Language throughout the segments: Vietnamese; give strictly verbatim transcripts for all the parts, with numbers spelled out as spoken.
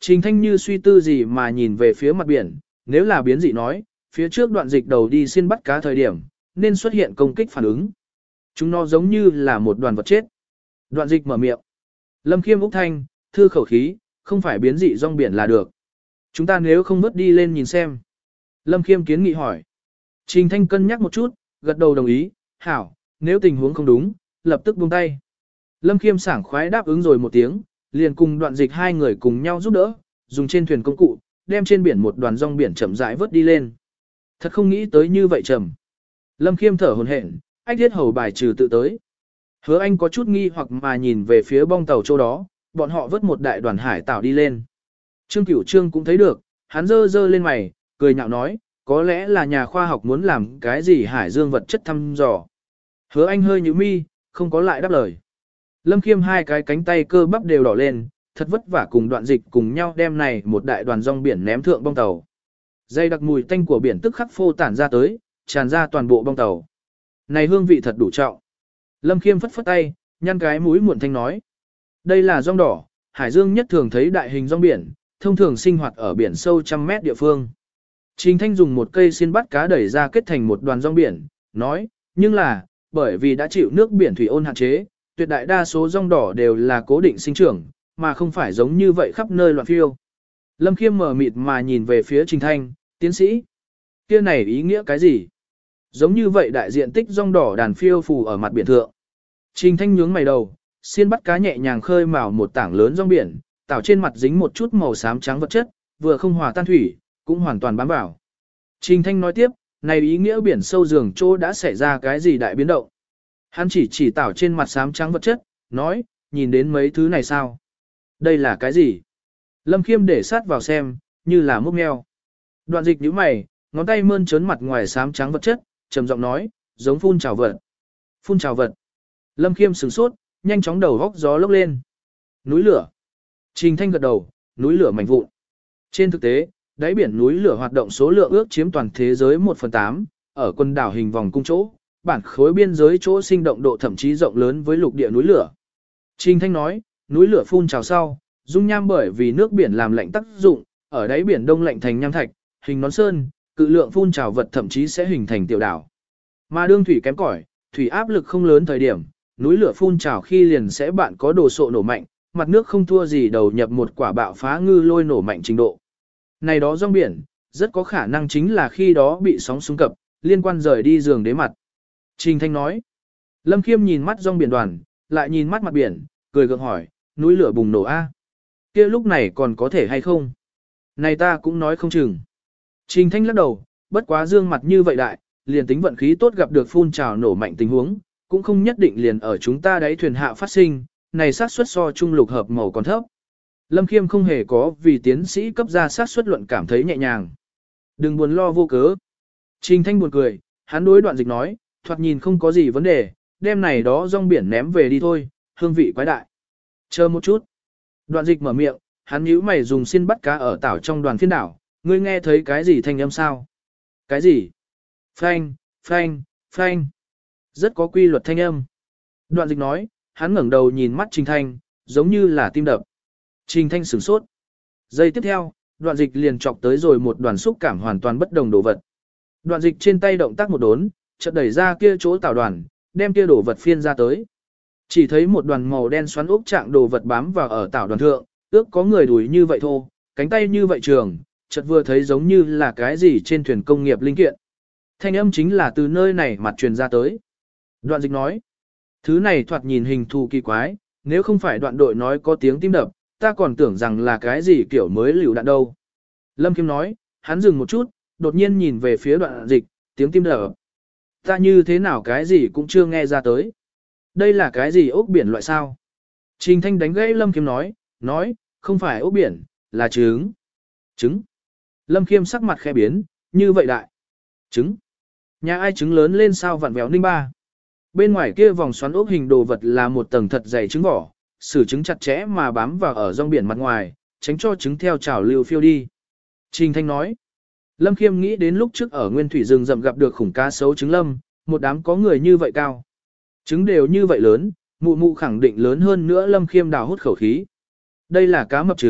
Trình Thanh như suy tư gì mà nhìn về phía mặt biển, nếu là biến dị nói, phía trước đoạn dịch đầu đi xin bắt cá thời điểm, nên xuất hiện công kích phản ứng. Chúng nó giống như là một đoàn vật chết. Đoạn dịch mở miệng. Lâm Khiêm Úc Thanh, thư khẩu khí, không phải biến dị rong biển là được. Chúng ta nếu không vớt đi lên nhìn xem. Lâm Khiêm kiến nghị hỏi. Trình Thanh cân nhắc một chút, gật đầu đồng ý, hảo, nếu tình huống không đúng, lập tức buông tay. Lâm Khiêm sảng khoái đáp ứng rồi một tiếng, liền cùng đoạn dịch hai người cùng nhau giúp đỡ, dùng trên thuyền công cụ, đem trên biển một đoàn rong biển chậm rãi vớt đi lên. Thật không nghĩ tới như vậy trầm. Lâm Khiêm thở hổn hển, ách thiết hầu bài trừ tự tới. Hứa Anh có chút nghi hoặc mà nhìn về phía bong tàu chỗ đó, bọn họ vớt một đại đoàn hải tảo đi lên. Trương Cửu Trương cũng thấy được, hắn dơ dơ lên mày, cười nhạo nói, có lẽ là nhà khoa học muốn làm cái gì hải dương vật chất thăm dò. Hứa Anh hơi nhíu mi, không có lại đáp lời. Lâm Khiêm hai cái cánh tay cơ bắp đều đỏ lên, thật vất vả cùng đoạn dịch cùng nhau đem này một đại đoàn rong biển ném thượng bong tàu. Dây đặc mùi tanh của biển tức khắc phô tản ra tới, tràn ra toàn bộ bong tàu. Này hương vị thật đủ trọng. Lâm Khiêm phất phất tay, nhăn cái mũi muộn thanh nói. Đây là rong đỏ, hải dương nhất thường thấy đại hình rong biển, thông thường sinh hoạt ở biển sâu trăm mét địa phương. Trình Thanh dùng một cây xiên bắt cá đẩy ra kết thành một đoàn rong biển, nói, nhưng là, bởi vì đã chịu nước biển thủy ôn hạn chế, tuyệt đại đa số rong đỏ đều là cố định sinh trưởng, mà không phải giống như vậy khắp nơi loạn phiêu. Lâm Khiêm mở mịt mà nhìn về phía Trình Thanh, tiến sĩ. Kia này ý nghĩa cái gì? Giống như vậy đại diện tích rong đỏ đàn phiêu phù ở mặt biển thượng. Trình Thanh nhướng mày đầu, xiên bắt cá nhẹ nhàng khơi mào một tảng lớn rong biển, tảo trên mặt dính một chút màu xám trắng vật chất, vừa không hòa tan thủy, cũng hoàn toàn bám vào. Trình Thanh nói tiếp, này ý nghĩa biển sâu giường chỗ đã xảy ra cái gì đại biến động. Hắn chỉ chỉ tảo trên mặt xám trắng vật chất, nói, nhìn đến mấy thứ này sao? Đây là cái gì? Lâm Khiêm để sát vào xem, như là mốc meo. Đoạn dịch nhíu mày, ngón tay mơn trớn mặt ngoài xám trắng vật chất, trầm giọng nói, giống phun trào vật. Phun trào vật. Lâm Khiêm sửng sốt, nhanh chóng đầu góc gió lốc lên. Núi lửa. Trình Thanh gật đầu, núi lửa mảnh vụn. Trên thực tế, đáy biển núi lửa hoạt động số lượng ước chiếm toàn thế giới một phần tám, ở quần đảo hình vòng cung chỗ, bản khối biên giới chỗ sinh động độ thậm chí rộng lớn với lục địa núi lửa. Trình Thanh nói, núi lửa phun trào sau, dung nham bởi vì nước biển làm lạnh tác dụng, ở đáy biển đông lạnh thành nham thạch, hình nón sơn, cự lượng phun trào vật thậm chí sẽ hình thành tiểu đảo. Mà đương thủy kém cỏi, thủy áp lực không lớn thời điểm, núi lửa phun trào khi liền sẽ bạn có đồ sộ nổ mạnh, mặt nước không thua gì đầu nhập một quả bạo phá ngư lôi nổ mạnh trình độ. Này đó rong biển, rất có khả năng chính là khi đó bị sóng xung cập, liên quan rời đi giường đế mặt. Trình Thanh nói. Lâm Khiêm nhìn mắt rong biển đoàn, lại nhìn mắt mặt biển, cười gượng hỏi, núi lửa bùng nổ a, kia lúc này còn có thể hay không? Này ta cũng nói không chừng. Trình Thanh lắc đầu, bất quá dương mặt như vậy đại, liền tính vận khí tốt gặp được phun trào nổ mạnh tình huống, cũng không nhất định liền ở chúng ta đáy thuyền hạ phát sinh, này xác suất so trung lục hợp màu còn thấp. Lâm Khiêm không hề có vì tiến sĩ cấp ra xác suất luận cảm thấy nhẹ nhàng. Đừng buồn lo vô cớ. Trình Thanh buồn cười, hắn đối đoạn dịch nói, thoạt nhìn không có gì vấn đề, đem này đó rong biển ném về đi thôi, hương vị quái đại. Chờ một chút. Đoạn dịch mở miệng, hắn nhíu mày dùng xiên bắt cá ở tảo trong đoàn phiên đảo, ngươi nghe thấy cái gì thanh âm sao? Cái gì? Phanh, phanh, phanh. Rất có quy luật thanh âm. Đoạn dịch nói, hắn ngẩng đầu nhìn mắt Trình Thanh, giống như là tim đập. Trình Thanh sửng sốt. Giây tiếp theo, đoạn dịch liền chọc tới rồi một đoàn xúc cảm hoàn toàn bất đồng đồ vật. Đoạn dịch trên tay động tác một đốn, chợt đẩy ra kia chỗ tảo đoàn, đem kia đồ vật phiên ra tới. Chỉ thấy một đoàn màu đen xoắn ốc trạng đồ vật bám vào ở tảo đoàn thượng, ước có người đuổi như vậy thô, cánh tay như vậy trường, chợt vừa thấy giống như là cái gì trên thuyền công nghiệp linh kiện. Thanh âm chính là từ nơi này mặt truyền ra tới. Đoạn dịch nói, thứ này thoạt nhìn hình thù kỳ quái, nếu không phải đoạn đội nói có tiếng tim đập, ta còn tưởng rằng là cái gì kiểu mới liều đạn đâu. Lâm Kim nói, hắn dừng một chút, đột nhiên nhìn về phía đoạn dịch, tiếng tim đập. Ta như thế nào cái gì cũng chưa nghe ra tới. Đây là cái gì ốc biển loại sao? Trình Thanh đánh gãy Lâm Kim nói, nói, không phải ốc biển, là trứng. Trứng. Lâm Kim sắc mặt khẽ biến, như vậy đại. Trứng. Nhà ai trứng lớn lên sao vặn vẹo ninh ba. Bên ngoài kia vòng xoắn ốc hình đồ vật là một tầng thật dày trứng vỏ, sử trứng chặt chẽ mà bám vào ở rong biển mặt ngoài, tránh cho trứng theo trào lưu phiêu đi. Trình Thanh nói. Lâm Khiêm nghĩ đến lúc trước ở nguyên thủy rừng rậm gặp được khủng cá sấu trứng lâm, một đám có người như vậy cao. Trứng đều như vậy lớn, mụ mụ khẳng định lớn hơn nữa Lâm Khiêm đào hút khẩu khí. Đây là cá mập trứng,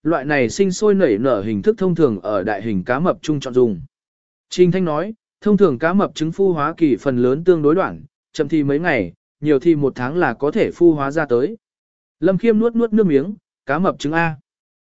loại này sinh sôi nảy nở hình thức thông thường ở đại hình cá mập chung chọn dùng. Trình Thanh nói, thông thường cá mập trứng phu hóa kỳ phần lớn tương đối đoạn, chậm thì mấy ngày, nhiều thì một tháng là có thể phu hóa ra tới. Lâm Khiêm nuốt nuốt nước miếng, cá mập trứng A.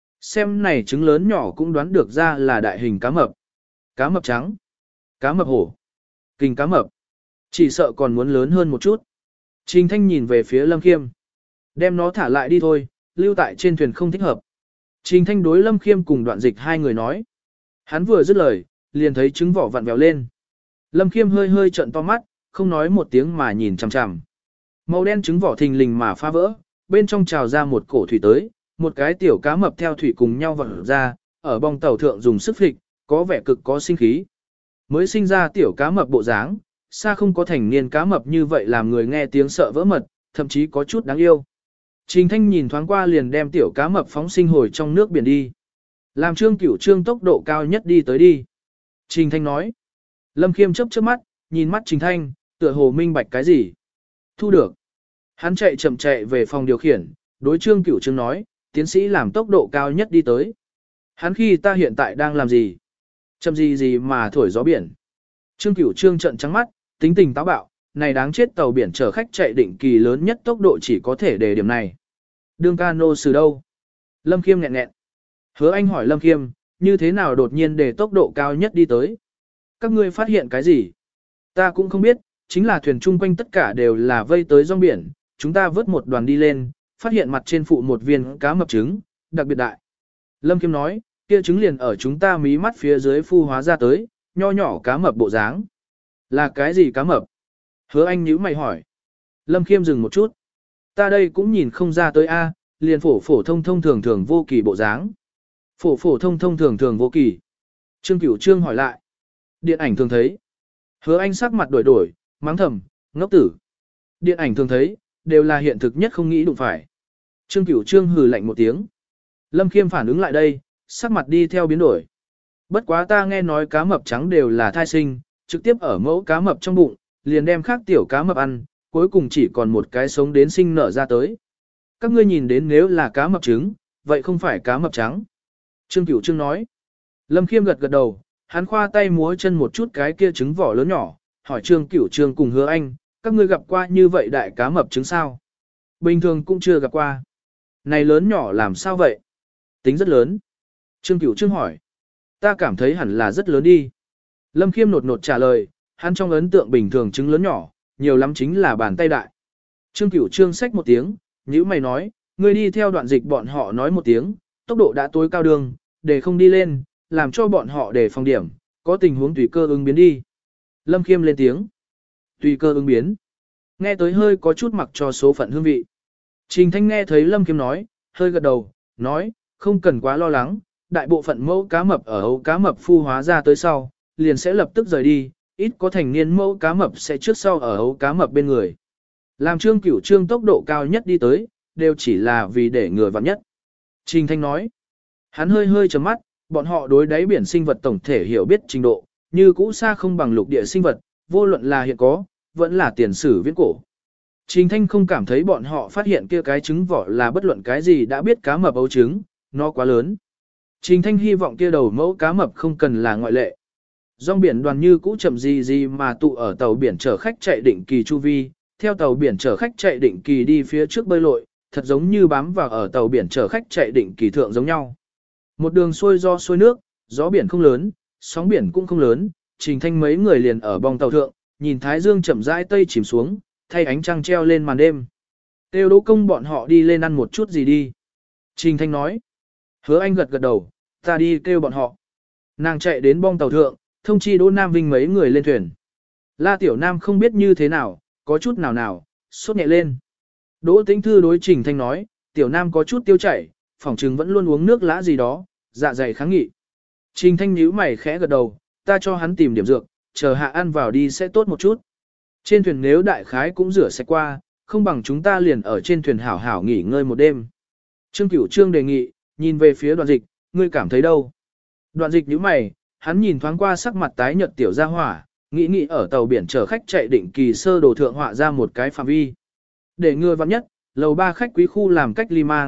Xem này trứng lớn nhỏ cũng đoán được ra là đại hình cá mập. Cá mập trắng, cá mập hổ, kình cá mập. Chỉ sợ còn muốn lớn hơn một chút. Trình Thanh nhìn về phía Lâm Khiêm. Đem nó thả lại đi thôi, lưu tại trên thuyền không thích hợp. Trình Thanh đối Lâm Khiêm cùng Đoạn Dịch hai người nói. Hắn vừa dứt lời, liền thấy trứng vỏ vặn vẹo lên. Lâm Khiêm hơi hơi trợn to mắt, không nói một tiếng mà nhìn chằm chằm. Màu đen trứng vỏ thình lình mà phá vỡ, bên trong trào ra một cổ thủy tới, một cái tiểu cá mập theo thủy cùng nhau vặn ra, ở bong tàu thượng dùng sức phịch, có vẻ cực có sinh khí. Mới sinh ra tiểu cá mập bộ dáng, xa không có thành niên cá mập như vậy làm người nghe tiếng sợ vỡ mật, thậm chí có chút đáng yêu. Trình Thanh nhìn thoáng qua liền đem tiểu cá mập phóng sinh hồi trong nước biển đi. Làm Trương Cửu Trương tốc độ cao nhất đi tới đi. Trình Thanh nói. Lâm Khiêm chớp chớp mắt, nhìn mắt Trình Thanh, tựa hồ minh bạch cái gì. Thu được. Hắn chạy chậm chạy về phòng điều khiển, đối Trương Cửu Trương nói, tiến sĩ làm tốc độ cao nhất đi tới. Hắn khi ta hiện tại đang làm gì? Chậm gì gì mà thổi gió biển. Trương Cửu Trương trợn trắng mắt, tính tình táo bạo, này đáng chết, tàu biển chở khách chạy định kỳ lớn nhất tốc độ chỉ có thể để điểm này. Đương cano xử đâu? Lâm Khiêm nghẹn nghẹn. Hứa Anh hỏi Lâm Khiêm, như thế nào đột nhiên để tốc độ cao nhất đi tới? Các ngươi phát hiện cái gì? Ta cũng không biết, chính là thuyền chung quanh tất cả đều là vây tới rong biển, chúng ta vớt một đoàn đi lên, phát hiện mặt trên phụ một viên cá mập trứng, đặc biệt đại. Lâm Khiêm nói, kia trứng liền ở chúng ta mí mắt phía dưới phu hóa ra tới, nho nhỏ cá mập bộ dáng. Là cái gì cá mập? Hứa Anh nhíu mày hỏi. Lâm Khiêm dừng một chút. Ta đây cũng nhìn không ra tới a, liền phổ phổ thông thông thường thường vô kỳ bộ dáng. Phổ phổ thông thông thường thường vô kỳ. Trương Cửu Trương hỏi lại. Điện ảnh thường thấy. Hứa Anh sắc mặt đổi đổi, mắng thầm, ngốc tử. Điện ảnh thường thấy, đều là hiện thực nhất không nghĩ đụng phải. Trương Cửu Trương hừ lạnh một tiếng. Lâm Khiêm phản ứng lại đây, sắc mặt đi theo biến đổi. Bất quá ta nghe nói cá mập trắng đều là thai sinh, trực tiếp ở mẫu cá mập trong bụng, liền đem khác tiểu cá mập ăn, cuối cùng chỉ còn một cái sống đến sinh nở ra tới. Các ngươi nhìn đến nếu là cá mập trứng, vậy không phải cá mập trắng. Trương Cửu Trương nói. Lâm Khiêm gật gật đầu, hắn khoa tay múa chân một chút cái kia trứng vỏ lớn nhỏ, hỏi Trương Cửu Trương cùng Hứa Anh, các ngươi gặp qua như vậy đại cá mập trứng sao? Bình thường cũng chưa gặp qua. Này lớn nhỏ làm sao vậy? Tính rất lớn. Trương Cửu Trương hỏi. Ta cảm thấy hẳn là rất lớn đi. Lâm Khiêm nột nột trả lời, hắn trong ấn tượng bình thường trứng lớn nhỏ, nhiều lắm chính là bàn tay đại. Trương Cửu Trương xách một tiếng, nhữ mày nói, ngươi đi theo Đoạn Dịch bọn họ nói một tiếng, tốc độ đã tối cao đường, để không đi lên, làm cho bọn họ để phòng điểm, có tình huống tùy cơ ứng biến đi. Lâm Khiêm lên tiếng. Tùy cơ ứng biến. Nghe tới hơi có chút mặc cho số phận hương vị. Trình Thanh nghe thấy Lâm Khiêm nói, hơi gật đầu, nói, không cần quá lo lắng, đại bộ phận mẫu cá mập ở ấu cá mập phu hóa ra tới sau, liền sẽ lập tức rời đi, ít có thành niên mẫu cá mập sẽ trước sau ở ấu cá mập bên người. Làm Trương Cửu Trương tốc độ cao nhất đi tới, đều chỉ là vì để ngừa vặn nhất. Trình Thanh nói, hắn hơi hơi chấm mắt, bọn họ đối đáy biển sinh vật tổng thể hiểu biết trình độ, như cũ xa không bằng lục địa sinh vật, vô luận là hiện có, vẫn là tiền sử viễn cổ. Trình Thanh không cảm thấy bọn họ phát hiện kia cái trứng vỏ là bất luận cái gì đã biết cá mập ấu trứng, nó quá lớn. Trình Thanh hy vọng kia đầu mẫu cá mập không cần là ngoại lệ. Rong biển đoàn như cũ chậm gì gì mà tụ ở tàu biển chở khách chạy định kỳ chu vi, theo tàu biển chở khách chạy định kỳ đi phía trước bơi lội, thật giống như bám vào ở tàu biển chở khách chạy định kỳ thượng giống nhau. Một đường xuôi do xuôi nước, gió biển không lớn, sóng biển cũng không lớn, Trình Thanh mấy người liền ở bong tàu thượng, nhìn thái dương chậm rãi tây chìm xuống, thay ánh trăng treo lên màn đêm. Tiêu Đỗ Công bọn họ đi lên ăn một chút gì đi. Trình Thanh nói. Hứa Anh gật gật đầu, ta đi kêu bọn họ. Nàng chạy đến bong tàu thượng, thông chi Đỗ Nam Vinh mấy người lên thuyền. La Tiểu Nam không biết như thế nào, có chút nào nào, sốt nhẹ lên. Đỗ Tĩnh Thư đối Trình Thanh nói, Tiểu Nam có chút tiêu chảy, phỏng chừng vẫn luôn uống nước lã gì đó, dạ dày kháng nghị. Trình Thanh nhíu mày khẽ gật đầu, ta cho hắn tìm điểm dược, chờ hạ ăn vào đi sẽ tốt một chút. Trên thuyền nếu đại khái cũng rửa sạch qua, không bằng chúng ta liền ở trên thuyền hảo hảo nghỉ ngơi một đêm. Trương Cửu Trương đề nghị, nhìn về phía Đoạn Dịch, ngươi cảm thấy đâu? Đoạn Dịch nhíu mày, hắn nhìn thoáng qua sắc mặt tái nhợt tiểu gia hỏa, nghĩ nghĩ ở tàu biển chở khách chạy định kỳ sơ đồ thượng họa ra một cái phạm vi. Để ngừa vắng nhất, lầu ba khách quý khu làm cách ly mang,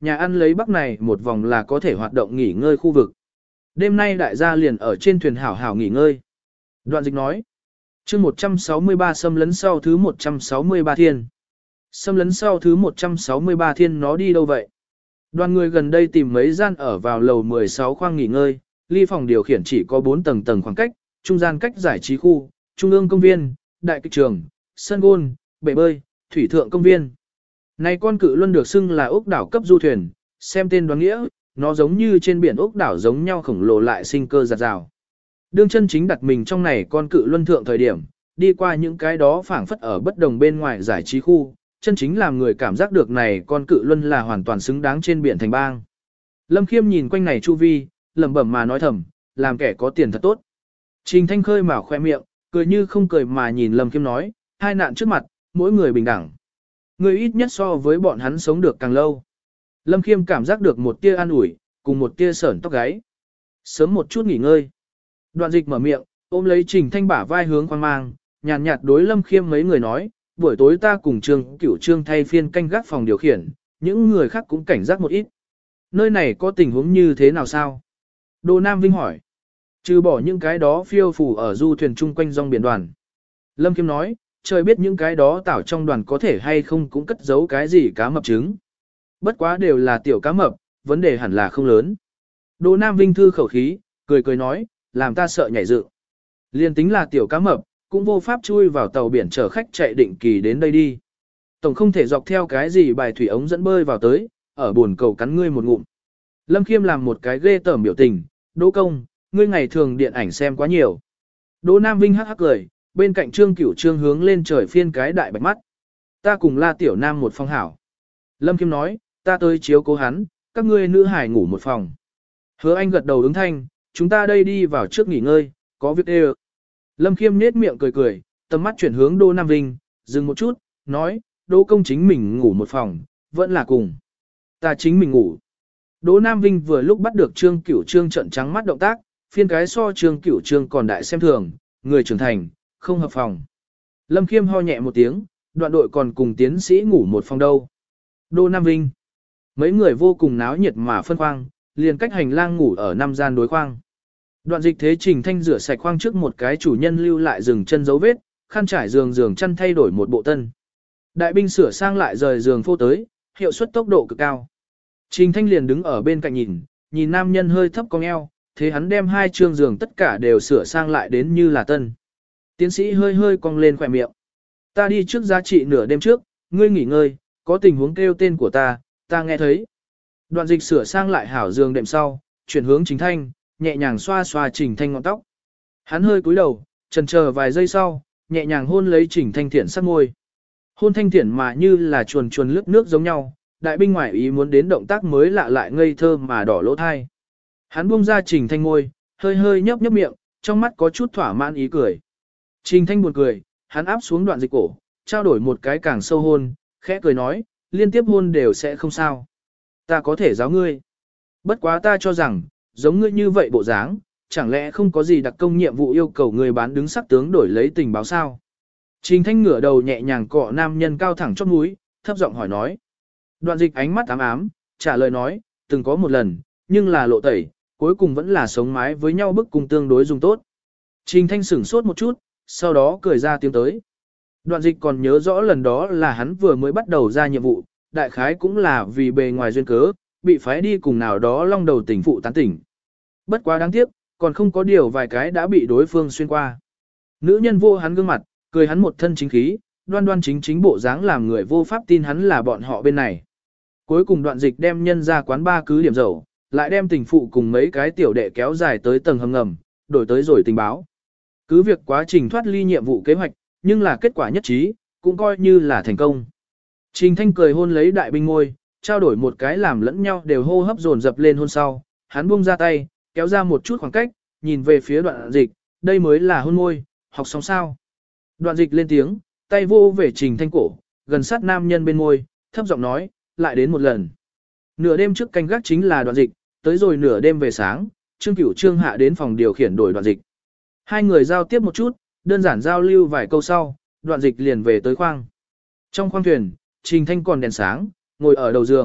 nhà ăn lấy bắc này một vòng là có thể hoạt động nghỉ ngơi khu vực. Đêm nay đại gia liền ở trên thuyền hảo hảo nghỉ ngơi. Đoạn dịch nói, chương một trăm sáu mươi ba xâm lấn sau thứ một trăm sáu mươi ba thiên. Xâm lấn sau thứ một trăm sáu mươi ba thiên nó đi đâu vậy? Đoàn người gần đây tìm mấy gian ở vào lầu mười sáu khoang nghỉ ngơi, ly phòng điều khiển chỉ có bốn tầng tầng khoảng cách, trung gian cách giải trí khu, trung ương công viên, đại kịch trường, sân gôn, bể bơi, thủy thượng công viên. Này con cự luân được xưng là ốc đảo cấp du thuyền, xem tên đoán nghĩa, nó giống như trên biển ốc đảo giống nhau khổng lồ lại sinh cơ giạt rào. Đương chân chính đặt mình trong này con cự luân thượng thời điểm, đi qua những cái đó phảng phất ở bất đồng bên ngoài giải trí khu, chân chính làm người cảm giác được này con cự luân là hoàn toàn xứng đáng trên biển thành bang. Lâm Khiêm nhìn quanh này chu vi, lẩm bẩm mà nói thầm, làm kẻ có tiền thật tốt. Trình Thanh khơi mà khoe miệng, cười như không cười mà nhìn Lâm Khiêm nói, hai nạn trước mặt, mỗi người bình đẳng. Người ít nhất so với bọn hắn sống được càng lâu. Lâm Khiêm cảm giác được một tia an ủi, cùng một tia sởn tóc gáy. Sớm một chút nghỉ ngơi. Đoạn dịch mở miệng, ôm lấy Trình Thanh bả vai hướng khoang mang, nhàn nhạt đối Lâm Khiêm mấy người nói, buổi tối ta cùng Trương Cửu Trương thay phiên canh gác phòng điều khiển, những người khác cũng cảnh giác một ít. Nơi này có tình huống như thế nào sao? Đô Nam Vinh hỏi. Trừ bỏ những cái đó phiêu phù ở du thuyền chung quanh dòng biển đoàn. Lâm Khiêm nói, trời biết những cái đó tảo trong đoàn có thể hay không cũng cất giấu cái gì cá mập trứng. Bất quá đều là tiểu cá mập, vấn đề hẳn là không lớn. Đô Nam Vinh thư khẩu khí, cười cười nói, làm ta sợ nhảy dựng. Liên tính là tiểu cá mập, cũng vô pháp chui vào tàu biển chở khách chạy định kỳ đến đây đi. Tổng không thể dọc theo cái gì bài thủy ống dẫn bơi vào tới, ở buồn cầu cắn ngươi một ngụm. Lâm Khiêm làm một cái ghê tởm biểu tình, Đỗ công, ngươi ngày thường điện ảnh xem quá nhiều. Đỗ Nam Vinh hắc hắc cười, bên cạnh Trương Cửu Trương hướng lên trời phiên cái đại bạch mắt. Ta cùng La Tiểu Nam một phòng hảo. Lâm Khiêm nói, ta tới chiếu cố hắn, các ngươi nữ hải ngủ một phòng. Hứa Anh gật đầu ứng thanh, chúng ta đây đi vào trước nghỉ ngơi, có việc ê. Lâm Khiêm nết miệng cười cười, tầm mắt chuyển hướng Đỗ Nam Vinh, dừng một chút, nói, Đỗ công chính mình ngủ một phòng, vẫn là cùng. Ta chính mình ngủ. Đỗ Nam Vinh vừa lúc bắt được Trương Cửu Trương trận trắng mắt động tác, phiên cái so Trương Cửu Trương còn đại xem thường, người trưởng thành, không hợp phòng. Lâm Khiêm ho nhẹ một tiếng, đoạn đội còn cùng tiến sĩ ngủ một phòng đâu. Đỗ Nam Vinh. Mấy người vô cùng náo nhiệt mà phân khoang, liền cách hành lang ngủ ở năm gian đối khoang. Đoạn dịch thế Trình Thanh rửa sạch khoang trước một cái chủ nhân lưu lại dừng chân dấu vết, khăn trải giường giường chăn thay đổi một bộ tân. Đại binh sửa sang lại rời giường phô tới, hiệu suất tốc độ cực cao. Trình Thanh liền đứng ở bên cạnh nhìn, nhìn nam nhân hơi thấp cong eo, thế hắn đem hai trương giường tất cả đều sửa sang lại đến như là tân. Tiến sĩ hơi hơi cong lên khỏe miệng. Ta đi trước giá trị nửa đêm trước, ngươi nghỉ ngơi, có tình huống kêu tên của ta, ta nghe thấy. Đoạn dịch sửa sang lại hảo giường đệm sau, chuyển hướng Trình Thanh, nhẹ nhàng xoa xoa Trình Thanh ngọn tóc. Hắn hơi cúi đầu, chần chờ vài giây sau, nhẹ nhàng hôn lấy Trình Thanh thiện sát môi. Hôn thanh thiện mà như là chuồn chuồn lướt nước giống nhau, đại binh ngoại ý muốn đến động tác mới lạ lại ngây thơ mà đỏ lỗ thai. Hắn buông ra Trình Thanh môi, hơi hơi nhấp nhấp miệng, trong mắt có chút thỏa mãn ý cười. Trình Thanh buồn cười, hắn áp xuống đoạn dịch cổ, trao đổi một cái càng sâu hôn, khẽ cười nói, liên tiếp hôn đều sẽ không sao. Ta có thể giáo ngươi. Bất quá ta cho rằng, giống ngươi như vậy bộ dáng, chẳng lẽ không có gì đặc công nhiệm vụ yêu cầu người bán đứng sắc tướng đổi lấy tình báo sao? Trình Thanh ngửa đầu nhẹ nhàng cọ nam nhân cao thẳng chót mũi, thấp giọng hỏi nói. Đoạn dịch ánh mắt ám ám, trả lời nói, từng có một lần, nhưng là lộ tẩy, cuối cùng vẫn là sống mái với nhau bức cùng tương đối dùng tốt. Trình Thanh sửng sốt một chút, sau đó cười ra tiếng tới. Đoạn dịch còn nhớ rõ lần đó là hắn vừa mới bắt đầu ra nhiệm vụ, đại khái cũng là vì bề ngoài duyên cớ, bị phái đi cùng nào đó long đầu tỉnh phụ tán tỉnh. Bất quá đáng tiếc, còn không có điều vài cái đã bị đối phương xuyên qua. Nữ nhân vô hắn gương mặt, cười hắn một thân chính khí, đoan đoan chính chính bộ dáng làm người vô pháp tin hắn là bọn họ bên này. Cuối cùng đoạn dịch đem nhân ra quán ba cứ điểm dầu, lại đem tình phụ cùng mấy cái tiểu đệ kéo dài tới tầng hầm ngầm, đổi tới rồi tình báo. Cứ việc quá trình thoát ly nhiệm vụ kế hoạch, nhưng là kết quả nhất trí, cũng coi như là thành công. Trình Thanh cười hôn lấy đại binh ngôi, trao đổi một cái làm lẫn nhau đều hô hấp dồn dập lên hôn sau, hắn buông ra tay, kéo ra một chút khoảng cách, nhìn về phía đoạn dịch, đây mới là hôn môi, học xong sao. Đoạn dịch lên tiếng, tay vô về Trình Thanh cổ, gần sát nam nhân bên môi, thấp giọng nói, lại đến một lần. Nửa đêm trước canh gác chính là đoạn dịch, tới rồi nửa đêm về sáng, Trương Cửu Trương hạ đến phòng điều khiển đổi đoạn dịch. Hai người giao tiếp một chút, đơn giản giao lưu vài câu sau, đoạn dịch liền về tới khoang. Trong khoang thuyền, Trình Thanh còn đèn sáng, ngồi ở đầu giường,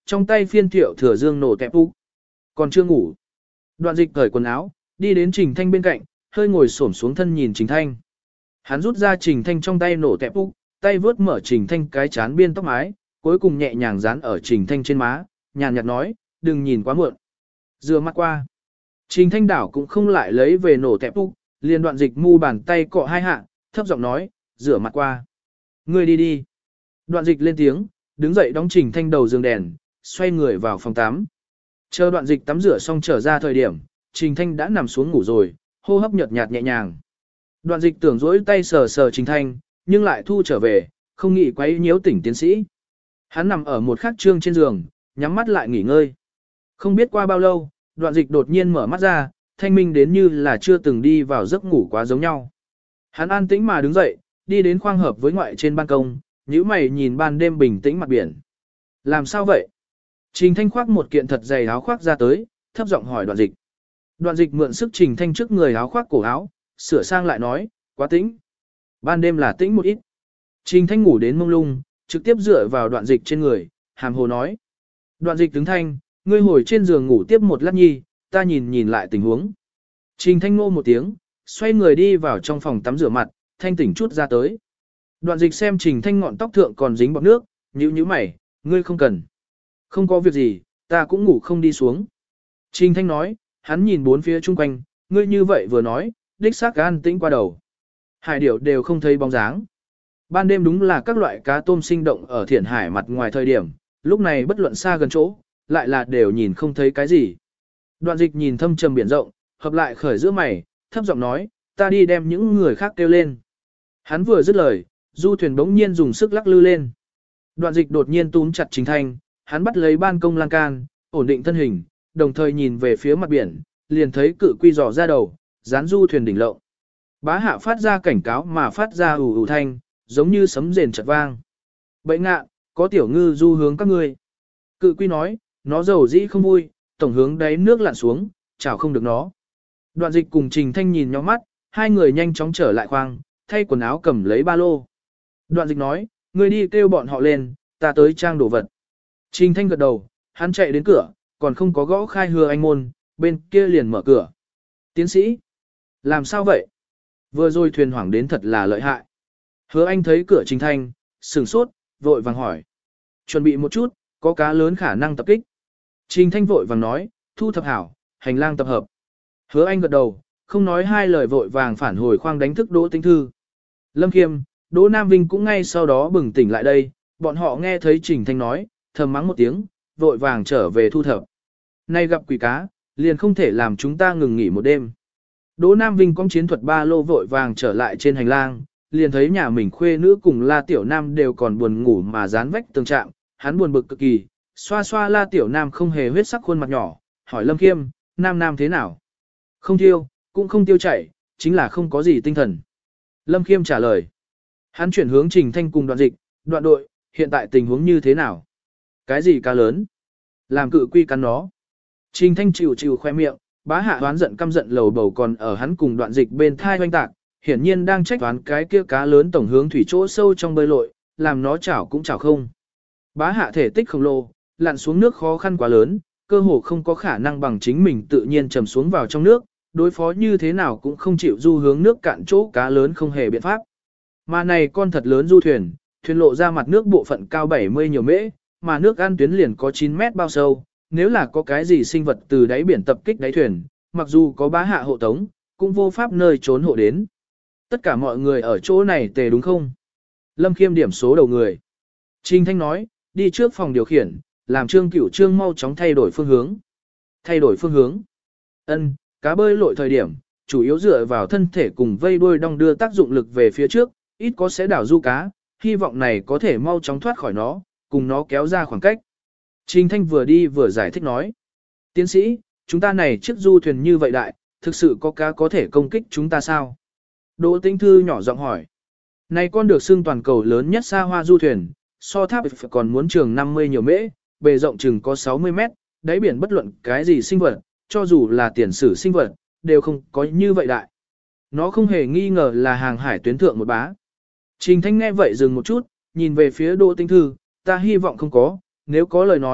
trong tay phiên thiệu thừa dương nổ tẹp úc. Còn chưa ngủ. Đoạn dịch cởi quần áo, đi đến Trình Thanh bên cạnh, hơi ngồi xổm xuống thân nhìn Trình Thanh. Hắn rút ra Trình Thanh trong tay nổ tẹp úc, tay vướt mở Trình Thanh cái chán biên tóc mái, cuối cùng nhẹ nhàng dán ở Trình Thanh trên má, nhàn nhạt nói, đừng nhìn quá muộn. Rửa mặt qua. Trình Thanh đảo cũng không lại lấy về nổ tẹp úc, liền đoạn dịch mu bàn tay cọ hai hạ, thấp giọng nói, rửa mặt qua. Ngươi đi đi. Đoạn dịch lên tiếng, đứng dậy đóng Trình Thanh đầu giường đèn, xoay người vào phòng tắm. Chờ đoạn dịch tắm rửa xong trở ra thời điểm, Trình Thanh đã nằm xuống ngủ rồi, hô hấp nhợt nhạt nhẹ nhàng. Đoạn dịch tưởng dỗi tay sờ sờ Trình Thanh, nhưng lại thu trở về, không nghĩ quấy nhiễu tỉnh tiến sĩ. Hắn nằm ở một khắc trương trên giường, nhắm mắt lại nghỉ ngơi. Không biết qua bao lâu, đoạn dịch đột nhiên mở mắt ra, thanh minh đến như là chưa từng đi vào giấc ngủ quá giống nhau. Hắn an tĩnh mà đứng dậy, đi đến khoang hợp với ngoại trên ban công, nhíu mày nhìn ban đêm bình tĩnh mặt biển. Làm sao vậy? Trình Thanh khoác một kiện thật dày áo khoác ra tới, thấp giọng hỏi đoạn dịch. Đoạn dịch mượn sức Trình Thanh trước người áo khoác cổ áo, sửa sang lại nói, quá tĩnh. Ban đêm là tĩnh một ít. Trình Thanh ngủ đến mông lung, trực tiếp dựa vào đoạn dịch trên người, hàm hồ nói. Đoạn dịch đứng thanh, ngươi hồi trên giường ngủ tiếp một lát nhi, ta nhìn nhìn lại tình huống. Trình Thanh ngô một tiếng, xoay người đi vào trong phòng tắm rửa mặt, thanh tỉnh chút ra tới. Đoạn dịch xem Trình Thanh ngọn tóc thượng còn dính bọt nước, nhíu nhíu mày, ngươi không cần. Không có việc gì, ta cũng ngủ không đi xuống. Trình Thanh nói, hắn nhìn bốn phía chung quanh, ngươi như vậy vừa nói, đích xác an tĩnh qua đầu. Hải điểu đều không thấy bóng dáng. Ban đêm đúng là các loại cá tôm sinh động ở thiển hải mặt ngoài thời điểm, lúc này bất luận xa gần chỗ, lại là đều nhìn không thấy cái gì. Đoạn dịch nhìn thâm trầm biển rộng, hợp lại khởi giữa mày, thấp giọng nói, ta đi đem những người khác kêu lên. Hắn vừa dứt lời, du thuyền bỗng nhiên dùng sức lắc lư lên. Đoạn dịch đột nhiên túm chặt Trình Thanh, hắn bắt lấy ban công lan can, ổn định thân hình, đồng thời nhìn về phía mặt biển, liền thấy cự quy dò ra đầu, dán du thuyền đỉnh lộng. Bá hạ phát ra cảnh cáo mà phát ra ù ù thanh, giống như sấm rền chợt vang. Bậy ngạ, có tiểu ngư du hướng các ngươi. Cự quy nói, nó giàu dĩ không vui, tổng hướng đáy nước lặn xuống, chảo không được nó. Đoạn dịch cùng Trình Thanh nhìn nhau mắt, hai người nhanh chóng trở lại khoang, thay quần áo cầm lấy ba lô. Đoạn dịch nói, ngươi đi kêu bọn họ lên, ta tới trang đồ vật. Trình Thanh gật đầu, hắn chạy đến cửa, còn không có gõ khai hứa anh môn, bên kia liền mở cửa. Tiến sĩ, làm sao vậy? Vừa rồi thuyền hoảng đến thật là lợi hại. Hứa anh thấy cửa Trình Thanh, sửng sốt, vội vàng hỏi. Chuẩn bị một chút, có cá lớn khả năng tập kích. Trình Thanh vội vàng nói, thu thập hảo, hành lang tập hợp. Hứa anh gật đầu, không nói hai lời vội vàng phản hồi khoang đánh thức Đỗ Tĩnh Thư. Lâm Khiêm, Đỗ Nam Vinh cũng ngay sau đó bừng tỉnh lại đây, bọn họ nghe thấy Trình Thanh nói, thầm mắng một tiếng, vội vàng trở về thu thập. Nay gặp quỷ cá, liền không thể làm chúng ta ngừng nghỉ một đêm. Đỗ Nam Vinh cong chiến thuật ba lô vội vàng trở lại trên hành lang, liền thấy nhà mình khuê nữ cùng La Tiểu Nam đều còn buồn ngủ mà dán vách tường trạng, hắn buồn bực cực kỳ, xoa xoa La Tiểu Nam không hề huyết sắc khuôn mặt nhỏ, hỏi Lâm Khiêm, Nam Nam thế nào? Không tiêu, cũng không tiêu chảy, chính là không có gì tinh thần. Lâm Khiêm trả lời. Hắn chuyển hướng Trình Thanh cùng đoạn dịch, đoạn đội, hiện tại tình huống như thế nào? Cái gì cá lớn? Làm cự quy cắn nó. Trình Thanh chịu chịu khoe miệng, bá hạ hoán giận căm giận lầu bầu còn ở hắn cùng đoạn dịch bên thai hoanh tạc, hiển nhiên đang trách toán cái kia cá lớn tổng hướng thủy chỗ sâu trong bơi lội, làm nó chảo cũng chảo không. Bá hạ thể tích khổng lồ, lặn xuống nước khó khăn quá lớn, cơ hồ không có khả năng bằng chính mình tự nhiên trầm xuống vào trong nước, đối phó như thế nào cũng không chịu du hướng nước cạn chỗ cá lớn không hề biện pháp. Mà này con thật lớn du thuyền, thuyền lộ ra mặt nước bộ phận cao bảy mươi nhiều mễ, mà nước an tuyến liền có chín mét bao sâu, nếu là có cái gì sinh vật từ đáy biển tập kích đáy thuyền, mặc dù có bá hạ hộ tống, cũng vô pháp nơi trốn hộ đến. Tất cả mọi người ở chỗ này tề đúng không? Lâm Khiêm điểm số đầu người. Trình Thanh nói, đi trước phòng điều khiển, làm Trương Cửu Trương mau chóng thay đổi phương hướng. Thay đổi phương hướng. Ân, cá bơi lội thời điểm, chủ yếu dựa vào thân thể cùng vây đuôi đong đưa tác dụng lực về phía trước, ít có sẽ đảo du cá, hy vọng này có thể mau chóng thoát khỏi nó, cùng nó kéo ra khoảng cách. Trình Thanh vừa đi vừa giải thích nói. Tiến sĩ, chúng ta này chiếc du thuyền như vậy đại, thực sự có cá có thể công kích chúng ta sao? Đỗ Tĩnh Thư nhỏ giọng hỏi. Này con được xưng toàn cầu lớn nhất xa hoa du thuyền, so tháp còn muốn trường năm mươi nhiều mễ, bề rộng chừng có sáu mươi mét, đáy biển bất luận cái gì sinh vật, cho dù là tiền sử sinh vật, đều không có như vậy đại. Nó không hề nghi ngờ là hàng hải tuyến thượng một bá. Trình Thanh nghe vậy dừng một chút, nhìn về phía Đỗ Tĩnh Thư, ta hy vọng không có, nếu có lời nói,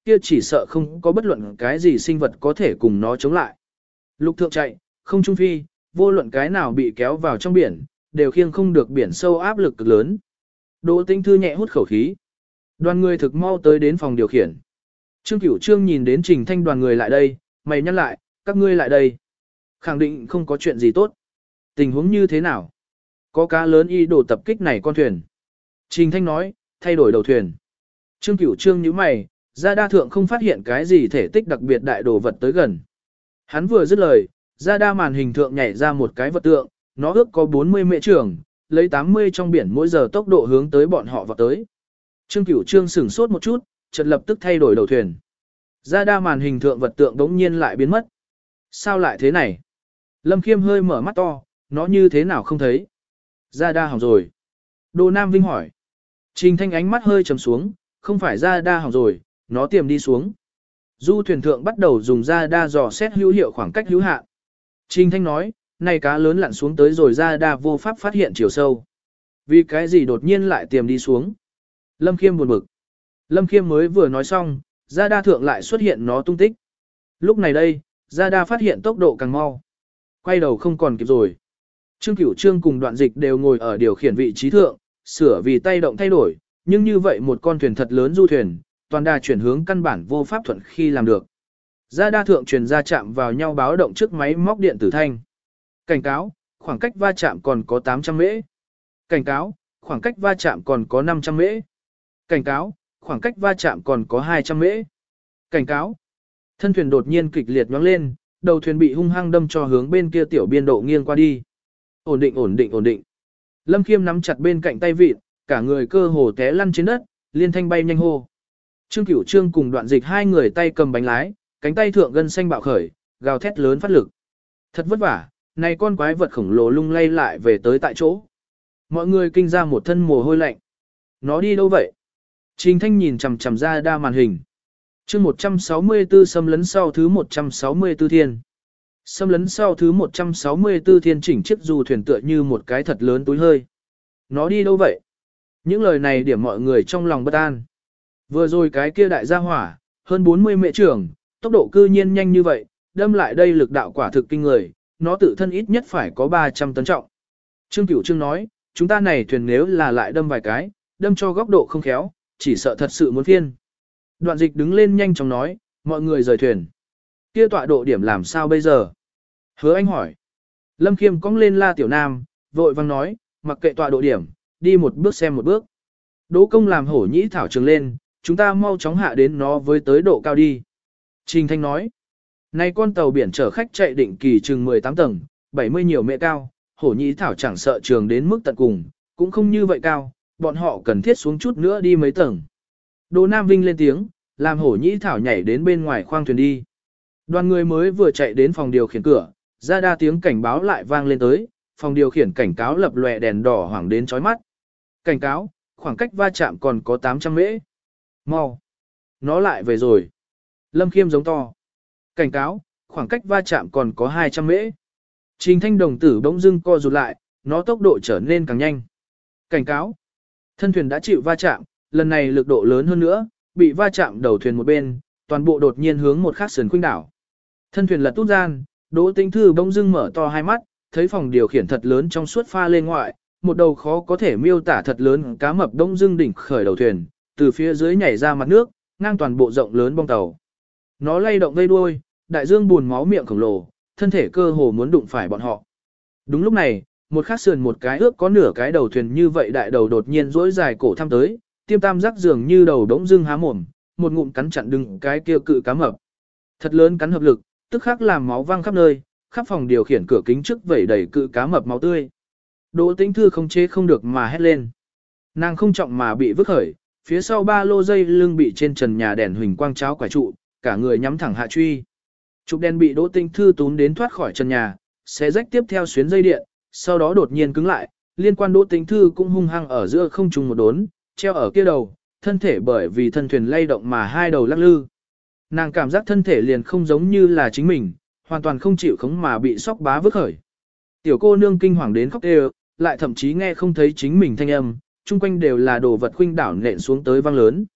kia chỉ sợ không có bất luận cái gì sinh vật có thể cùng nó chống lại. Lục thượng chạy, không trung phi, vô luận cái nào bị kéo vào trong biển, đều khiêng không được biển sâu áp lực cực lớn. Đỗ Tĩnh Thư nhẹ hút khẩu khí. Đoàn người thực mau tới đến phòng điều khiển. Trương Cửu Trương nhìn đến Trình Thanh đoàn người lại đây, mày nhắc lại, các ngươi lại đây. Khẳng định không có chuyện gì tốt. Tình huống như thế nào? Có cá lớn y đổ tập kích này con thuyền. Trình Thanh nói, thay đổi đầu thuyền. Trương Cửu Trương nhíu mày, ra đa thượng không phát hiện cái gì thể tích đặc biệt đại đồ vật tới gần. Hắn vừa dứt lời, ra đa màn hình thượng nhảy ra một cái vật tượng, nó ước có bốn mươi mệ trường, lấy tám mươi trong biển mỗi giờ tốc độ hướng tới bọn họ vào tới. Trương Cửu Trương sửng sốt một chút, chợt lập tức thay đổi đầu thuyền. Ra đa màn hình thượng vật tượng đống nhiên lại biến mất. Sao lại thế này? Lâm Khiêm hơi mở mắt to, nó như thế nào không thấy? Ra đa hỏng rồi. Đô Nam Vinh hỏi. Trình Thanh ánh mắt hơi trầm xuống, không phải ra đa hỏng rồi, nó tiềm đi xuống. Du thuyền thượng bắt đầu dùng ra đa dò xét hữu hiệu khoảng cách hữu hạn. Trình Thanh nói, này cá lớn lặn xuống tới rồi ra đa vô pháp phát hiện chiều sâu. Vì cái gì đột nhiên lại tiềm đi xuống? Lâm Khiêm buồn bực. Lâm Khiêm mới vừa nói xong, ra đa thượng lại xuất hiện nó tung tích. Lúc này đây, ra đa phát hiện tốc độ càng mau. Quay đầu không còn kịp rồi. Trương Cửu Trương cùng Đoạn Dịch đều ngồi ở điều khiển vị trí thượng, sửa vì tay động thay đổi, nhưng như vậy một con thuyền thật lớn du thuyền, toàn đà chuyển hướng căn bản vô pháp thuận khi làm được. Ra đa thượng truyền ra chạm vào nhau báo động trước máy móc điện tử thanh. Cảnh cáo, khoảng cách va chạm còn có tám trăm mễ. Cảnh cáo, khoảng cách va chạm còn có năm trăm mễ. Cảnh cáo, khoảng cách va chạm còn có hai trăm mễ. Cảnh cáo. Thân thuyền đột nhiên kịch liệt nhoáng lên, đầu thuyền bị hung hăng đâm cho hướng bên kia tiểu biên độ nghiêng qua đi. Ổn định ổn định ổn định. Lâm Khiêm nắm chặt bên cạnh tay vịt, cả người cơ hồ té lăn trên đất, liên thanh bay nhanh hô. Trương Cửu Trương cùng Đoạn Dịch hai người tay cầm bánh lái, cánh tay thượng gân xanh bạo khởi, gào thét lớn phát lực. Thật vất vả, này con quái vật khổng lồ lung lay lại về tới tại chỗ. Mọi người kinh ra một thân mồ hôi lạnh. Nó đi đâu vậy? Trình Thanh nhìn chằm chằm ra đa màn hình. Chương một trăm sáu mươi tư xâm lấn sau thứ một trăm sáu mươi tư thiên. Xâm lấn sau thứ một trăm sáu mươi tư thiên chỉnh chiếc du thuyền tựa như một cái thật lớn túi hơi. Nó đi đâu vậy? Những lời này điểm mọi người trong lòng bất an. Vừa rồi cái kia đại gia hỏa, hơn bốn mươi mệ trưởng, tốc độ cư nhiên nhanh như vậy, đâm lại đây lực đạo quả thực kinh người, nó tự thân ít nhất phải có ba trăm tấn trọng. Trương Cửu Trương nói, chúng ta này thuyền nếu là lại đâm vài cái, đâm cho góc độ không khéo, chỉ sợ thật sự muốn phiên. Đoạn Dịch đứng lên nhanh chóng nói, mọi người rời thuyền. Kia tọa độ điểm làm sao bây giờ? Hứa Anh hỏi. Lâm Khiêm cong lên La Tiểu Nam, vội vang nói, mặc kệ tọa độ điểm, đi một bước xem một bước. Đỗ Công làm hổ nhĩ thảo trường lên, chúng ta mau chóng hạ đến nó với tới độ cao đi. Trình Thanh nói, nay con tàu biển chở khách chạy định kỳ chừng mười tám tầng, bảy mươi nhiều mệ cao, hổ nhĩ thảo chẳng sợ trường đến mức tận cùng, cũng không như vậy cao, bọn họ cần thiết xuống chút nữa đi mấy tầng. Đỗ Nam Vinh lên tiếng, làm hổ nhĩ thảo nhảy đến bên ngoài khoang thuyền đi. Đoàn người mới vừa chạy đến phòng điều khiển cửa, ra đa tiếng cảnh báo lại vang lên tới, phòng điều khiển cảnh cáo lập lòe đèn đỏ hoảng đến chói mắt. Cảnh cáo, khoảng cách va chạm còn có tám trăm mễ. Mau. Nó lại về rồi. Lâm Khiêm giống to. Cảnh cáo, khoảng cách va chạm còn có hai trăm mễ. Trình Thanh đồng tử bỗng dưng co rụt lại, nó tốc độ trở nên càng nhanh. Cảnh cáo. Thân thuyền đã chịu va chạm, lần này lực độ lớn hơn nữa, bị va chạm đầu thuyền một bên, toàn bộ đột nhiên hướng một khác sườn khuynh đảo. Thân thuyền lật tút gian, Đỗ Tĩnh Thư bỗng dưng mở to hai mắt, thấy phòng điều khiển thật lớn trong suốt pha lên ngoại, một đầu khó có thể miêu tả thật lớn cá mập bỗng dưng đỉnh khởi đầu thuyền, từ phía dưới nhảy ra mặt nước, ngang toàn bộ rộng lớn bong tàu. Nó lay động vây đuôi, đại dương buồn máu miệng khổng lồ, thân thể cơ hồ muốn đụng phải bọn họ. Đúng lúc này, một khắc sườn một cái ước có nửa cái đầu thuyền như vậy đại đầu đột nhiên duỗi dài cổ thăm tới, tiêm tam giác dường như đầu đống dưng há mồm, một ngụm cắn chặn đừng cái kia cự cá mập. Thật lớn cắn hợp lực, tức khắc làm máu văng khắp nơi, khắp phòng điều khiển cửa kính trước vẩy đầy cự cá mập máu tươi. Đỗ Tĩnh Thư không chế không được mà hét lên. Nàng không trọng mà bị vứt khởi, phía sau ba lô dây lưng bị trên trần nhà đèn huỳnh quang cháo quải trụ, cả người nhắm thẳng hạ truy. Trục đèn bị Đỗ Tĩnh Thư tún đến thoát khỏi trần nhà, xé rách tiếp theo xuyến dây điện, sau đó đột nhiên cứng lại, liên quan Đỗ Tĩnh Thư cũng hung hăng ở giữa không trung một đốn, treo ở kia đầu, thân thể bởi vì thân thuyền lay động mà hai đầu lắc lư. Nàng cảm giác thân thể liền không giống như là chính mình, hoàn toàn không chịu khống mà bị sóc bá vứt khởi. Tiểu cô nương kinh hoàng đến khóc kêu, lại thậm chí nghe không thấy chính mình thanh âm, chung quanh đều là đồ vật khuynh đảo nện xuống tới vang lớn.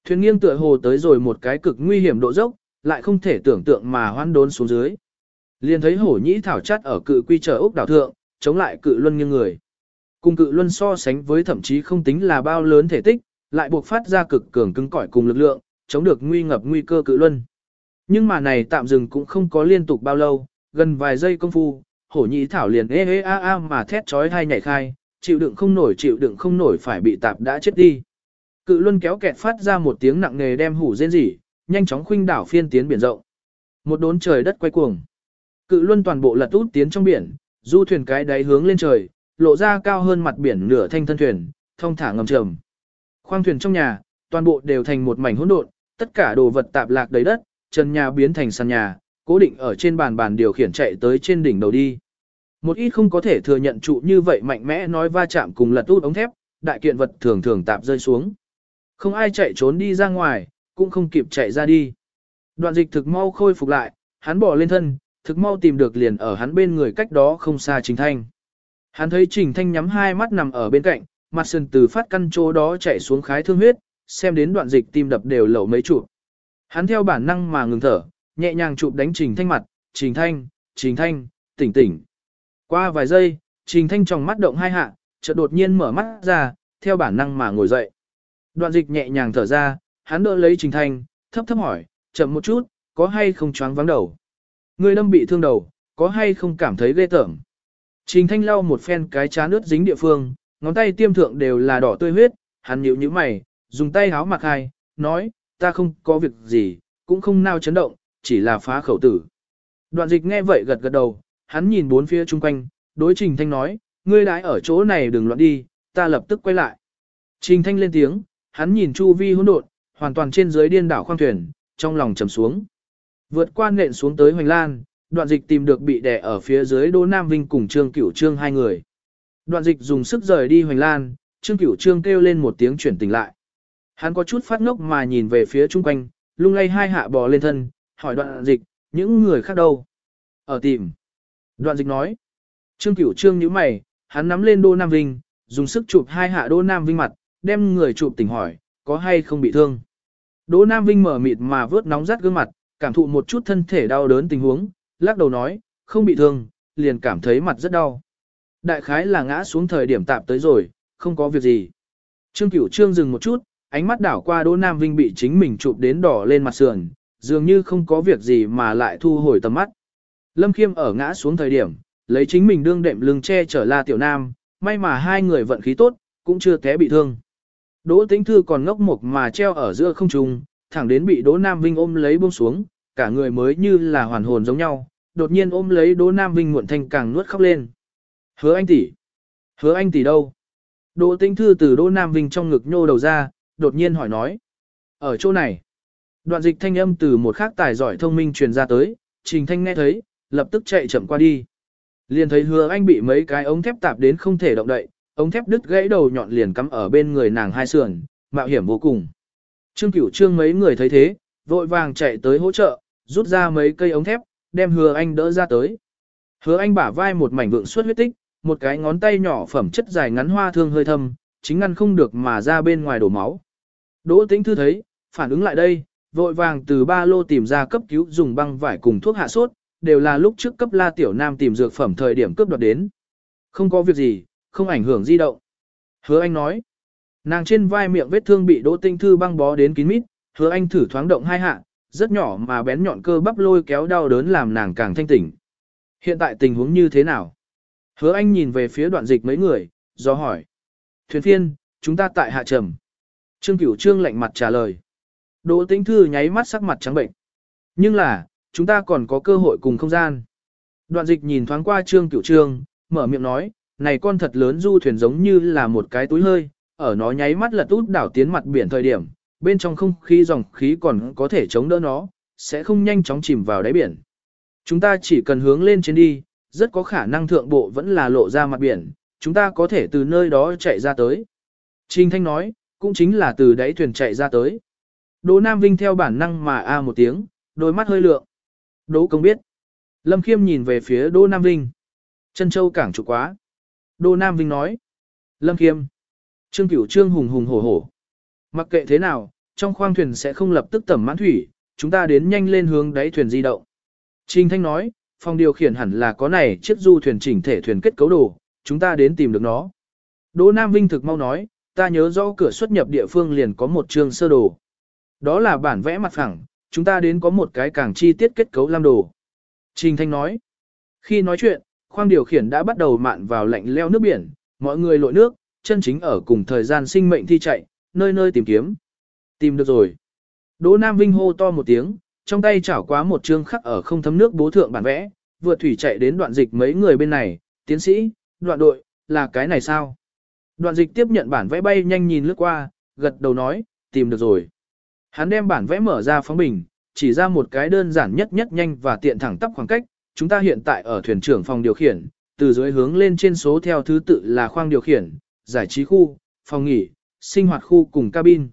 Thuyền nghiêng tựa hồ tới rồi một cái cực nguy hiểm độ dốc, lại không thể tưởng tượng mà hoan đốn xuống dưới. Liền thấy hổ nhĩ thảo chắt ở cự quy trở ốc đảo thượng, chống lại cự luân nghiêng người. Cùng cự luân so sánh với thậm chí không tính là bao lớn thể tích, lại buộc phát ra cực cường cứng cỏi cùng lực lượng, chống được nguy ngập nguy cơ cự luân. Nhưng mà này tạm dừng cũng không có liên tục bao lâu, gần vài giây công phu, hổ nhĩ thảo liền ê ê a a mà thét chói tai nhảy khai, chịu đựng không nổi chịu đựng không nổi phải bị tạp đã chết đi. Cự luân kéo kẹt phát ra một tiếng nặng nề đem hủ rên rỉ, nhanh chóng khuynh đảo phiên tiến biển rộng. Một đốn trời đất quay cuồng. Cự luân toàn bộ lật út tiến trong biển, du thuyền cái đáy hướng lên trời, lộ ra cao hơn mặt biển nửa thanh thân thuyền, thông thả ngầm trầm. Khoang thuyền trong nhà, toàn bộ đều thành một mảnh hỗn độn, tất cả đồ vật tạp lạc đầy đất, trần nhà biến thành sàn nhà, cố định ở trên bàn bàn điều khiển chạy tới trên đỉnh đầu đi. Một ít không có thể thừa nhận trụ như vậy mạnh mẽ nói va chạm cùng lật út ống thép, đại kiện vật thường thường tạp rơi xuống. Không ai chạy trốn đi ra ngoài, cũng không kịp chạy ra đi. Đoạn dịch thực mau khôi phục lại, hắn bỏ lên thân, thực mau tìm được liền ở hắn bên người cách đó không xa Trình Thanh. Hắn thấy Trình Thanh nhắm hai mắt nằm ở bên cạnh, mặt sườn từ phát căn chỗ đó chạy xuống khái thương huyết, xem đến đoạn dịch tim đập đều lẩu mấy chụp. Hắn theo bản năng mà ngừng thở, nhẹ nhàng chụp đánh Trình Thanh mặt, Trình Thanh, Trình Thanh, tỉnh tỉnh. Qua vài giây, Trình Thanh trong mắt động hai hạ, chợt đột nhiên mở mắt ra, theo bản năng mà ngồi dậy. Đoạn dịch nhẹ nhàng thở ra, hắn đỡ lấy Trình Thanh, thấp thấp hỏi, chậm một chút, có hay không choáng vắng đầu? Người đâm bị thương đầu, có hay không cảm thấy ghê tởm? Trình Thanh lau một phen cái chán ướt dính địa phương, ngón tay tiêm thượng đều là đỏ tươi huyết, hắn nhíu nhíu mày, dùng tay háo mặc hai, nói, ta không có việc gì, cũng không nao chấn động, chỉ là phá khẩu tử. Đoạn dịch nghe vậy gật gật đầu, hắn nhìn bốn phía chung quanh, đối Trình Thanh nói, ngươi đãi ở chỗ này đừng loạn đi, ta lập tức quay lại. Trình Thanh lên tiếng, hắn nhìn chu vi hỗn độn, hoàn toàn trên dưới điên đảo khoang thuyền, trong lòng trầm xuống. Vượt qua nện xuống tới hoành lan, đoạn dịch tìm được bị đè ở phía dưới Đỗ Nam Vinh cùng Trương Cửu Trương hai người. Đoạn dịch dùng sức rời đi hoành lan, Trương Cửu Trương kêu lên một tiếng chuyển tỉnh lại. Hắn có chút phát ngốc mà nhìn về phía chung quanh, lung lay hai hạ bò lên thân, hỏi đoạn dịch, những người khác đâu? Ở tìm. Đoạn dịch nói. Trương Cửu Trương nhíu mày, hắn nắm lên Đỗ Nam Vinh, dùng sức chụp hai hạ Đỗ Nam Vinh mặt, đem người chụp tỉnh hỏi, có hay không bị thương? Đỗ Nam Vinh mở mịt mà vớt nóng rát gương mặt, cảm thụ một chút thân thể đau đớn tình huống, lắc đầu nói, không bị thương, liền cảm thấy mặt rất đau. Đại khái là ngã xuống thời điểm tạm tới rồi, không có việc gì. Trương Cửu Trương dừng một chút, ánh mắt đảo qua Đỗ Nam Vinh bị chính mình chụp đến đỏ lên mặt sườn, dường như không có việc gì mà lại thu hồi tầm mắt. Lâm Khiêm ở ngã xuống thời điểm, lấy chính mình đương đệm lưng che chở La Tiểu Nam, may mà hai người vận khí tốt, cũng chưa té bị thương. Đỗ Tĩnh Thư còn ngốc mục mà treo ở giữa không trung, thẳng đến bị Đỗ Nam Vinh ôm lấy buông xuống, cả người mới như là hoàn hồn giống nhau, đột nhiên ôm lấy Đỗ Nam Vinh muộn thanh càng nuốt khóc lên. Hứa anh tỷ, hứa anh tỷ đâu? Đỗ Tĩnh Thư từ Đỗ Nam Vinh trong ngực nhô đầu ra, đột nhiên hỏi nói. Ở chỗ này. Đoạn dịch thanh âm từ một khác tài giỏi thông minh truyền ra tới, Trình Thanh nghe thấy, lập tức chạy chậm qua đi. Liền thấy hứa anh bị mấy cái ống thép tạp đến không thể động đậy, ống thép đứt gãy đầu nhọn liền cắm ở bên người nàng hai sườn, mạo hiểm vô cùng. Trương Cửu Trương mấy người thấy thế, vội vàng chạy tới hỗ trợ, rút ra mấy cây ống thép, đem hứa anh đỡ ra tới. Hứa anh bả vai một mảnh vượng suốt huyết tích, một cái ngón tay nhỏ phẩm chất dài ngắn hoa thương hơi thâm, chính ngăn không được mà ra bên ngoài đổ máu. Đỗ Tĩnh Thư thấy, phản ứng lại đây, vội vàng từ ba lô tìm ra cấp cứu dùng băng vải cùng thuốc hạ sốt, đều là lúc trước cấp La Tiểu Nam tìm dược phẩm thời điểm cướp đoạt đến. Không có việc gì, không ảnh hưởng di động. Hứa anh nói, nàng trên vai miệng vết thương bị Đỗ Tĩnh Thư băng bó đến kín mít, hứa anh thử thoáng động hai hạ, rất nhỏ mà bén nhọn cơ bắp lôi kéo đau đớn làm nàng càng thanh tỉnh. Hiện tại tình huống như thế nào? Hứa anh nhìn về phía đoạn dịch mấy người, do hỏi. Thuyền phiên, chúng ta tại hạ trầm. Trương Cửu Trương lạnh mặt trả lời. Đỗ Tĩnh Thư nháy mắt sắc mặt trắng bệnh. Nhưng là, chúng ta còn có cơ hội cùng không gian. Đoạn dịch nhìn thoáng qua Trương Cửu Trương, mở miệng nói, này con thật lớn du thuyền giống như là một cái túi hơi, ở nó nháy mắt lật út đảo tiến mặt biển thời điểm, bên trong không khí dòng khí còn có thể chống đỡ nó, sẽ không nhanh chóng chìm vào đáy biển. Chúng ta chỉ cần hướng lên trên đi, rất có khả năng thượng bộ vẫn là lộ ra mặt biển, chúng ta có thể từ nơi đó chạy ra tới. Trình Thanh nói, cũng chính là từ đáy thuyền chạy ra tới. Đỗ Nam Vinh theo bản năng mà a một tiếng, đôi mắt hơi lượng. Đỗ công biết. Lâm Khiêm nhìn về phía Đỗ Nam Vinh. Chân châu cảng trụ quá. Đỗ Nam Vinh nói. Lâm Khiêm. Trương Cửu Trương hùng hùng hổ hổ. Mặc kệ thế nào, trong khoang thuyền sẽ không lập tức tẩm mãn thủy, chúng ta đến nhanh lên hướng đáy thuyền di động. Trình Thanh nói, phòng điều khiển hẳn là có này chiếc du thuyền chỉnh thể thuyền kết cấu đồ, chúng ta đến tìm được nó. Đỗ Nam Vinh thực mau nói, ta nhớ rõ cửa xuất nhập địa phương liền có một chương sơ đồ. Đó là bản vẽ mặt phẳng, chúng ta đến có một cái càng chi tiết kết cấu lam đồ. Trình Thanh nói, khi nói chuyện, khoang điều khiển đã bắt đầu mạn vào lạnh leo nước biển, mọi người lội nước, chân chính ở cùng thời gian sinh mệnh thi chạy, nơi nơi tìm kiếm. Tìm được rồi. Đỗ Nam Vinh hô to một tiếng, trong tay chảo quá một chương khắc ở không thấm nước bố thượng bản vẽ, vượt thủy chạy đến Đoạn Dịch mấy người bên này, tiến sĩ, Đoạn đội, là cái này sao? Đoạn Dịch tiếp nhận bản vẽ bay nhanh nhìn lướt qua, gật đầu nói, tìm được rồi. Hắn đem bản vẽ mở ra phóng bình, chỉ ra một cái đơn giản nhất nhất nhanh và tiện thẳng tắp khoảng cách, chúng ta hiện tại ở thuyền trưởng phòng điều khiển, từ dưới hướng lên trên số theo thứ tự là khoang điều khiển, giải trí khu, phòng nghỉ, sinh hoạt khu cùng cabin.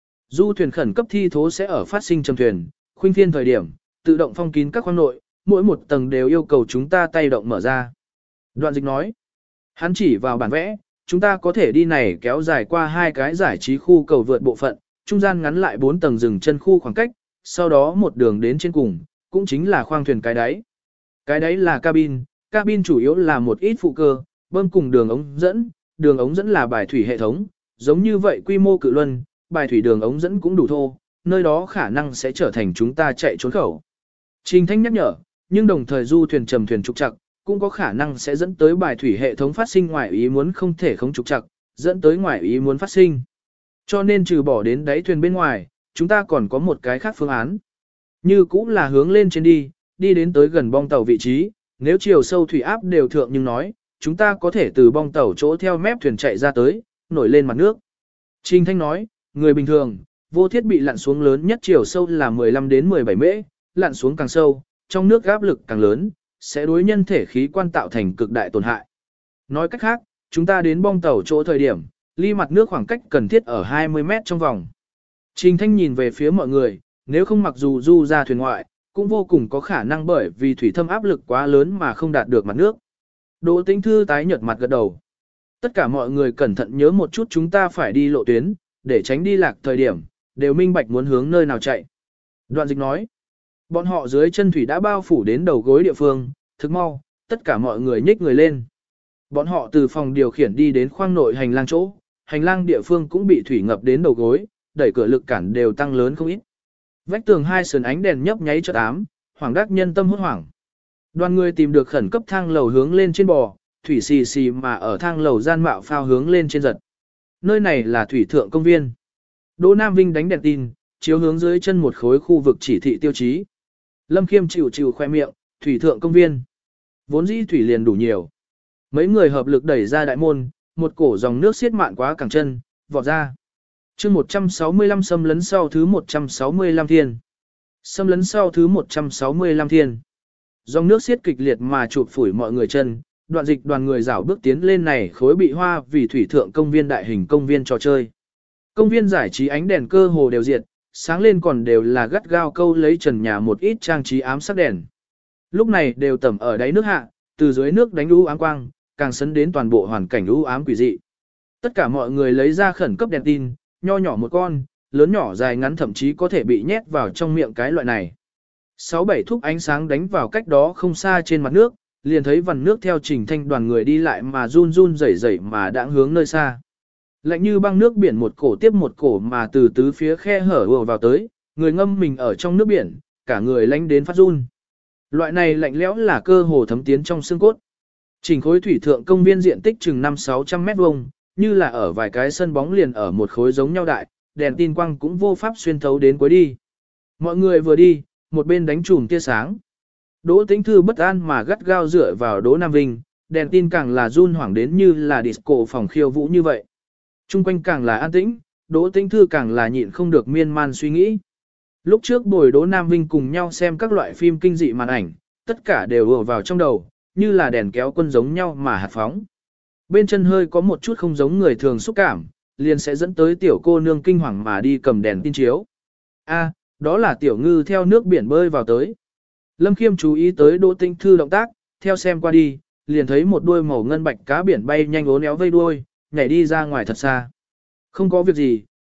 Du thuyền khẩn cấp thi thố sẽ ở phát sinh trầm thuyền, khuynh phiên thời điểm, tự động phong kín các khoang nội, mỗi một tầng đều yêu cầu chúng ta tay động mở ra. Đoạn Dịch nói, hắn chỉ vào bản vẽ, chúng ta có thể đi này kéo dài qua hai cái giải trí khu cầu vượt bộ phận, trung gian ngắn lại bốn tầng dừng chân khu khoảng cách, sau đó một đường đến trên cùng, cũng chính là khoang thuyền cái đáy. Cái đáy là cabin, cabin chủ yếu là một ít phụ cơ, bơm cùng đường ống dẫn, đường ống dẫn là bài thủy hệ thống, giống như vậy quy mô cự luân, bài thủy đường ống dẫn cũng đủ thô, nơi đó khả năng sẽ trở thành chúng ta chạy trốn khẩu. Trình Thanh nhắc nhở, nhưng đồng thời du thuyền trầm thuyền trục trặc, cũng có khả năng sẽ dẫn tới bài thủy hệ thống phát sinh ngoài ý muốn không thể không trục trặc, dẫn tới ngoài ý muốn phát sinh. Cho nên trừ bỏ đến đáy thuyền bên ngoài, chúng ta còn có một cái khác phương án. Như cũng là hướng lên trên đi, đi đến tới gần bong tàu vị trí, nếu chiều sâu thủy áp đều thượng nhưng nói, chúng ta có thể từ bong tàu chỗ theo mép thuyền chạy ra tới, nổi lên mặt nước. Trình Thanh nói, người bình thường, vô thiết bị lặn xuống lớn nhất chiều sâu là mười lăm đến mười bảy mễ, lặn xuống càng sâu, trong nước áp lực càng lớn, sẽ đối nhân thể khí quan tạo thành cực đại tổn hại. Nói cách khác, chúng ta đến bong tàu chỗ thời điểm, ly mặt nước khoảng cách cần thiết ở hai mươi mét trong vòng. Trình Thanh nhìn về phía mọi người, nếu không mặc dù du ra thuyền ngoại, cũng vô cùng có khả năng bởi vì thủy thâm áp lực quá lớn mà không đạt được mặt nước. Đỗ Tĩnh Thư tái nhợt mặt gật đầu. Tất cả mọi người cẩn thận nhớ một chút chúng ta phải đi lộ tuyến, để tránh đi lạc thời điểm, đều minh bạch muốn hướng nơi nào chạy. Đoạn Dịch nói, bọn họ dưới chân thủy đã bao phủ đến đầu gối địa phương, thực mau, tất cả mọi người nhích người lên. Bọn họ từ phòng điều khiển đi đến khoang nội hành lang chỗ, hành lang địa phương cũng bị thủy ngập đến đầu gối, đẩy cửa lực cản đều tăng lớn không ít. Vách tường hai sườn ánh đèn nhấp nháy chớp ám, hoàng đắc nhân tâm hốt hoảng. Đoàn người tìm được khẩn cấp thang lầu hướng lên trên bò, thủy xì xì mà ở thang lầu gian mạo phao hướng lên trên giật. Nơi này là thủy thượng công viên. Đỗ Nam Vinh đánh đèn tin, chiếu hướng dưới chân một khối khu vực chỉ thị tiêu chí. Lâm Khiêm chịu chịu khoe miệng, thủy thượng công viên. Vốn dĩ thủy liền đủ nhiều. Mấy người hợp lực đẩy ra đại môn, một cổ dòng nước xiết mạn quá cẳng chân, vọt ra. chương một trăm sáu mươi lăm xâm lấn sau thứ một trăm sáu mươi lăm thiên. Xâm lấn sau thứ một trăm sáu mươi lăm thiên. Dòng nước xiết kịch liệt mà chụp phủi mọi người chân, Đoạn Dịch đoàn người rảo bước tiến lên này khối bị hoa vì thủy thượng công viên đại hình công viên trò chơi. Công viên giải trí ánh đèn cơ hồ đều diệt, sáng lên còn đều là gắt gao câu lấy trần nhà một ít trang trí ám sắc đèn. Lúc này đều tẩm ở đáy nước hạ, từ dưới nước đánh u ám quang, càng sấn đến toàn bộ hoàn cảnh u ám quỷ dị. Tất cả mọi người lấy ra khẩn cấp đèn tin, nho nhỏ một con, lớn nhỏ dài ngắn thậm chí có thể bị nhét vào trong miệng cái loại này. Sáu bảy thúc ánh sáng đánh vào cách đó không xa trên mặt nước, liền thấy vằn nước theo Trình Thanh đoàn người đi lại mà run run rẩy rẩy mà đã hướng nơi xa. Lạnh như băng nước biển một cổ tiếp một cổ mà từ tứ phía khe hở ùa vào tới, người ngâm mình ở trong nước biển, cả người lạnh đến phát run. Loại này lạnh lẽo là cơ hồ thấm tiến trong xương cốt. Trình khối thủy thượng công viên diện tích chừng năm sáu trăm mét vuông, như là ở vài cái sân bóng liền ở một khối giống nhau đại, đèn tin quang cũng vô pháp xuyên thấu đến cuối đi. Mọi người vừa đi, một bên đánh chùm tia sáng. Đỗ Tĩnh Thư bất an mà gắt gao dựa vào Đỗ Nam Vinh, đèn tin càng là run hoảng đến như là disco phòng khiêu vũ như vậy. Trung quanh càng là an tĩnh, Đỗ Tĩnh Thư càng là nhịn không được miên man suy nghĩ. Lúc trước bồi Đỗ Nam Vinh cùng nhau xem các loại phim kinh dị màn ảnh, tất cả đều ùa vào trong đầu, như là đèn kéo quân giống nhau mà hạt phóng. Bên chân hơi có một chút không giống người thường xúc cảm, liền sẽ dẫn tới tiểu cô nương kinh hoàng mà đi cầm đèn tin chiếu. A, đó là tiểu ngư theo nước biển bơi vào tới. Lâm Khiêm chú ý tới Đỗ Tĩnh Thư động tác, theo xem qua đi, liền thấy một đuôi màu ngân bạch cá biển bay nhanh uốn éo vây đuôi, nhảy đi ra ngoài thật xa. Không có việc gì,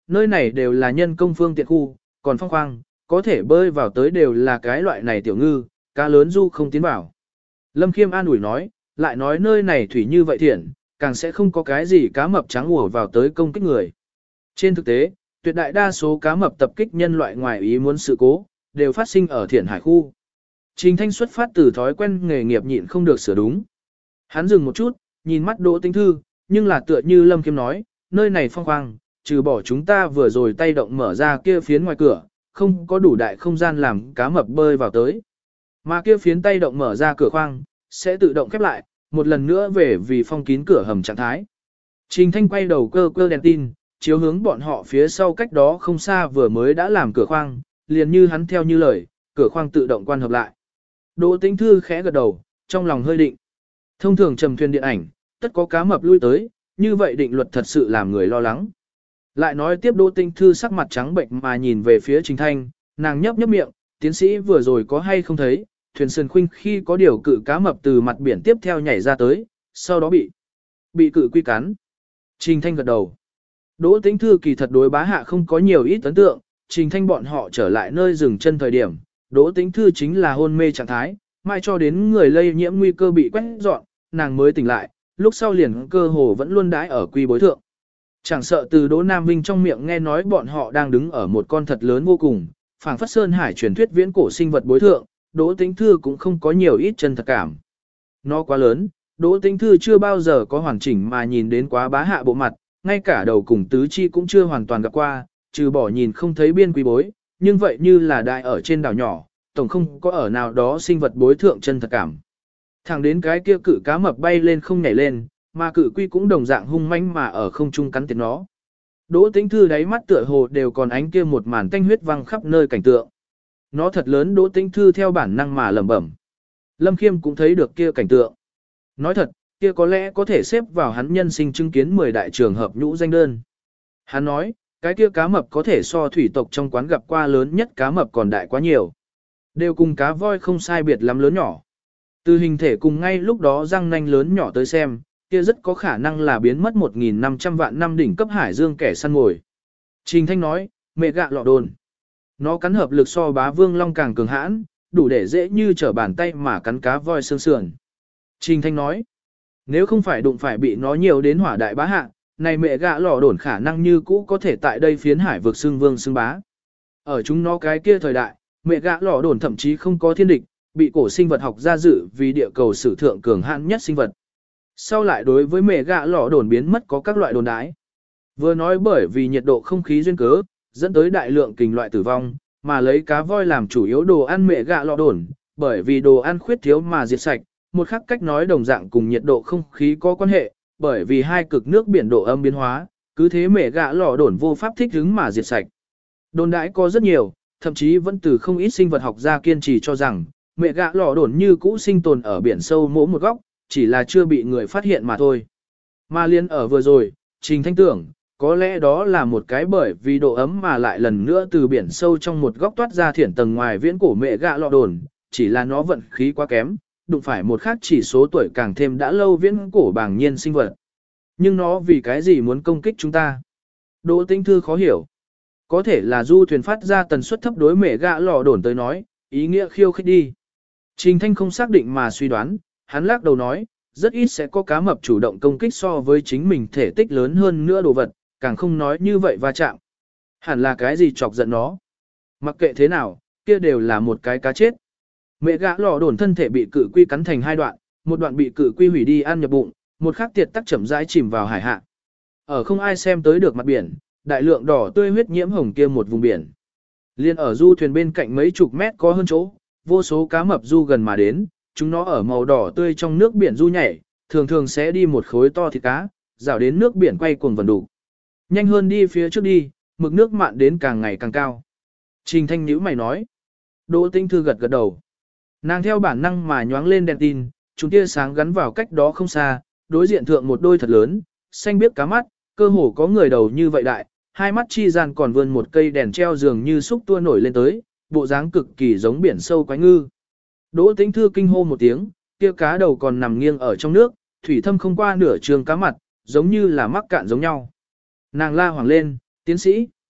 nơi này đều là nhân công phương tiện khu, còn phong khoang, có thể bơi vào tới đều là cái loại này tiểu ngư, cá lớn du không tiến vào. Lâm Khiêm an ủi nói, lại nói nơi này thủy như vậy thiện, càng sẽ không có cái gì cá mập trắng ùa vào tới công kích người. Trên thực tế, tuyệt đại đa số cá mập tập kích nhân loại ngoài ý muốn sự cố, đều phát sinh ở thiện hải khu. Trình Thanh xuất phát từ thói quen nghề nghiệp nhịn không được sửa đúng. Hắn dừng một chút, nhìn mắt Đỗ Tĩnh Thư, nhưng là tựa như Lâm Khiêm nói, nơi này phong khoang, trừ bỏ chúng ta vừa rồi tay động mở ra kia phiến ngoài cửa, không có đủ đại không gian làm cá mập bơi vào tới. Mà kia phiến tay động mở ra cửa khoang, sẽ tự động khép lại, một lần nữa về vì phong kín cửa hầm trạng thái. Trình Thanh quay đầu cơ cơ đèn tin, chiếu hướng bọn họ phía sau cách đó không xa vừa mới đã làm cửa khoang, liền như hắn theo như lời, cửa khoang tự động quan hợp lại. Đỗ Tĩnh Thư khẽ gật đầu, trong lòng hơi định. Thông thường trầm thuyền điện ảnh, tất có cá mập lui tới, như vậy định luật thật sự làm người lo lắng. Lại nói tiếp Đỗ Tĩnh Thư sắc mặt trắng bệnh mà nhìn về phía Trình Thanh, nàng nhấp nhấp miệng, tiến sĩ vừa rồi có hay không thấy, thuyền sơn khuynh khi có điều cự cá mập từ mặt biển tiếp theo nhảy ra tới, sau đó bị bị cự quy cắn. Trình Thanh gật đầu. Đỗ Tĩnh Thư kỳ thật đối bá hạ không có nhiều ít ấn tượng, Trình Thanh bọn họ trở lại nơi dừng chân thời điểm, Đỗ Tĩnh Thư chính là hôn mê trạng thái, mai cho đến người lây nhiễm nguy cơ bị quét dọn, nàng mới tỉnh lại, lúc sau liền cơ hồ vẫn luôn đãi ở quy bối thượng. Chẳng sợ từ Đỗ Nam Vinh trong miệng nghe nói bọn họ đang đứng ở một con thật lớn vô cùng, phảng phất sơn hải truyền thuyết viễn cổ sinh vật bối thượng, Đỗ Tĩnh Thư cũng không có nhiều ít chân thật cảm. Nó quá lớn, Đỗ Tĩnh Thư chưa bao giờ có hoàn chỉnh mà nhìn đến quá bá hạ bộ mặt, ngay cả đầu cùng tứ chi cũng chưa hoàn toàn gặp qua, trừ bỏ nhìn không thấy biên quý bối, nhưng vậy như là đại ở trên đảo nhỏ, tổng không có ở nào đó sinh vật bối thượng chân thật cảm. Thẳng đến cái kia cự cá mập bay lên không nhảy lên, mà cự quy cũng đồng dạng hung manh mà ở không trung cắn tiệt nó. Đỗ Tĩnh Thư đáy mắt tựa hồ đều còn ánh kia một màn tanh huyết văng khắp nơi cảnh tượng. Nó thật lớn. Đỗ Tĩnh Thư theo bản năng mà lẩm bẩm. Lâm Khiêm cũng thấy được kia cảnh tượng. Nói thật, kia có lẽ có thể xếp vào hắn nhân sinh chứng kiến mười đại trường hợp nhũ danh đơn. Hắn nói, cái kia cá mập có thể so thủy tộc trong quán gặp qua lớn nhất cá mập còn đại quá nhiều. Đều cùng cá voi không sai biệt lắm lớn nhỏ. Từ hình thể cùng ngay lúc đó răng nanh lớn nhỏ tới xem, kia rất có khả năng là biến mất một nghìn năm trăm vạn năm đỉnh cấp hải dương kẻ săn mồi. Trình Thanh nói, mẹ gạ lọ đồn. Nó cắn hợp lực so bá vương long càng cường hãn, đủ để dễ như trở bàn tay mà cắn cá voi xương sườn. Trình Thanh nói, nếu không phải đụng phải bị nó nhiều đến hỏa đại bá hạ, này mẹ gạ lọ đồn khả năng như cũ có thể tại đây phiến hải vực xương vương xương bá. Ở chúng nó cái kia thời đại, mẹ gạ lọ đồn thậm chí không có thiên địch, bị cổ sinh vật học gia dự vì địa cầu sử thượng cường hãn nhất sinh vật. Sau lại đối với mẹ gạ lọ đồn biến mất có các loại đồn đái. Vừa nói bởi vì nhiệt độ không khí duyên cớ, dẫn tới đại lượng kình loại tử vong, mà lấy cá voi làm chủ yếu đồ ăn mẹ gạ lọ đồn, bởi vì đồ ăn khuyết thiếu mà diệt sạch, một khác cách nói đồng dạng cùng nhiệt độ không khí có quan hệ, bởi vì hai cực nước biển độ âm biến hóa, cứ thế mẹ gạ lọ đồn vô pháp thích ứng mà diệt sạch. Đồn đãi có rất nhiều, thậm chí vẫn từ không ít sinh vật học gia kiên trì cho rằng, mẹ gạ lọ đồn như cũ sinh tồn ở biển sâu mỗi một góc, chỉ là chưa bị người phát hiện mà thôi. Mà liên ở vừa rồi, Trình Thanh tưởng, có lẽ đó là một cái bởi vì độ ấm mà lại lần nữa từ biển sâu trong một góc toát ra thiển tầng ngoài viễn cổ mẹ gạ lọ đồn, chỉ là nó vận khí quá kém, đụng phải một khác chỉ số tuổi càng thêm đã lâu viễn cổ bàng nhiên sinh vật. Nhưng nó vì cái gì muốn công kích chúng ta? Đỗ Tĩnh Thư khó hiểu. Có thể là du thuyền phát ra tần suất thấp đối mẹ gạ lọ đồn tới nói, ý nghĩa khiêu khích đi. Trình Thanh không xác định mà suy đoán, hắn lắc đầu nói, rất ít sẽ có cá mập chủ động công kích so với chính mình thể tích lớn hơn nữa đồ vật, càng không nói như vậy va chạm. Hẳn là cái gì chọc giận nó. Mặc kệ thế nào, kia đều là một cái cá chết. Mẹ gã lò đồn thân thể bị cự quy cắn thành hai đoạn, một đoạn bị cự quy hủy đi ăn nhập bụng, một khác tiệt tắc chậm rãi chìm vào hải hạ. Ở không ai xem tới được mặt biển, đại lượng đỏ tươi huyết nhiễm hồng kia một vùng biển. Liên ở du thuyền bên cạnh mấy chục mét có hơn chỗ, vô số cá mập du gần mà đến, chúng nó ở màu đỏ tươi trong nước biển du nhảy, thường thường sẽ đi một khối to thịt cá, rảo đến nước biển quay cuồng vần đủ. Nhanh hơn đi phía trước đi, mực nước mặn đến càng ngày càng cao. Trình Thanh nhíu mày nói. Đỗ Tĩnh Thư gật gật đầu. Nàng theo bản năng mà nhoáng lên đèn tin, chúng tia sáng gắn vào cách đó không xa, đối diện thượng một đôi thật lớn, xanh biếc cá mắt, cơ hồ có người đầu như vậy đại, hai mắt chi gian còn vươn một cây đèn treo dường như xúc tua nổi lên tới, bộ dáng cực kỳ giống biển sâu quái ngư. Đỗ Tĩnh Thư kinh hô một tiếng, kia cá đầu còn nằm nghiêng ở trong nước, thủy thâm không qua nửa trường cá mặt, giống như là mắc cạn giống nhau. Nàng la hoảng lên, tiến sĩ,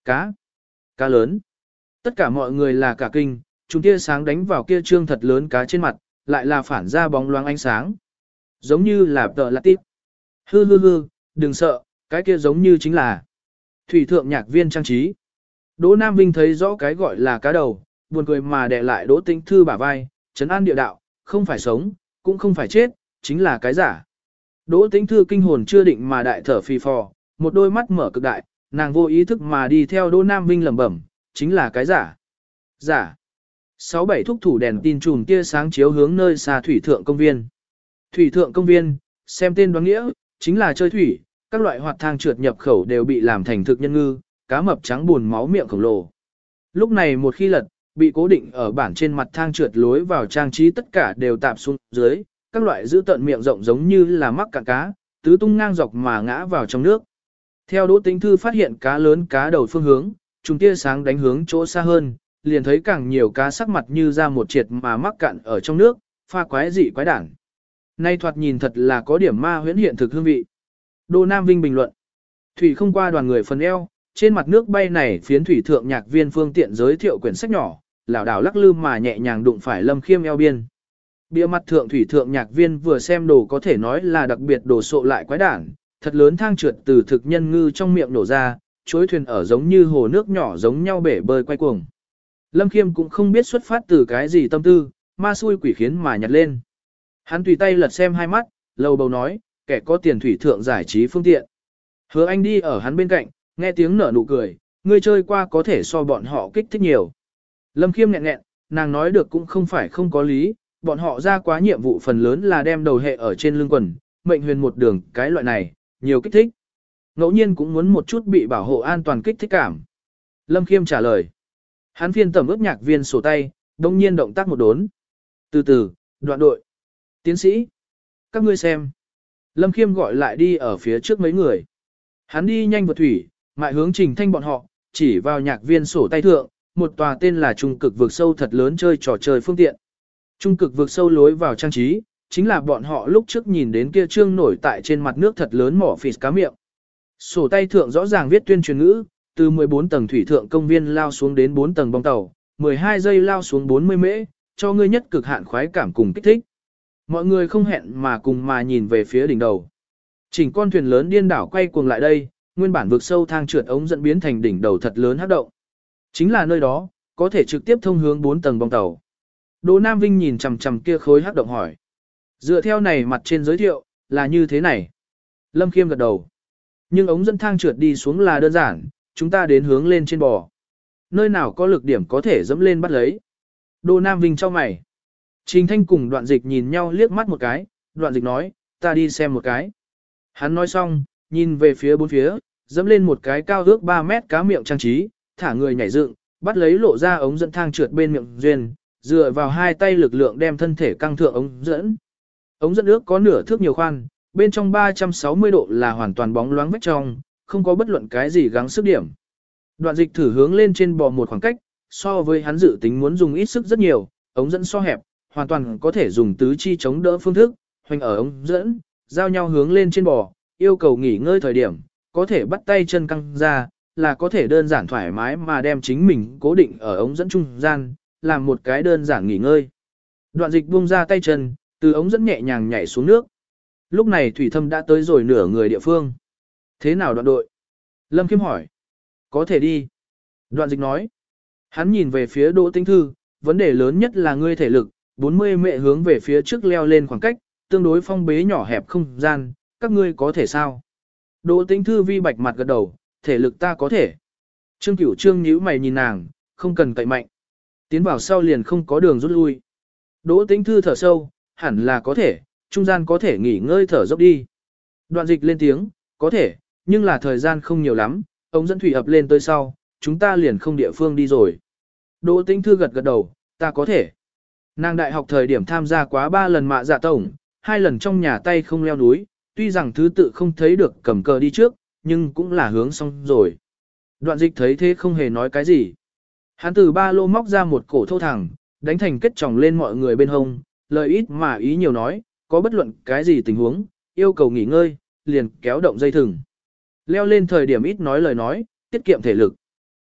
Cá. Cá lớn. Tất cả mọi người là cả kinh, chúng tia sáng đánh vào kia trương thật lớn cá trên mặt, lại là phản ra bóng loáng ánh sáng. Giống như là tờ lạt tiếp. Hư hư hư, đừng sợ, cái kia giống như chính là thủy thượng nhạc viên trang trí. Đỗ Nam Vinh thấy rõ cái gọi là cá đầu, buồn cười mà đè lại Đỗ Tĩnh Thư bả vai, trấn an địa đạo, không phải sống, cũng không phải chết, chính là cái giả. Đỗ Tĩnh Thư kinh hồn chưa định mà đại thở phì phò, một đôi mắt mở cực đại, nàng vô ý thức mà đi theo Đỗ Nam Vinh lẩm bẩm, chính là cái giả. Giả. Sáu bảy thúc thủ đèn tin chùm tia sáng chiếu hướng nơi xa thủy thượng công viên. Thủy thượng công viên, xem tên đoán nghĩa, chính là chơi thủy, các loại hoạt thang trượt nhập khẩu đều bị làm thành thực nhân ngư, cá mập trắng buồn máu miệng khổng lồ. Lúc này một khi lật, bị cố định ở bản trên mặt thang trượt lối vào trang trí tất cả đều tạp xuống dưới, các loại giữ tận miệng rộng giống như là mắc cạn cá, tứ tung ngang dọc mà ngã vào trong nước. Theo Đỗ Tĩnh Thư phát hiện cá lớn cá đầu phương hướng, chúng tia sáng đánh hướng chỗ xa hơn, liền thấy càng nhiều cá sắc mặt như ra một triệt mà mắc cạn ở trong nước, pha quái dị quái đản. Nay thoạt nhìn thật là có điểm ma huyễn hiện thực hương vị. Đỗ Nam Vinh bình luận. Thủy không qua đoàn người phần eo, trên mặt nước bay này phiến thủy thượng nhạc viên phương tiện giới thiệu quyển sách nhỏ, lảo đảo lắc lư mà nhẹ nhàng đụng phải Lâm Khiêm eo biên. Bìa mặt thượng thủy thượng nhạc viên vừa xem đồ có thể nói là đặc biệt đồ sộ lại quái đản, thật lớn thang trượt từ thực nhân ngư trong miệng nổ ra, chuối thuyền ở giống như hồ nước nhỏ giống nhau bể bơi quay cuồng. Lâm Khiêm cũng không biết xuất phát từ cái gì tâm tư, ma xui quỷ khiến mà nhặt lên. Hắn tùy tay lật xem hai mắt, lầu bầu nói, kẻ có tiền thủy thượng giải trí phương tiện. Hứa Anh đi ở hắn bên cạnh, nghe tiếng nở nụ cười, ngươi chơi qua có thể so bọn họ kích thích nhiều. Lâm Khiêm nghẹn nghẹn, nàng nói được cũng không phải không có lý, bọn họ ra quá nhiệm vụ phần lớn là đem đầu hệ ở trên lưng quần, mệnh huyền một đường, cái loại này, nhiều kích thích. Ngẫu nhiên cũng muốn một chút bị bảo hộ an toàn kích thích cảm. Lâm Khiêm trả lời. Hắn phiên tầm ướp nhạc viên sổ tay, đông nhiên động tác một đốn. Từ từ, đoạn đội. Tiến sĩ. Các ngươi xem. Lâm Khiêm gọi lại đi ở phía trước mấy người. Hắn đi nhanh vượt thủy, mại hướng Trình Thanh bọn họ, chỉ vào nhạc viên sổ tay thượng, một tòa tên là trung cực vực sâu thật lớn chơi trò chơi phương tiện. Trung cực vực sâu lối vào trang trí, chính là bọn họ lúc trước nhìn đến kia trương nổi tại trên mặt nước thật lớn mỏ phì cá miệng. Sổ tay thượng rõ ràng viết tuyên truyền ngữ, từ mười bốn tầng thủy thượng công viên lao xuống đến bốn tầng bong tàu, mười hai giây lao xuống bốn mươi mễ, cho ngươi nhất cực hạn khoái cảm cùng kích thích. Mọi người không hẹn mà cùng mà nhìn về phía đỉnh đầu. Chỉnh con thuyền lớn điên đảo quay cuồng lại đây, nguyên bản vực sâu thang trượt ống dẫn biến thành đỉnh đầu thật lớn hắc động. Chính là nơi đó, có thể trực tiếp thông hướng bốn tầng bong tàu. Đỗ Nam Vinh nhìn chằm chằm kia khối hắc động hỏi. Dựa theo này mặt trên giới thiệu, là như thế này. Lâm Khiêm gật đầu. Nhưng ống dẫn thang trượt đi xuống là đơn giản, chúng ta đến hướng lên trên bò. Nơi nào có lực điểm có thể dẫm lên bắt lấy. Đỗ Nam Vinh cho mày. Trình Thanh cùng Đoạn Dịch nhìn nhau liếc mắt một cái, Đoạn Dịch nói, ta đi xem một cái. Hắn nói xong, nhìn về phía bốn phía, dẫm lên một cái cao ước ba mét cá miệng trang trí, thả người nhảy dựng, bắt lấy lộ ra ống dẫn thang trượt bên miệng duyên, dựa vào hai tay lực lượng đem thân thể căng thượng ống dẫn. Ống dẫn ước có nửa thước nhiều khoan, bên trong ba trăm sáu mươi độ là hoàn toàn bóng loáng vách trong, không có bất luận cái gì gắng sức điểm. Đoạn Dịch thử hướng lên trên bò một khoảng cách, so với hắn dự tính muốn dùng ít sức rất nhiều, ống dẫn so hẹp, hoàn toàn có thể dùng tứ chi chống đỡ phương thức, hoành ở ống dẫn, giao nhau hướng lên trên bò, yêu cầu nghỉ ngơi thời điểm, có thể bắt tay chân căng ra, là có thể đơn giản thoải mái mà đem chính mình cố định ở ống dẫn trung gian, làm một cái đơn giản nghỉ ngơi. Đoạn Dịch buông ra tay chân, từ ống dẫn nhẹ nhàng nhảy xuống nước. Lúc này Thủy Thâm đã tới rồi nửa người địa phương. Thế nào đoạn đội? Lâm Khiêm hỏi. Có thể đi. Đoạn Dịch nói. Hắn nhìn về phía Đỗ Tĩnh Thư, vấn đề lớn nhất là ngươi thể lực, bốn mươi mệ hướng về phía trước leo lên khoảng cách, tương đối phong bế nhỏ hẹp không gian, các ngươi có thể sao? Đỗ Tĩnh Thư vi bạch mặt gật đầu, thể lực ta có thể. Trương Cửu Trương nhíu mày nhìn nàng, không cần cậy mạnh. Tiến vào sau liền không có đường rút lui. Đỗ Tĩnh Thư thở sâu, hẳn là có thể, trung gian có thể nghỉ ngơi thở dốc đi. Đoạn Dịch lên tiếng, có thể, nhưng là thời gian không nhiều lắm, ống dẫn thủy ập lên tới sau, chúng ta liền không địa phương đi rồi. Đỗ Tĩnh Thư gật gật đầu, ta có thể. Nàng đại học thời điểm tham gia quá ba lần mạ dạ tổng, hai lần trong nhà tay không leo núi, tuy rằng thứ tự không thấy được cầm cờ đi trước, nhưng cũng là hướng xong rồi. Đoạn Dịch thấy thế không hề nói cái gì. Hắn từ ba lô móc ra một cổ thô thẳng, đánh thành kết chồng lên mọi người bên hông, lời ít mà ý nhiều nói, có bất luận cái gì tình huống, yêu cầu nghỉ ngơi, liền kéo động dây thừng. Leo lên thời điểm ít nói lời nói, tiết kiệm thể lực.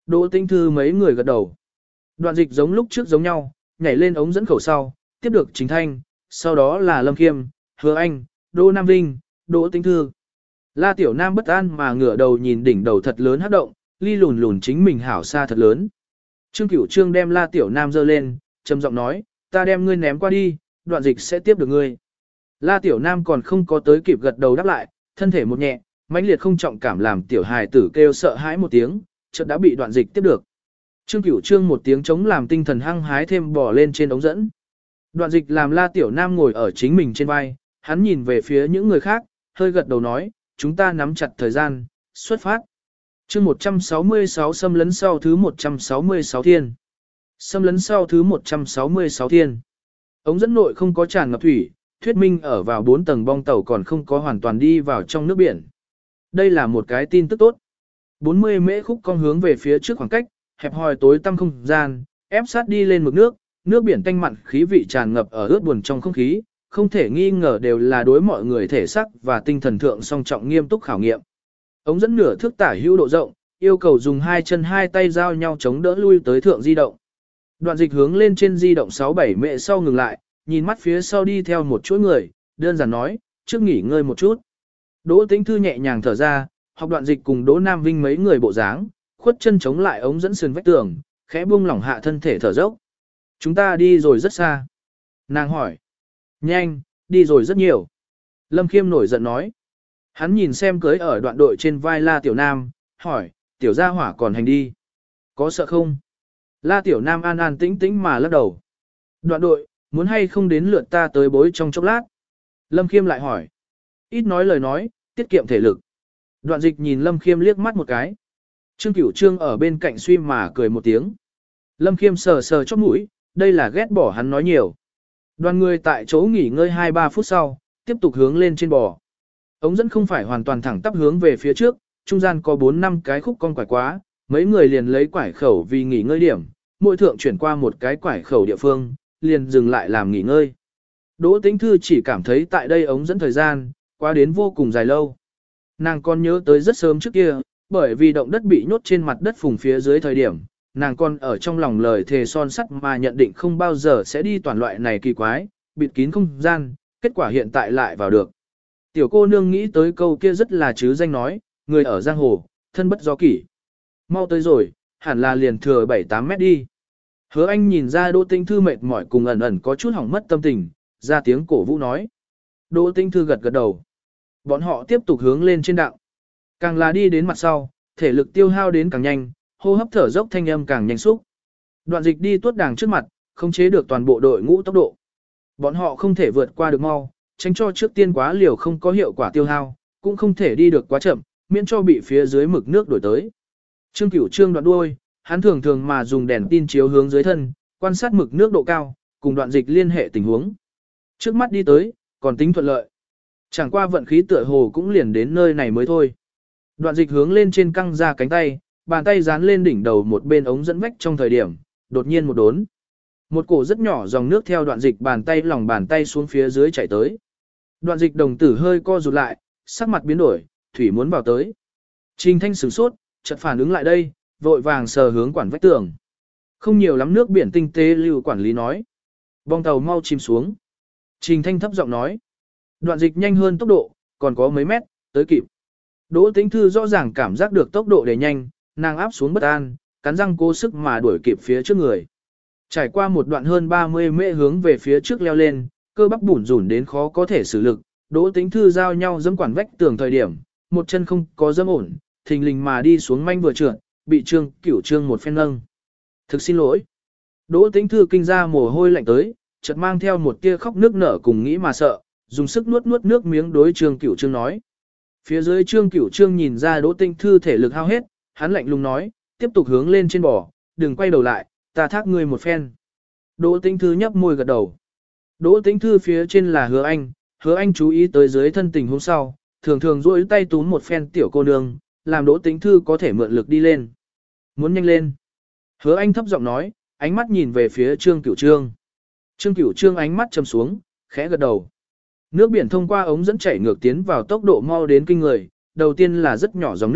Đỗ Tĩnh Thư mấy người gật đầu. Đoạn dịch giống lúc trước giống nhau, nhảy lên ống dẫn khẩu sau, tiếp được Trình Thanh, sau đó là Lâm Khiêm, Hứa Anh, Đỗ Nam Vinh, Đỗ Tĩnh Thư. La Tiểu Nam bất an mà ngửa đầu nhìn đỉnh đầu thật lớn hấp động, ly lùn lùn chính mình hảo xa thật lớn. Trương Cửu Trương đem La Tiểu Nam giơ lên, trầm giọng nói, ta đem ngươi ném qua đi, đoạn dịch sẽ tiếp được ngươi. La Tiểu Nam còn không có tới kịp gật đầu đáp lại, thân thể một nhẹ, mãnh liệt không trọng cảm làm tiểu hài tử kêu sợ hãi một tiếng, chợt đã bị đoạn dịch tiếp được. Trương Cửu Trương một tiếng chống làm tinh thần hăng hái thêm bò lên trên ống dẫn. Đoạn dịch làm La Tiểu Nam ngồi ở chính mình trên vai, hắn nhìn về phía những người khác, hơi gật đầu nói, chúng ta nắm chặt thời gian, xuất phát. Chương một trăm sáu mươi sáu xâm lấn sau thứ một trăm sáu mươi sáu thiên. Xâm lấn sau thứ một trăm sáu mươi sáu thiên. Ống dẫn nội không có tràn ngập thủy, thuyết minh ở vào bốn tầng bong tàu còn không có hoàn toàn đi vào trong nước biển. Đây là một cái tin tức tốt. bốn mươi mễ khúc cong hướng về phía trước khoảng cách, hẹp hòi tối tăm không gian, ép sát đi lên mực nước, nước biển tanh mặn khí vị tràn ngập ở ướt buồn trong không khí, không thể nghi ngờ đều là đối mọi người thể sắc và tinh thần thượng song trọng nghiêm túc khảo nghiệm. Ống dẫn nửa thước tả hữu độ rộng, yêu cầu dùng hai chân hai tay giao nhau chống đỡ lui tới thượng di động. Đoạn dịch hướng lên trên di động sáu bảy mệ sau ngừng lại, nhìn mắt phía sau đi theo một chuỗi người, đơn giản nói, trước nghỉ ngơi một chút. Đỗ Tĩnh Thư nhẹ nhàng thở ra, học đoạn dịch cùng Đỗ Nam Vinh mấy người bộ dáng, khuất chân chống lại ống dẫn sườn vách tường, khẽ buông lỏng hạ thân thể thở dốc. Chúng ta đi rồi rất xa. Nàng hỏi. Nhanh, đi rồi rất nhiều. Lâm Khiêm nổi giận nói. Hắn nhìn xem cưới ở đoạn đội trên vai La Tiểu Nam, hỏi, tiểu gia hỏa còn hành đi. Có sợ không? La Tiểu Nam an an tĩnh tĩnh mà lắc đầu. Đoạn đội, muốn hay không đến lượt ta tới bối trong chốc lát? Lâm Khiêm lại hỏi. Ít nói lời nói, tiết kiệm thể lực. Đoạn dịch nhìn Lâm Khiêm liếc mắt một cái. Trương Cửu Trương ở bên cạnh suy mà cười một tiếng. Lâm Khiêm sờ sờ chóp mũi, đây là ghét bỏ hắn nói nhiều. Đoàn người tại chỗ nghỉ ngơi hai ba phút sau, tiếp tục hướng lên trên bò. Ống dẫn không phải hoàn toàn thẳng tắp hướng về phía trước, trung gian có bốn năm cái khúc cong quải quá, mấy người liền lấy quải khẩu vì nghỉ ngơi điểm, mỗi thượng chuyển qua một cái quải khẩu địa phương, liền dừng lại làm nghỉ ngơi. Đỗ Tĩnh Thư chỉ cảm thấy tại đây ống dẫn thời gian, qua đến vô cùng dài lâu. Nàng còn nhớ tới rất sớm trước kia, bởi vì động đất bị nhốt trên mặt đất phùng phía dưới thời điểm, nàng còn ở trong lòng lời thề son sắt mà nhận định không bao giờ sẽ đi toàn loại này kỳ quái, bịt kín không gian, kết quả hiện tại lại vào được. Tiểu cô nương nghĩ tới câu kia rất là chứ danh nói, người ở giang hồ, thân bất do kỷ. Mau tới rồi, hẳn là liền thừa bảy tám mét đi. Hứa Anh nhìn ra Đỗ Tĩnh Thư mệt mỏi cùng ẩn ẩn có chút hỏng mất tâm tình, ra tiếng cổ vũ nói. Đỗ Tĩnh Thư gật gật đầu. Bọn họ tiếp tục hướng lên trên đặng. Càng là đi đến mặt sau, thể lực tiêu hao đến càng nhanh, hô hấp thở dốc thanh âm càng nhanh xúc. Đoạn dịch đi tuốt đàng trước mặt, không chế được toàn bộ đội ngũ tốc độ. Bọn họ không thể vượt qua được mau, tránh cho trước tiên quá liều không có hiệu quả tiêu hao, cũng không thể đi được quá chậm, miễn cho bị phía dưới mực nước đổi tới. Trương Cửu Trương đoạn đuôi, hắn thường thường mà dùng đèn tin chiếu hướng dưới thân, quan sát mực nước độ cao, cùng đoạn dịch liên hệ tình huống. Trước mắt đi tới, còn tính thuận lợi. Chẳng qua vận khí tựa hồ cũng liền đến nơi này mới thôi. Đoạn dịch hướng lên trên căng ra cánh tay, bàn tay dán lên đỉnh đầu một bên ống dẫn vách trong thời điểm, đột nhiên một đốn. Một cổ rất nhỏ dòng nước theo đoạn dịch bàn tay lòng bàn tay xuống phía dưới chảy tới. Đoạn dịch đồng tử hơi co rụt lại, sắc mặt biến đổi, thủy muốn vào tới. Trình Thanh sửng sốt, chợt phản ứng lại đây, vội vàng sờ hướng quản vách tường. Không nhiều lắm nước biển tinh tế lưu quản lý nói. Bong tàu mau chìm xuống. Trình Thanh thấp giọng nói. Đoạn dịch nhanh hơn tốc độ, còn có mấy mét, tới kịp. Đỗ Tĩnh Thư rõ ràng cảm giác được tốc độ để nhanh, nàng áp xuống bất an, cắn răng cố sức mà đuổi kịp phía trước người. Trải qua một đoạn hơn ba mươi mễ hướng về phía trước leo lên, cơ bắp bủn rủn đến khó có thể xử lực, Đỗ Tĩnh Thư giao nhau dẫm quản vách tường thời điểm, một chân không có dẫm ổn, thình lình mà đi xuống manh vừa trượt, bị Trương Cửu Trương một phen nâng. Thực xin lỗi. Đỗ Tĩnh Thư kinh ra mồ hôi lạnh tới, chợt mang theo một tia khóc nước nở cùng nghĩ mà sợ, dùng sức nuốt nuốt nước miếng đối Trương Cửu Trương nói. Phía dưới Trương Cửu Trương nhìn ra Đỗ Tĩnh Thư thể lực hao hết, hắn lạnh lùng nói, tiếp tục hướng lên trên bò, đừng quay đầu lại, ta thác ngươi một phen. Đỗ Tĩnh Thư nhấp môi gật đầu. Đỗ Tĩnh Thư phía trên là Hứa Anh, Hứa Anh chú ý tới dưới thân tình hôm sau, thường thường duỗi tay túm một phen tiểu cô nương, làm Đỗ Tĩnh Thư có thể mượn lực đi lên. Muốn nhanh lên. Hứa Anh thấp giọng nói, ánh mắt nhìn về phía Trương Cửu Trương. Trương Cửu Trương ánh mắt trầm xuống, khẽ gật đầu. Nước biển thông qua ống dẫn chảy ngược tiến vào tốc độ mau đến kinh người, đầu tiên là rất nhỏ dòng nước,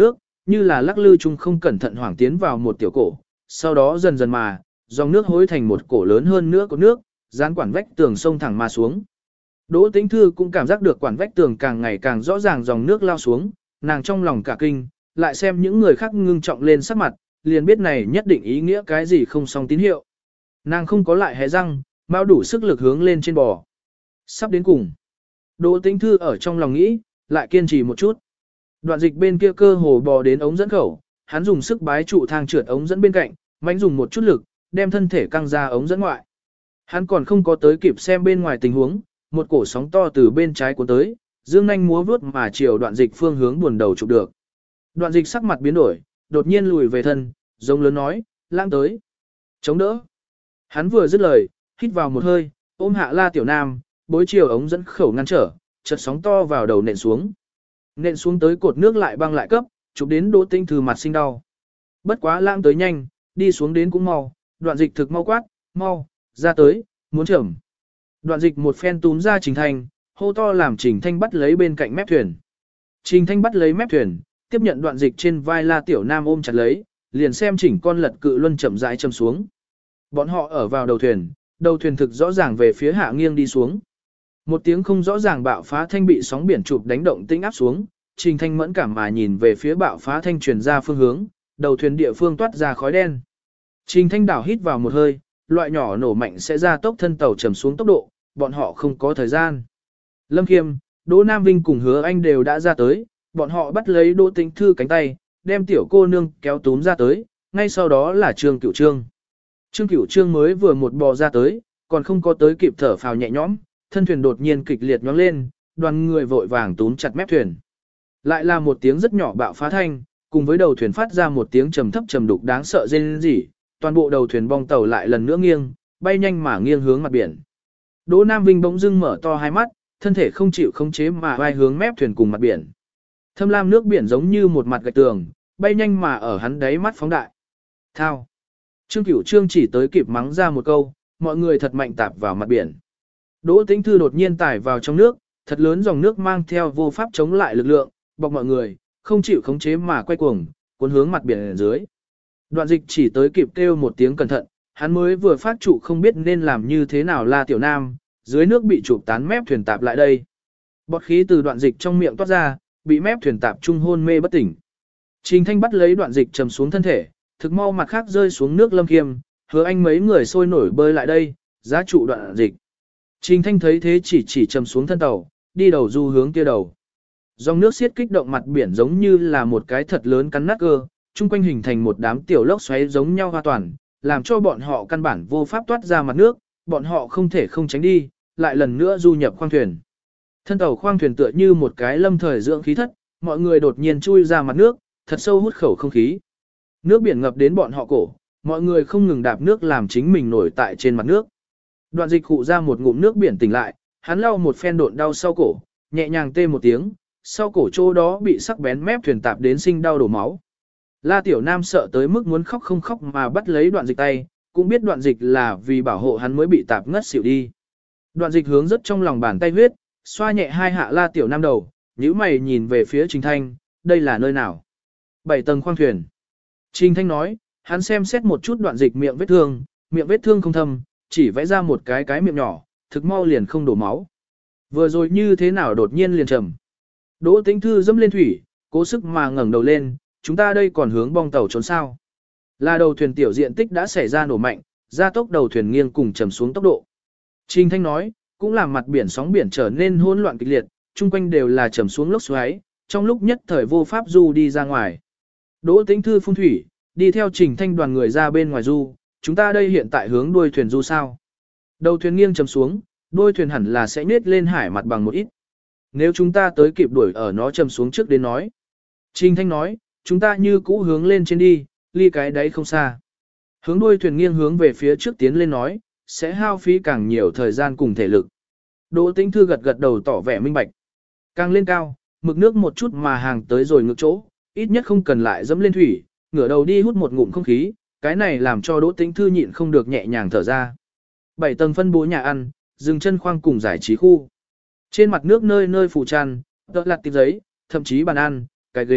như là lắc lư chung không cẩn thận hoảng tiến vào một tiểu cổ, sau đó dần dần mà, dòng nước hối thành một cổ lớn hơn nữa của nước, dán quản vách tường sông thẳng mà xuống. Đỗ Tĩnh Thư cũng cảm giác được quản vách tường càng ngày càng rõ ràng dòng nước lao xuống, nàng trong lòng cả kinh, lại xem những người khác ngưng trọng lên sắc mặt, liền biết này nhất định ý nghĩa cái gì không xong tín hiệu. Nàng không có lại hé răng, mau đủ sức lực hướng lên trên bò. Sắp đến cùng. Đỗ Tĩnh Thư ở trong lòng nghĩ, lại kiên trì một chút. Đoạn dịch bên kia cơ hồ bò đến ống dẫn khẩu, hắn dùng sức bái trụ thang trượt ống dẫn bên cạnh, mạnh dùng một chút lực, đem thân thể căng ra ống dẫn ngoại. Hắn còn không có tới kịp xem bên ngoài tình huống, một cổ sóng to từ bên trái cuốn tới, dương nhanh múa vướt mà chiều đoạn dịch phương hướng buồn đầu chụp được. Đoạn dịch sắc mặt biến đổi, đột nhiên lùi về thân, giống lớn nói, lãng tới. Chống đỡ. Hắn vừa dứt lời, hít vào một hơi, ôm hạ La Tiểu Nam, bối chiều ống dẫn khẩu ngăn trở, chợt sóng to vào đầu nện xuống. Nện xuống tới cột nước lại băng lại cấp, chụp đến Đỗ Tĩnh Thư mặt sinh đau. Bất quá lãng tới nhanh, đi xuống đến cũng mau, đoạn dịch thực mau quát, mau, ra tới, muốn chậm. Đoạn dịch một phen túm ra Trình Thanh, hô to làm Trình Thanh bắt lấy bên cạnh mép thuyền. Trình Thanh bắt lấy mép thuyền, tiếp nhận đoạn dịch trên vai La Tiểu Nam ôm chặt lấy, liền xem chỉnh con lật cự luân chậm rãi châm xuống. Bọn họ ở vào đầu thuyền, đầu thuyền thực rõ ràng về phía hạ nghiêng đi xuống. Một tiếng không rõ ràng bạo phá thanh bị sóng biển chụp đánh động tĩnh áp xuống, Trình Thanh mẫn cảm mà nhìn về phía bạo phá thanh truyền ra phương hướng, đầu thuyền địa phương toát ra khói đen. Trình Thanh đảo hít vào một hơi, loại nhỏ nổ mạnh sẽ ra tốc thân tàu trầm xuống tốc độ, bọn họ không có thời gian. Lâm Khiêm, Đỗ Nam Vinh cùng Hứa Anh đều đã ra tới, bọn họ bắt lấy Đỗ Tĩnh Thư cánh tay, đem tiểu cô nương kéo túm ra tới, ngay sau đó là Trương Cửu Trương. Trương Cửu Trương mới vừa một bò ra tới, còn không có tới kịp thở phào nhẹ nhõm, thân thuyền đột nhiên kịch liệt nhoáng lên, đoàn người vội vàng túm chặt mép thuyền. Lại là một tiếng rất nhỏ bạo phá thanh, cùng với đầu thuyền phát ra một tiếng trầm thấp trầm đục đáng sợ rên rỉ, toàn bộ đầu thuyền bong tàu lại lần nữa nghiêng, bay nhanh mà nghiêng hướng mặt biển. Đỗ Nam Vinh bỗng dưng mở to hai mắt, thân thể không chịu khống chế mà vai hướng mép thuyền cùng mặt biển. Thâm lam nước biển giống như một mặt gạch tường, bay nhanh mà ở hắn đáy mắt phóng đại. Thao. Trương Cửu Trương chỉ tới kịp mắng ra một câu, mọi người thật mạnh tạp vào mặt biển. Đỗ Tĩnh Thư đột nhiên tải vào trong nước, thật lớn dòng nước mang theo vô pháp chống lại lực lượng, bọc mọi người, không chịu khống chế mà quay cuồng, cuốn hướng mặt biển ở dưới. Đoạn dịch chỉ tới kịp kêu một tiếng cẩn thận, hắn mới vừa phát trụ không biết nên làm như thế nào La Tiểu Nam, dưới nước bị chụp tán mép thuyền tạp lại đây. Bọt khí từ đoạn dịch trong miệng toát ra, bị mép thuyền tạp trung hôn mê bất tỉnh. Trình Thanh bắt lấy đoạn dịch trầm xuống thân thể, thực mau mặt khác rơi xuống nước Lâm Khiêm, Hứa Anh mấy người sôi nổi bơi lại đây, giá trụ đoạn dịch. Trình Thanh thấy thế chỉ chỉ trầm xuống thân tàu, đi đầu du hướng kia đầu. Dòng nước xiết kích động mặt biển giống như là một cái thật lớn cắn nát cơ, chung quanh hình thành một đám tiểu lốc xoáy giống nhau hoa toàn, làm cho bọn họ căn bản vô pháp toát ra mặt nước, bọn họ không thể không tránh đi, lại lần nữa du nhập khoang thuyền. Thân tàu khoang thuyền tựa như một cái lâm thời dưỡng khí thất, mọi người đột nhiên chui ra mặt nước, thật sâu hút khẩu không khí. Nước biển ngập đến bọn họ cổ, mọi người không ngừng đạp nước làm chính mình nổi tại trên mặt nước. Đoạn dịch khụ ra một ngụm nước biển tỉnh lại, hắn lau một phen độn đau sau cổ, nhẹ nhàng tê một tiếng, sau cổ chỗ đó bị sắc bén mép thuyền tạp đến sinh đau đổ máu. La Tiểu Nam sợ tới mức muốn khóc không khóc mà bắt lấy đoạn dịch tay, cũng biết đoạn dịch là vì bảo hộ hắn mới bị tạp ngất xỉu đi. Đoạn dịch hướng rất trong lòng bàn tay huyết, xoa nhẹ hai hạ La Tiểu Nam đầu, nhíu mày nhìn về phía Trình Thanh, đây là nơi nào? Bảy tầng khoang thuyền. Trình Thanh nói, hắn xem xét một chút đoạn dịch miệng vết thương, miệng vết thương không thâm, chỉ vẽ ra một cái cái miệng nhỏ, thực mau liền không đổ máu. Vừa rồi như thế nào đột nhiên liền trầm. Đỗ Tĩnh Thư dẫm lên thủy, cố sức mà ngẩng đầu lên, chúng ta đây còn hướng bong tàu trốn sao. Là đầu thuyền tiểu diện tích đã xảy ra nổ mạnh, gia tốc đầu thuyền nghiêng cùng trầm xuống tốc độ. Trình Thanh nói, cũng làm mặt biển sóng biển trở nên hỗn loạn kịch liệt, chung quanh đều là trầm xuống lốc xoáy, trong lúc nhất thời vô pháp du đi ra ngoài. Đỗ Tĩnh Thư phun thủy, đi theo Trình Thanh đoàn người ra bên ngoài du, chúng ta đây hiện tại hướng đuôi thuyền du sao. Đầu thuyền nghiêng trầm xuống, đuôi thuyền hẳn là sẽ nết lên hải mặt bằng một ít. Nếu chúng ta tới kịp đuổi ở nó trầm xuống trước đến nói. Trình Thanh nói, chúng ta như cũ hướng lên trên đi, ly cái đấy không xa. Hướng đuôi thuyền nghiêng hướng về phía trước tiến lên nói, sẽ hao phí càng nhiều thời gian cùng thể lực. Đỗ Tĩnh Thư gật gật đầu tỏ vẻ minh bạch. Càng lên cao, mực nước một chút mà hàng tới rồi ngược chỗ, ít nhất không cần lại dẫm lên thủy, ngửa đầu đi hút một ngụm không khí, cái này làm cho Đỗ Tĩnh Thư nhịn không được nhẹ nhàng thở ra. Bảy tầng phân bố nhà ăn, dừng chân khoang cùng giải trí khu. Trên mặt nước nơi nơi phủ tràn, đợt lặt tiệp giấy, thậm chí bàn ăn, cái ghế,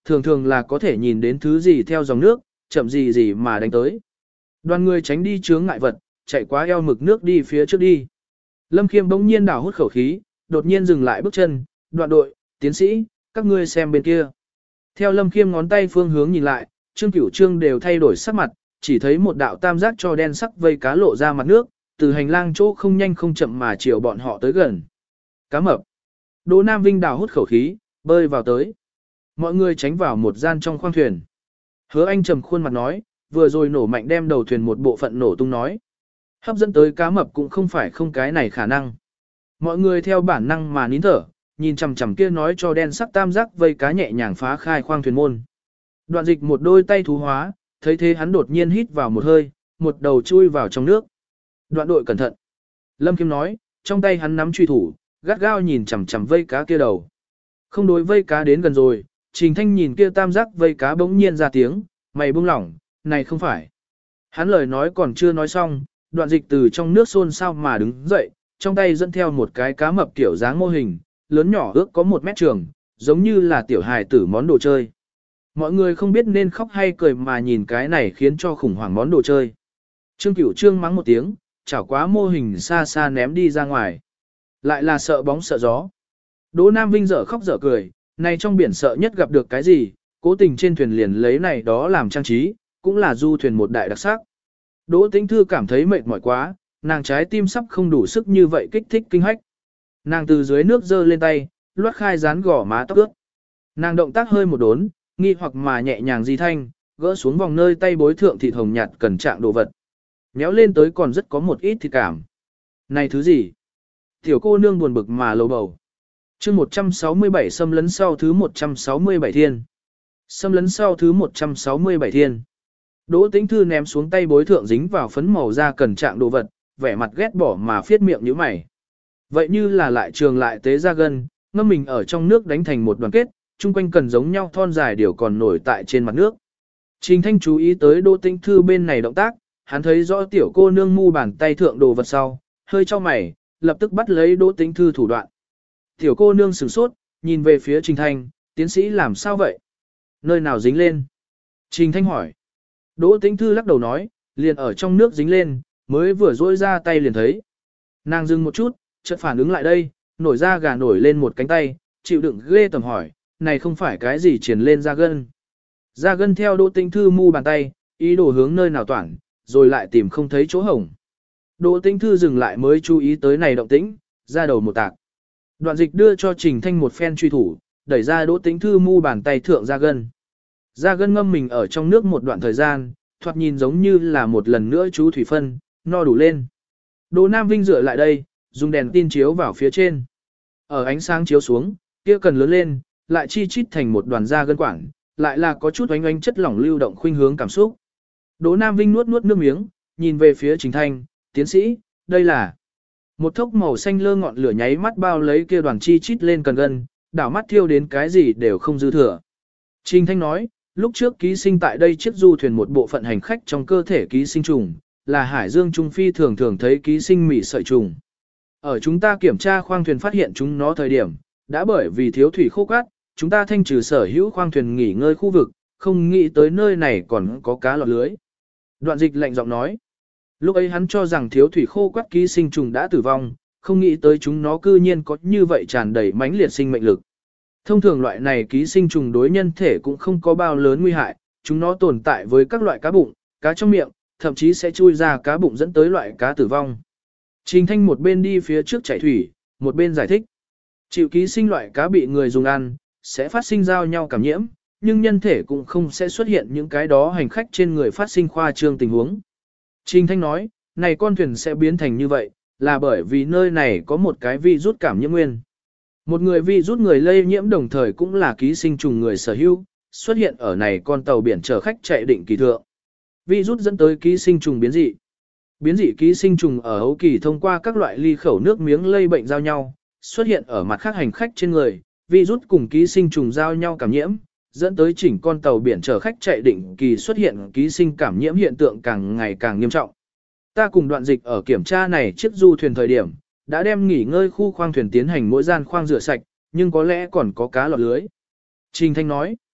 thường thường là có thể nhìn đến thứ gì theo dòng nước, chậm gì gì mà đánh tới. Đoàn người tránh đi chướng ngại vật, chạy qua eo mực nước đi phía trước đi. Lâm Khiêm bỗng nhiên đảo hút khẩu khí, đột nhiên dừng lại bước chân, đoạn đội, tiến sĩ, các ngươi xem bên kia. Theo Lâm Khiêm ngón tay phương hướng nhìn lại, Trương Cửu Trương đều thay đổi sắc mặt, chỉ thấy một đạo tam giác cho đen sắc vây cá lộ ra mặt nước, từ hành lang chỗ không nhanh không chậm mà chiều bọn họ tới gần. Cá mập. Đỗ Nam Vinh đảo hút khẩu khí, bơi vào tới. Mọi người tránh vào một gian trong khoang thuyền. Hứa Anh trầm khuôn mặt nói, vừa rồi nổ mạnh đem đầu thuyền một bộ phận nổ tung nói. Hấp dẫn tới cá mập cũng không phải không cái này khả năng. Mọi người theo bản năng mà nín thở, nhìn chằm chằm kia nói cho đen sắc tam giác vây cá nhẹ nhàng phá khai khoang thuyền môn. Đoạn dịch một đôi tay thú hóa, thấy thế hắn đột nhiên hít vào một hơi, một đầu chui vào trong nước. Đoạn đội cẩn thận. Lâm Khiêm nói, trong tay hắn nắm truy thủ, gắt gao nhìn chằm chằm vây cá kia đầu. Không đối vây cá đến gần rồi, Trình Thanh nhìn kia tam giác vây cá bỗng nhiên ra tiếng, mày buông lỏng, này không phải. Hắn lời nói còn chưa nói xong, đoạn dịch từ trong nước xôn xao mà đứng dậy, trong tay dẫn theo một cái cá mập kiểu dáng mô hình, lớn nhỏ ước có một mét trường, giống như là tiểu hài tử món đồ chơi. Mọi người không biết nên khóc hay cười mà nhìn cái này khiến cho khủng hoảng món đồ chơi. Trương Cửu Trương mắng một tiếng, chảo quá mô hình xa xa ném đi ra ngoài. Lại là sợ bóng sợ gió. Đỗ Nam Vinh dở khóc dở cười, này trong biển sợ nhất gặp được cái gì, cố tình trên thuyền liền lấy này đó làm trang trí, cũng là du thuyền một đại đặc sắc. Đỗ Tĩnh Thư cảm thấy mệt mỏi quá, nàng trái tim sắp không đủ sức như vậy kích thích kinh hách. Nàng từ dưới nước giơ lên tay, loát khai dán gò má tóc ướt. Nàng động tác hơi một đốn, nghi hoặc mà nhẹ nhàng di thanh, gỡ xuống vòng nơi tay bối thượng thịt hồng nhạt cẩn trạng đồ vật. Nhéo lên tới còn rất có một ít thịt cảm. Này thứ gì? Tiểu cô nương buồn bực mà lầu bầu. chương một trăm sáu mươi bảy xâm lấn sau thứ một trăm sáu mươi bảy thiên. Xâm lấn sau thứ một trăm sáu mươi bảy thiên. Đỗ Tĩnh Thư ném xuống tay bối thượng dính vào phấn màu da cẩn trạng đồ vật, vẻ mặt ghét bỏ mà phiết miệng như mày. Vậy như là lại trường lại tế ra gân, ngâm mình ở trong nước đánh thành một đoàn kết, chung quanh cần giống nhau thon dài điều còn nổi tại trên mặt nước. Trình Thanh chú ý tới Đỗ Tĩnh Thư bên này động tác, hắn thấy rõ tiểu cô nương mu bàn tay thượng đồ vật sau, hơi cho mày, lập tức bắt lấy Đỗ Tĩnh Thư thủ đoạn. Tiểu cô nương sửng sốt, nhìn về phía Trình Thanh, tiến sĩ làm sao vậy? Nơi nào dính lên? Trình Thanh hỏi. Đỗ Tĩnh Thư lắc đầu nói, liền ở trong nước dính lên, mới vừa rỗi ra tay liền thấy. Nàng dừng một chút, chợt phản ứng lại đây, nổi ra gà nổi lên một cánh tay, chịu đựng ghê tầm hỏi, này không phải cái gì triển lên da gân. Da gân theo Đỗ Tĩnh Thư mu bàn tay, ý đồ hướng nơi nào toản, rồi lại tìm không thấy chỗ hổng. Đỗ Tĩnh Thư dừng lại mới chú ý tới này động tĩnh, ra đầu một tạc. Đoạn dịch đưa cho Trình Thanh một phen truy thủ, đẩy ra Đỗ Tĩnh Thư mu bàn tay thượng da gân. Da gân ngâm mình ở trong nước một đoạn thời gian, thoạt nhìn giống như là một lần nữa chú thủy phân, no đủ lên. Đỗ Nam Vinh dựa lại đây, dùng đèn tin chiếu vào phía trên. Ở ánh sáng chiếu xuống, kia cần lớn lên, lại chi chít thành một đoàn da gân quảng, lại là có chút oánh oánh chất lỏng lưu động khuynh hướng cảm xúc. Đỗ Nam Vinh nuốt nuốt nước miếng, nhìn về phía Trình Thanh, tiến sĩ, đây là một thốc màu xanh lơ ngọn lửa nháy mắt bao lấy kia đoàn chi chít lên cần gân, đảo mắt thiêu đến cái gì đều không dư thừa. Trình Thanh nói, lúc trước ký sinh tại đây chiếc du thuyền một bộ phận hành khách trong cơ thể ký sinh trùng, là hải dương trung phi thường thường thấy ký sinh mỉ sợi trùng. Ở chúng ta kiểm tra khoang thuyền phát hiện chúng nó thời điểm, đã bởi vì thiếu thủy khô cát, chúng ta thanh trừ sở hữu khoang thuyền nghỉ ngơi khu vực, không nghĩ tới nơi này còn có cá lọt lưới. Đoạn dịch lạnh giọng nói, lúc ấy hắn cho rằng thiếu thủy khô cát ký sinh trùng đã tử vong, không nghĩ tới chúng nó cư nhiên có như vậy tràn đầy mãnh liệt sinh mệnh lực. Thông thường loại này ký sinh trùng đối nhân thể cũng không có bao lớn nguy hại, chúng nó tồn tại với các loại cá bụng, cá trong miệng, thậm chí sẽ chui ra cá bụng dẫn tới loại cá tử vong. Trình Thanh một bên đi phía trước chạy thủy, một bên giải thích. Chịu ký sinh loại cá bị người dùng ăn, sẽ phát sinh giao nhau cảm nhiễm, nhưng nhân thể cũng không sẽ xuất hiện những cái đó hành khách trên người phát sinh khoa trương tình huống. Trình Thanh nói, này con thuyền sẽ biến thành như vậy, là bởi vì nơi này có một cái virus cảm nhiễm nguyên. Một người virus người lây nhiễm đồng thời cũng là ký sinh trùng người sở hữu, xuất hiện ở này con tàu biển chở khách chạy định kỳ thượng. Virus dẫn tới ký sinh trùng biến dị. Biến dị ký sinh trùng ở hấu kỳ thông qua các loại ly khẩu nước miếng lây bệnh giao nhau, xuất hiện ở mặt khác hành khách trên người, virus cùng ký sinh trùng giao nhau cảm nhiễm, dẫn tới chỉnh con tàu biển chở khách chạy định kỳ xuất hiện ký sinh cảm nhiễm hiện tượng càng ngày càng nghiêm trọng. Ta cùng đoạn dịch ở kiểm tra này chiếc du thuyền thời điểm, đã đem nghỉ ngơi khu khoang thuyền tiến hành mỗi gian khoang rửa sạch, nhưng có lẽ còn có cá lọt lưới. Trình Thanh nói,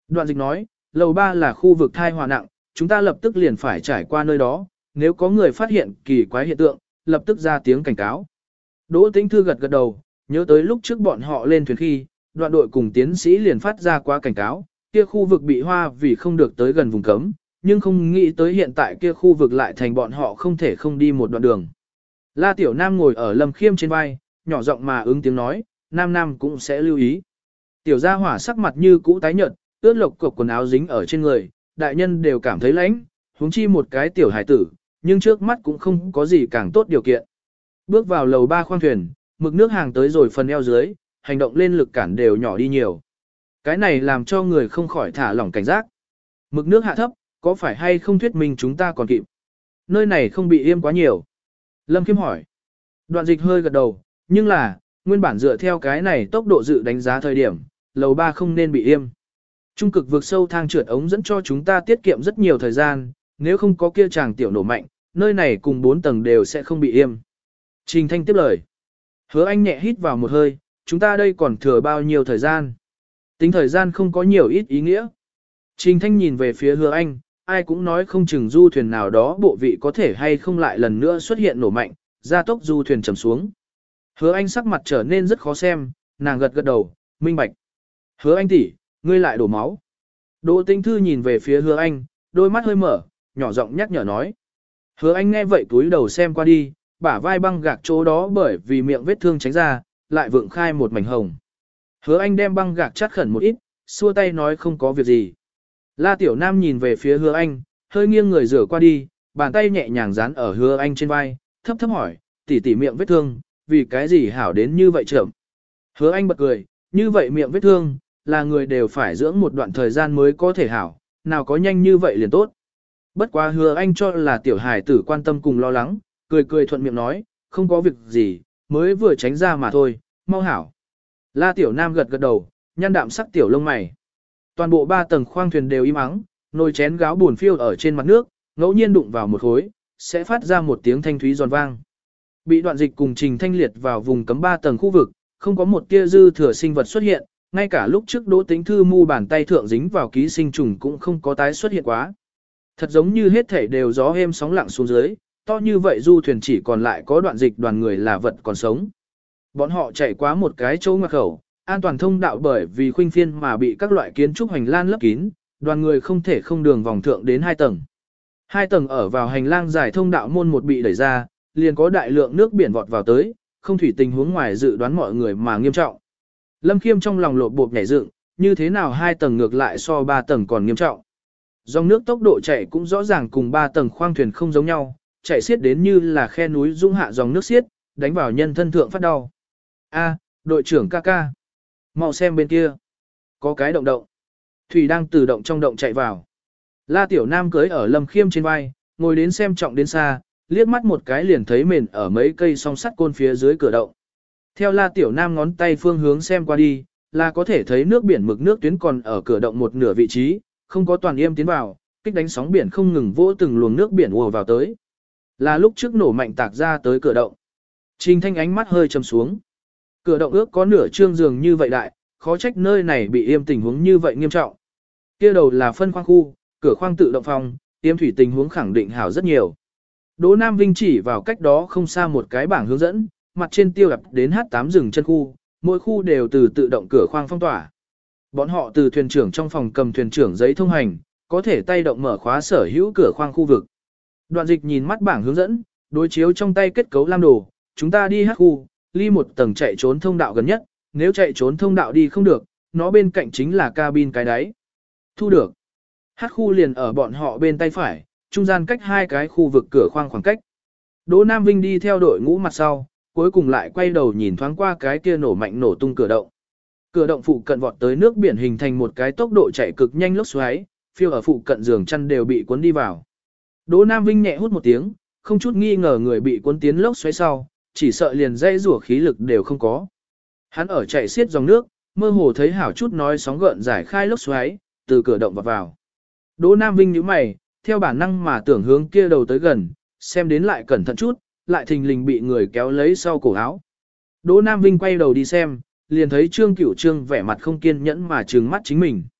Đoạn dịch nói, lầu ba là khu vực thai họa nặng, chúng ta lập tức liền phải trải qua nơi đó, nếu có người phát hiện kỳ quái hiện tượng, lập tức ra tiếng cảnh cáo. Đỗ Tĩnh Thư gật gật đầu, nhớ tới lúc trước bọn họ lên thuyền khi, đoạn đội cùng tiến sĩ liền phát ra qua cảnh cáo, kia khu vực bị hoa vì không được tới gần vùng cấm, nhưng không nghĩ tới hiện tại kia khu vực lại thành bọn họ không thể không đi một đoạn đường. La Tiểu Nam ngồi ở Lâm Khiêm trên vai, nhỏ giọng mà ứng tiếng nói, Nam Nam cũng sẽ lưu ý. Tiểu gia hỏa sắc mặt như cũ tái nhợt, ướt lộc cục quần áo dính ở trên người, đại nhân đều cảm thấy lạnh, huống chi một cái tiểu hải tử, nhưng trước mắt cũng không có gì càng tốt điều kiện. Bước vào lầu ba khoang thuyền, mực nước hàng tới rồi phần eo dưới, hành động lên lực cản đều nhỏ đi nhiều. Cái này làm cho người không khỏi thả lỏng cảnh giác. Mực nước hạ thấp, có phải hay không thuyết minh chúng ta còn kịp? Nơi này không bị yêm quá nhiều. Lâm Khiêm hỏi. Đoạn dịch hơi gật đầu, nhưng là, nguyên bản dựa theo cái này tốc độ dự đánh giá thời điểm, lầu ba không nên bị yêm. Trung cực vượt sâu thang trượt ống dẫn cho chúng ta tiết kiệm rất nhiều thời gian, nếu không có kia chàng tiểu nổ mạnh, nơi này cùng bốn tầng đều sẽ không bị yêm. Trình Thanh tiếp lời. Hứa Anh nhẹ hít vào một hơi, chúng ta đây còn thừa bao nhiêu thời gian? Tính thời gian không có nhiều ít ý nghĩa. Trình Thanh nhìn về phía Hứa Anh, ai cũng nói không chừng du thuyền nào đó bộ vị có thể hay không lại lần nữa xuất hiện nổ mạnh, gia tốc du thuyền trầm xuống. Hứa Anh sắc mặt trở nên rất khó xem, nàng gật gật đầu, minh bạch. Hứa Anh tỷ, ngươi lại đổ máu. Đỗ Tĩnh Thư nhìn về phía Hứa Anh, đôi mắt hơi mở, nhỏ giọng nhắc nhở nói. Hứa Anh nghe vậy túi đầu xem qua đi, bả vai băng gạc chỗ đó bởi vì miệng vết thương tránh ra, lại vượng khai một mảnh hồng. Hứa Anh đem băng gạc chắt khẩn một ít, xua tay nói không có việc gì. La Tiểu Nam nhìn về phía Hứa Anh, hơi nghiêng người rửa qua đi, bàn tay nhẹ nhàng dán ở Hứa Anh trên vai, thấp thấp hỏi, tỷ tỷ miệng vết thương, vì cái gì hảo đến như vậy chậm. Hứa Anh bật cười, như vậy miệng vết thương, là người đều phải dưỡng một đoạn thời gian mới có thể hảo, nào có nhanh như vậy liền tốt. Bất quá Hứa Anh cho là tiểu hài tử quan tâm cùng lo lắng, cười cười thuận miệng nói, không có việc gì, mới vừa tránh ra mà thôi, mau hảo. La Tiểu Nam gật gật đầu, nhăn đạm sắc tiểu lông mày. Toàn bộ ba tầng khoang thuyền đều im ắng, nồi chén gáo buồn phiêu ở trên mặt nước, ngẫu nhiên đụng vào một khối, sẽ phát ra một tiếng thanh thúy giòn vang. Bị đoạn dịch cùng Trình Thanh liệt vào vùng cấm ba tầng khu vực, không có một tia dư thừa sinh vật xuất hiện, ngay cả lúc trước Đỗ Tĩnh Thư mu bàn tay thượng dính vào ký sinh trùng cũng không có tái xuất hiện quá. Thật giống như hết thảy đều gió êm sóng lặng xuống dưới, to như vậy du thuyền chỉ còn lại có đoạn dịch đoàn người là vật còn sống. Bọn họ chạy qua một cái chỗ ngoặc khẩu, an toàn thông đạo bởi vì khuynh phiên mà bị các loại kiến trúc hành lang lấp kín, đoàn người không thể không đường vòng thượng đến hai tầng. Hai tầng ở vào hành lang dài thông đạo môn một bị đẩy ra, liền có đại lượng nước biển vọt vào tới, không thủy tình huống ngoài dự đoán mọi người mà nghiêm trọng. Lâm Khiêm trong lòng lột bột nhảy dựng, như thế nào hai tầng ngược lại so ba tầng còn nghiêm trọng. Dòng nước tốc độ chạy cũng rõ ràng cùng ba tầng khoang thuyền không giống nhau, chạy xiết đến như là khe núi dũng hạ dòng nước xiết, đánh vào nhân thân thượng phát đau. A, đội trưởng ca ca. Mau xem bên kia. Có cái động động. Thủy đang từ động trong động chạy vào. La Tiểu Nam cưới ở Lâm Khiêm trên vai, ngồi đến xem trọng đến xa, liếc mắt một cái liền thấy mền ở mấy cây song sắt côn phía dưới cửa động. Theo La Tiểu Nam ngón tay phương hướng xem qua đi, là có thể thấy nước biển mực nước tuyến còn ở cửa động một nửa vị trí, không có toàn yêm tiến vào, kích đánh sóng biển không ngừng vỗ từng luồng nước biển ùa vào tới. Là lúc trước nổ mạnh tạc ra tới cửa động. Trình Thanh ánh mắt hơi trầm xuống. Cửa động ước có nửa trương giường như vậy đại, khó trách nơi này bị yêm tình huống như vậy nghiêm trọng. Kia đầu là phân khoang khu, cửa khoang tự động phòng, yêm thủy tình huống khẳng định hảo rất nhiều. Đỗ Nam Vinh chỉ vào cách đó không xa một cái bảng hướng dẫn, mặt trên tiêu lập đến H tám rừng chân khu, mỗi khu đều từ tự động cửa khoang phong tỏa. Bọn họ từ thuyền trưởng trong phòng cầm thuyền trưởng giấy thông hành, có thể tay động mở khóa sở hữu cửa khoang khu vực. Đoạn dịch nhìn mắt bảng hướng dẫn, đối chiếu trong tay kết cấu lam đồ, chúng ta đi H khu, ly một tầng chạy trốn thông đạo gần nhất, nếu chạy trốn thông đạo đi không được, nó bên cạnh chính là cabin cái đáy. Thu được. H khu liền ở bọn họ bên tay phải, trung gian cách hai cái khu vực cửa khoang khoảng cách. Đỗ Nam Vinh đi theo đội ngũ mặt sau, cuối cùng lại quay đầu nhìn thoáng qua cái kia nổ mạnh nổ tung cửa động. Cửa động phụ cận vọt tới nước biển hình thành một cái tốc độ chạy cực nhanh lốc xoáy, phiêu ở phụ cận giường chăn đều bị cuốn đi vào. Đỗ Nam Vinh nhẹ hút một tiếng, không chút nghi ngờ người bị cuốn tiến lốc xoáy sau, chỉ sợ liền dây rủa khí lực đều không có. Hắn ở chạy xiết dòng nước, mơ hồ thấy hảo chút nói sóng gợn giải khai lốc xoáy, từ cửa động vào vào. Đỗ Nam Vinh nhíu mày, theo bản năng mà tưởng hướng kia đầu tới gần, xem đến lại cẩn thận chút, lại thình lình bị người kéo lấy sau cổ áo. Đỗ Nam Vinh quay đầu đi xem, liền thấy Trương Cửu Trương vẻ mặt không kiên nhẫn mà trừng mắt chính mình.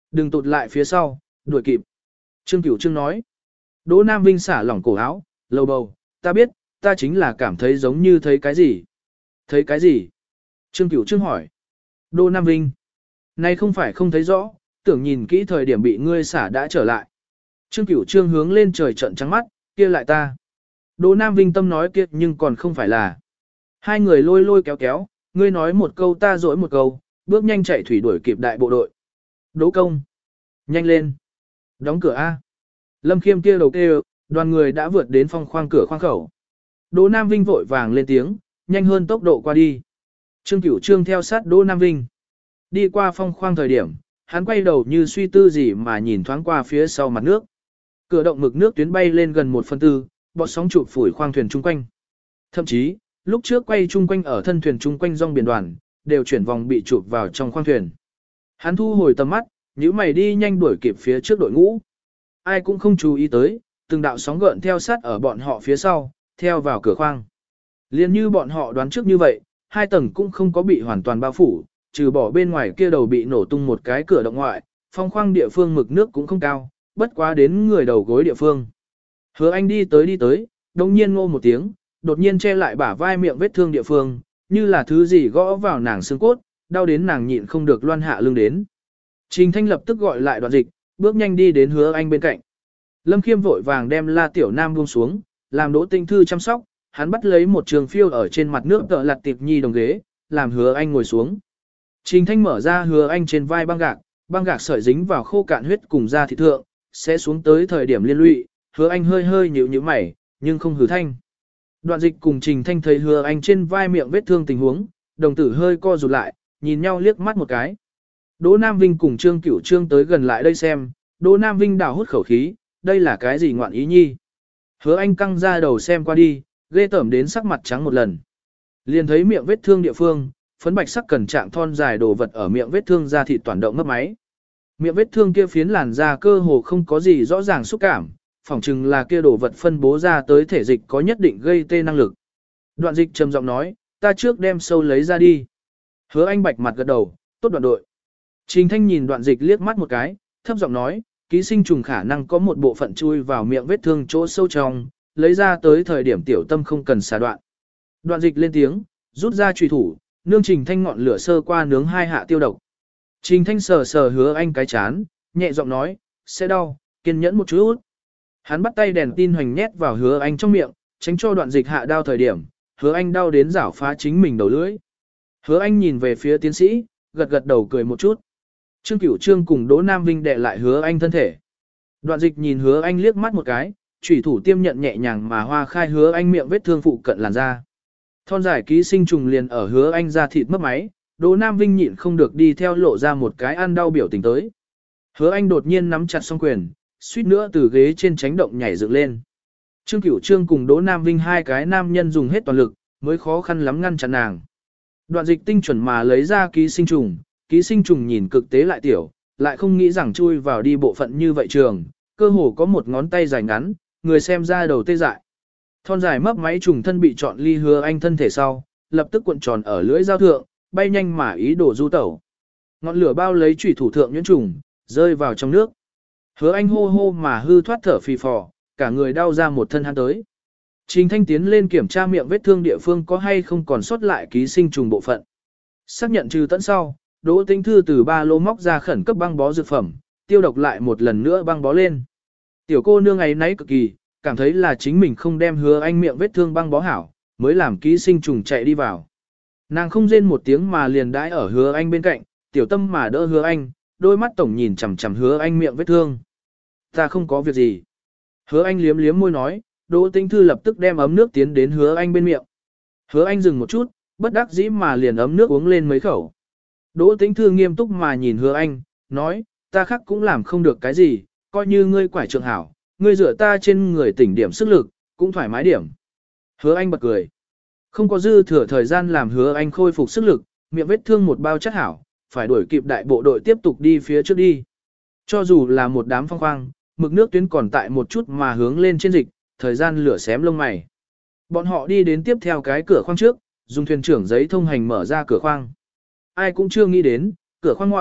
Đừng tụt lại phía sau, đuổi kịp. Trương Cửu Trương nói. Đỗ Nam Vinh xả lỏng cổ áo, lầu bầu, ta biết, ta chính là cảm thấy giống như thấy cái gì. Thấy cái gì? Trương Cửu Trương hỏi. Đỗ Nam Vinh. Này không phải không thấy rõ, tưởng nhìn kỹ thời điểm bị ngươi xả đã trở lại. Trương Cửu Trương hướng lên trời trận trắng mắt, kia lại ta. Đỗ Nam Vinh tâm nói kia nhưng còn không phải là. Hai người lôi lôi kéo kéo, ngươi nói một câu ta dỗi một câu, bước nhanh chạy thủy đuổi kịp đại bộ đội. Đỗ công. Nhanh lên. Đóng cửa A. Lâm Khiêm kia đầu kêu, đoàn người đã vượt đến phong khoang cửa khoang khẩu. Đỗ Nam Vinh vội vàng lên tiếng, nhanh hơn tốc độ qua đi. Trương Cửu Trương theo sát Đỗ Nam Vinh. Đi qua phong khoang thời điểm, hắn quay đầu như suy tư gì mà nhìn thoáng qua phía sau mặt nước. Cửa động mực nước tuyến bay lên gần một phần tư, bọt sóng chụp phủi khoang thuyền chung quanh. Thậm chí, lúc trước quay chung quanh ở thân thuyền chung quanh rong biển đoàn, đều chuyển vòng bị chụp vào trong khoang thuyền. Hắn thu hồi tầm mắt, nhíu mày đi nhanh đuổi kịp phía trước đội ngũ. Ai cũng không chú ý tới, từng đạo sóng gợn theo sát ở bọn họ phía sau, theo vào cửa khoang. Liên như bọn họ đoán trước như vậy, hai tầng cũng không có bị hoàn toàn bao phủ, trừ bỏ bên ngoài kia đầu bị nổ tung một cái cửa động ngoại, phong khoang địa phương mực nước cũng không cao, bất quá đến người đầu gối địa phương. Hứa Anh đi tới đi tới, đồng nhiên ngô một tiếng, đột nhiên che lại bả vai miệng vết thương địa phương, như là thứ gì gõ vào nàng xương cốt, đau đến nàng nhịn không được loan hạ lưng đến. Trình Thanh lập tức gọi lại Đoạn Dịch, bước nhanh đi đến Hứa Anh bên cạnh. Lâm Khiêm vội vàng đem La Tiểu Nam buông xuống, làm Đỗ Tinh Thư chăm sóc, hắn bắt lấy một trường phiêu ở trên mặt nước tợ lặt tiệp nhi đồng ghế, làm Hứa Anh ngồi xuống. Trình Thanh mở ra Hứa Anh trên vai băng gạc, băng gạc sợi dính vào khô cạn huyết cùng da thịt thượng, sẽ xuống tới thời điểm liên lụy, Hứa Anh hơi hơi nhíu nhíu mày, nhưng không hừ thanh. Đoạn Dịch cùng Trình Thanh thấy Hứa Anh trên vai miệng vết thương tình huống, đồng tử hơi co rụt lại, nhìn nhau liếc mắt một cái. Đỗ Nam Vinh cùng Trương Cửu Trương tới gần lại đây xem, Đỗ Nam Vinh đảo hút khẩu khí, đây là cái gì ngoạn ý nhi. Hứa Anh căng ra đầu xem qua đi, ghê tởm đến sắc mặt trắng một lần. Liền thấy miệng vết thương địa phương, phấn bạch sắc cẩn trạng thon dài đồ vật ở miệng vết thương da thịt toàn động mấp máy. Miệng vết thương kia phiến làn da cơ hồ không có gì rõ ràng xúc cảm, phỏng chừng là kia đồ vật phân bố ra tới thể dịch có nhất định gây tê năng lực. Đoạn Dịch trầm giọng nói, ta trước đem sâu lấy ra đi. Hứa Anh bạch mặt gật đầu, tốt Đoạn đội. Trình Thanh nhìn Đoạn Dịch liếc mắt một cái, thấp giọng nói, ký sinh trùng khả năng có một bộ phận chui vào miệng vết thương chỗ sâu trong, lấy ra tới thời điểm tiểu tâm không cần xả đoạn. Đoạn Dịch lên tiếng, rút ra chùy thủ, nương Trình Thanh ngọn lửa sơ qua nướng hai hạ tiêu độc. Trình Thanh sờ sờ Hứa Anh cái chán, nhẹ giọng nói, sẽ đau, kiên nhẫn một chút. Hắn bắt tay đèn tin hoành nhét vào Hứa Anh trong miệng, tránh cho Đoạn Dịch hạ đau thời điểm, Hứa Anh đau đến rảo phá chính mình đầu lưỡi. Hứa Anh nhìn về phía tiến sĩ, gật gật đầu cười một chút. Trương Cửu Trương cùng Đỗ Nam Vinh đè lại Hứa Anh thân thể. Đoạn Dịch nhìn Hứa Anh liếc mắt một cái, chủy thủ tiêm nhận nhẹ nhàng mà hoa khai Hứa Anh miệng vết thương phụ cận làn da. Thon dài ký sinh trùng liền ở Hứa Anh da thịt mất máy, Đỗ Nam Vinh nhịn không được đi theo lộ ra một cái ăn đau biểu tình tới. Hứa Anh đột nhiên nắm chặt song quyền, suýt nữa từ ghế trên tránh động nhảy dựng lên. Trương Cửu Trương cùng Đỗ Nam Vinh hai cái nam nhân dùng hết toàn lực, mới khó khăn lắm ngăn chặn nàng. Đoạn Dịch tinh chuẩn mà lấy ra ký sinh trùng, ký sinh trùng nhìn cực tế lại tiểu, lại không nghĩ rằng chui vào đi bộ phận như vậy trường, cơ hồ có một ngón tay dài ngắn, người xem ra đầu tê dại. Thon dài mấp máy trùng thân bị chọn ly Hứa Anh thân thể sau, lập tức cuộn tròn ở lưỡi dao thượng, bay nhanh mà ý đồ du tẩu. Ngọn lửa bao lấy chủy thủ thượng nhuyễn trùng, rơi vào trong nước. Hứa Anh hô hô mà hư thoát thở phì phò, cả người đau ra một thân hắn tới. Trình Thanh tiến lên kiểm tra miệng vết thương địa phương có hay không còn sót lại ký sinh trùng bộ phận. Xác nhận trừ tận sau, Đỗ Tĩnh Thư từ ba lô móc ra khẩn cấp băng bó dược phẩm, tiêu độc lại một lần nữa băng bó lên. Tiểu cô nương ấy nấy cực kỳ, cảm thấy là chính mình không đem Hứa Anh miệng vết thương băng bó hảo, mới làm ký sinh trùng chạy đi vào. Nàng không rên một tiếng mà liền đãi ở Hứa Anh bên cạnh, tiểu tâm mà đỡ Hứa Anh, đôi mắt tổng nhìn chằm chằm Hứa Anh miệng vết thương. Ta không có việc gì. Hứa Anh liếm liếm môi nói, Đỗ Tĩnh Thư lập tức đem ấm nước tiến đến Hứa Anh bên miệng. Hứa Anh dừng một chút, bất đắc dĩ mà liền ấm nước uống lên mấy khẩu. Đỗ Tĩnh Thư nghiêm túc mà nhìn Hứa Anh, nói, ta khác cũng làm không được cái gì, coi như ngươi quải trượng hảo, ngươi rửa ta trên người tỉnh điểm sức lực, cũng thoải mái điểm. Hứa Anh bật cười. Không có dư thừa thời gian làm Hứa Anh khôi phục sức lực, miệng vết thương một bao chất hảo, phải đuổi kịp đại bộ đội tiếp tục đi phía trước đi. Cho dù là một đám phong khoang, mực nước tuyến còn tại một chút mà hướng lên trên dịch, thời gian lửa xém lông mày. Bọn họ đi đến tiếp theo cái cửa khoang trước, dùng thuyền trưởng giấy thông hành mở ra cửa khoang. Ai cũng chưa nghĩ đến, cửa khoang ngoại,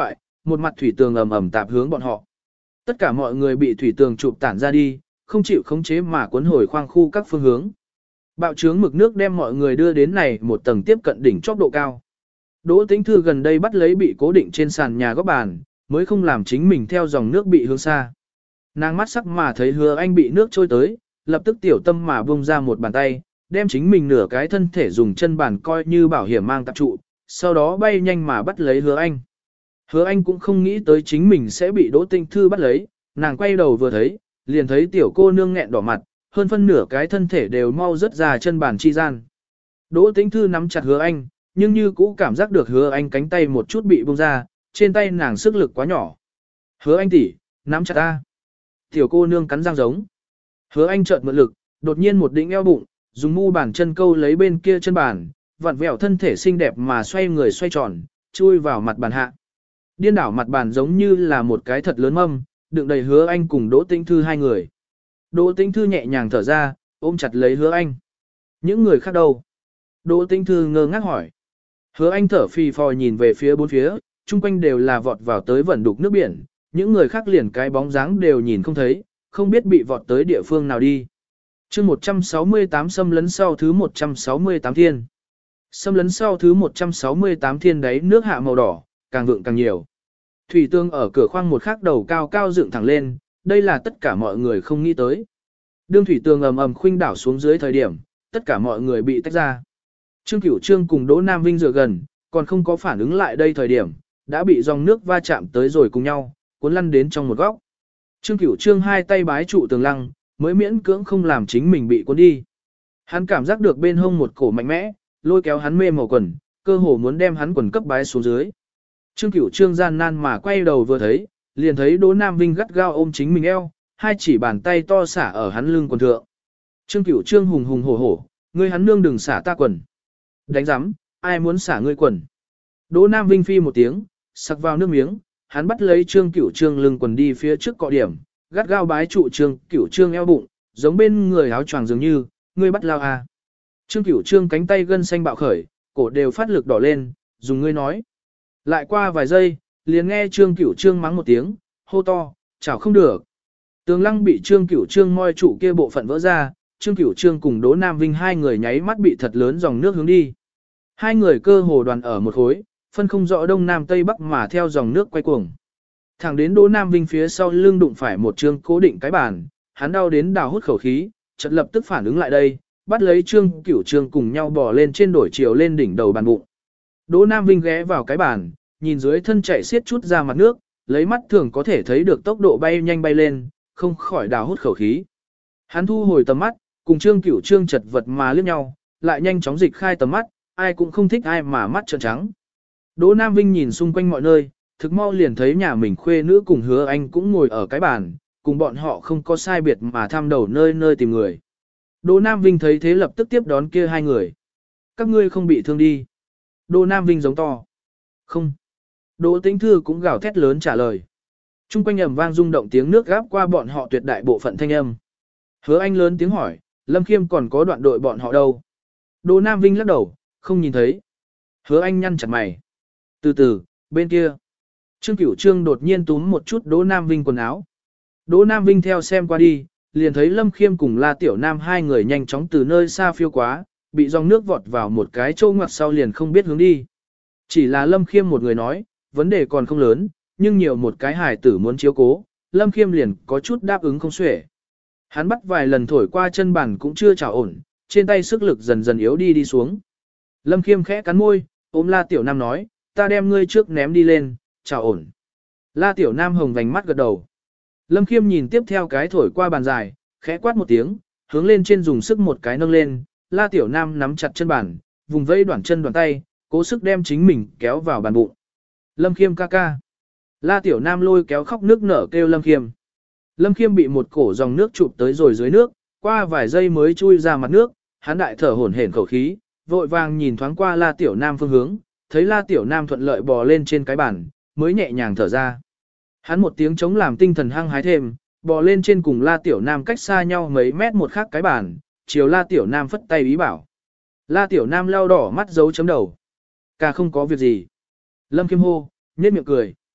một mặt thủy tường ầm ầm tạp hướng bọn họ. Tất cả mọi người bị thủy tường chụp tản ra đi, không chịu khống chế mà cuốn hồi khoang khu các phương hướng. Bạo trướng mực nước đem mọi người đưa đến này một tầng tiếp cận đỉnh chóp độ cao. Đỗ Tĩnh Thư gần đây bắt lấy bị cố định trên sàn nhà góc bàn, mới không làm chính mình theo dòng nước bị hướng xa. Nàng mắt sắc mà thấy Hứa Anh bị nước trôi tới, lập tức tiểu tâm mà bung ra một bàn tay, đem chính mình nửa cái thân thể dùng chân bàn coi như bảo hiểm mang tập trụ, sau đó bay nhanh mà bắt lấy Hứa Anh. Hứa Anh cũng không nghĩ tới chính mình sẽ bị Đỗ Tĩnh Thư bắt lấy, nàng quay đầu vừa thấy, liền thấy tiểu cô nương nghẹn đỏ mặt, hơn phân nửa cái thân thể đều mau rớt ra chân bàn chi gian. Đỗ Tĩnh Thư nắm chặt Hứa Anh, nhưng như cũ cảm giác được Hứa Anh cánh tay một chút bị bung ra, trên tay nàng sức lực quá nhỏ. Hứa Anh tỷ, nắm chặt ta. Tiểu cô nương cắn răng giống. Hứa Anh chợt mượn lực, đột nhiên một đỉnh eo bụng, dùng mu bàn chân câu lấy bên kia chân bàn, vặn vẹo thân thể xinh đẹp mà xoay người xoay tròn, chui vào mặt bàn hạ. Điên đảo mặt bàn giống như là một cái thật lớn mâm, đựng đầy Hứa Anh cùng Đỗ Tĩnh Thư hai người. Đỗ Tĩnh Thư nhẹ nhàng thở ra, ôm chặt lấy Hứa Anh. Những người khác đâu? Đỗ Tĩnh Thư ngơ ngác hỏi. Hứa Anh thở phì phò nhìn về phía bốn phía, chung quanh đều là vọt vào tới vẩn đục nước biển, những người khác liền cái bóng dáng đều nhìn không thấy, không biết bị vọt tới địa phương nào đi. Chương một trăm sáu mươi tám xâm lấn sau thứ một trăm sáu mươi tám thiên. Xâm lấn sau thứ một trăm sáu mươi tám thiên đấy nước hạ màu đỏ, càng vượng càng nhiều. Thủy tương ở cửa khoang một khắc đầu cao cao dựng thẳng lên, đây là tất cả mọi người không nghĩ tới. Đương thủy tường ầm ầm khuynh đảo xuống dưới thời điểm, tất cả mọi người bị tách ra. Trương Cửu Trương cùng Đỗ Nam Vinh dựa gần, còn không có phản ứng lại đây thời điểm, đã bị dòng nước va chạm tới rồi cùng nhau, cuốn lăn đến trong một góc. Trương Cửu Trương hai tay bái trụ tường lăng, mới miễn cưỡng không làm chính mình bị cuốn đi. Hắn cảm giác được bên hông một cổ mạnh mẽ, lôi kéo hắn mê màu quần, cơ hồ muốn đem hắn quần cấp bái xuống dưới. Trương Cửu Trương gian nan mà quay đầu vừa thấy, liền thấy Đỗ Nam Vinh gắt gao ôm chính mình eo, hai chỉ bàn tay to xả ở hắn lưng quần thượng. Trương Cửu Trương hùng hùng hổ hổ, ngươi hắn nương đừng xả ta quần. Đánh giám, ai muốn xả ngươi quần. Đỗ Nam Vinh phi một tiếng, sặc vào nước miếng, hắn bắt lấy Trương Cửu Trương lưng quần đi phía trước cọ điểm, gắt gao bái trụ Trương Cửu Trương eo bụng, giống bên người áo choàng dường như, ngươi bắt lao à. Trương Cửu Trương cánh tay gân xanh bạo khởi, cổ đều phát lực đỏ lên, dùng ngươi nói. Lại qua vài giây, liền nghe Trương Cửu Trương mắng một tiếng, hô to, chảo không được. Tường lăng bị Trương Cửu Trương moi trụ kia bộ phận vỡ ra, Trương Cửu Trương cùng Đỗ Nam Vinh hai người nháy mắt bị thật lớn dòng nước hướng đi. Hai người cơ hồ đoàn ở một khối, phân không rõ đông nam tây bắc mà theo dòng nước quay cuồng. Thẳng đến Đỗ Nam Vinh phía sau lưng đụng phải một trương cố định cái bàn, hắn đau đến đào hút khẩu khí, chợt lập tức phản ứng lại đây, bắt lấy Trương Cửu Trương cùng nhau bò lên trên đổi chiều lên đỉnh đầu bàn bụng. Đỗ Nam Vinh ghé vào cái bàn, nhìn dưới thân chảy xiết chút ra mặt nước, lấy mắt thường có thể thấy được tốc độ bay nhanh bay lên, không khỏi đào hút khẩu khí. Hắn thu hồi tầm mắt, cùng Trương Cửu Trương chật vật mà liếc nhau, lại nhanh chóng dịch khai tầm mắt, ai cũng không thích ai mà mắt trợn trắng. Đỗ Nam Vinh nhìn xung quanh mọi nơi, thực mau liền thấy nhà mình khuê nữ cùng Hứa Anh cũng ngồi ở cái bàn, cùng bọn họ không có sai biệt mà tham đầu nơi nơi tìm người. Đỗ Nam Vinh thấy thế lập tức tiếp đón kia hai người. Các ngươi không bị thương đi. Đỗ Nam Vinh giống to. Không. Đỗ Tĩnh Thư cũng gào thét lớn trả lời. Trung quanh ầm vang rung động tiếng nước gáp qua bọn họ tuyệt đại bộ phận thanh âm. Hứa Anh lớn tiếng hỏi, Lâm Khiêm còn có đoạn đội bọn họ đâu? Đỗ Nam Vinh lắc đầu, không nhìn thấy. Hứa Anh nhăn chặt mày. Từ từ, bên kia. Trương Cửu Trương đột nhiên túm một chút Đỗ Nam Vinh quần áo. Đỗ Nam Vinh theo xem qua đi, liền thấy Lâm Khiêm cùng La Tiểu Nam hai người nhanh chóng từ nơi xa phiêu quá, bị dòng nước vọt vào một cái chỗ ngoặt sau liền không biết hướng đi. Chỉ là Lâm Khiêm một người nói, vấn đề còn không lớn, nhưng nhiều một cái hài tử muốn chiếu cố, Lâm Khiêm liền có chút đáp ứng không xuể. Hắn bắt vài lần thổi qua chân bàn cũng chưa trào ổn, trên tay sức lực dần dần yếu đi đi xuống. Lâm Khiêm khẽ cắn môi, ôm La Tiểu Nam nói, ta đem ngươi trước ném đi lên, trào ổn. La Tiểu Nam hồng vành mắt gật đầu. Lâm Khiêm nhìn tiếp theo cái thổi qua bàn dài, khẽ quát một tiếng, hướng lên trên dùng sức một cái nâng lên, La Tiểu Nam nắm chặt chân bàn, vùng vẫy đoạn chân đoạn tay, cố sức đem chính mình kéo vào bàn bụng. Lâm Khiêm ca ca. La Tiểu Nam lôi kéo khóc nước nở kêu Lâm Khiêm. Lâm Khiêm bị một cổ dòng nước chụp tới rồi dưới nước, qua vài giây mới chui ra mặt nước, hắn đại thở hổn hển khẩu khí, vội vàng nhìn thoáng qua La Tiểu Nam phương hướng, thấy La Tiểu Nam thuận lợi bò lên trên cái bàn, mới nhẹ nhàng thở ra. Hắn một tiếng chống làm tinh thần hăng hái thêm, bò lên trên cùng La Tiểu Nam cách xa nhau mấy mét một khác cái bàn, chiều La Tiểu Nam phất tay ý bảo. La Tiểu Nam lau đỏ mắt dấu chấm đầu. Ca không có việc gì. Lâm Khiêm hô, nhếch miệng cười.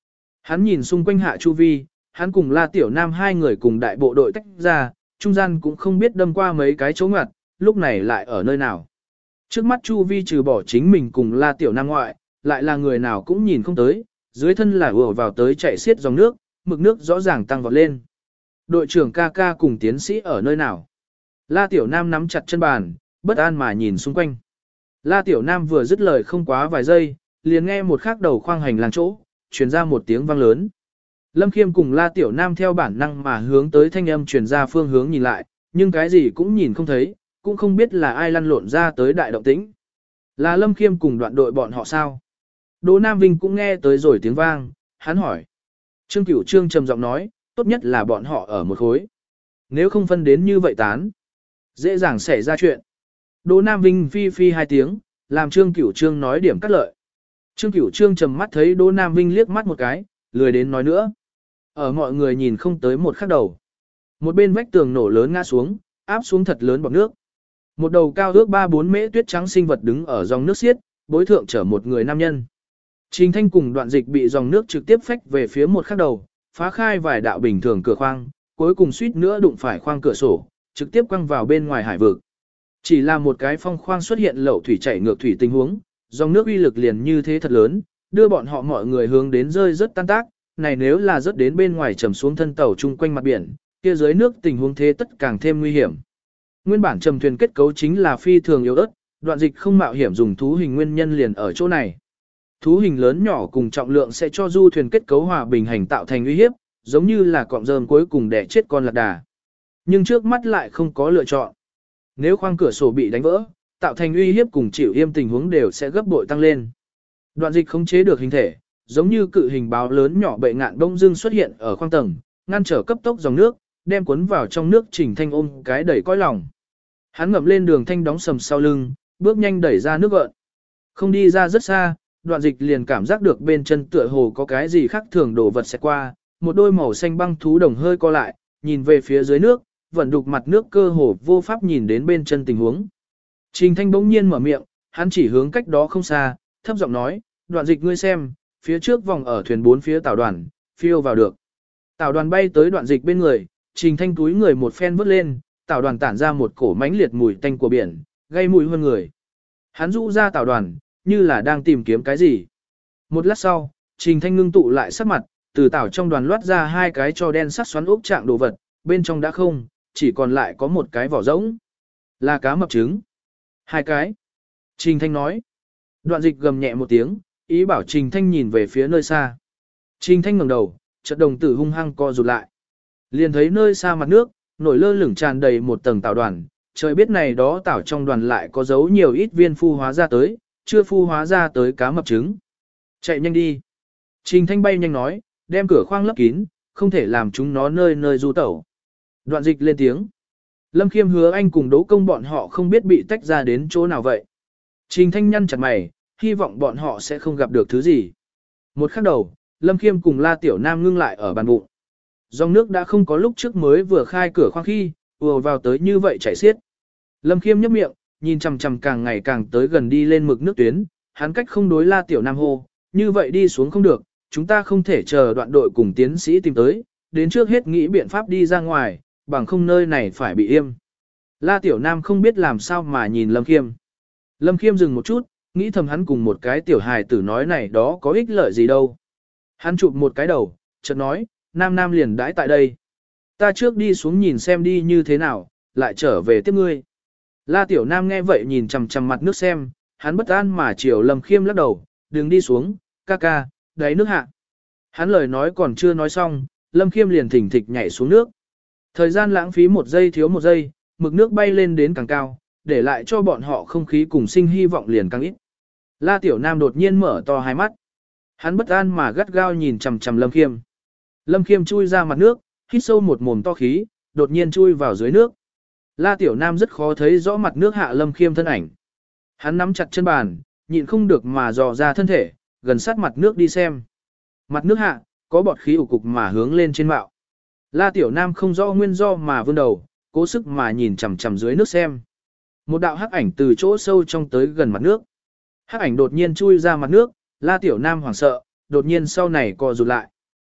Hắn nhìn xung quanh hạ chu vi, hắn cùng La Tiểu Nam hai người cùng đại bộ đội tách ra, trung gian cũng không biết đâm qua mấy cái chỗ ngoặt, lúc này lại ở nơi nào. Trước mắt chu vi trừ bỏ chính mình cùng La Tiểu Nam ngoại, lại là người nào cũng nhìn không tới, dưới thân là ùa vào tới chạy xiết dòng nước, mực nước rõ ràng tăng vọt lên. Đội trưởng ca ca cùng tiến sĩ ở nơi nào? La Tiểu Nam nắm chặt chân bàn, bất an mà nhìn xung quanh. La Tiểu Nam vừa dứt lời không quá vài giây, liền nghe một khắc đầu khoang hành lang chỗ, truyền ra một tiếng vang lớn. Lâm Khiêm cùng La Tiểu Nam theo bản năng mà hướng tới thanh âm truyền ra phương hướng nhìn lại, nhưng cái gì cũng nhìn không thấy, cũng không biết là ai lăn lộn ra tới đại động tĩnh. Là Lâm Khiêm cùng đoạn đội bọn họ sao? Đỗ Nam Vinh cũng nghe tới rồi tiếng vang, hắn hỏi. Trương Cửu Trương trầm giọng nói, tốt nhất là bọn họ ở một khối. Nếu không phân đến như vậy tán, dễ dàng xảy ra chuyện. Đỗ Nam Vinh phi phi hai tiếng, làm Trương Cửu Trương nói điểm cắt lợi. Trương Cửu Trương trầm mắt thấy Đỗ Nam Vinh liếc mắt một cái, lười đến nói nữa. Ở mọi người nhìn không tới một khắc đầu. Một bên vách tường nổ lớn ngã xuống, áp xuống thật lớn bọt nước. Một đầu cao ước ba bốn mễ tuyết trắng sinh vật đứng ở dòng nước xiết, bối thượng chở một người nam nhân. Trình Thanh cùng Đoạn Dịch bị dòng nước trực tiếp phách về phía một khắc đầu, phá khai vài đạo bình thường cửa khoang, cuối cùng suýt nữa đụng phải khoang cửa sổ, trực tiếp quăng vào bên ngoài hải vực. Chỉ là một cái phong khoang xuất hiện lậu thủy chảy ngược thủy tình huống, dòng nước uy lực liền như thế thật lớn, đưa bọn họ mọi người hướng đến rơi rất tan tác, này nếu là rớt đến bên ngoài trầm xuống thân tàu chung quanh mặt biển, kia dưới nước tình huống thế tất càng thêm nguy hiểm. Nguyên bản trầm thuyền kết cấu chính là phi thường yếu ớt, Đoạn Dịch không mạo hiểm dùng thú hình nguyên nhân liền ở chỗ này. Thú hình lớn nhỏ cùng trọng lượng sẽ cho du thuyền kết cấu hòa bình hành tạo thành uy hiếp, giống như là cọng rơm cuối cùng đẻ chết con lạc đà. Nhưng trước mắt lại không có lựa chọn. Nếu khoang cửa sổ bị đánh vỡ, tạo thành uy hiếp cùng chịu yêm tình huống đều sẽ gấp bội tăng lên. Đoạn Dịch khống chế được hình thể, giống như cự hình báo lớn nhỏ bệ ngạn bông dưng xuất hiện ở khoang tầng, ngăn trở cấp tốc dòng nước, đem cuốn vào trong nước Trình Thanh ôm cái đẩy cõi lòng. Hắn ngậm lên đường thanh đóng sầm sau lưng, bước nhanh đẩy ra nước gợn. Không đi ra rất xa, Đoạn Dịch liền cảm giác được bên chân tựa hồ có cái gì khác thường đổ vật sẽ qua, một đôi màu xanh băng thú đồng hơi co lại, nhìn về phía dưới nước, vẫn đục mặt nước cơ hồ vô pháp nhìn đến bên chân tình huống. Trình Thanh bỗng nhiên mở miệng, hắn chỉ hướng cách đó không xa, thấp giọng nói, Đoạn Dịch ngươi xem, phía trước vòng ở thuyền bốn phía tàu đoàn, phiêu vào được. Tàu đoàn bay tới Đoạn Dịch bên người, Trình Thanh túi người một phen vớt lên, tàu đoàn tản ra một cổ mãnh liệt mùi tanh của biển, gây mùi hơn người. Hắn rũ ra tàu đoàn, như là đang tìm kiếm cái gì. Một lát sau, Trình Thanh ngưng tụ lại sắc mặt, từ tàu trong đoàn loát ra hai cái cho đen sắc xoắn ốc trạng đồ vật, bên trong đã không, chỉ còn lại có một cái vỏ rỗng. Là cá mập trứng. Hai cái. Trình Thanh nói. Đoạn Dịch gầm nhẹ một tiếng, ý bảo Trình Thanh nhìn về phía nơi xa. Trình Thanh ngẩng đầu, chợt đồng tử hung hăng co rụt lại. Liền thấy nơi xa mặt nước, nổi lơ lửng tràn đầy một tầng tảo đoàn, trời biết này đó tảo trong đoàn lại có giấu nhiều ít viên phu hóa ra tới, chưa phu hóa ra tới cá mập trứng. Chạy nhanh đi. Trình Thanh bay nhanh nói, đem cửa khoang lấp kín, không thể làm chúng nó nơi nơi du tẩu. Đoạn Dịch lên tiếng. Lâm Khiêm Hứa Anh cùng Đỗ Công bọn họ không biết bị tách ra đến chỗ nào vậy. Trình Thanh nhăn chặt mày, hy vọng bọn họ sẽ không gặp được thứ gì. Một khắc đầu, Lâm Khiêm cùng La Tiểu Nam ngưng lại ở bàn bụng. Dòng nước đã không có lúc trước mới vừa khai cửa khoang khi, vừa vào tới như vậy chảy xiết. Lâm Khiêm nhấp miệng, nhìn chằm chằm càng ngày càng tới gần đi lên mực nước tuyến, hắn cách không đối La Tiểu Nam hô, như vậy đi xuống không được, chúng ta không thể chờ đoạn đội cùng tiến sĩ tìm tới, đến trước hết nghĩ biện pháp đi ra ngoài, bằng không nơi này phải bị im. La Tiểu Nam không biết làm sao mà nhìn Lâm Khiêm. Lâm Khiêm dừng một chút, nghĩ thầm hắn cùng một cái tiểu hài tử nói này đó có ích lợi gì đâu. Hắn chụp một cái đầu, chợt nói, Nam Nam liền đãi tại đây. Ta trước đi xuống nhìn xem đi như thế nào, lại trở về tiếp ngươi. La Tiểu Nam nghe vậy nhìn chằm chằm mặt nước xem, hắn bất an mà chiều Lâm Khiêm lắc đầu, đừng đi xuống, ca ca, đáy nước hạ. Hắn lời nói còn chưa nói xong, Lâm Khiêm liền thỉnh thịch nhảy xuống nước. Thời gian lãng phí một giây thiếu một giây, mực nước bay lên đến càng cao, để lại cho bọn họ không khí cùng sinh hy vọng liền càng ít. La Tiểu Nam đột nhiên mở to hai mắt. Hắn bất an mà gắt gao nhìn chằm chằm Lâm Khiêm. Lâm Khiêm chui ra mặt nước, hít sâu một mồm to khí, đột nhiên chui vào dưới nước. La Tiểu Nam rất khó thấy rõ mặt nước hạ Lâm Khiêm thân ảnh. Hắn nắm chặt chân bàn, nhịn không được mà dò ra thân thể, gần sát mặt nước đi xem. Mặt nước hạ, có bọt khí ủ cục mà hướng lên trên mạo. La Tiểu Nam không rõ nguyên do mà vươn đầu, cố sức mà nhìn chằm chằm dưới nước xem. Một đạo hắc ảnh từ chỗ sâu trong tới gần mặt nước. Hắc ảnh đột nhiên chui ra mặt nước, La Tiểu Nam hoảng sợ, đột nhiên sau này co rụt lại.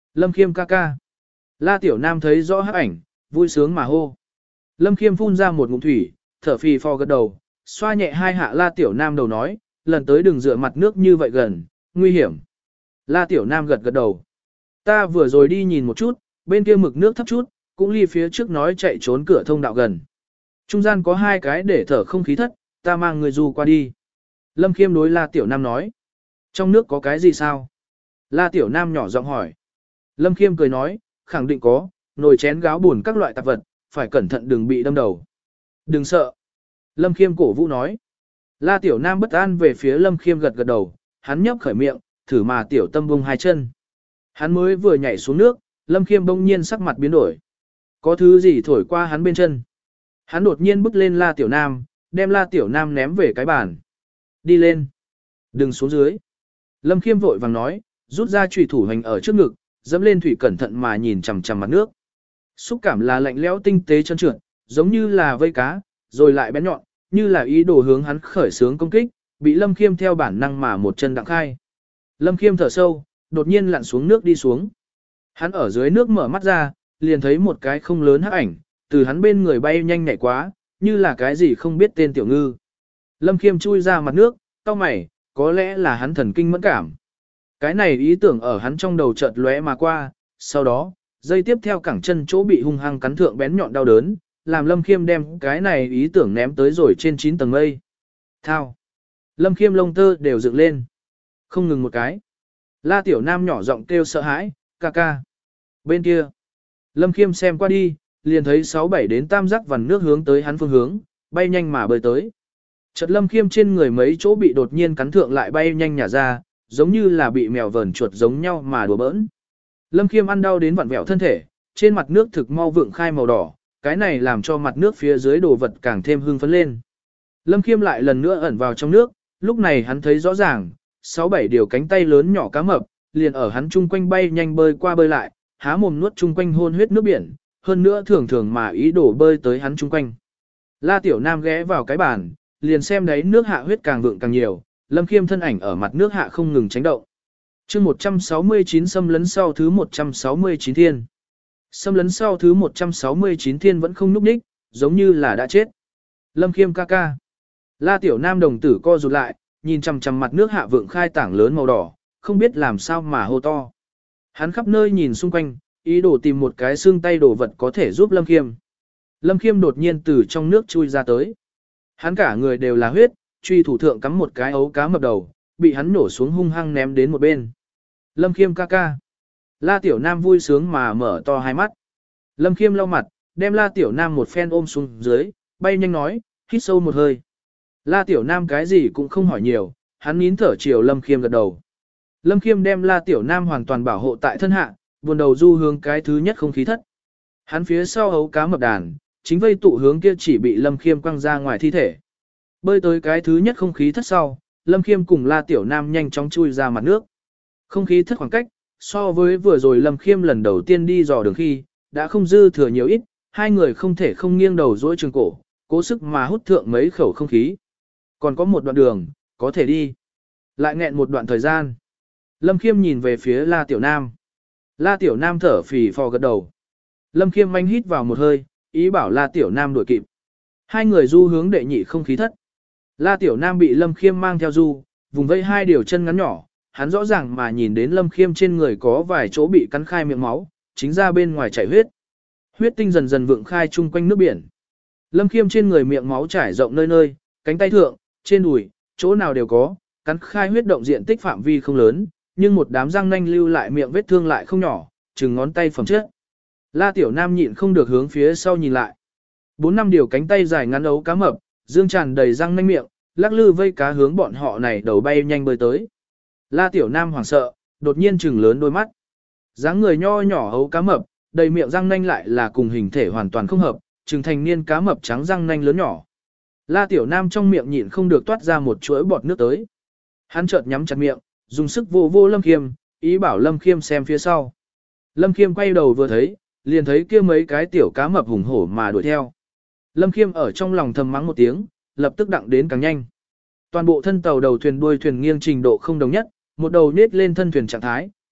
Lâm Khiêm ca ca. La Tiểu Nam thấy rõ hắc ảnh, vui sướng mà hô. Lâm Khiêm phun ra một ngụm thủy, thở phì phò gật đầu, xoa nhẹ hai hạ La Tiểu Nam đầu nói, lần tới đừng dựa mặt nước như vậy gần, nguy hiểm. La Tiểu Nam gật gật đầu. Ta vừa rồi đi nhìn một chút, bên kia mực nước thấp chút, cũng ly phía trước nói chạy trốn cửa thông đạo gần. Trung gian có hai cái để thở không khí thất, ta mang người du qua đi. Lâm Khiêm đối La Tiểu Nam nói. Trong nước có cái gì sao? La Tiểu Nam nhỏ giọng hỏi. Lâm Khiêm cười nói, khẳng định có, nồi chén gáo buồn các loại tạp vật, phải cẩn thận đừng bị đâm đầu. Đừng sợ. Lâm Khiêm cổ vũ nói. La Tiểu Nam bất an về phía Lâm Khiêm gật gật đầu, hắn nhấp khởi miệng, thử mà Tiểu Tâm bung hai chân. Hắn mới vừa nhảy xuống nước, Lâm Khiêm bỗng nhiên sắc mặt biến đổi. Có thứ gì thổi qua hắn bên chân. Hắn đột nhiên bước lên La Tiểu Nam, đem La Tiểu Nam ném về cái bàn. Đi lên. Đừng xuống dưới. Lâm Khiêm vội vàng nói, rút ra chùy thủ hành ở trước ngực, dẫm lên thủy cẩn thận mà nhìn chằm chằm mặt nước. Xúc cảm là lạnh lẽo tinh tế trơn trượt, giống như là vây cá, rồi lại bén nhọn, như là ý đồ hướng hắn khởi sướng công kích, bị Lâm Khiêm theo bản năng mà một chân đặng khai. Lâm Khiêm thở sâu, đột nhiên lặn xuống nước đi xuống. Hắn ở dưới nước mở mắt ra, liền thấy một cái không lớn hắc ảnh, từ hắn bên người bay nhanh nhảy quá, như là cái gì không biết tên tiểu ngư. Lâm Khiêm chui ra mặt nước, cau mày, có lẽ là hắn thần kinh mẫn cảm. Cái này ý tưởng ở hắn trong đầu chợt lóe mà qua, sau đó, dây tiếp theo cẳng chân chỗ bị hung hăng cắn thượng bén nhọn đau đớn, làm Lâm Khiêm đem cái này ý tưởng ném tới rồi trên chín tầng mây. Thao. Lâm Khiêm lông tơ đều dựng lên. Không ngừng một cái. La Tiểu Nam nhỏ giọng kêu sợ hãi, ca ca. Bên kia. Lâm Khiêm xem qua đi, liền thấy sáu bảy đến tam giác vằn nước hướng tới hắn phương hướng, bay nhanh mà bơi tới. Chợt Lâm Khiêm trên người mấy chỗ bị đột nhiên cắn thượng lại bay nhanh nhả ra, giống như là bị mèo vờn chuột giống nhau mà đùa bỡn. Lâm Khiêm ăn đau đến vặn vẹo thân thể, trên mặt nước thực mau vượng khai màu đỏ, cái này làm cho mặt nước phía dưới đồ vật càng thêm hưng phấn lên. Lâm Khiêm lại lần nữa ẩn vào trong nước, lúc này hắn thấy rõ ràng, sáu bảy điều cánh tay lớn nhỏ cá mập, liền ở hắn chung quanh bay nhanh bơi qua bơi lại, há mồm nuốt chung quanh hôn huyết nước biển, hơn nữa thường thường mà ý đồ bơi tới hắn chung quanh. La Tiểu Nam ghé vào cái bàn, liền xem đấy nước hạ huyết càng vượng càng nhiều, Lâm Khiêm thân ảnh ở mặt nước hạ không ngừng tránh động. Chương một trăm sáu mươi chín xâm lấn sau thứ một trăm sáu mươi chín thiên. Xâm lấn sau thứ một trăm sáu mươi chín thiên vẫn không núp ních, giống như là đã chết. Lâm Khiêm ca ca. La Tiểu Nam đồng tử co rụt lại, nhìn chằm chằm mặt nước hạ vượng khai tảng lớn màu đỏ, không biết làm sao mà hô to. Hắn khắp nơi nhìn xung quanh, ý đồ tìm một cái xương tay đồ vật có thể giúp Lâm Khiêm. Lâm Khiêm đột nhiên từ trong nước chui ra tới. Hắn cả người đều là huyết, truy thủ thượng cắm một cái ấu cá mập đầu, bị hắn nổ xuống hung hăng ném đến một bên. Lâm Khiêm ca ca. La Tiểu Nam vui sướng mà mở to hai mắt. Lâm Khiêm lau mặt, đem La Tiểu Nam một phen ôm xuống dưới, bay nhanh nói, hít sâu một hơi. La Tiểu Nam cái gì cũng không hỏi nhiều, hắn nín thở chiều Lâm Khiêm gật đầu. Lâm Khiêm đem La Tiểu Nam hoàn toàn bảo hộ tại thân hạ, buồn đầu du hướng cái thứ nhất không khí thất. Hắn phía sau ấu cá mập đàn, chính vây tụ hướng kia chỉ bị Lâm Khiêm quăng ra ngoài thi thể. Bơi tới cái thứ nhất không khí thất sau, Lâm Khiêm cùng La Tiểu Nam nhanh chóng chui ra mặt nước. Không khí thất khoảng cách, so với vừa rồi Lâm Khiêm lần đầu tiên đi dò đường khi, đã không dư thừa nhiều ít, hai người không thể không nghiêng đầu dỗi trường cổ, cố sức mà hút thượng mấy khẩu không khí. Còn có một đoạn đường, có thể đi. Lại nghẹn một đoạn thời gian. Lâm Khiêm nhìn về phía La Tiểu Nam. La Tiểu Nam thở phì phò gật đầu. Lâm Khiêm manh hít vào một hơi, ý bảo La Tiểu Nam đuổi kịp. Hai người du hướng đệ nhị không khí thất. La Tiểu Nam bị Lâm Khiêm mang theo du, vùng vây hai điều chân ngắn nhỏ, hắn rõ ràng mà nhìn đến Lâm Khiêm trên người có vài chỗ bị cắn khai miệng máu, chính ra bên ngoài chảy huyết. Huyết tinh dần dần vượng khai chung quanh nước biển. Lâm Khiêm trên người miệng máu trải rộng nơi nơi, cánh tay thượng, trên đùi, chỗ nào đều có, cắn khai huyết động diện tích phạm vi không lớn, nhưng một đám răng nanh lưu lại miệng vết thương lại không nhỏ, chừng ngón tay phẩm chất. La Tiểu Nam nhịn không được hướng phía sau nhìn lại. Bốn năm điều cánh tay dài ngắn ấu cá mập, dương tràn đầy răng nanh miệng, lắc lư vây cá hướng bọn họ này đầu bay nhanh bơi tới. La Tiểu Nam hoảng sợ, đột nhiên trừng lớn đôi mắt. Dáng người nho nhỏ ấu cá mập, đầy miệng răng nanh lại là cùng hình thể hoàn toàn không hợp, trừng thành niên cá mập trắng răng nanh lớn nhỏ. La Tiểu Nam trong miệng nhịn không được toát ra một chuỗi bọt nước tới. Hắn chợt nhắm chặt miệng, dùng sức vô vô Lâm Khiêm, ý bảo Lâm Khiêm xem phía sau. Lâm Khiêm quay đầu vừa thấy, liền thấy kia mấy cái tiểu cá mập hùng hổ mà đuổi theo. Lâm Khiêm ở trong lòng thầm mắng một tiếng, lập tức đặng đến càng nhanh. Toàn bộ thân tàu đầu thuyền đuôi thuyền nghiêng trình độ không đồng nhất, một đầu nết lên thân thuyền trạng thái,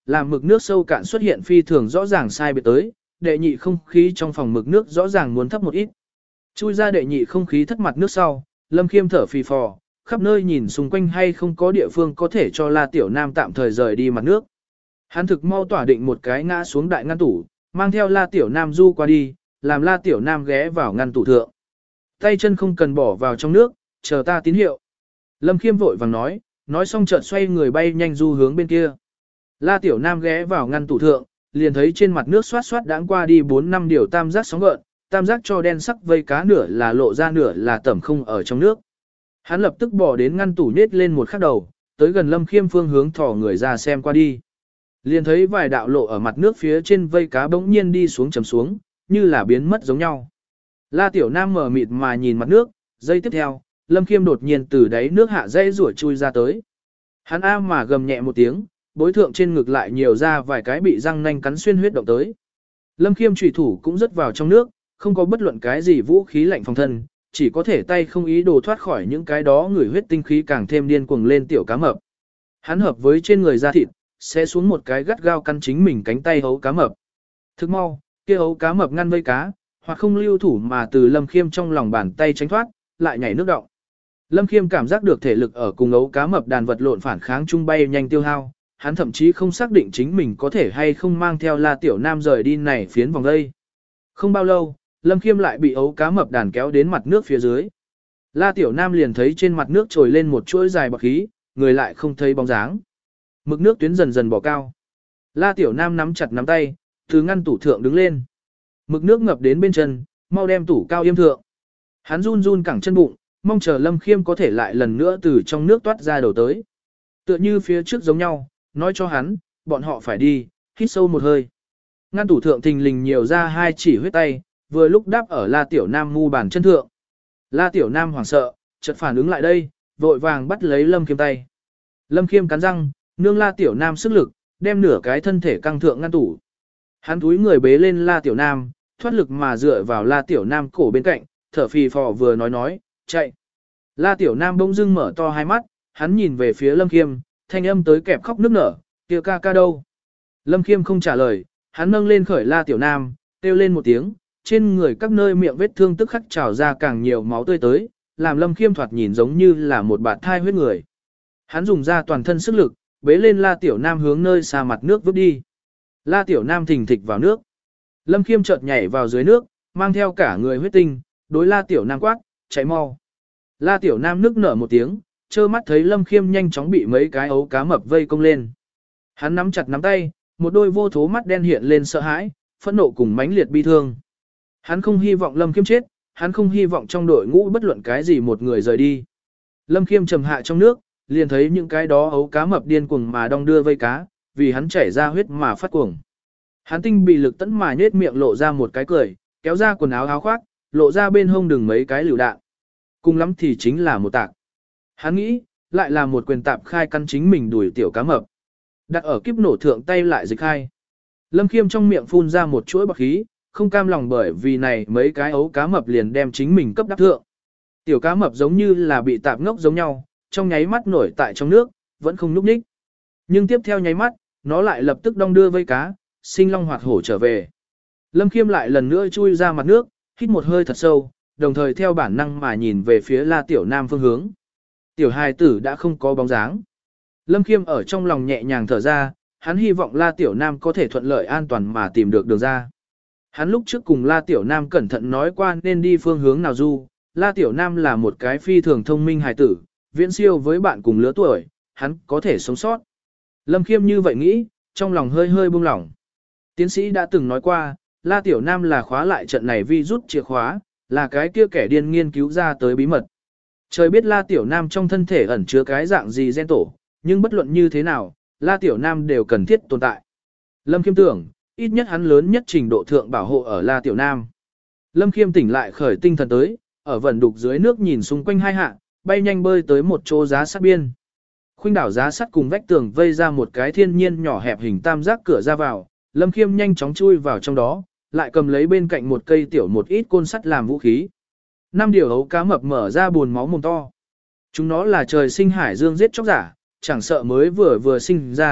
làm mực nước sâu cạn xuất hiện phi thường rõ ràng sai biệt tới, đệ nhị không khí trong phòng mực nước rõ ràng muốn thấp một ít. Chui ra đệ nhị không khí thất mặt nước sau, Lâm Khiêm thở phì phò, khắp nơi nhìn xung quanh hay không có địa phương có thể cho La Tiểu Nam tạm thời rời đi mặt nước. Hắn thực mau tỏa định một cái ngã xuống đại ngăn tủ, mang theo La Tiểu Nam du qua đi, làm La Tiểu Nam ghé vào ngăn tủ thượng. Tay chân không cần bỏ vào trong nước, chờ ta tín hiệu. Lâm Khiêm vội vàng nói, nói xong chợt xoay người bay nhanh du hướng bên kia. La Tiểu Nam ghé vào ngăn tủ thượng, liền thấy trên mặt nước xoát xoát đãng qua đi bốn năm điều tam giác sóng gợn, tam giác cho đen sắc vây cá nửa là lộ ra nửa là tẩm không ở trong nước. Hắn lập tức bỏ đến ngăn tủ nết lên một khắc đầu, tới gần Lâm Khiêm phương hướng thò người ra xem qua đi. Liền thấy vài đạo lộ ở mặt nước phía trên vây cá bỗng nhiên đi xuống chầm xuống, như là biến mất giống nhau. La Tiểu Nam mở mịt mà nhìn mặt nước, giây tiếp theo, Lâm Khiêm đột nhiên từ đáy nước hạ dây rủa chui ra tới. Hắn a mà gầm nhẹ một tiếng, bối thượng trên ngực lại nhiều ra vài cái bị răng nanh cắn xuyên huyết động tới. Lâm Khiêm chủy thủ cũng rớt vào trong nước, không có bất luận cái gì vũ khí lạnh phòng thân, chỉ có thể tay không ý đồ thoát khỏi những cái đó người huyết tinh khí càng thêm điên cuồng lên tiểu cá mập. Hắn hợp với trên người da thịt, sẽ xuống một cái gắt gao căn chính mình cánh tay hấu cá mập. Thức mau, kia hấu cá mập ngăn vây cá, hoặc không lưu thủ mà từ Lâm Khiêm trong lòng bàn tay tránh thoát, lại nhảy nước động. Lâm Khiêm cảm giác được thể lực ở cùng ấu cá mập đàn vật lộn phản kháng chung bay nhanh tiêu hao, hắn thậm chí không xác định chính mình có thể hay không mang theo La Tiểu Nam rời đi này phiến vòng đây. Không bao lâu, Lâm Khiêm lại bị ấu cá mập đàn kéo đến mặt nước phía dưới. La Tiểu Nam liền thấy trên mặt nước trồi lên một chuỗi dài bọt khí, người lại không thấy bóng dáng. Mực nước tuyến dần dần bỏ cao. La Tiểu Nam nắm chặt nắm tay, từ ngăn tủ thượng đứng lên. Mực nước ngập đến bên chân, mau đem tủ cao yêm thượng. Hắn run run cẳng chân bụng, mong chờ Lâm Khiêm có thể lại lần nữa từ trong nước toát ra đầu tới. Tựa như phía trước giống nhau, nói cho hắn, bọn họ phải đi, hít sâu một hơi. Ngăn tủ thượng thình lình nhiều ra hai chỉ huyết tay, vừa lúc đáp ở La Tiểu Nam mu bàn chân thượng. La Tiểu Nam hoảng sợ, chợt phản ứng lại đây, vội vàng bắt lấy Lâm Khiêm tay. Lâm Khiêm cắn răng, nương La Tiểu Nam sức lực, đem nửa cái thân thể căng thượng ngăn tủ. Hắn túi người bế lên La Tiểu Nam, thoát lực mà dựa vào La Tiểu Nam cổ bên cạnh, thở phì phò vừa nói nói, chạy. La Tiểu Nam bỗng dưng mở to hai mắt, hắn nhìn về phía Lâm Khiêm, thanh âm tới kẹp khóc nức nở, kia ca ca đâu. Lâm Khiêm không trả lời, hắn nâng lên khởi La Tiểu Nam, kêu lên một tiếng, trên người các nơi miệng vết thương tức khắc trào ra càng nhiều máu tươi tới, làm Lâm Khiêm thoạt nhìn giống như là một bạt thai huyết người. Hắn dùng ra toàn thân sức lực, bế lên La Tiểu Nam hướng nơi xa mặt nước vứt đi. La Tiểu Nam thình thịch vào nước. Lâm Khiêm chợt nhảy vào dưới nước, mang theo cả người huyết tinh, đối La Tiểu Nam quát, chạy mau. La Tiểu Nam nức nở một tiếng, trơ mắt thấy Lâm Khiêm nhanh chóng bị mấy cái ấu cá mập vây công lên. Hắn nắm chặt nắm tay, một đôi vô thố mắt đen hiện lên sợ hãi, phẫn nộ cùng mãnh liệt bi thương. Hắn không hy vọng Lâm Khiêm chết, hắn không hy vọng trong đội ngũ bất luận cái gì một người rời đi. Lâm Khiêm trầm hạ trong nước, liền thấy những cái đó ấu cá mập điên cuồng mà đong đưa vây cá, vì hắn chảy ra huyết mà phát cuồng. Hắn tinh bị lực tấn mà nhếch miệng lộ ra một cái cười, kéo ra quần áo áo khoác, lộ ra bên hông đừng mấy cái lựu đạn. Cùng lắm thì chính là một tạc. Hắn nghĩ, lại là một quyền tạp khai căn chính mình đuổi tiểu cá mập. Đặt ở kiếp nổ thượng tay lại dịch khai. Lâm Khiêm trong miệng phun ra một chuỗi bọt khí, không cam lòng bởi vì này mấy cái ấu cá mập liền đem chính mình cấp đắc thượng. Tiểu cá mập giống như là bị tạp ngốc giống nhau, trong nháy mắt nổi tại trong nước, vẫn không núp ních. Nhưng tiếp theo nháy mắt, nó lại lập tức đong đưa vây cá, sinh long hoạt hổ trở về. Lâm Khiêm lại lần nữa chui ra mặt nước, hít một hơi thật sâu, đồng thời theo bản năng mà nhìn về phía La Tiểu Nam phương hướng. Tiểu hài tử đã không có bóng dáng. Lâm Khiêm ở trong lòng nhẹ nhàng thở ra, hắn hy vọng La Tiểu Nam có thể thuận lợi an toàn mà tìm được đường ra. Hắn lúc trước cùng La Tiểu Nam cẩn thận nói qua nên đi phương hướng nào du, La Tiểu Nam là một cái phi thường thông minh hài tử, viễn siêu với bạn cùng lứa tuổi, hắn có thể sống sót. Lâm Khiêm như vậy nghĩ, trong lòng hơi hơi buông lỏng. Tiến sĩ đã từng nói qua, La Tiểu Nam là khóa lại trận này vi rút chìa khóa, là cái kia kẻ điên nghiên cứu ra tới bí mật. Trời biết La Tiểu Nam trong thân thể ẩn chứa cái dạng gì gen tổ, nhưng bất luận như thế nào, La Tiểu Nam đều cần thiết tồn tại. Lâm Khiêm tưởng, ít nhất hắn lớn nhất trình độ thượng bảo hộ ở La Tiểu Nam. Lâm Khiêm tỉnh lại khởi tinh thần tới, ở vẩn đục dưới nước nhìn xung quanh hai hạ, bay nhanh bơi tới một chỗ giá sắt biên. Khuynh đảo giá sắt cùng vách tường vây ra một cái thiên nhiên nhỏ hẹp hình tam giác cửa ra vào, Lâm Khiêm nhanh chóng chui vào trong đó, lại cầm lấy bên cạnh một cây tiểu một ít côn sắt làm vũ khí. Năm điều ấu cá mập mở ra buồn máu mồm to. Chúng nó là trời sinh hải dương giết chóc giả, chẳng sợ mới vừa vừa sinh ra,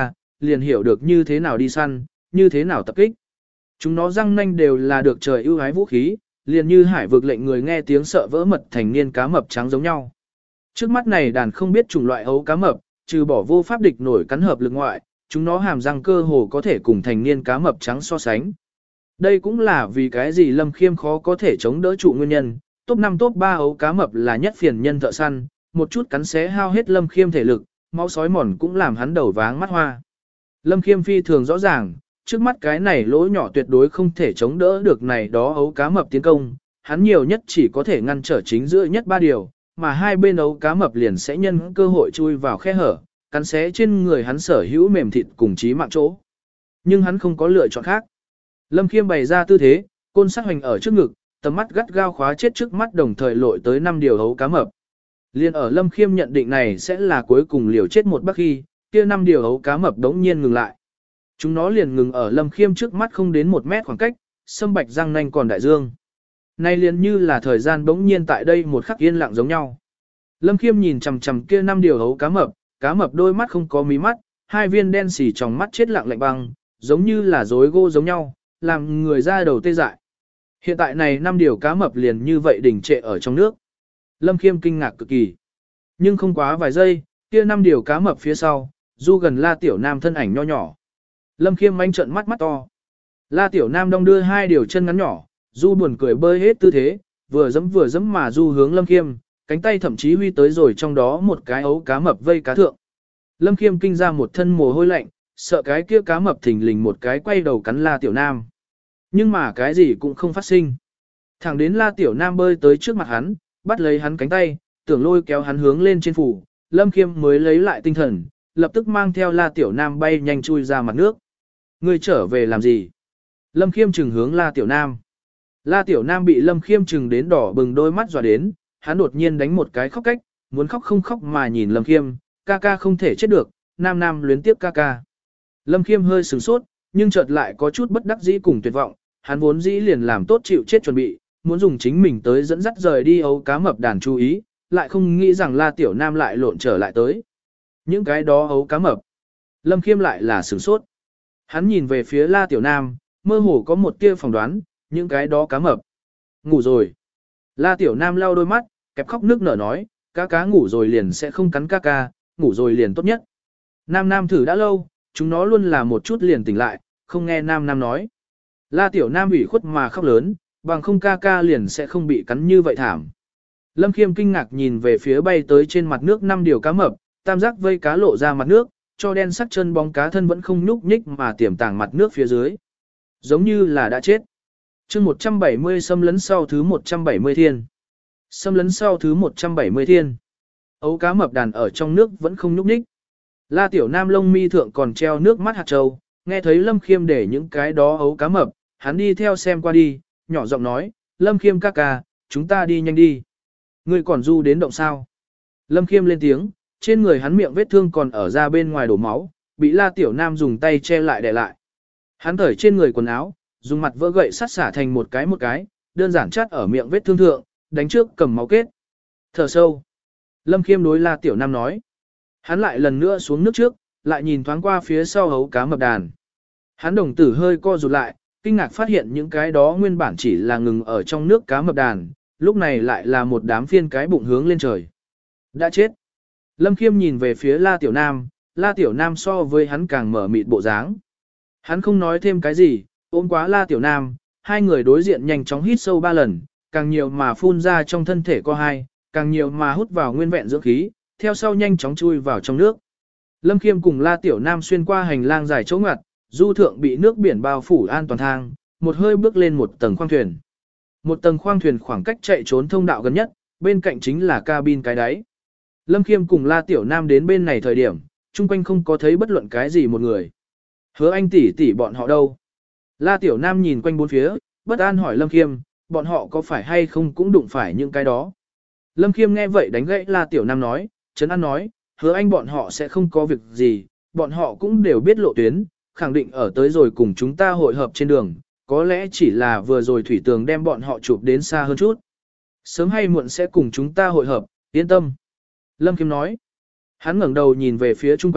liền hiểu được như thế nào đi săn, như thế nào tập kích. Chúng nó răng nanh đều là được trời ưu ái vũ khí, liền như hải vực lệnh người nghe tiếng sợ vỡ mật thành niên cá mập trắng giống nhau. Trước mắt này đàn không biết chủng loại ấu cá mập, trừ bỏ vô pháp địch nổi cắn hợp lực ngoại, chúng nó hàm răng cơ hồ có thể cùng thành niên cá mập trắng so sánh. Đây cũng là vì cái gì Lâm Khiêm khó có thể chống đỡ trụ nguyên nhân, top năm top ba ấu cá mập là nhất phiền nhân thợ săn, một chút cắn xé hao hết Lâm Khiêm thể lực, máu sói mòn cũng làm hắn đầu váng mắt hoa. Lâm Khiêm phi thường rõ ràng, trước mắt cái này lỗ nhỏ tuyệt đối không thể chống đỡ được này đó ấu cá mập tiến công, hắn nhiều nhất chỉ có thể ngăn trở chính giữa nhất ba điều, mà hai bên ấu cá mập liền sẽ nhân cơ hội chui vào khe hở, cắn xé trên người hắn sở hữu mềm thịt cùng chí mạng chỗ. Nhưng hắn không có lựa chọn khác. Lâm Khiêm bày ra tư thế, côn sát hoành ở trước ngực, tầm mắt gắt gao khóa chết trước mắt đồng thời lội tới năm điều ấu cá mập. Liên ở Lâm Khiêm nhận định này sẽ là cuối cùng liều chết một bác khi, kia năm điều ấu cá mập đống nhiên ngừng lại. Chúng nó liền ngừng ở Lâm Khiêm trước mắt không đến một mét khoảng cách, sâm bạch răng nanh còn đại dương. Nay liền như là thời gian bỗng nhiên tại đây một khắc yên lặng giống nhau. Lâm Khiêm nhìn chằm chằm kia năm điều ấu cá mập, cá mập đôi mắt không có mí mắt, hai viên đen xì trong mắt chết lặng lạnh băng, giống như là rối gỗ giống nhau, làm người ra đầu tê dại. Hiện tại này năm điều cá mập liền như vậy đỉnh trệ ở trong nước. Lâm Khiêm kinh ngạc cực kỳ. Nhưng không quá vài giây, kia năm điều cá mập phía sau, du gần La Tiểu Nam thân ảnh nho nhỏ. Lâm Khiêm manh trợn mắt mắt to. La Tiểu Nam đong đưa hai điều chân ngắn nhỏ, du buồn cười bơi hết tư thế, vừa dẫm vừa dẫm mà du hướng Lâm Khiêm, cánh tay thậm chí huy tới rồi trong đó một cái ấu cá mập vây cá thượng. Lâm Khiêm kinh ra một thân mồ hôi lạnh, sợ cái kia cá mập thình lình một cái quay đầu cắn La Tiểu Nam. Nhưng mà cái gì cũng không phát sinh. Thẳng đến La Tiểu Nam bơi tới trước mặt hắn, bắt lấy hắn cánh tay, tưởng lôi kéo hắn hướng lên trên phủ, Lâm Khiêm mới lấy lại tinh thần, lập tức mang theo La Tiểu Nam bay nhanh chui ra mặt nước. Ngươi trở về làm gì? Lâm Khiêm trừng hướng La Tiểu Nam. La Tiểu Nam bị Lâm Khiêm trừng đến đỏ bừng đôi mắt dọa đến, hắn đột nhiên đánh một cái khóc cách, muốn khóc không khóc mà nhìn Lâm Khiêm, ca ca không thể chết được, Nam Nam luyến tiếp ca ca. Lâm Khiêm hơi sửng sốt, nhưng chợt lại có chút bất đắc dĩ cùng tuyệt vọng, hắn vốn dĩ liền làm tốt chịu chết chuẩn bị, muốn dùng chính mình tới dẫn dắt rời đi ấu cá mập đàn chú ý, lại không nghĩ rằng La Tiểu Nam lại lộn trở lại tới. Những cái đó ấu cá mập. Lâm Khiêm lại là sửng sốt. Hắn nhìn về phía La Tiểu Nam, mơ hồ có một tia phỏng đoán, những cái đó cá mập. Ngủ rồi. La Tiểu Nam lau đôi mắt, kẹp khóc nước nở nói, cá cá ngủ rồi liền sẽ không cắn ca ca, ngủ rồi liền tốt nhất. Nam Nam thử đã lâu, chúng nó luôn là một chút liền tỉnh lại, không nghe Nam Nam nói. La Tiểu Nam ủy khuất mà khóc lớn, bằng không ca ca liền sẽ không bị cắn như vậy thảm. Lâm Khiêm kinh ngạc nhìn về phía bay tới trên mặt nước năm điều cá mập, tam giác vây cá lộ ra mặt nước, cho đen sắc chân bóng cá thân vẫn không nhúc nhích mà tiềm tàng mặt nước phía dưới. Giống như là đã chết. chương một trăm bảy mươi xâm lấn sau thứ một trăm bảy mươi thiên. Xâm lấn sau thứ một trăm bảy mươi thiên. Ấu cá mập đàn ở trong nước vẫn không nhúc nhích. La Tiểu Nam lông mi thượng còn treo nước mắt hạt trâu, nghe thấy Lâm Khiêm để những cái đó ấu cá mập, hắn đi theo xem qua đi, nhỏ giọng nói, Lâm Khiêm ca ca, chúng ta đi nhanh đi. Ngươi còn du đến động sao? Lâm Khiêm lên tiếng, trên người hắn miệng vết thương còn ở ra bên ngoài đổ máu, bị La Tiểu Nam dùng tay che lại để lại. Hắn thởi trên người quần áo, dùng mặt vỡ gậy sắt xả thành một cái một cái, đơn giản chắt ở miệng vết thương thượng, đánh trước cầm máu kết. Thở sâu. Lâm Khiêm đối La Tiểu Nam nói. Hắn lại lần nữa xuống nước trước, lại nhìn thoáng qua phía sau hấu cá mập đàn. Hắn đồng tử hơi co rụt lại, kinh ngạc phát hiện những cái đó nguyên bản chỉ là ngừng ở trong nước cá mập đàn, lúc này lại là một đám phiên cái bụng hướng lên trời. Đã chết. Lâm Khiêm nhìn về phía La Tiểu Nam, La Tiểu Nam so với hắn càng mở mịt bộ dáng. Hắn không nói thêm cái gì, ôm quá La Tiểu Nam, hai người đối diện nhanh chóng hít sâu ba lần, càng nhiều mà phun ra trong thân thể co hai, càng nhiều mà hút vào nguyên vẹn dưỡng khí, theo sau nhanh chóng chui vào trong nước. Lâm Khiêm cùng La Tiểu Nam xuyên qua hành lang dài chỗ ngoặt, du thượng bị nước biển bao phủ an toàn thang, một hơi bước lên một tầng khoang thuyền. Một tầng khoang thuyền khoảng cách chạy trốn thông đạo gần nhất, bên cạnh chính là cabin cái đáy. Lâm Khiêm cùng La Tiểu Nam đến bên này thời điểm, chung quanh không có thấy bất luận cái gì một người. Hứa Anh tỷ tỷ bọn họ đâu? La Tiểu Nam nhìn quanh bốn phía, bất an hỏi Lâm Khiêm, bọn họ có phải hay không cũng đụng phải những cái đó. Lâm Khiêm nghe vậy đánh gãy La Tiểu Nam nói, Trấn An nói, Hứa Anh bọn họ sẽ không có việc gì, bọn họ cũng đều biết lộ tuyến, khẳng định ở tới rồi cùng chúng ta hội hợp trên đường, có lẽ chỉ là vừa rồi thủy tường đem bọn họ chụp đến xa hơn chút. Sớm hay muộn sẽ cùng chúng ta hội hợp, yên tâm. Lâm Khiêm nói, hắn ngẩng đầu nhìn về phía chung quanh,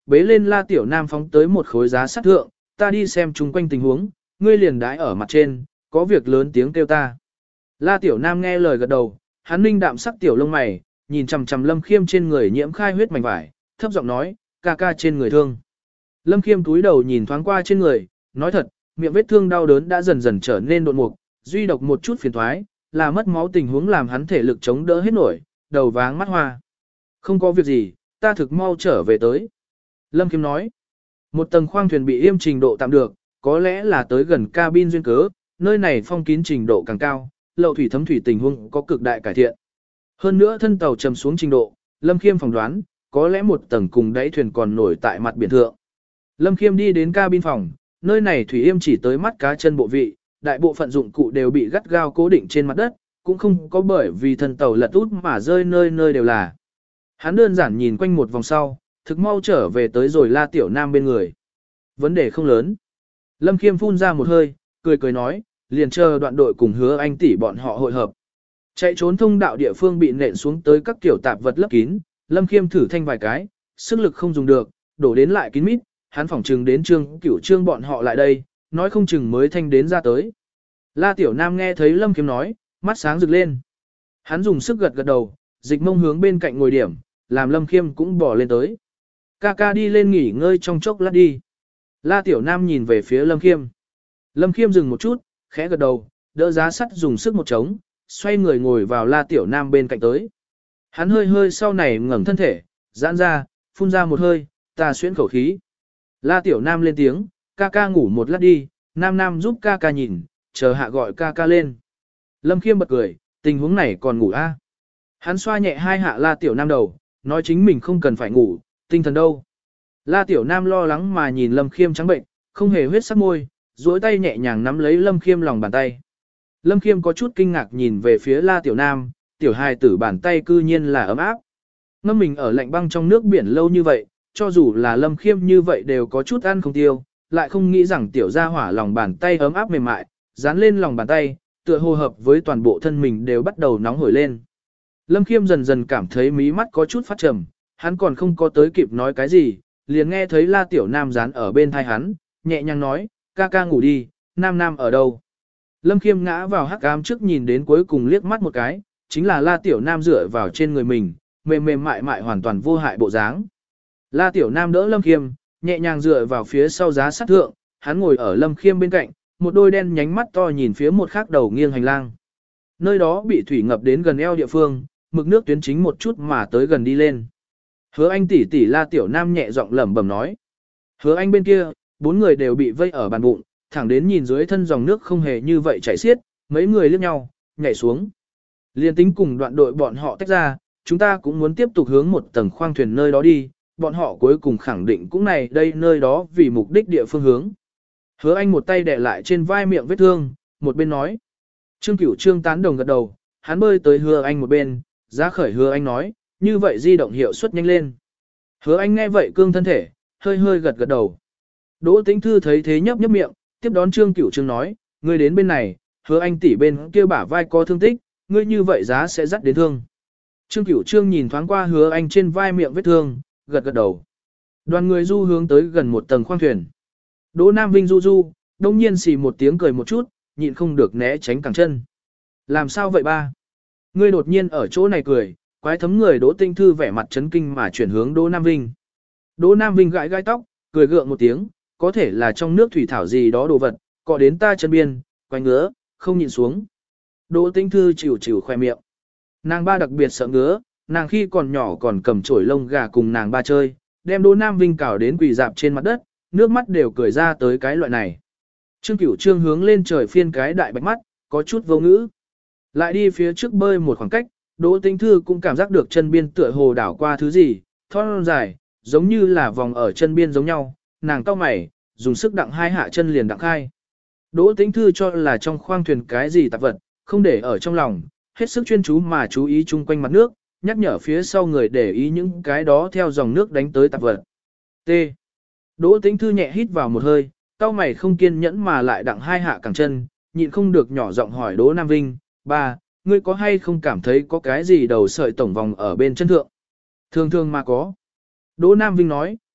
bế lên La Tiểu Nam phóng tới một khối giá sắt thượng, ta đi xem chung quanh tình huống, ngươi liền đái ở mặt trên, có việc lớn tiếng kêu ta. La Tiểu Nam nghe lời gật đầu, hắn ninh đạm sắc tiểu lông mày, nhìn chằm chằm Lâm Khiêm trên người nhiễm khai huyết mảnh vải, thấp giọng nói, ca ca trên người thương. Lâm Khiêm túi đầu nhìn thoáng qua trên người, nói thật, miệng vết thương đau đớn đã dần dần trở nên đột mục, duy độc một chút phiền thoái, là mất máu tình huống làm hắn thể lực chống đỡ hết nổi, đầu váng mắt hoa. Không có việc gì, ta thực mau trở về tới. Lâm Khiêm nói, một tầng khoang thuyền bị yêm trình độ tạm được, có lẽ là tới gần cabin duyên cớ, nơi này phong kín trình độ càng cao, lậu thủy thấm thủy tình huống có cực đại cải thiện. Hơn nữa thân tàu trầm xuống trình độ, Lâm Khiêm phỏng đoán, có lẽ một tầng cùng đáy thuyền còn nổi tại mặt biển thượng. Lâm Khiêm đi đến cabin phòng, nơi này thủy yêm chỉ tới mắt cá chân bộ vị, đại bộ phận dụng cụ đều bị gắt gao cố định trên mặt đất, cũng không có bởi vì thân tàu lật út mà rơi nơi nơi đều là. Hắn đơn giản nhìn quanh một vòng sau, thực mau trở về tới rồi La Tiểu Nam bên người. Vấn đề không lớn. Lâm Khiêm phun ra một hơi, cười cười nói, liền chờ đoạn đội cùng Hứa Anh tỷ bọn họ hội hợp. Chạy trốn thông đạo địa phương bị nện xuống tới các kiểu tạp vật lấp kín, Lâm Khiêm thử thanh vài cái, sức lực không dùng được, đổ đến lại kín mít, hắn phỏng chừng đến trương cửu trương bọn họ lại đây, nói không chừng mới thanh đến ra tới. La Tiểu Nam nghe thấy Lâm Khiêm nói, mắt sáng rực lên. Hắn dùng sức gật gật đầu, dịch mông hướng bên cạnh ngồi điểm, làm Lâm Khiêm cũng bỏ lên tới. Ca ca đi lên nghỉ ngơi trong chốc lát đi. La Tiểu Nam nhìn về phía Lâm Khiêm. Lâm Khiêm dừng một chút, khẽ gật đầu, đỡ giá sắt dùng sức một trống, xoay người ngồi vào La Tiểu Nam bên cạnh tới. Hắn hơi hơi sau này ngẩng thân thể, giãn ra, phun ra một hơi, ta xuyễn khẩu khí. La Tiểu Nam lên tiếng, ca ca ngủ một lát đi, Nam Nam giúp ca ca nhìn, chờ hạ gọi ca ca lên. Lâm Khiêm bật cười, tình huống này còn ngủ a? À? Hắn xoa nhẹ hai hạ La Tiểu Nam đầu, nói chính mình không cần phải ngủ, tinh thần đâu. La Tiểu Nam lo lắng mà nhìn Lâm Khiêm trắng bệnh, không hề huyết sắc môi, duỗi tay nhẹ nhàng nắm lấy Lâm Khiêm lòng bàn tay. Lâm Khiêm có chút kinh ngạc nhìn về phía La Tiểu Nam, tiểu hài tử bàn tay cư nhiên là ấm áp. Ngâm mình ở lạnh băng trong nước biển lâu như vậy, cho dù là Lâm Khiêm như vậy đều có chút ăn không tiêu, lại không nghĩ rằng tiểu gia hỏa lòng bàn tay ấm áp mềm mại, dán lên lòng bàn tay, tựa hồ hợp với toàn bộ thân mình đều bắt đầu nóng hổi lên. Lâm Khiêm dần dần cảm thấy mí mắt có chút phát trầm, hắn còn không có tới kịp nói cái gì, liền nghe thấy La Tiểu Nam dán ở bên thai hắn, nhẹ nhàng nói, ca ca ngủ đi, Nam Nam ở đâu? Lâm Khiêm ngã vào hắc ám trước nhìn đến cuối cùng liếc mắt một cái, chính là La Tiểu Nam dựa vào trên người mình, mềm mềm mại mại hoàn toàn vô hại bộ dáng. La Tiểu Nam đỡ Lâm Khiêm, nhẹ nhàng dựa vào phía sau giá sắt thượng, hắn ngồi ở Lâm Khiêm bên cạnh, một đôi đen nhánh mắt to nhìn phía một khác đầu nghiêng hành lang. Nơi đó bị thủy ngập đến gần eo địa phương, mực nước tuyến chính một chút mà tới gần đi lên. Hứa Anh tỷ tỷ La Tiểu Nam nhẹ giọng lẩm bẩm nói. Hứa Anh bên kia, bốn người đều bị vây ở bàn bụng, thẳng đến nhìn dưới thân dòng nước không hề như vậy chảy xiết, mấy người liếc nhau, nhảy xuống. Liên tính cùng đoạn đội bọn họ tách ra, chúng ta cũng muốn tiếp tục hướng một tầng khoang thuyền nơi đó đi, bọn họ cuối cùng khẳng định cũng này đây nơi đó vì mục đích địa phương hướng. Hứa Anh một tay đè lại trên vai miệng vết thương, một bên nói. Trương Cửu Trương tán đồng gật đầu, hắn bơi tới Hứa Anh một bên, giá khởi Hứa Anh nói, như vậy di động hiệu suất nhanh lên. Hứa Anh nghe vậy cương thân thể, hơi hơi gật gật đầu. Đỗ Tĩnh Thư thấy thế nhấp nhấp miệng, tiếp đón Trương Cửu Trương nói, ngươi đến bên này, Hứa Anh tỷ bên kia bả vai có thương tích, ngươi như vậy giá sẽ dắt đến thương. Trương Cửu Trương nhìn thoáng qua Hứa Anh trên vai miệng vết thương, gật gật đầu. Đoàn người du hướng tới gần một tầng khoang thuyền. Đỗ Nam Vinh du du, đông nhiên xì một tiếng cười một chút, nhịn không được né tránh cẳng chân. Làm sao vậy ba? Ngươi đột nhiên ở chỗ này cười, quái thấm người Đỗ Tinh Thư vẻ mặt chấn kinh mà chuyển hướng Đỗ Nam Vinh. Đỗ Nam Vinh gãi gãi tóc, cười gượng một tiếng, có thể là trong nước thủy thảo gì đó đồ vật, cọ đến ta chân biên, quay ngứa, không nhịn xuống. Đỗ Tinh Thư chịu chịu khoe miệng. Nàng ba đặc biệt sợ ngứa, nàng khi còn nhỏ còn cầm chổi lông gà cùng nàng ba chơi, đem Đỗ Nam Vinh cào đến quỳ dạp trên mặt đất, nước mắt đều cười ra tới cái loại này. Trương Cửu Trương hướng lên trời phiên cái đại bạch mắt, có chút vô ngữ. Lại đi phía trước bơi một khoảng cách, Đỗ Tĩnh Thư cũng cảm giác được chân biên tựa hồ đảo qua thứ gì, thon dài, giống như là vòng ở chân biên giống nhau, nàng cau mày, dùng sức đặng hai hạ chân liền đặng khai. Đỗ Tĩnh Thư cho là trong khoang thuyền cái gì tạp vật, không để ở trong lòng, hết sức chuyên chú mà chú ý chung quanh mặt nước, nhắc nhở phía sau người để ý những cái đó theo dòng nước đánh tới tạp vật. T. Đỗ Tĩnh Thư nhẹ hít vào một hơi, cau mày không kiên nhẫn mà lại đặng hai hạ cẳng chân, nhịn không được nhỏ giọng hỏi Đỗ Nam Vinh, ba, ngươi có hay không cảm thấy có cái gì đầu sợi tổng vòng ở bên chân thượng? Thường thường mà có. Đỗ Nam Vinh nói,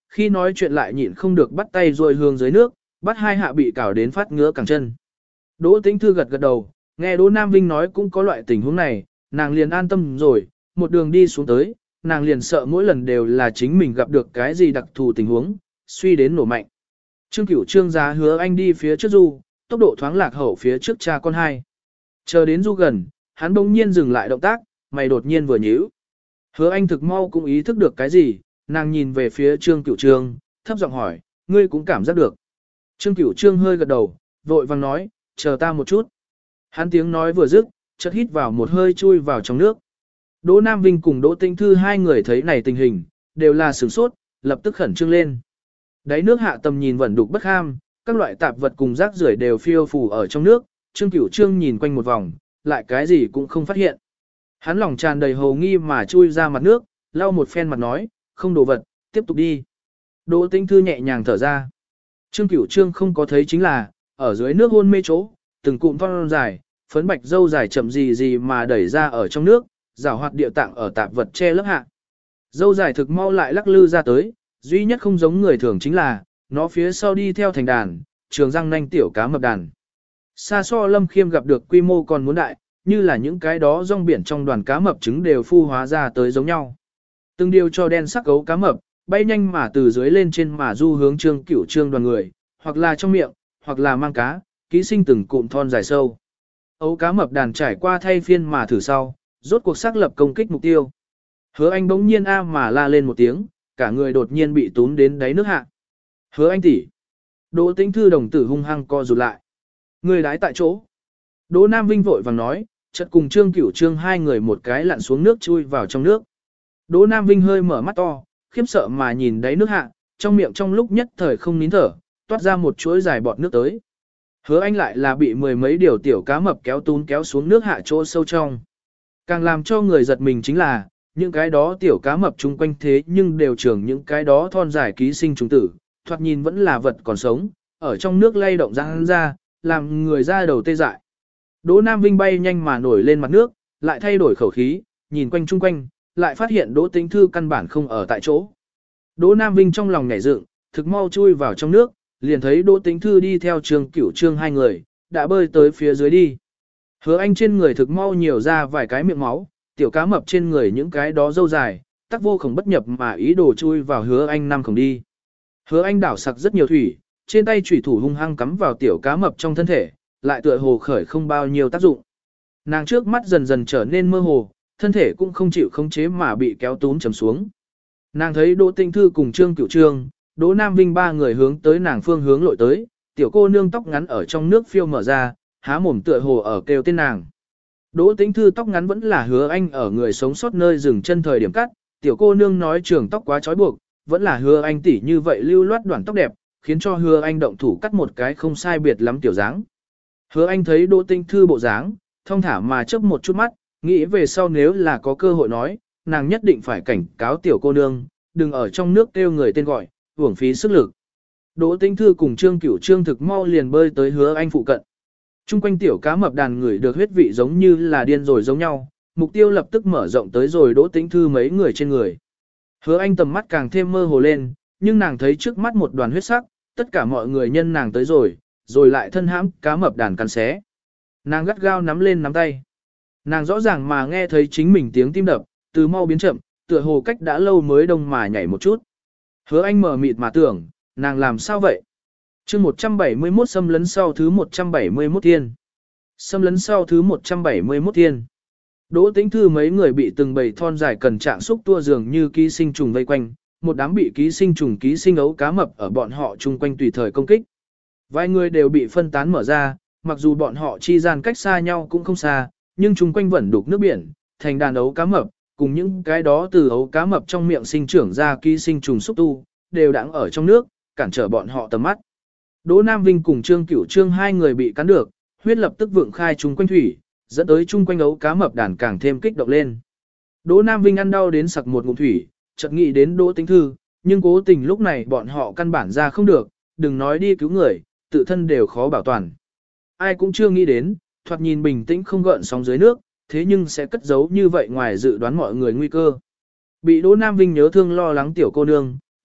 khi nói chuyện lại nhịn không được bắt tay rồi hướng dưới nước, bắt hai hạ bị cào đến phát ngứa cẳng chân. Đỗ Tĩnh Thư gật gật đầu, nghe Đỗ Nam Vinh nói cũng có loại tình huống này, nàng liền an tâm rồi, một đường đi xuống tới, nàng liền sợ mỗi lần đều là chính mình gặp được cái gì đặc thù tình huống, suy đến nổ mạnh. Trương Cửu Trương giá hứa anh đi phía trước du, tốc độ thoáng lạc hậu phía trước cha con hai. Chờ đến du gần, hắn bỗng nhiên dừng lại động tác, mày đột nhiên vừa nhíu. Hứa anh thực mau cũng ý thức được cái gì, nàng nhìn về phía Trương Cửu Trương, thấp giọng hỏi, ngươi cũng cảm giác được. Trương Cửu Trương hơi gật đầu, vội vàng nói, chờ ta một chút. Hắn tiếng nói vừa dứt, chợt hít vào một hơi chui vào trong nước. Đỗ Nam Vinh cùng Đỗ Tĩnh Thư hai người thấy này tình hình, đều là sửng sốt, lập tức khẩn trương lên. Đáy nước hạ tầm nhìn vẫn đục bất ham, các loại tạp vật cùng rác rưởi đều phiêu phù ở trong nước, Trương Cửu Trương nhìn quanh một vòng, lại cái gì cũng không phát hiện. Hắn lòng tràn đầy hồ nghi mà chui ra mặt nước, lau một phen mặt nói, không đồ vật, tiếp tục đi. Đỗ Tĩnh Thư nhẹ nhàng thở ra. Trương Cửu Trương không có thấy chính là, ở dưới nước hôn mê chỗ, từng cụm thon dài, phấn bạch dâu dài chậm gì gì mà đẩy ra ở trong nước, rào hoạt địa tạng ở tạp vật che lớp hạ. Dâu dài thực mau lại lắc lư ra tới, duy nhất không giống người thường chính là, nó phía sau đi theo thành đàn, trường răng nanh tiểu cá mập đàn. Xa so Lâm Khiêm gặp được quy mô còn muốn đại, như là những cái đó rong biển trong đoàn cá mập trứng đều phu hóa ra tới giống nhau. Từng điều cho đen sắc gấu cá mập, bay nhanh mà từ dưới lên trên mà du hướng Trương Cửu Trương đoàn người, hoặc là trong miệng, hoặc là mang cá, ký sinh từng cụm thon dài sâu. Ấu cá mập đàn trải qua thay phiên mà thử sau, rốt cuộc xác lập công kích mục tiêu. Hứa Anh bỗng nhiên a mà la lên một tiếng, cả người đột nhiên bị tún đến đáy nước hạ. Hứa Anh tỷ. Đỗ Tĩnh Thư đồng tử hung hăng co rụt lại. Người đái tại chỗ. Đỗ Nam Vinh vội vàng nói, chợt cùng Trương Cửu Trương hai người một cái lặn xuống nước chui vào trong nước. Đỗ Nam Vinh hơi mở mắt to, khiếp sợ mà nhìn đáy nước hạ, trong miệng trong lúc nhất thời không nín thở, toát ra một chuỗi dài bọt nước tới. Hứa Anh lại là bị mười mấy điều tiểu cá mập kéo tún kéo xuống nước hạ chỗ sâu trong. Càng làm cho người giật mình chính là, những cái đó tiểu cá mập chung quanh thế nhưng đều trưởng những cái đó thon dài ký sinh trùng tử, thoạt nhìn vẫn là vật còn sống, ở trong nước lay động răng ra, làm người ra đầu tê dại. Đỗ Nam Vinh bay nhanh mà nổi lên mặt nước, lại thay đổi khẩu khí, nhìn quanh chung quanh, lại phát hiện Đỗ Tĩnh Thư căn bản không ở tại chỗ. Đỗ Nam Vinh trong lòng nhảy dựng, thực mau chui vào trong nước, liền thấy Đỗ Tĩnh Thư đi theo Trương Cửu Trương hai người, đã bơi tới phía dưới đi. Hứa Anh trên người thực mau nhiều ra vài cái miệng máu, tiểu cá mập trên người những cái đó râu dài, tắc vô khổng bất nhập mà ý đồ chui vào Hứa Anh năm khổng đi. Hứa Anh đảo sặc rất nhiều thủy, trên tay chủy thủ hung hăng cắm vào tiểu cá mập trong thân thể, lại tựa hồ khởi không bao nhiêu tác dụng. Nàng trước mắt dần dần trở nên mơ hồ, thân thể cũng không chịu khống chế mà bị kéo tún chầm xuống. Nàng thấy Đỗ Tĩnh Thư cùng Trương Cửu Trương, Đỗ Nam Vinh ba người hướng tới nàng phương hướng lội tới, tiểu cô nương tóc ngắn ở trong nước phiêu mở ra, há mồm tựa hồ ở kêu tên nàng. Đỗ Tĩnh Thư tóc ngắn vẫn là Hứa Anh ở người sống sót nơi dừng chân thời điểm cắt, tiểu cô nương nói trường tóc quá trói buộc, vẫn là Hứa Anh tỷ như vậy lưu loát đoạn tóc đẹp, khiến cho Hứa Anh động thủ cắt một cái không sai biệt lắm tiểu dáng. Hứa Anh thấy Đỗ Tĩnh Thư bộ dáng, thong thả mà chớp một chút mắt, nghĩ về sau nếu là có cơ hội nói, nàng nhất định phải cảnh cáo tiểu cô nương, đừng ở trong nước kêu người tên gọi, uổng phí sức lực. Đỗ Tĩnh Thư cùng Trương Cửu Trương thực mau liền bơi tới Hứa Anh phụ cận. Trung quanh tiểu cá mập đàn người được huyết vị giống như là điên rồi giống nhau, mục tiêu lập tức mở rộng tới rồi Đỗ Tĩnh Thư mấy người trên người. Hứa Anh tầm mắt càng thêm mơ hồ lên, nhưng nàng thấy trước mắt một đoàn huyết sắc, tất cả mọi người nhân nàng tới rồi, rồi lại thân hãm cá mập đàn cắn xé. Nàng gắt gao nắm lên nắm tay. Nàng rõ ràng mà nghe thấy chính mình tiếng tim đập, từ mau biến chậm, tựa hồ cách đã lâu mới đông mà nhảy một chút. Hứa Anh mở mịt mà tưởng, nàng làm sao vậy? chương một trăm bảy mươi mốt xâm lấn sau thứ một trăm bảy mươi mốt thiên. Xâm lấn sau thứ một trăm bảy mươi mốt thiên. Đỗ Tĩnh Thư mấy người bị từng bầy thon dài cần trạng xúc tua dường như ký sinh trùng vây quanh, một đám bị ký sinh trùng ký sinh ấu cá mập ở bọn họ chung quanh tùy thời công kích. Vài người đều bị phân tán mở ra, mặc dù bọn họ chi gian cách xa nhau cũng không xa, nhưng chung quanh vẫn đục nước biển, thành đàn ấu cá mập, cùng những cái đó từ ấu cá mập trong miệng sinh trưởng ra ký sinh trùng xúc tu, đều đang ở trong nước, cản trở bọn họ tầm mắt. Đỗ Nam Vinh cùng Trương Cửu Trương hai người bị cắn được, huyết lập tức vượng khai chung quanh thủy, dẫn tới chung quanh ấu cá mập đàn càng thêm kích động lên. Đỗ Nam Vinh ăn đau đến sặc một ngụm thủy, chợt nghĩ đến Đỗ Tĩnh Thư, nhưng cố tình lúc này bọn họ căn bản ra không được, đừng nói đi cứu người, tự thân đều khó bảo toàn. Ai cũng chưa nghĩ đến, thoạt nhìn bình tĩnh không gợn sóng dưới nước, thế nhưng sẽ cất giấu như vậy ngoài dự đoán mọi người nguy cơ. Bị Đỗ Nam Vinh nhớ thương lo lắng tiểu cô nương,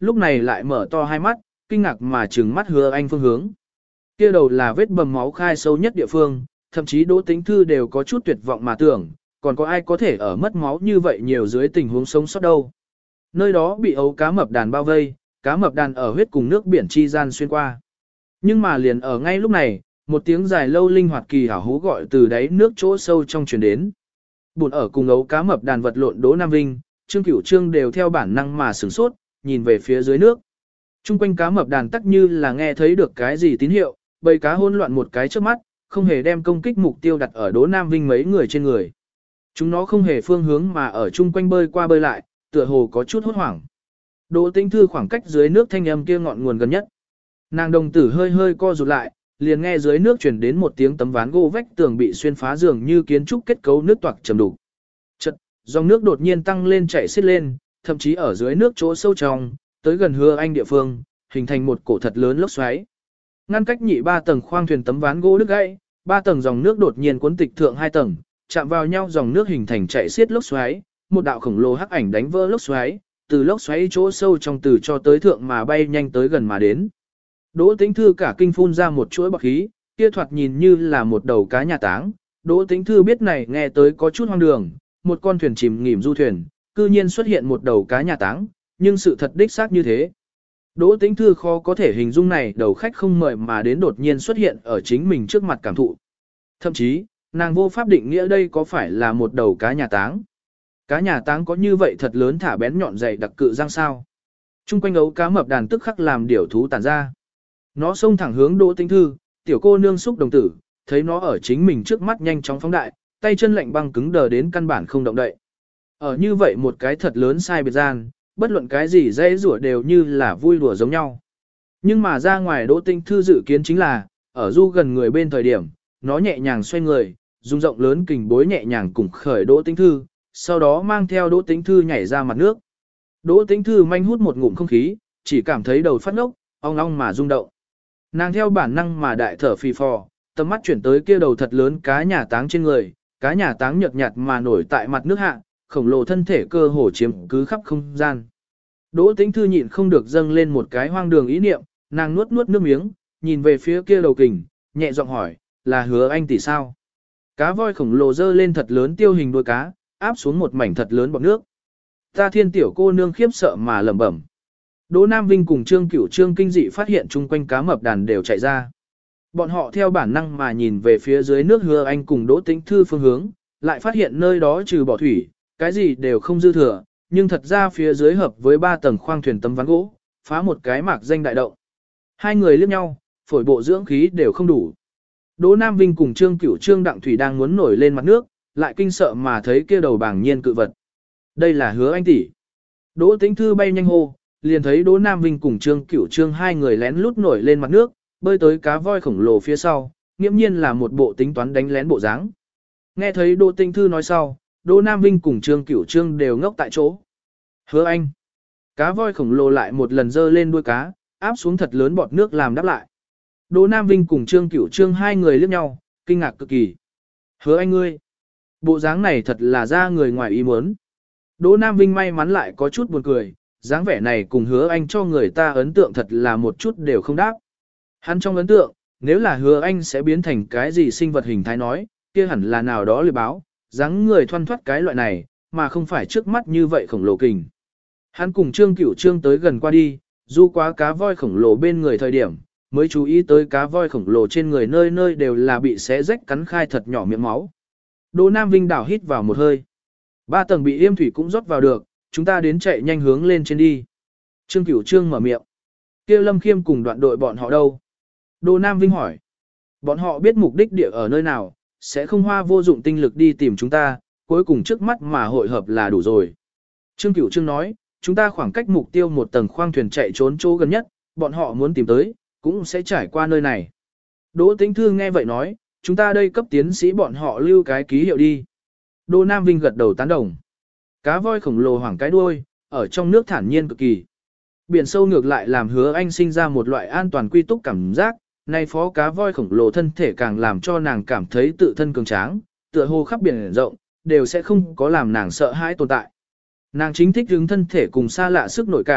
lúc này lại mở to hai mắt, kinh ngạc mà trừng mắt Hứa Anh phương hướng. Kia đầu là vết bầm máu khai sâu nhất địa phương, thậm chí Đỗ Tĩnh Thư đều có chút tuyệt vọng mà tưởng, còn có ai có thể ở mất máu như vậy nhiều dưới tình huống sống sót đâu. Nơi đó bị ấu cá mập đàn bao vây, cá mập đàn ở huyết cùng nước biển chi gian xuyên qua. Nhưng mà liền ở ngay lúc này, một tiếng dài lâu linh hoạt kỳ hảo hú gọi từ đáy nước chỗ sâu trong truyền đến. Buồn ở cùng ấu cá mập đàn vật lộn Đỗ Nam Vinh, Trương Cửu Trương đều theo bản năng mà sửng sốt, nhìn về phía dưới nước. Trung quanh cá mập đàn tắc như là nghe thấy được cái gì tín hiệu, bầy cá hỗn loạn một cái trước mắt, không hề đem công kích mục tiêu đặt ở Đỗ Nam Vinh mấy người trên người. Chúng nó không hề phương hướng mà ở chung quanh bơi qua bơi lại, tựa hồ có chút hốt hoảng. Đỗ Tĩnh Thư khoảng cách dưới nước thanh âm kia ngọn nguồn gần nhất. Nàng đồng tử hơi hơi co rụt lại, liền nghe dưới nước truyền đến một tiếng tấm ván gỗ vách tường bị xuyên phá dường như kiến trúc kết cấu nước toạc trầm đục. Chợt, dòng nước đột nhiên tăng lên chảy xiết lên, thậm chí ở dưới nước chỗ sâu trong, tới gần Hứa Anh địa phương, hình thành một cổ thật lớn lốc xoáy. Ngăn cách nhị ba tầng khoang thuyền tấm ván gỗ đứt gãy, ba tầng dòng nước đột nhiên cuốn tịch thượng hai tầng, chạm vào nhau dòng nước hình thành chảy xiết lốc xoáy, một đạo khổng lồ hắc ảnh đánh vỡ lốc xoáy, từ lốc xoáy chỗ sâu trong từ cho tới thượng mà bay nhanh tới gần mà đến. Đỗ Tĩnh Thư cả kinh phun ra một chuỗi bọt khí, kia thoạt nhìn như là một đầu cá nhà táng. Đỗ Tĩnh Thư biết này nghe tới có chút hoang đường, một con thuyền chìm nghỉm du thuyền, cư nhiên xuất hiện một đầu cá nhà táng, nhưng sự thật đích xác như thế. Đỗ Tĩnh Thư khó có thể hình dung này đầu khách không mời mà đến đột nhiên xuất hiện ở chính mình trước mặt cảm thụ. Thậm chí, nàng vô pháp định nghĩa đây có phải là một đầu cá nhà táng. Cá nhà táng có như vậy thật lớn thả bén nhọn dày đặc cự răng sao. Trung quanh ấu cá mập đàn tức khắc làm điểu thú tản ra. Nó xông thẳng hướng Đỗ Tĩnh Thư, tiểu cô nương xúc đồng tử, thấy nó ở chính mình trước mắt nhanh chóng phóng đại, tay chân lạnh băng cứng đờ đến căn bản không động đậy. Ở như vậy một cái thật lớn sai biệt gian, bất luận cái gì dễ rủa đều như là vui đùa giống nhau. Nhưng mà ra ngoài Đỗ Tĩnh Thư dự kiến chính là, ở du gần người bên thời điểm, nó nhẹ nhàng xoay người, dùng rộng lớn kình bối nhẹ nhàng cùng khởi Đỗ Tĩnh Thư, sau đó mang theo Đỗ Tĩnh Thư nhảy ra mặt nước. Đỗ Tĩnh Thư manh hút một ngụm không khí, chỉ cảm thấy đầu phát ngốc, ong ong mà rung động. Nàng theo bản năng mà đại thở phì phò, tầm mắt chuyển tới kia đầu thật lớn cá nhà táng trên người, cá nhà táng nhợt nhạt mà nổi tại mặt nước hạ, khổng lồ thân thể cơ hồ chiếm cứ khắp không gian. Đỗ Tĩnh Thư nhịn không được dâng lên một cái hoang đường ý niệm, nàng nuốt nuốt nước miếng, nhìn về phía kia đầu kình, nhẹ giọng hỏi, là Hứa Anh tỷ sao? Cá voi khổng lồ dơ lên thật lớn tiêu hình đuôi cá, áp xuống một mảnh thật lớn bọt nước. Ta Thiên tiểu cô nương khiếp sợ mà lẩm bẩm. Đỗ Nam Vinh cùng Trương Cửu Trương kinh dị phát hiện chung quanh cá mập đàn đều chạy ra. Bọn họ theo bản năng mà nhìn về phía dưới nước Hứa Anh cùng Đỗ Tĩnh Thư phương hướng, lại phát hiện nơi đó trừ bỏ thủy, cái gì đều không dư thừa, nhưng thật ra phía dưới hợp với ba tầng khoang thuyền tấm ván gỗ, phá một cái mạc danh đại động. Hai người liếc nhau, phổi bộ dưỡng khí đều không đủ. Đỗ Nam Vinh cùng Trương Cửu Trương Đặng Thủy đang muốn nổi lên mặt nước, lại kinh sợ mà thấy kia đầu bảng nhiên cự vật. Đây là Hứa Anh tỷ. Đỗ Tĩnh Thư bay nhanh hô, liền thấy Đỗ Nam Vinh cùng Trương Cửu Trương hai người lén lút nổi lên mặt nước, bơi tới cá voi khổng lồ phía sau, nghiễm nhiên là một bộ tính toán đánh lén bộ dáng. Nghe thấy Đỗ Tĩnh Thư nói sau, Đỗ Nam Vinh cùng Trương Cửu Trương đều ngốc tại chỗ. Hứa Anh. Cá voi khổng lồ lại một lần dơ lên đuôi cá, áp xuống thật lớn bọt nước làm đáp lại. Đỗ Nam Vinh cùng Trương Cửu Trương hai người liếc nhau, kinh ngạc cực kỳ. Hứa Anh ngươi. Bộ dáng này thật là ra người ngoài ý muốn. Đỗ Nam Vinh may mắn lại có chút buồn cười, dáng vẻ này cùng Hứa Anh cho người ta ấn tượng thật là một chút đều không đáp. Hắn trong ấn tượng, nếu là Hứa Anh sẽ biến thành cái gì sinh vật hình thái nói, kia hẳn là nào đó liệt báo, dáng người thoăn thoắt cái loại này, mà không phải trước mắt như vậy khổng lồ kình. Hắn cùng Trương Cửu Trương tới gần qua đi, du quá cá voi khổng lồ bên người thời điểm, mới chú ý tới cá voi khổng lồ trên người nơi nơi đều là bị xé rách cắn khai thật nhỏ miệng máu. Đỗ Nam Vinh đảo hít vào một hơi. Ba tầng bị yêm thủy cũng rót vào được, chúng ta đến chạy nhanh hướng lên trên đi. Trương Cửu Trương mở miệng. Kia Lâm Khiêm cùng đoạn đội bọn họ đâu? Đỗ Nam Vinh hỏi. Bọn họ biết mục đích địa ở nơi nào, sẽ không hoa vô dụng tinh lực đi tìm chúng ta, cuối cùng trước mắt mà hội hợp là đủ rồi. Trương Cửu Trương nói, chúng ta khoảng cách mục tiêu một tầng khoang thuyền chạy trốn chỗ gần nhất, bọn họ muốn tìm tới, cũng sẽ trải qua nơi này. Đỗ Tĩnh Thư nghe vậy nói, chúng ta đây cấp tiến sĩ bọn họ lưu cái ký hiệu đi. Đỗ Nam Vinh gật đầu tán đồng. Cá voi khổng lồ hoảng cái đuôi, ở trong nước thản nhiên cực kỳ. Biển sâu ngược lại làm Hứa Anh sinh ra một loại an toàn quy túc cảm giác, nay phó cá voi khổng lồ thân thể càng làm cho nàng cảm thấy tự thân cường tráng, tựa hồ khắp biển rộng, đều sẽ không có làm nàng sợ hãi tồn tại. Nàng chính thích hứng thân thể cùng xa lạ sức nội cảm,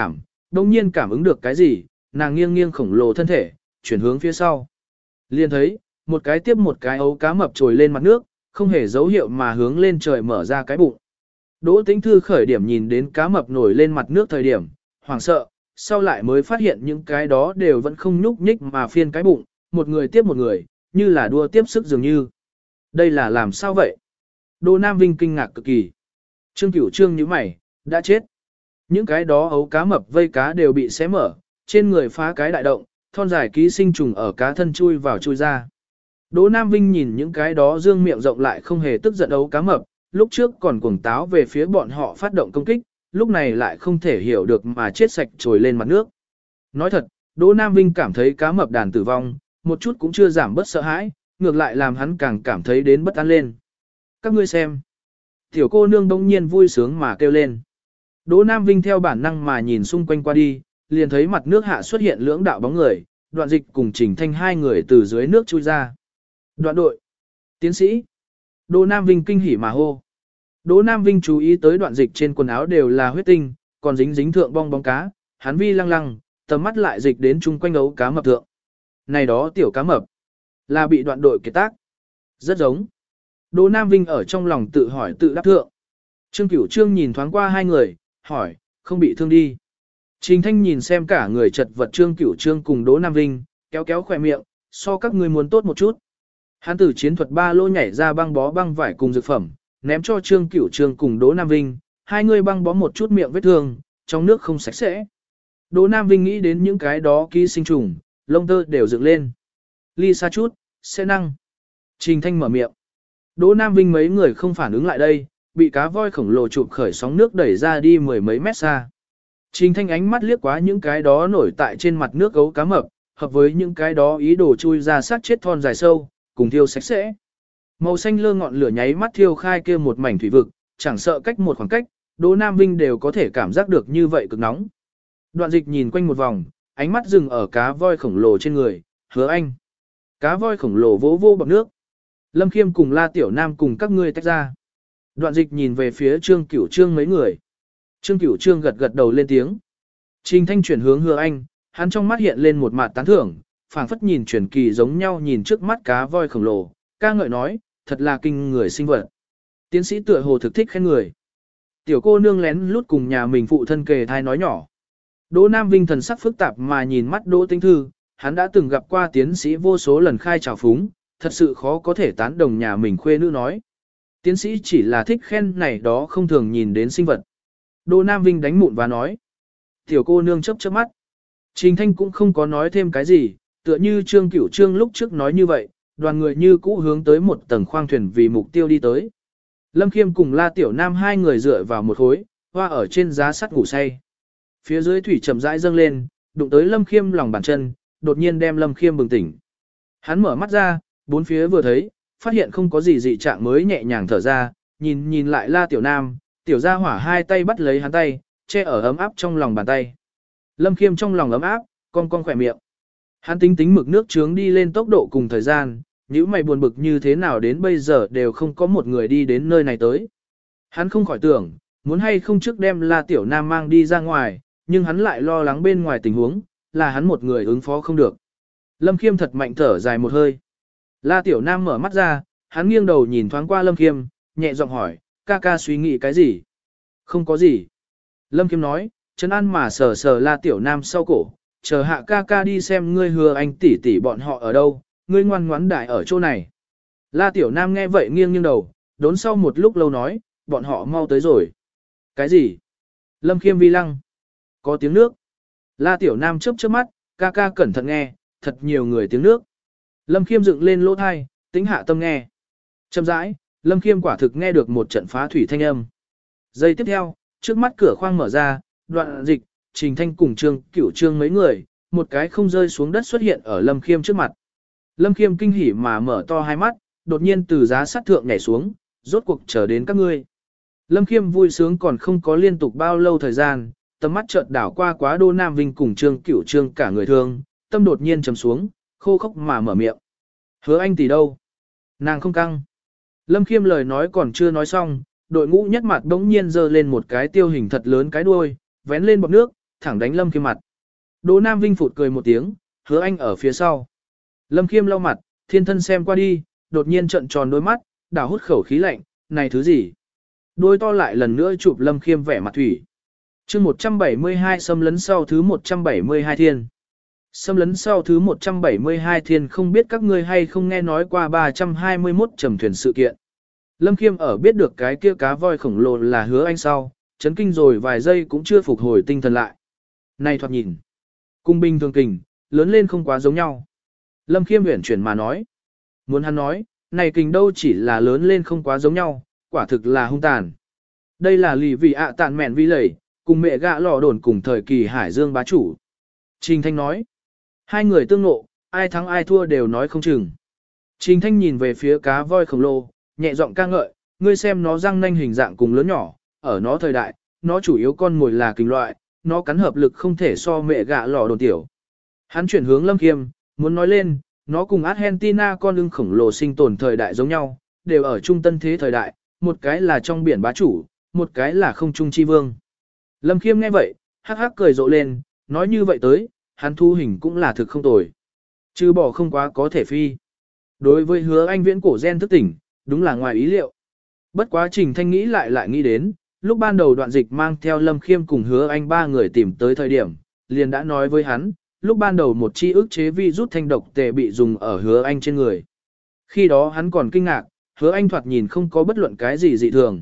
đồng nhiên cảm ứng được cái gì, nàng nghiêng nghiêng khổng lồ thân thể, chuyển hướng phía sau. Liền thấy, một cái tiếp một cái ấu cá mập trồi lên mặt nước, không hề dấu hiệu mà hướng lên trời mở ra cái bụng. Đỗ Tĩnh Thư khởi điểm nhìn đến cá mập nổi lên mặt nước thời điểm, hoảng sợ, sau lại mới phát hiện những cái đó đều vẫn không nhúc nhích mà phiên cái bụng, một người tiếp một người, như là đua tiếp sức dường như. Đây là làm sao vậy? Đỗ Nam Vinh kinh ngạc cực kỳ. Trương Cửu Trương nhíu mày, đã chết. Những cái đó ấu cá mập vây cá đều bị xé mở, trên người phá cái đại động, thon dài ký sinh trùng ở cá thân chui vào chui ra. Đỗ Nam Vinh nhìn những cái đó dương miệng rộng lại không hề tức giận ấu cá mập, lúc trước còn cuồng táo về phía bọn họ phát động công kích, lúc này lại không thể hiểu được mà chết sạch trồi lên mặt nước. Nói thật, Đỗ Nam Vinh cảm thấy cá mập đàn tử vong, một chút cũng chưa giảm bớt sợ hãi, ngược lại làm hắn càng cảm thấy đến bất an lên. Các ngươi xem. Tiểu cô nương đông nhiên vui sướng mà kêu lên. Đỗ Nam Vinh theo bản năng mà nhìn xung quanh qua đi, liền thấy mặt nước hạ xuất hiện lưỡng đạo bóng người, Đoạn Dịch cùng Trình Thanh hai người từ dưới nước chui ra. Đoạn đội. Tiến sĩ. Đỗ Nam Vinh kinh hỉ mà hô. Đỗ Nam Vinh chú ý tới Đoạn Dịch trên quần áo đều là huyết tinh, còn dính dính thượng bong bóng cá, hắn vi lăng lăng, tầm mắt lại dịch đến chung quanh ấu cá mập thượng. Này đó tiểu cá mập, là bị Đoạn đội kiệt tác. Rất giống. Đỗ Nam Vinh ở trong lòng tự hỏi tự đáp thượng. Trương Cửu Trương nhìn thoáng qua hai người, hỏi, không bị thương đi. Trình Thanh nhìn xem cả người chật vật Trương Cửu Trương cùng Đỗ Nam Vinh, kéo kéo khỏe miệng, so các ngươi muốn tốt một chút. Hắn từ chiến thuật ba lô nhảy ra băng bó băng vải cùng dược phẩm, ném cho Trương Cửu Trương cùng Đỗ Nam Vinh, hai người băng bó một chút miệng vết thương, trong nước không sạch sẽ. Đỗ Nam Vinh nghĩ đến những cái đó ký sinh trùng, lông tơ đều dựng lên. Ly xa chút, sẽ năng. Trình Thanh mở miệng. Đỗ Nam Vinh mấy người không phản ứng lại đây, bị cá voi khổng lồ chụp khởi sóng nước đẩy ra đi mười mấy mét xa. Trình Thanh ánh mắt liếc quá những cái đó nổi tại trên mặt nước gấu cá mập, hợp với những cái đó ý đồ chui ra sát chết thon dài sâu, cùng thiêu sạch sẽ. Màu xanh lơ ngọn lửa nháy mắt thiêu khai kia một mảnh thủy vực, chẳng sợ cách một khoảng cách, Đỗ Nam Vinh đều có thể cảm giác được như vậy cực nóng. Đoạn Dịch nhìn quanh một vòng, ánh mắt dừng ở cá voi khổng lồ trên người, Hứa Anh. Cá voi khổng lồ vỗ vô bọt nước. Lâm Khiêm cùng La Tiểu Nam cùng các ngươi tách ra. Đoạn Dịch nhìn về phía Trương Cửu Trương mấy người. Trương Cửu Trương gật gật đầu lên tiếng. Trình Thanh chuyển hướng Hứa Anh, hắn trong mắt hiện lên một mặt tán thưởng, phảng phất nhìn truyền kỳ giống nhau nhìn trước mắt cá voi khổng lồ, ca ngợi nói, thật là kinh người sinh vật. Tiến sĩ tựa hồ thực thích khen người. Tiểu cô nương lén lút cùng nhà mình phụ thân kề thai nói nhỏ. Đỗ Nam Vinh thần sắc phức tạp mà nhìn mắt Đỗ Tĩnh Thư, hắn đã từng gặp qua tiến sĩ vô số lần khai trào phúng, thật sự khó có thể tán đồng nhà mình khuê nữ nói. Tiến sĩ chỉ là thích khen này đó không thường nhìn đến sinh vật. Đỗ Nam Vinh đánh mụn và nói. Tiểu cô nương chớp chớp mắt. Trình Thanh cũng không có nói thêm cái gì, tựa như Trương Cửu Trương lúc trước nói như vậy, đoàn người như cũ hướng tới một tầng khoang thuyền vì mục tiêu đi tới. Lâm Khiêm cùng La Tiểu Nam hai người dựa vào một khối, hoa ở trên giá sắt ngủ say. Phía dưới thủy chậm rãi dâng lên, đụng tới Lâm Khiêm lòng bàn chân, đột nhiên đem Lâm Khiêm bừng tỉnh. Hắn mở mắt ra, bốn phía vừa thấy, phát hiện không có gì dị trạng mới nhẹ nhàng thở ra, nhìn nhìn lại La Tiểu Nam, Tiểu Gia Hỏa hai tay bắt lấy hắn tay, che ở ấm áp trong lòng bàn tay. Lâm Khiêm trong lòng ấm áp, con con khỏe miệng. Hắn tính tính mực nước trướng đi lên tốc độ cùng thời gian, những mày buồn bực như thế nào đến bây giờ đều không có một người đi đến nơi này tới. Hắn không khỏi tưởng, muốn hay không trước đem La Tiểu Nam mang đi ra ngoài, nhưng hắn lại lo lắng bên ngoài tình huống, là hắn một người ứng phó không được. Lâm Khiêm thật mạnh thở dài một hơi. La Tiểu Nam mở mắt ra, hắn nghiêng đầu nhìn thoáng qua Lâm Khiêm, nhẹ giọng hỏi, ca ca suy nghĩ cái gì? Không có gì. Lâm Khiêm nói, Trấn An mà sờ sờ La Tiểu Nam sau cổ, chờ hạ ca ca đi xem ngươi Hứa Anh tỷ tỷ bọn họ ở đâu, ngươi ngoan ngoãn đại ở chỗ này. La Tiểu Nam nghe vậy nghiêng nghiêng đầu, đốn sau một lúc lâu nói, bọn họ mau tới rồi. Cái gì? Lâm Khiêm vi lăng. Có tiếng nước. La Tiểu Nam chớp chớp mắt, ca ca cẩn thận nghe, thật nhiều người tiếng nước. Lâm Khiêm dựng lên lỗ thai, tính hạ tâm nghe. Chậm rãi, Lâm Khiêm quả thực nghe được một trận phá thủy thanh âm. Giây tiếp theo, trước mắt cửa khoang mở ra, Đoạn Dịch, Trình Thanh cùng Trương Cửu Trương mấy người, một cái không rơi xuống đất xuất hiện ở Lâm Khiêm trước mặt. Lâm Khiêm kinh hỉ mà mở to hai mắt, đột nhiên từ giá sắt thượng nhảy xuống, rốt cuộc chờ đến các ngươi. Lâm Khiêm vui sướng còn không có liên tục bao lâu thời gian, tầm mắt chợt đảo qua quá Đô Nam Vinh cùng Trương Cửu Trương cả người thương, tâm đột nhiên trầm xuống, khô khốc mà mở miệng. Hứa Anh tỷ đâu? Nàng không căng. Lâm Khiêm lời nói còn chưa nói xong, đội ngũ nhất mặt đống nhiên giơ lên một cái tiêu hình thật lớn cái đuôi, vén lên bọt nước, thẳng đánh Lâm Khiêm mặt. Đỗ Nam Vinh phụt cười một tiếng, Hứa Anh ở phía sau. Lâm Khiêm lau mặt, thiên thân xem qua đi, đột nhiên trợn tròn đôi mắt, đảo hút khẩu khí lạnh, này thứ gì? Đôi to lại lần nữa chụp Lâm Khiêm vẻ mặt thủy. chương một trăm bảy mươi hai xâm lấn sau thứ một trăm bảy mươi hai thiên. Xâm lấn sau thứ một trăm bảy mươi hai thiên, không biết các ngươi hay không nghe nói qua ba trăm hai mươi mốt trầm thuyền sự kiện. Lâm Khiêm ở biết được cái kia cá voi khổng lồ là Hứa Anh sau, chấn kinh rồi vài giây cũng chưa phục hồi tinh thần lại. Này thoạt nhìn, cung binh thường kình, lớn lên không quá giống nhau. Lâm Khiêm uyển chuyển mà nói. Muốn hắn nói, này kình đâu chỉ là lớn lên không quá giống nhau, quả thực là hung tàn. Đây là lì vị ạ tàn mẹn vi lầy, cùng mẹ gạ lò đồn cùng thời kỳ Hải Dương bá chủ. Trình Thanh nói. Hai người tương ngộ, ai thắng ai thua đều nói không chừng. Trình Thanh nhìn về phía cá voi khổng lồ, nhẹ giọng ca ngợi, ngươi xem nó răng nanh hình dạng cùng lớn nhỏ, ở nó thời đại, nó chủ yếu con mồi là kình loại, nó cắn hợp lực không thể so mẹ gạ lò đồn tiểu. Hắn chuyển hướng Lâm Khiêm, muốn nói lên, nó cùng Argentina con ưng khổng lồ sinh tồn thời đại giống nhau, đều ở trung tân thế thời đại, một cái là trong biển bá chủ, một cái là không trung chi vương. Lâm Khiêm nghe vậy, hắc hắc cười rộ lên, nói như vậy tới, hắn thu hình cũng là thực không tồi. Chứ bỏ không quá có thể phi. Đối với Hứa Anh viễn cổ gen thức tỉnh, đúng là ngoài ý liệu. Bất quá Trình Thanh nghĩ lại lại nghĩ đến, lúc ban đầu đoạn dịch mang theo Lâm Khiêm cùng Hứa Anh ba người tìm tới thời điểm, liền đã nói với hắn, lúc ban đầu một chi ức chế vi rút thanh độc tề bị dùng ở Hứa Anh trên người. Khi đó hắn còn kinh ngạc, Hứa Anh thoạt nhìn không có bất luận cái gì dị thường.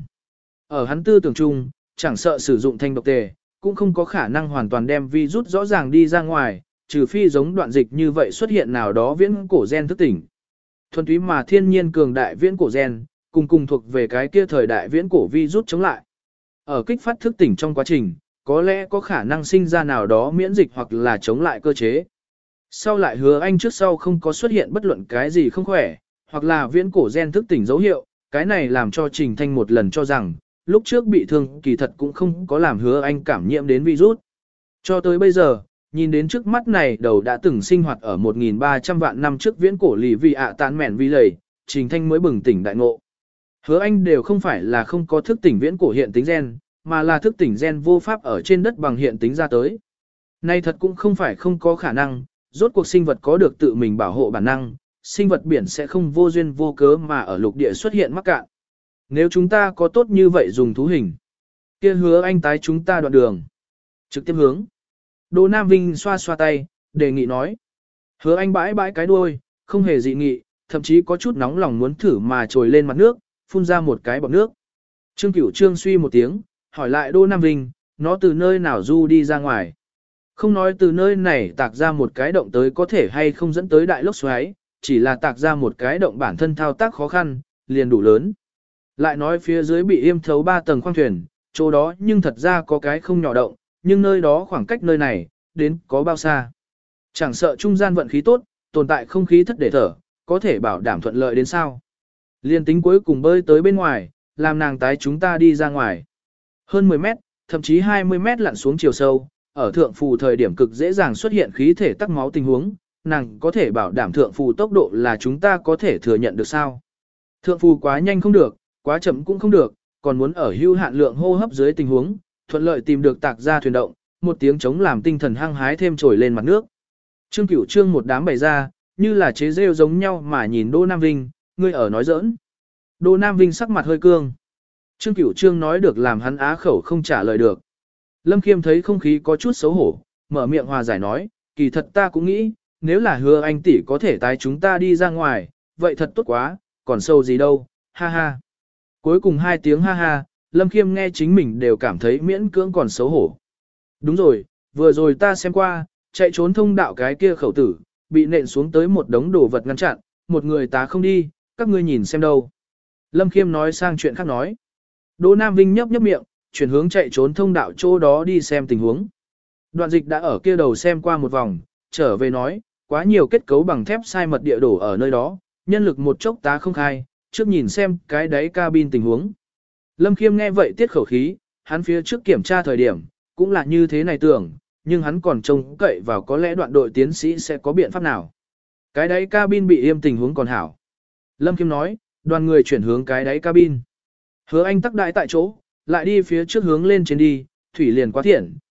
Ở hắn tư tưởng chung, chẳng sợ sử dụng thanh độc tề, cũng không có khả năng hoàn toàn đem vi rút rõ ràng đi ra ngoài, trừ phi giống đoạn dịch như vậy xuất hiện nào đó viễn cổ gen thức tỉnh. Thuần túy mà thiên nhiên cường đại viễn cổ gen, cùng cùng thuộc về cái kia thời đại viễn cổ vi rút chống lại. Ở kích phát thức tỉnh trong quá trình, có lẽ có khả năng sinh ra nào đó miễn dịch hoặc là chống lại cơ chế. Sau lại Hứa Anh trước sau không có xuất hiện bất luận cái gì không khỏe, hoặc là viễn cổ gen thức tỉnh dấu hiệu, cái này làm cho Trình Thanh một lần cho rằng, lúc trước bị thương kỳ thật cũng không có làm Hứa Anh cảm nhiễm đến virus. Cho tới bây giờ, nhìn đến trước mắt này đầu đã từng sinh hoạt ở một nghìn ba trăm vạn năm trước viễn cổ lì vị ạ tán mẹn vi lầy, Trình Thanh mới bừng tỉnh đại ngộ. Hứa Anh đều không phải là không có thức tỉnh viễn cổ hiện tính gen, mà là thức tỉnh gen vô pháp ở trên đất bằng hiện tính ra tới. Nay thật cũng không phải không có khả năng, rốt cuộc sinh vật có được tự mình bảo hộ bản năng, sinh vật biển sẽ không vô duyên vô cớ mà ở lục địa xuất hiện mắc cạn. Nếu chúng ta có tốt như vậy dùng thú hình, kia Hứa Anh tái chúng ta đoạn đường. Trực tiếp hướng. Đỗ Nam Vinh xoa xoa tay, đề nghị nói. Hứa Anh bãi bãi cái đuôi, không hề dị nghị, thậm chí có chút nóng lòng muốn thử mà trồi lên mặt nước, phun ra một cái bọt nước. Trương Cửu Trương suy một tiếng, hỏi lại Đỗ Nam Vinh, nó từ nơi nào du đi ra ngoài. Không nói từ nơi này tạc ra một cái động tới có thể hay không dẫn tới đại lốc xoáy, chỉ là tạc ra một cái động bản thân thao tác khó khăn, liền đủ lớn. Lại nói phía dưới bị yêm thấu ba tầng khoang thuyền, chỗ đó nhưng thật ra có cái không nhỏ động, nhưng nơi đó khoảng cách nơi này, đến có bao xa. Chẳng sợ trung gian vận khí tốt, tồn tại không khí thất để thở, có thể bảo đảm thuận lợi đến sao. Liên tính cuối cùng bơi tới bên ngoài, làm nàng tái chúng ta đi ra ngoài. Hơn mười mét, thậm chí hai mươi mét lặn xuống chiều sâu, ở thượng phù thời điểm cực dễ dàng xuất hiện khí thể tắc máu tình huống, nàng có thể bảo đảm thượng phù tốc độ là chúng ta có thể thừa nhận được sao. Thượng phù quá nhanh không được, quá chậm cũng không được, còn muốn ở hưu hạn lượng hô hấp dưới tình huống, thuận lợi tìm được tạc ra thuyền động, một tiếng chống làm tinh thần hăng hái thêm trồi lên mặt nước. Trương Cửu Trương một đám bày ra, như là chế rêu giống nhau mà nhìn Đỗ Nam Vinh, ngươi ở nói giỡn. Đỗ Nam Vinh sắc mặt hơi cương. Trương Cửu Trương nói được làm hắn á khẩu không trả lời được. Lâm Khiêm thấy không khí có chút xấu hổ, mở miệng hòa giải nói, kỳ thật ta cũng nghĩ, nếu là Hứa Anh tỷ có thể tái chúng ta đi ra ngoài, vậy thật tốt quá, còn sâu gì đâu, ha ha. Cuối cùng hai tiếng ha ha, Lâm Khiêm nghe chính mình đều cảm thấy miễn cưỡng còn xấu hổ. Đúng rồi, vừa rồi ta xem qua, chạy trốn thông đạo cái kia khẩu tử, bị nện xuống tới một đống đồ vật ngăn chặn, một người tá không đi, các ngươi nhìn xem đâu. Lâm Khiêm nói sang chuyện khác nói. Đỗ Nam Vinh nhấp nhấp miệng, chuyển hướng chạy trốn thông đạo chỗ đó đi xem tình huống. Đoạn dịch đã ở kia đầu xem qua một vòng, trở về nói, quá nhiều kết cấu bằng thép sai mật địa đổ ở nơi đó, nhân lực một chốc tá không khai, trước nhìn xem cái đáy cabin tình huống. Lâm Khiêm nghe vậy tiết khẩu khí, hắn phía trước kiểm tra thời điểm, cũng là như thế này tưởng, nhưng hắn còn trông cậy vào có lẽ đoạn đội tiến sĩ sẽ có biện pháp nào. Cái đáy cabin bị im tình huống còn hảo. Lâm Khiêm nói, đoàn người chuyển hướng cái đáy cabin. Hứa Anh tắc đại tại chỗ, lại đi phía trước hướng lên trên đi, thủy liền quá thiện,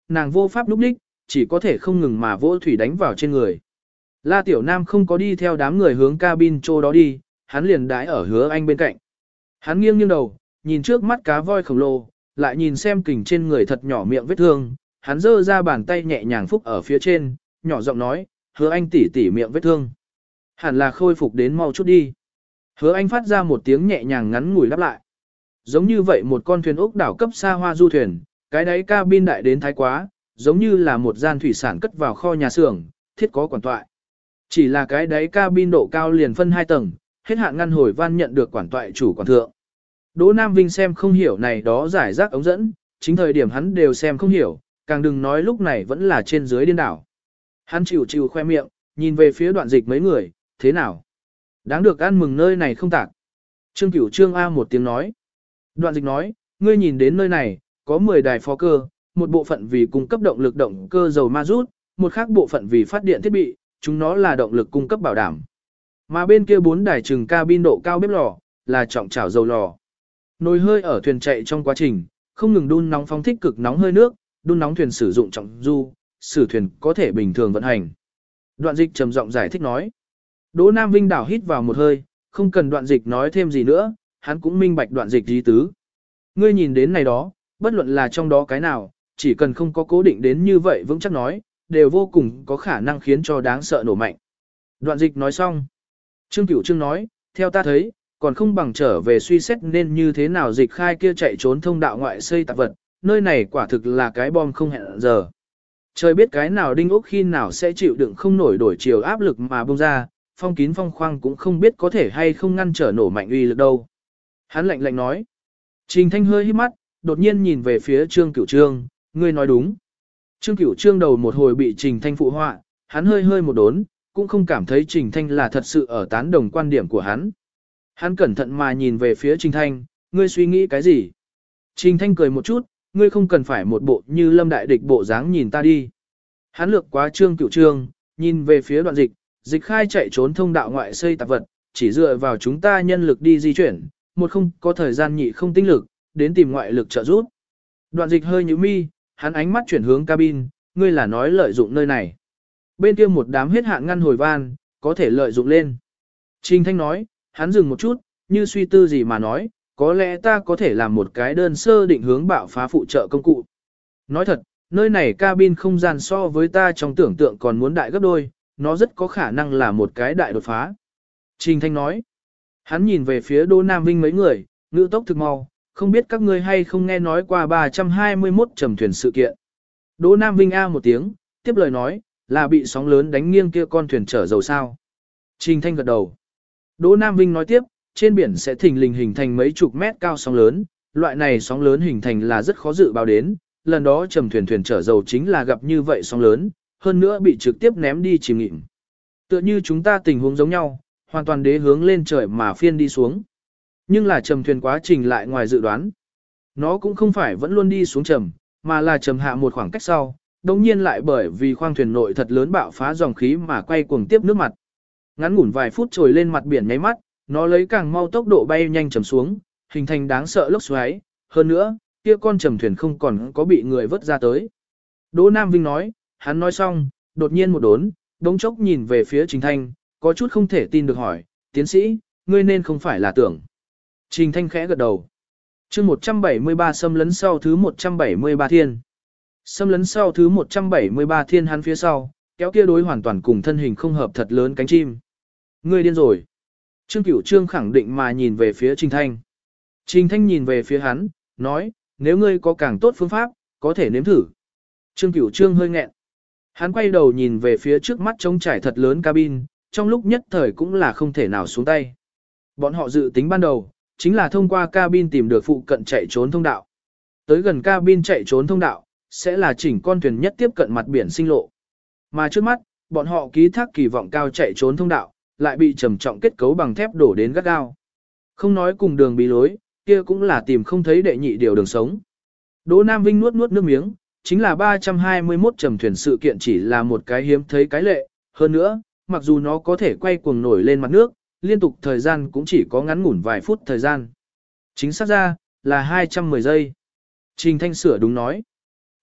nàng vô pháp lúc đích, chỉ có thể không ngừng mà vỗ thủy đánh vào trên người. La Tiểu Nam không có đi theo đám người hướng cabin chỗ đó đi, hắn liền đái ở Hứa Anh bên cạnh. Hắn nghiêng nghiêng đầu, nhìn trước mắt cá voi khổng lồ, lại nhìn xem kình trên người thật nhỏ miệng vết thương, hắn giơ ra bàn tay nhẹ nhàng phúc ở phía trên, nhỏ giọng nói, Hứa Anh tỉ tỉ miệng vết thương. Hẳn là khôi phục đến mau chút đi. Hứa Anh phát ra một tiếng nhẹ nhàng ngắn ngủi đáp lại. Giống như vậy một con thuyền ốc đảo cấp xa hoa du thuyền, cái đáy cabin đại đến thái quá, giống như là một gian thủy sản cất vào kho nhà xưởng, thiết có quản toại. Chỉ là cái đáy cabin độ cao liền phân hai tầng, hết hạn ngăn hồi van nhận được quản toại chủ quản thượng. Đỗ Nam Vinh xem không hiểu này đó giải rác ống dẫn, chính thời điểm hắn đều xem không hiểu, càng đừng nói lúc này vẫn là trên dưới điên đảo. Hắn chịu chịu khoe miệng, nhìn về phía đoạn dịch mấy người, thế nào? Đáng được ăn mừng nơi này không tạc. Trương Cửu Trương A một tiếng nói. Đoạn dịch nói, ngươi nhìn đến nơi này, có mười đài phó cơ, một bộ phận vì cung cấp động lực động cơ dầu ma rút, một khác bộ phận vì phát điện thiết bị, chúng nó là động lực cung cấp bảo đảm. Mà bên kia bốn đài trừng cabin độ cao bếp lò, là trọng chảo dầu lò. Nồi hơi ở thuyền chạy trong quá trình, không ngừng đun nóng phóng thích cực nóng hơi nước, đun nóng thuyền sử dụng trọng du, sử thuyền có thể bình thường vận hành. Đoạn dịch trầm giọng giải thích nói. Đỗ Nam Vinh đảo hít vào một hơi, không cần đoạn dịch nói thêm gì nữa, hắn cũng minh bạch đoạn dịch ý tứ. Ngươi nhìn đến này đó, bất luận là trong đó cái nào, chỉ cần không có cố định đến như vậy vững chắc nói, đều vô cùng có khả năng khiến cho đáng sợ nổ mạnh. Đoạn dịch nói xong. Trương Cửu Trương nói, theo ta thấy, còn không bằng trở về suy xét nên như thế nào dịch khai kia chạy trốn thông đạo ngoại xây tạp vật, nơi này quả thực là cái bom không hẹn giờ. Trời biết cái nào đinh ốc khi nào sẽ chịu đựng không nổi đổi chiều áp lực mà bung ra, phong kín phong khoang cũng không biết có thể hay không ngăn trở nổ mạnh uy lực đâu. Hắn lạnh lạnh nói. Trình Thanh hơi hít mắt, đột nhiên nhìn về phía Trương Cửu Trương, ngươi nói đúng. Trương Cửu Trương đầu một hồi bị Trình Thanh phụ họa, hắn hơi hơi một đốn, cũng không cảm thấy Trình Thanh là thật sự ở tán đồng quan điểm của hắn. Hắn cẩn thận mà nhìn về phía Trình Thanh, ngươi suy nghĩ cái gì? Trình Thanh cười một chút, ngươi không cần phải một bộ như lâm đại địch bộ dáng nhìn ta đi. Hắn lược quá Trương Cửu Trương, nhìn về phía đoạn dịch, dịch khai chạy trốn thông đạo ngoại xây tạp vật, chỉ dựa vào chúng ta nhân lực đi di chuyển, một không có thời gian nhị không tinh lực, đến tìm ngoại lực trợ giúp. Đoạn dịch hơi nhíu mi, hắn ánh mắt chuyển hướng cabin, ngươi là nói lợi dụng nơi này. Bên kia một đám hết hạn ngăn hồi van, có thể lợi dụng lên. Trình Thanh nói, hắn dừng một chút, như suy tư gì mà nói, có lẽ ta có thể làm một cái đơn sơ định hướng bạo phá phụ trợ công cụ. Nói thật, nơi này cabin không gian so với ta trong tưởng tượng còn muốn đại gấp đôi, nó rất có khả năng là một cái đại đột phá. Trình Thanh nói, hắn nhìn về phía Đỗ Nam Vinh mấy người, ngữ tốc thực mau, không biết các ngươi hay không nghe nói qua ba trăm hai mươi mốt trầm thuyền sự kiện. Đỗ Nam Vinh A một tiếng, tiếp lời nói, là bị sóng lớn đánh nghiêng kia con thuyền chở dầu sao. Trình Thanh gật đầu. Đỗ Nam Vinh nói tiếp, trên biển sẽ thình lình hình thành mấy chục mét cao sóng lớn, loại này sóng lớn hình thành là rất khó dự báo đến, lần đó trầm thuyền thuyền chở dầu chính là gặp như vậy sóng lớn, hơn nữa bị trực tiếp ném đi chìm nghỉm. Tựa như chúng ta tình huống giống nhau, hoàn toàn đế hướng lên trời mà phiên đi xuống. Nhưng là trầm thuyền quá trình lại ngoài dự đoán. Nó cũng không phải vẫn luôn đi xuống trầm, mà là trầm hạ một khoảng cách sau, đồng nhiên lại bởi vì khoang thuyền nội thật lớn bạo phá dòng khí mà quay cuồng tiếp nước mặt. Ngắn ngủn vài phút trồi lên mặt biển nháy mắt, nó lấy càng mau tốc độ bay nhanh trầm xuống, hình thành đáng sợ lốc xoáy. Hơn nữa, kia con trầm thuyền không còn có bị người vớt ra tới. Đỗ Nam Vinh nói, hắn nói xong, đột nhiên một đốn, đống chốc nhìn về phía Trình Thanh, có chút không thể tin được hỏi, tiến sĩ, ngươi nên không phải là tưởng. Trình Thanh khẽ gật đầu. chương một trăm bảy mươi ba xâm lấn sau thứ một trăm bảy mươi ba thiên. Xâm lấn sau thứ một trăm bảy mươi ba thiên hắn phía sau, kéo kia đối hoàn toàn cùng thân hình không hợp thật lớn cánh chim. Ngươi điên rồi. Trương Cửu Trương khẳng định mà nhìn về phía Trình Thanh. Trình Thanh nhìn về phía hắn, nói, nếu ngươi có càng tốt phương pháp, có thể nếm thử. Trương Cửu Trương hơi nghẹn. Hắn quay đầu nhìn về phía trước mắt trống trải thật lớn cabin, trong lúc nhất thời cũng là không thể nào xuống tay. Bọn họ dự tính ban đầu, chính là thông qua cabin tìm được phụ cận chạy trốn thông đạo. Tới gần cabin chạy trốn thông đạo, sẽ là chỉnh con thuyền nhất tiếp cận mặt biển sinh lộ. Mà trước mắt, bọn họ ký thác kỳ vọng cao chạy trốn thông đạo, lại bị trầm trọng kết cấu bằng thép đổ đến gắt gao. Không nói cùng đường bí lối, kia cũng là tìm không thấy đệ nhị điều đường sống. Đỗ Nam Vinh nuốt nuốt nước miếng, chính là ba trăm hai mươi mốt trầm thuyền sự kiện chỉ là một cái hiếm thấy cái lệ, hơn nữa, mặc dù nó có thể quay cuồng nổi lên mặt nước, liên tục thời gian cũng chỉ có ngắn ngủn vài phút thời gian. Chính xác ra, là hai trăm mười giây. Trình Thanh sửa đúng nói.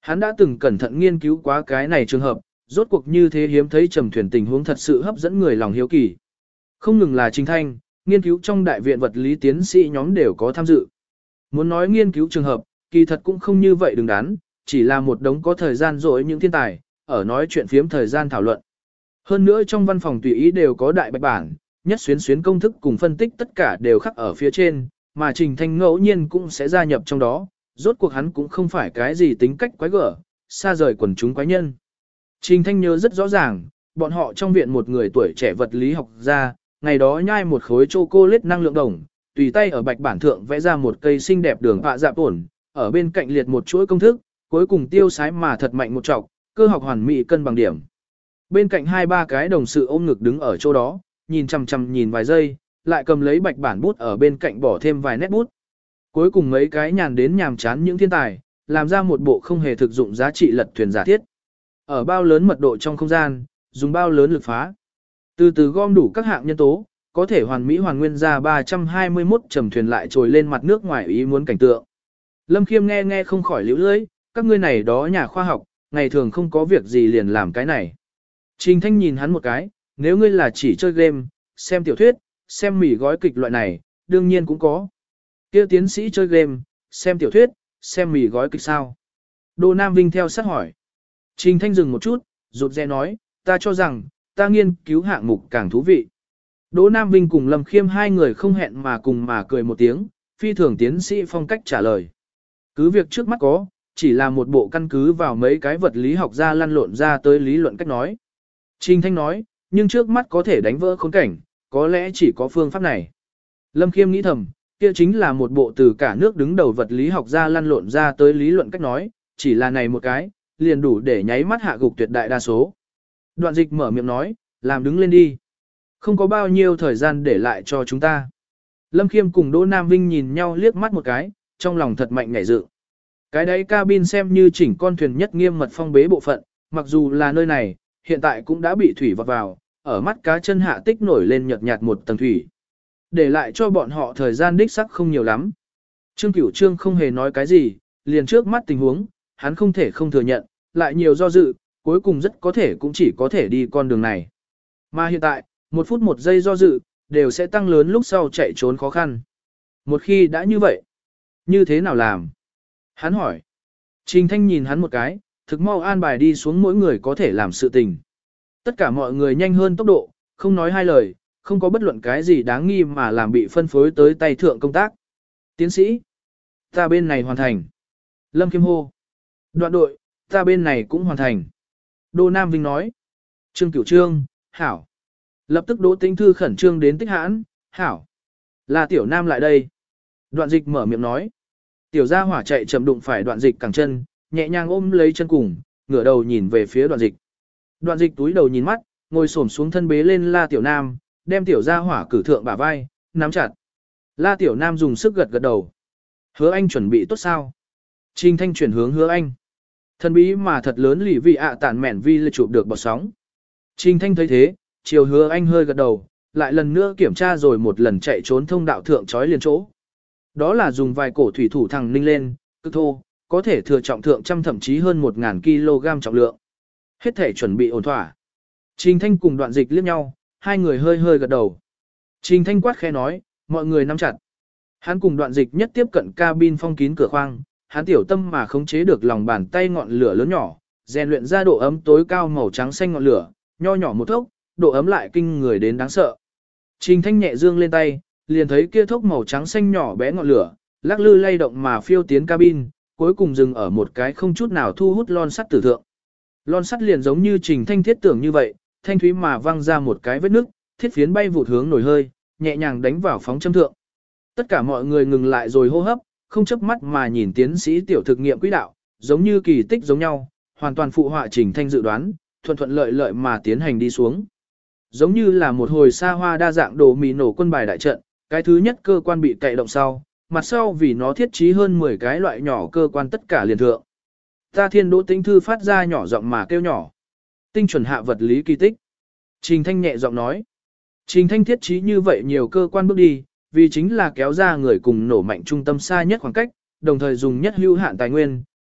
Hắn đã từng cẩn thận nghiên cứu quá cái này trường hợp, rốt cuộc như thế hiếm thấy trầm thuyền tình huống thật sự hấp dẫn người lòng hiếu kỳ. Không ngừng là Trình Thanh, nghiên cứu trong đại viện vật lý tiến sĩ nhóm đều có tham dự. Muốn nói nghiên cứu trường hợp, kỳ thật cũng không như vậy đừng đắn, chỉ là một đống có thời gian rồi những thiên tài, ở nói chuyện phiếm thời gian thảo luận. Hơn nữa trong văn phòng tùy ý đều có đại bạch bản, nhất xuyến xuyến công thức cùng phân tích tất cả đều khắc ở phía trên, mà Trình Thanh ngẫu nhiên cũng sẽ gia nhập trong đó, rốt cuộc hắn cũng không phải cái gì tính cách quái gở, xa rời quần chúng quái nhân. Trình Thanh nhớ rất rõ ràng, bọn họ trong viện một người tuổi trẻ vật lý học gia, ngày đó nhai một khối chocolate năng lượng đồng, tùy tay ở bạch bản thượng vẽ ra một cây xinh đẹp đường họa dạ ổn, ở bên cạnh liệt một chuỗi công thức, cuối cùng tiêu sái mà thật mạnh một trọc, cơ học hoàn mỹ cân bằng điểm. Bên cạnh hai ba cái đồng sự ôm ngực đứng ở chỗ đó, nhìn chằm chằm nhìn vài giây, lại cầm lấy bạch bản bút ở bên cạnh bỏ thêm vài nét bút. Cuối cùng mấy cái nhàn đến nhàm chán những thiên tài, làm ra một bộ không hề thực dụng giá trị lật thuyền giả thiết. Ở bao lớn mật độ trong không gian, dùng bao lớn lực phá. Từ từ gom đủ các hạng nhân tố, có thể hoàn mỹ hoàn nguyên ra ba trăm hai mươi mốt trầm thuyền lại trồi lên mặt nước ngoài ý muốn cảnh tượng. Lâm Khiêm nghe nghe không khỏi liễu lưỡi, các ngươi này đó nhà khoa học, ngày thường không có việc gì liền làm cái này. Trình Thanh nhìn hắn một cái, nếu ngươi là chỉ chơi game, xem tiểu thuyết, xem mỉ gói kịch loại này, đương nhiên cũng có. Kia tiến sĩ chơi game, xem tiểu thuyết, xem mỉ gói kịch sao? Đô Nam Vinh theo sát hỏi. Trình Thanh dừng một chút, rụt rè nói, ta cho rằng, ta nghiên cứu hạng mục càng thú vị. Đỗ Nam Vinh cùng Lâm Khiêm hai người không hẹn mà cùng mà cười một tiếng, phi thường tiến sĩ phong cách trả lời. Cứ việc trước mắt có, chỉ là một bộ căn cứ vào mấy cái vật lý học ra lăn lộn ra tới lý luận cách nói. Trình Thanh nói, nhưng trước mắt có thể đánh vỡ khốn cảnh, có lẽ chỉ có phương pháp này. Lâm Khiêm nghĩ thầm, kia chính là một bộ từ cả nước đứng đầu vật lý học ra lăn lộn ra tới lý luận cách nói, chỉ là này một cái, liền đủ để nháy mắt hạ gục tuyệt đại đa số. Đoạn Dịch mở miệng nói, làm đứng lên đi. Không có bao nhiêu thời gian để lại cho chúng ta. Lâm Khiêm cùng Đỗ Nam Vinh nhìn nhau liếc mắt một cái, trong lòng thật mạnh nhảy dựng. Cái đấy cabin xem như chỉnh con thuyền nhất nghiêm mật phong bế bộ phận, mặc dù là nơi này, hiện tại cũng đã bị thủy vọt vào, ở mắt cá chân hạ tích nổi lên nhợt nhạt một tầng thủy. Để lại cho bọn họ thời gian đích sắc không nhiều lắm. Trương Cửu Trương không hề nói cái gì, liền trước mắt tình huống, hắn không thể không thừa nhận, lại nhiều do dự, cuối cùng rất có thể cũng chỉ có thể đi con đường này. Mà hiện tại, một phút một giây do dự, đều sẽ tăng lớn lúc sau chạy trốn khó khăn. Một khi đã như vậy, như thế nào làm? Hắn hỏi. Trình Thanh nhìn hắn một cái, thực mau an bài đi xuống mỗi người có thể làm sự tình. Tất cả mọi người nhanh hơn tốc độ, không nói hai lời, không có bất luận cái gì đáng nghi mà làm bị phân phối tới tay thượng công tác. Tiến sĩ, ta bên này hoàn thành. Lâm Khiêm hô. Đoạn đội, ta bên này cũng hoàn thành. Đô Nam Vinh nói. Trương Cửu Trương, hảo. Lập tức Đỗ Tĩnh Thư khẩn trương đến tích hãn, hảo. Là Tiểu Nam lại đây. Đoạn Dịch mở miệng nói. Tiểu gia hỏa chạy chậm đụng phải Đoạn Dịch cẳng chân, nhẹ nhàng ôm lấy chân cùng, ngửa đầu nhìn về phía Đoạn Dịch. Đoạn Dịch túi đầu nhìn mắt, ngồi xổm xuống thân bế lên La Tiểu Nam, đem Tiểu gia hỏa cử thượng bả vai, nắm chặt. La Tiểu Nam dùng sức gật gật đầu. Hứa Anh chuẩn bị tốt sao? Trình Thanh chuyển hướng Hứa Anh. Thần bí mà thật lớn lì vị ạ tản mẻn vi lê chụp được bọt sóng. Trình Thanh thấy thế, chiều Hứa Anh hơi gật đầu, lại lần nữa kiểm tra rồi một lần chạy trốn thông đạo thượng chói liền chỗ. Đó là dùng vài cổ thủy thủ thẳng ninh lên, cực thô, có thể thừa trọng thượng trăm thậm chí hơn một nghìn ki lô gam trọng lượng. Hết thể chuẩn bị ổn thỏa. Trình Thanh cùng Đoạn Dịch liếc nhau, hai người hơi hơi gật đầu. Trình Thanh quát khẽ nói, mọi người nắm chặt. Hắn cùng Đoạn Dịch nhất tiếp cận cabin phong kín cửa khoang, hắn tiểu tâm mà khống chế được lòng bàn tay ngọn lửa lớn nhỏ, rèn luyện ra độ ấm tối cao màu trắng xanh ngọn lửa, nho nhỏ một thốc, độ ấm lại kinh người đến đáng sợ. Trình Thanh nhẹ dương lên tay, liền thấy kia thốc màu trắng xanh nhỏ bé ngọn lửa, lắc lư lay động mà phiêu tiến cabin, cuối cùng dừng ở một cái không chút nào thu hút lon sắt tử thượng. Lon sắt liền giống như Trình Thanh thiết tưởng như vậy, thanh thúy mà văng ra một cái vết nứt, thiết phiến bay vụt hướng nổi hơi, nhẹ nhàng đánh vào phóng châm thượng. Tất cả mọi người ngừng lại rồi hô hấp, không chớp mắt mà nhìn tiến sĩ tiểu thực nghiệm quỹ đạo, giống như kỳ tích giống nhau, hoàn toàn phụ họa Trình Thanh dự đoán, thuận thuận lợi lợi mà tiến hành đi xuống. Giống như là một hồi xa hoa đa dạng đồ mì nổ quân bài đại trận, cái thứ nhất cơ quan bị cậy động sau, mặt sau vì nó thiết trí hơn mười cái loại nhỏ cơ quan tất cả liền thượng. Ta Thiên Đỗ Tĩnh Thư phát ra nhỏ giọng mà kêu nhỏ. Tinh chuẩn hạ vật lý kỳ tích. Trình Thanh nhẹ giọng nói. Trình Thanh thiết trí như vậy nhiều cơ quan bước đi, vì chính là kéo ra người cùng nổ mạnh trung tâm xa nhất khoảng cách, đồng thời dùng nhất hữu hạn tài nguyên,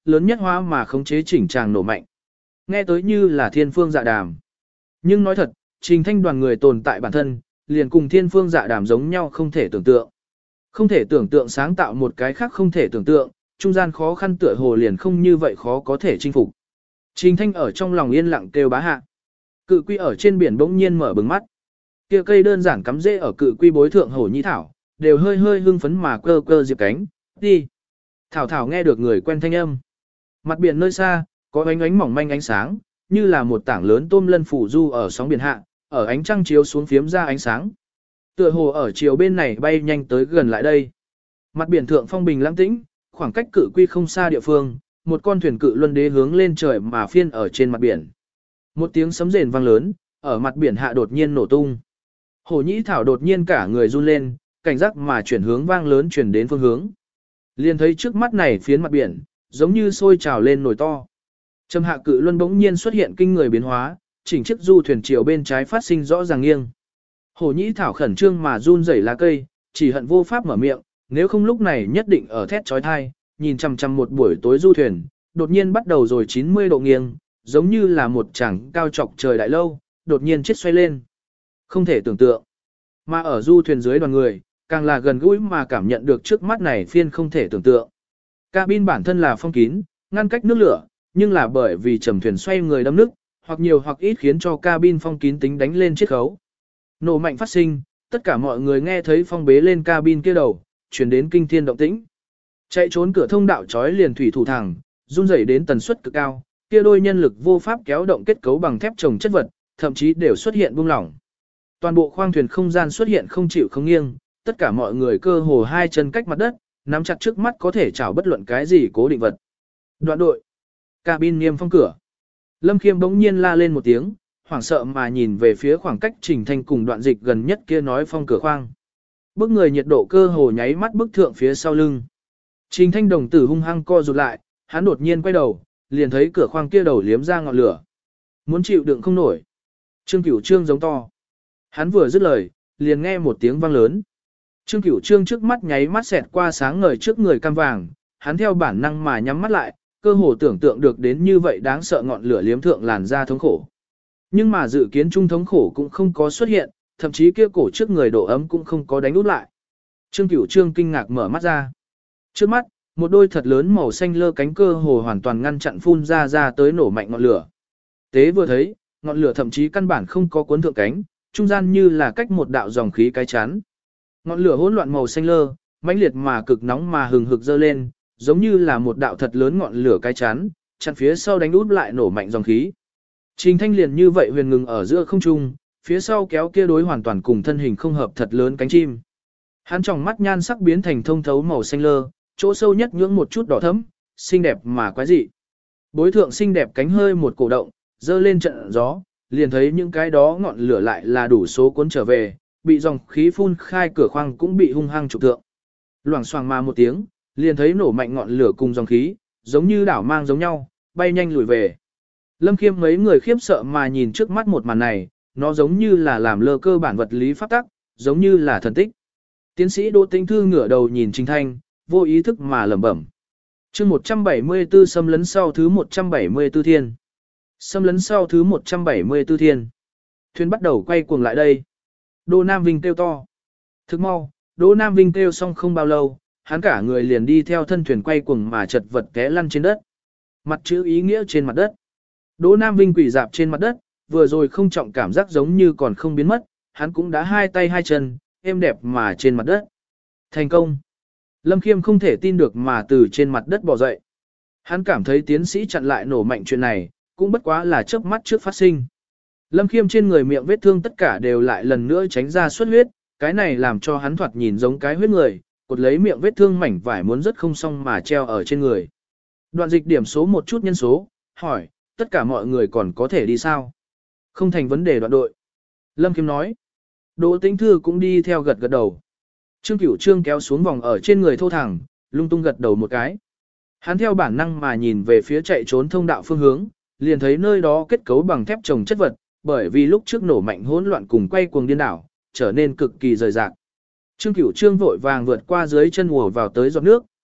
lớn nhất hóa mà khống chế chỉnh tràng nổ mạnh. Nghe tới như là thiên phương dạ đàm. Nhưng nói thật, Trình Thanh đoàn người tồn tại bản thân, liền cùng thiên phương dạ đàm giống nhau không thể tưởng tượng. Không thể tưởng tượng sáng tạo một cái khác không thể tưởng tượng, trung gian khó khăn tựa hồ liền không như vậy khó có thể chinh phục. Trình Thanh ở trong lòng yên lặng kêu bá hạ. Cự quy ở trên biển bỗng nhiên mở bừng mắt. Kia cây đơn giản cắm rễ ở cự quy bối thượng hổ nhĩ thảo, đều hơi hơi hưng phấn mà cơ cơ diệp cánh, đi. Thảo thảo nghe được người quen thanh âm. Mặt biển nơi xa, có ánh ánh mỏng manh ánh sáng, như là một tảng lớn tôm lân phủ du ở sóng biển hạ, ở ánh trăng chiếu xuống phiếm ra ánh sáng. Tựa hồ ở chiều bên này bay nhanh tới gần lại đây. Mặt biển thượng phong bình lãng tĩnh, khoảng cách cự quy không xa địa phương, một con thuyền cự luân đế hướng lên trời mà phiên ở trên mặt biển. Một tiếng sấm rền vang lớn, ở mặt biển hạ đột nhiên nổ tung. Hổ nhĩ thảo đột nhiên cả người run lên, cảnh giác mà chuyển hướng vang lớn chuyển đến phương hướng. Liền thấy trước mắt này phiến mặt biển, giống như sôi trào lên nổi to. Trầm hạ cự luân bỗng nhiên xuất hiện kinh người biến hóa, chỉnh chiếc du thuyền chiều bên trái phát sinh rõ ràng nghiêng. Hổ nhĩ thảo khẩn trương mà run rẩy lá cây, chỉ hận vô pháp mở miệng, nếu không lúc này nhất định ở thét trói thai, nhìn chằm chằm một buổi tối du thuyền, đột nhiên bắt đầu rồi chín mươi độ nghiêng, giống như là một chàng cao trọc trời đại lâu, đột nhiên chết xoay lên. Không thể tưởng tượng. Mà ở du thuyền dưới đoàn người, càng là gần gũi mà cảm nhận được trước mắt này phiên không thể tưởng tượng. Cabin bản thân là phong kín, ngăn cách nước lửa, nhưng là bởi vì trầm thuyền xoay người đâm nước, hoặc nhiều hoặc ít khiến cho cabin phong kín tính đánh lên chiết khấu. Nổ mạnh phát sinh, tất cả mọi người nghe thấy phong bế lên cabin kia đầu, chuyển đến kinh thiên động tĩnh. Chạy trốn cửa thông đạo chói liền thủy thủ thẳng, run rẩy đến tần suất cực cao, kia đôi nhân lực vô pháp kéo động kết cấu bằng thép trồng chất vật, thậm chí đều xuất hiện buông lỏng. Toàn bộ khoang thuyền không gian xuất hiện không chịu không nghiêng, tất cả mọi người cơ hồ hai chân cách mặt đất, nắm chặt trước mắt có thể chảo bất luận cái gì cố định vật. Đoạn đội, cabin niêm phong cửa. Lâm Khiêm bỗng nhiên la lên một tiếng, hoảng sợ mà nhìn về phía khoảng cách Trình Thanh cùng Đoạn Dịch gần nhất kia nói phong cửa khoang. Bức người nhiệt độ cơ hồ nháy mắt bức thượng phía sau lưng. Trình Thanh đồng tử hung hăng co rụt lại, hắn đột nhiên quay đầu, liền thấy cửa khoang kia đầu liếm ra ngọn lửa. Muốn chịu đựng không nổi. Trương Cửu Trương giống to. Hắn vừa dứt lời, liền nghe một tiếng vang lớn. Trương Cửu Trương trước mắt nháy mắt xẹt qua sáng ngời trước người cam vàng, hắn theo bản năng mà nhắm mắt lại, cơ hồ tưởng tượng được đến như vậy đáng sợ ngọn lửa liếm thượng làn da thống khổ. Nhưng mà dự kiến trung thống khổ cũng không có xuất hiện, thậm chí kia cổ trước người độ ấm cũng không có đánh út lại. Trương Cửu Trương kinh ngạc mở mắt ra. Trước mắt, một đôi thật lớn màu xanh lơ cánh cơ hồ hoàn toàn ngăn chặn phun ra ra tới nổ mạnh ngọn lửa. Tế vừa thấy, ngọn lửa thậm chí căn bản không có cuốn thượng cánh, trung gian như là cách một đạo dòng khí cái chắn. Ngọn lửa hỗn loạn màu xanh lơ, mãnh liệt mà cực nóng mà hừng hực dơ lên, giống như là một đạo thật lớn ngọn lửa cái chắn, chặn phía sau đánh út lại nổ mạnh dòng khí. Trình Thanh liền như vậy huyền ngừng ở giữa không trung, phía sau kéo kia đối hoàn toàn cùng thân hình không hợp thật lớn cánh chim. Hắn trong mắt nhan sắc biến thành thông thấu màu xanh lơ, chỗ sâu nhất nhưỡng một chút đỏ thẫm, xinh đẹp mà quái dị. Bối thượng xinh đẹp cánh hơi một cổ động, dơ lên trận gió, liền thấy những cái đó ngọn lửa lại là đủ số cuốn trở về, bị dòng khí phun khai cửa khoang cũng bị hung hăng trục thượng. Loảng xoảng mà một tiếng, liền thấy nổ mạnh ngọn lửa cùng dòng khí, giống như đảo mang giống nhau, bay nhanh lùi về. Lâm Khiêm mấy người khiếp sợ mà nhìn trước mắt một màn này, nó giống như là làm lơ cơ bản vật lý pháp tắc, giống như là thần tích. Tiến sĩ Đỗ Tĩnh Thư ngửa đầu nhìn Trình Thanh, vô ý thức mà lẩm bẩm. Chương một trăm bảy mươi tư xâm lấn sau thứ một trăm bảy mươi tư thiên. Xâm lấn sau thứ một trăm bảy mươi tư thiên. Thuyền bắt đầu quay cuồng lại đây. Đỗ Nam Vinh kêu to. Thức mau, Đỗ Nam Vinh kêu xong không bao lâu, hắn cả người liền đi theo thân thuyền quay cuồng mà chật vật té lăn trên đất. Mặt chữ ý nghĩa trên mặt đất. Đỗ Nam Vinh quỳ dạp trên mặt đất, vừa rồi không trọng cảm giác giống như còn không biến mất, hắn cũng đã hai tay hai chân, êm đẹp mà trên mặt đất. Thành công. Lâm Khiêm không thể tin được mà từ trên mặt đất bò dậy. Hắn cảm thấy tiến sĩ chặn lại nổ mạnh chuyện này, cũng bất quá là chớp mắt trước phát sinh. Lâm Khiêm trên người miệng vết thương tất cả đều lại lần nữa tránh ra xuất huyết, cái này làm cho hắn thoạt nhìn giống cái huyết người, cột lấy miệng vết thương mảnh vải muốn rất không xong mà treo ở trên người. Đoạn Dịch điểm số một chút nhân số, hỏi, tất cả mọi người còn có thể đi sao? Không thành vấn đề đoạn đội. Lâm Khiêm nói. Đỗ Tĩnh Thư cũng đi theo gật gật đầu. Trương Cửu Trương kéo xuống vòng ở trên người thô thẳng, lung tung gật đầu một cái. Hắn theo bản năng mà nhìn về phía chạy trốn thông đạo phương hướng, liền thấy nơi đó kết cấu bằng thép trồng chất vật, bởi vì lúc trước nổ mạnh hỗn loạn cùng quay cuồng điên đảo, trở nên cực kỳ rời rạc. Trương Cửu Trương vội vàng vượt qua dưới chân ùa vào tới giọt nước,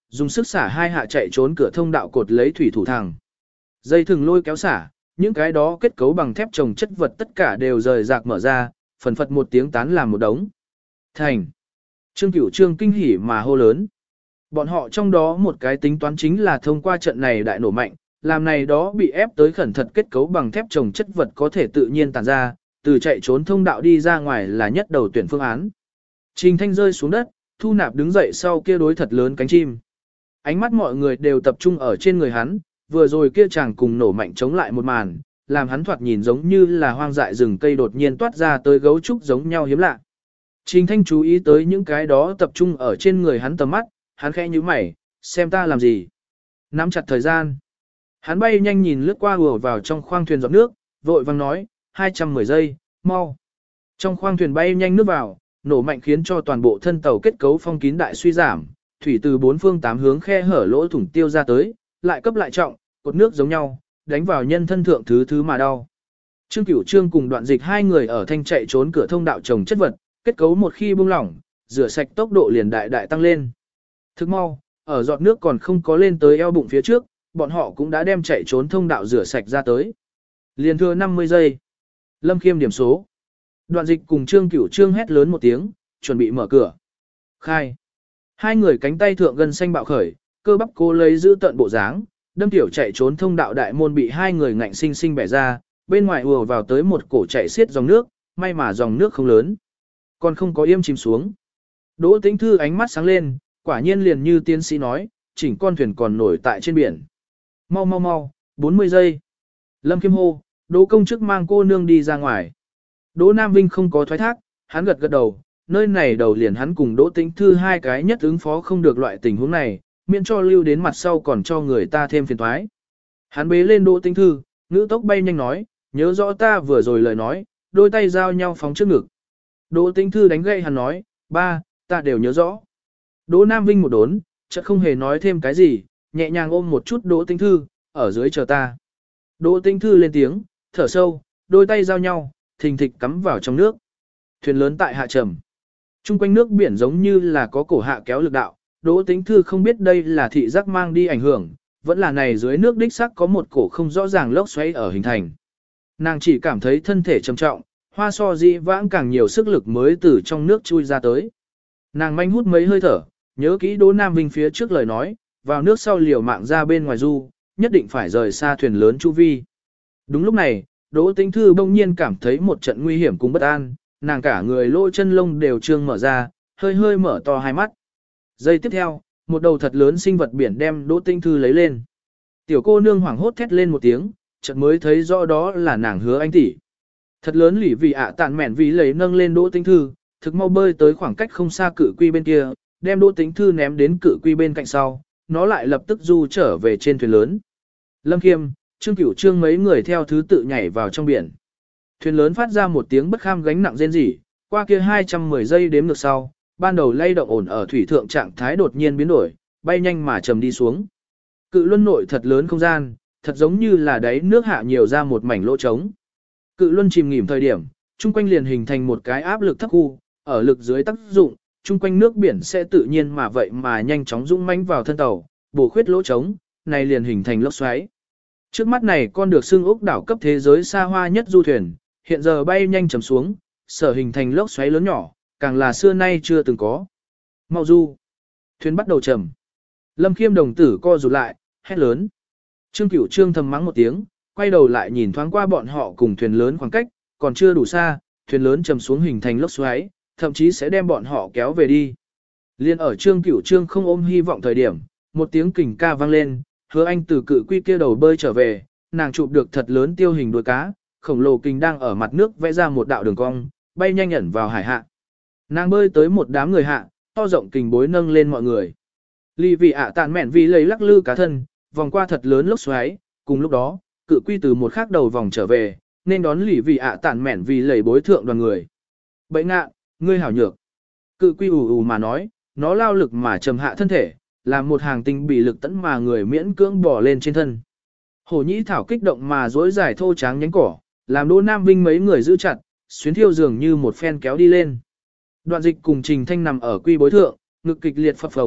dùng sức xả hai hạ chạy trốn cửa thông đạo cột lấy thủy thủ thẳng. Dây thừng lôi kéo xả, những cái đó kết cấu bằng thép trồng chất vật tất cả đều rời rạc mở ra, phần phật một tiếng tán làm một đống. Thành. Trương Cửu Trương kinh hỉ mà hô lớn. Bọn họ trong đó một cái tính toán chính là thông qua trận này đại nổ mạnh, làm này đó bị ép tới khẩn thật kết cấu bằng thép trồng chất vật có thể tự nhiên tản ra, từ chạy trốn thông đạo đi ra ngoài là nhất đầu tuyển phương án. Trình Thanh rơi xuống đất, Thu Nạp đứng dậy sau kia đối thật lớn cánh chim. Ánh mắt mọi người đều tập trung ở trên người hắn, vừa rồi kia chàng cùng nổ mạnh chống lại một màn, làm hắn thoạt nhìn giống như là hoang dại rừng cây đột nhiên toát ra tới gấu trúc giống nhau hiếm lạ. Trình Thanh chú ý tới những cái đó tập trung ở trên người hắn tầm mắt, hắn khẽ nhíu mày, xem ta làm gì. Nắm chặt thời gian. Hắn bay nhanh nhìn lướt qua ùa vào trong khoang thuyền giọt nước, vội vang nói, hai trăm mười giây, mau. Trong khoang thuyền bay nhanh nước vào, nổ mạnh khiến cho toàn bộ thân tàu kết cấu phong kín đại suy giảm, thủy từ bốn phương tám hướng khe hở lỗ thủng tiêu ra tới, lại cấp lại trọng, cột nước giống nhau, đánh vào nhân thân thượng thứ thứ mà đau. Trương Cửu Trương cùng Đoạn Dịch hai người ở thanh chạy trốn cửa thông đạo trồng chất vật, kết cấu một khi buông lỏng, rửa sạch tốc độ liền đại đại tăng lên. Thức mau, ở giọt nước còn không có lên tới eo bụng phía trước, bọn họ cũng đã đem chạy trốn thông đạo rửa sạch ra tới. Liền thừa năm mươi giây. Lâm Khiêm điểm số. Đoạn Dịch cùng Trương Cửu Trương hét lớn một tiếng, chuẩn bị mở cửa. Khai. Hai người cánh tay thượng gần xanh bạo khởi, cơ bắp cố lấy giữ tận bộ dáng, đâm tiểu chạy trốn thông đạo đại môn bị hai người ngạnh sinh sinh bẻ ra, bên ngoài ùa vào tới một cổ chạy xiết dòng nước, may mà dòng nước không lớn, còn không có yêm chìm xuống. Đỗ Tĩnh Thư ánh mắt sáng lên, quả nhiên liền như tiến sĩ nói, chỉnh con thuyền còn nổi tại trên biển. Mau mau mau, bốn mươi giây. Lâm Khiêm hô, Đỗ công chức mang cô nương đi ra ngoài. Đỗ Nam Vinh không có thoái thác, hắn gật gật đầu, nơi này đầu liền hắn cùng Đỗ Tĩnh Thư hai cái nhất ứng phó không được loại tình huống này, miễn cho lưu đến mặt sau còn cho người ta thêm phiền toái. Hắn bế lên Đỗ Tĩnh Thư, ngữ tốc bay nhanh nói, nhớ rõ ta vừa rồi lời nói, đôi tay giao nhau phóng trước ngực. Đỗ Tĩnh Thư đánh gậy hắn nói, ba, ta đều nhớ rõ. Đỗ Nam Vinh một đốn, chợt không hề nói thêm cái gì, nhẹ nhàng ôm một chút Đỗ Tĩnh Thư, ở dưới chờ ta. Đỗ Tĩnh Thư lên tiếng, thở sâu, đôi tay giao nhau, thình thịch cắm vào trong nước. Thuyền lớn tại hạ trầm. Trung quanh nước biển giống như là có cổ hạ kéo lực đạo, Đỗ Tĩnh Thư không biết đây là thị giác mang đi ảnh hưởng, vẫn là này dưới nước đích sắc có một cổ không rõ ràng lốc xoáy ở hình thành. Nàng chỉ cảm thấy thân thể trầm trọng, hoa so dĩ vãng càng nhiều sức lực mới từ trong nước chui ra tới. Nàng manh hút mấy hơi thở, nhớ kỹ Đỗ Nam Vinh phía trước lời nói, vào nước sau liều mạng ra bên ngoài du, nhất định phải rời xa thuyền lớn chu vi. Đúng lúc này, Đỗ Tĩnh Thư bỗng nhiên cảm thấy một trận nguy hiểm cùng bất an, nàng cả người lỗ chân lông đều trương mở ra, hơi hơi mở to hai mắt. Giây tiếp theo, một đầu thật lớn sinh vật biển đem Đỗ Tĩnh Thư lấy lên. Tiểu cô nương hoảng hốt thét lên một tiếng, chợt mới thấy rõ đó là nàng Hứa Anh tỷ. Thật lớn lỉ vì ạ tạn mẹn vì lấy nâng lên Đỗ Tĩnh Thư, thực mau bơi tới khoảng cách không xa cự quy bên kia, đem Đỗ Tĩnh Thư ném đến cự quy bên cạnh sau, nó lại lập tức du trở về trên thuyền lớn. Lâm Khiêm, Trương Cửu Trương mấy người theo thứ tự nhảy vào trong biển. Thuyền lớn phát ra một tiếng bất kham gánh nặng rên rỉ, qua kia hai trăm mười giây đếm ngược sau, ban đầu lay động ổn ở thủy thượng trạng thái đột nhiên biến đổi, bay nhanh mà trầm đi xuống. Cự luân nội thật lớn không gian, thật giống như là đáy nước hạ nhiều ra một mảnh lỗ trống. Cự luân chìm nghỉm thời điểm, chung quanh liền hình thành một cái áp lực thấp khu, ở lực dưới tác dụng, chung quanh nước biển sẽ tự nhiên mà vậy mà nhanh chóng dũng mãnh vào thân tàu, bổ khuyết lỗ trống, này liền hình thành lốc xoáy. Trước mắt này con được xưng ốc đảo cấp thế giới xa hoa nhất du thuyền, hiện giờ bay nhanh trầm xuống, sở hình thành lốc xoáy lớn nhỏ, càng là xưa nay chưa từng có. Mau du. Thuyền bắt đầu trầm. Lâm Khiêm đồng tử co rụt lại, hét lớn. Trương Cửu Trương thầm mắng một tiếng, quay đầu lại nhìn thoáng qua bọn họ cùng thuyền lớn khoảng cách, còn chưa đủ xa, thuyền lớn trầm xuống hình thành lốc xoáy, thậm chí sẽ đem bọn họ kéo về đi. Liên ở Trương Cửu Trương không ôm hy vọng thời điểm, một tiếng kình ca vang lên, Hứa Anh từ cự quy kia đầu bơi trở về, nàng chụp được thật lớn tiêu hình đuôi cá, khổng lồ kình đang ở mặt nước vẽ ra một đạo đường cong, bay nhanh ẩn vào hải hạ. Nàng bơi tới một đám người hạ, to rộng kình bối nâng lên mọi người. Ly vị ạ tàn mẹn vì lấy lắc lư cá thân, vòng qua thật lớn lốc xoáy, cùng lúc đó, cự quy từ một khác đầu vòng trở về, nên đón lì vị ạ tàn mẹn vì lầy bối thượng đoàn người. Bậy ngạ, ngươi hảo nhược. Cự quy ù ù mà nói, nó lao lực mà trầm hạ thân thể, làm một hàng tinh bị lực tấn mà người miễn cưỡng bỏ lên trên thân. Hổ nhĩ thảo kích động mà dối dài thô tráng nhánh cỏ, làm Đỗ Nam Vinh mấy người giữ chặt, xuyến thiêu dường như một phen kéo đi lên. Đoạn Dịch cùng Trình Thanh nằm ở quy bối thượng, ngực kịch liệt phập phồng,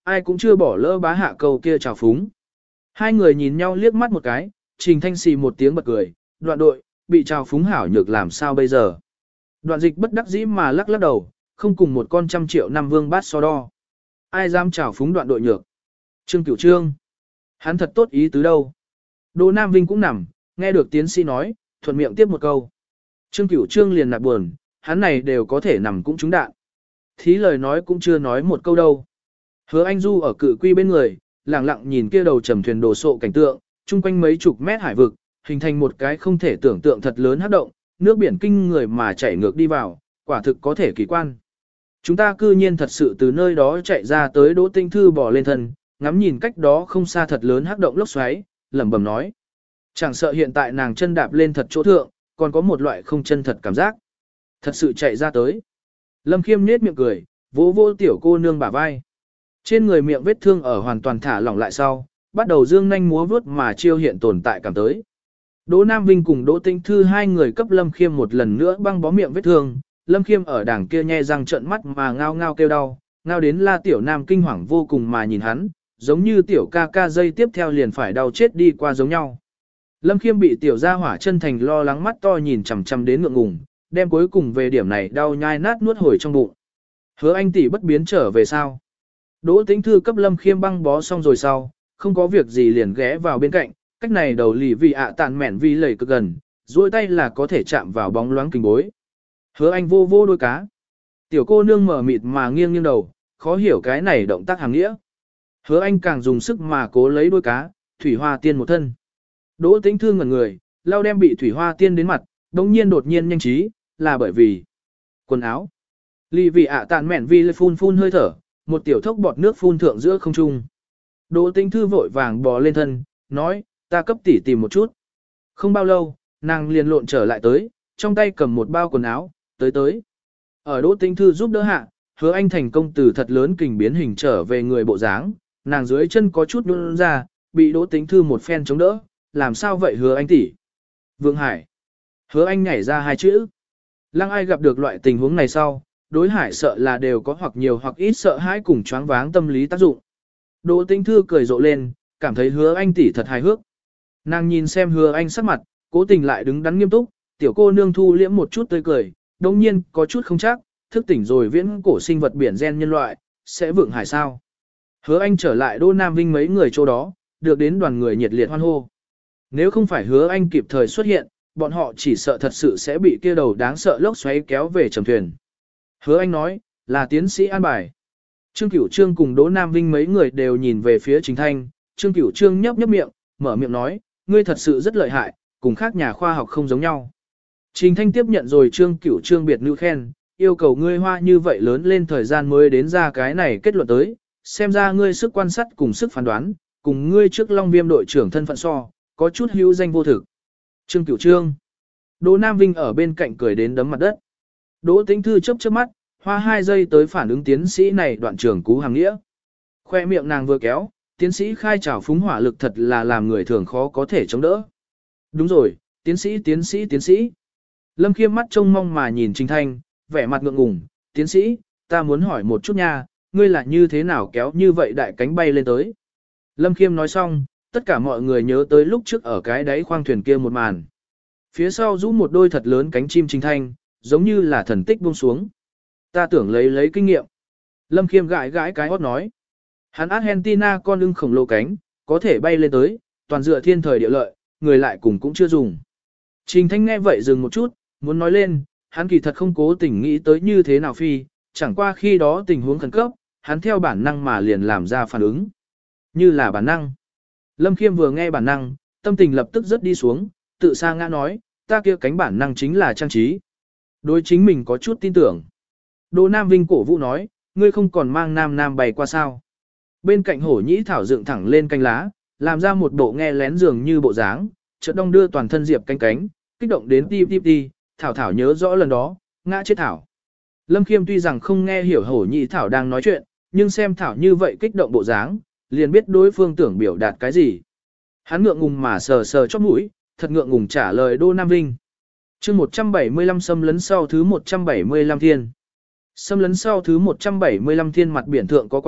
ai cũng chưa bỏ lỡ bá hạ câu kia chào phúng. Hai người nhìn nhau liếc mắt một cái, Trình Thanh xì một tiếng bật cười, đoạn đội, bị chào phúng hảo nhược làm sao bây giờ. Đoạn dịch bất đắc dĩ mà lắc lắc đầu, không cùng một con trăm triệu năm vương bát so đo. Ai dám chào phúng đoạn đội nhược. Trương Cửu Trương. Hắn thật tốt ý tứ đâu. Đỗ Nam Vinh cũng nằm, nghe được tiến sĩ nói, thuận miệng tiếp một câu. Trương Cửu Trương liền nạt buồn, hắn này đều có thể nằm cũng trúng đạn. Thí lời nói cũng chưa nói một câu đâu. Hứa Anh Du ở cự quy bên người, lặng lặng nhìn kia đầu trầm thuyền đồ sộ cảnh tượng, chung quanh mấy chục mét hải vực, hình thành một cái không thể tưởng tượng thật lớn hấp động, nước biển kinh người mà chảy ngược đi vào, quả thực có thể kỳ quan. Chúng ta cư nhiên thật sự từ nơi đó chạy ra tới Đỗ Tinh Thư bò lên thân, ngắm nhìn cách đó không xa thật lớn hấp động lốc xoáy, lẩm bẩm nói. Chẳng sợ hiện tại nàng chân đạp lên thật chỗ thượng, còn có một loại không chân thật cảm giác. Thật sự chạy ra tới. Lâm Khiêm nết miệng cười, vỗ vỗ tiểu cô nương bả vai. Trên người miệng vết thương ở hoàn toàn thả lỏng lại sau, bắt đầu dương nhanh múa vướt mà chiêu hiện tồn tại cảm tới. Đỗ Nam Vinh cùng Đỗ Tinh Thư hai người cấp Lâm Khiêm một lần nữa băng bó miệng vết thương. Lâm Khiêm ở đằng kia nhe răng trợn mắt mà ngao ngao kêu đau, ngao đến La Tiểu Nam kinh hoàng vô cùng mà nhìn hắn, giống như tiểu ca ca dây tiếp theo liền phải đau chết đi qua giống nhau. Lâm Khiêm bị tiểu gia hỏa chân thành lo lắng mắt to nhìn chằm chằm đến ngượng ngùng, đem cuối cùng về điểm này đau nhai nát nuốt hồi trong bụng. Hứa Anh tỷ bất biến trở về sao? Đỗ Tĩnh Thư cấp Lâm Khiêm băng bó xong rồi sau, không có việc gì liền ghé vào bên cạnh, cách này đầu lì vì ạ tàn mẻn vì lầy cực gần, duỗi tay là có thể chạm vào bóng loáng kinh bối. Hứa Anh vô vô đôi cá. Tiểu cô nương mở mịt mà nghiêng nghiêng đầu, khó hiểu cái này động tác hàng nghĩa. Hứa Anh càng dùng sức mà cố lấy đôi cá, thủy hoa tiên một thân. Đỗ Tĩnh Thư ngẩn người, lau đem bị thủy hoa tiên đến mặt, đống nhiên đột nhiên nhanh trí, là bởi vì quần áo. Lì vì ạ tàn mẻn vì lầy phun phun hơi thở, một tiểu thốc bọt nước phun thượng giữa không trung. Đỗ Tĩnh Thư vội vàng bò lên thân, nói, ta cấp tỷ tìm một chút. Không bao lâu, nàng liền lộn trở lại tới, trong tay cầm một bao quần áo, tới tới. Ở Đỗ Tĩnh Thư giúp đỡ hạ, Hứa Anh thành công từ thật lớn kình biến hình trở về người bộ dáng, nàng dưới chân có chút nhũn ra, bị Đỗ Tĩnh Thư một phen chống đỡ, làm sao vậy Hứa Anh tỷ? Vương Hải. Hứa Anh nhảy ra hai chữ. Lăng Ai gặp được loại tình huống này sau, đối Hải sợ là đều có hoặc nhiều hoặc ít sợ hãi cùng choáng váng tâm lý tác dụng. Đỗ Tĩnh Thư cười rộ lên, cảm thấy Hứa Anh tỷ thật hài hước. Nàng nhìn xem Hứa Anh sắc mặt, cố tình lại đứng đắn nghiêm túc, tiểu cô nương thu liễm một chút tươi cười, đồng nhiên có chút không chắc, thức tỉnh rồi viễn cổ sinh vật biển gen nhân loại, sẽ vượng hải sao. Hứa Anh trở lại Đỗ Nam Vinh mấy người chỗ đó, được đến đoàn người nhiệt liệt hoan hô. Nếu không phải Hứa Anh kịp thời xuất hiện, bọn họ chỉ sợ thật sự sẽ bị kia đầu đáng sợ lốc xoáy kéo về trầm thuyền. Hứa Anh nói, là tiến sĩ an bài. Trương Cửu Trương cùng Đỗ Nam Vinh mấy người đều nhìn về phía Trình Thanh, Trương Cửu Trương nhấp nhấp miệng, mở miệng nói, ngươi thật sự rất lợi hại, cùng khác nhà khoa học không giống nhau. Trình Thanh tiếp nhận rồi Trương Cửu Trương biệt nữ khen, yêu cầu ngươi hoa như vậy lớn lên thời gian mới đến ra cái này kết luận tới, xem ra ngươi sức quan sát cùng sức phán đoán, cùng ngươi trước Long Viêm đội trưởng thân phận so, có chút hữu danh vô thực. Trương Cửu Trương. Đỗ Nam Vinh ở bên cạnh cười đến đấm mặt đất. Đỗ Tĩnh Thư chớp chớp mắt, hoa hai giây tới phản ứng tiến sĩ này đoạn trường cú hàng nghĩa. Khoe miệng nàng vừa kéo, tiến sĩ khai trào phúng hỏa lực thật là làm người thường khó có thể chống đỡ. Đúng rồi, tiến sĩ tiến sĩ tiến sĩ. Lâm Khiêm mắt trông mong mà nhìn Trình Thanh, vẻ mặt ngượng ngùng, tiến sĩ, ta muốn hỏi một chút nha, ngươi là như thế nào kéo như vậy đại cánh bay lên tới. Lâm Khiêm nói xong, tất cả mọi người nhớ tới lúc trước ở cái đáy khoang thuyền kia một màn. Phía sau rũ một đôi thật lớn cánh chim Trình Thanh, giống như là thần tích buông xuống. Ta tưởng lấy lấy kinh nghiệm. Lâm Khiêm gãi gãi cái hót nói. Hắn Argentina con ưng khổng lồ cánh, có thể bay lên tới, toàn dựa thiên thời địa lợi, người lại cùng cũng chưa dùng. Trình Thanh nghe vậy dừng một chút, muốn nói lên, hắn kỳ thật không cố tình nghĩ tới như thế nào phi, chẳng qua khi đó tình huống khẩn cấp, hắn theo bản năng mà liền làm ra phản ứng. Như là bản năng. Lâm Khiêm vừa nghe bản năng, tâm tình lập tức rất đi xuống, tự sa ngã nói, ta kia cánh bản năng chính là trang trí. Đối chính mình có chút tin tưởng. Đỗ Nam Vinh cổ vũ nói, ngươi không còn mang nam nam bày qua sao. Bên cạnh hổ nhĩ thảo dựng thẳng lên cánh lá, làm ra một bộ nghe lén dường như bộ dáng, chợt đong đưa toàn thân diệp cánh cánh, kích động đến ti ti ti, thảo thảo nhớ rõ lần đó, ngã chết thảo. Lâm Khiêm tuy rằng không nghe hiểu hổ nhĩ thảo đang nói chuyện, nhưng xem thảo như vậy kích động bộ dáng, liền biết đối phương tưởng biểu đạt cái gì. Hắn ngượng ngùng mà sờ sờ chóp mũi, thật ngượng ngùng trả lời Đỗ Nam Vinh. Chương một trăm bảy mươi lăm xâm lấn sau thứ một trăm bảy mươi lăm thiên. Xâm lấn sau thứ một trăm bảy mươi lăm thiên mặt biển thượng có quang,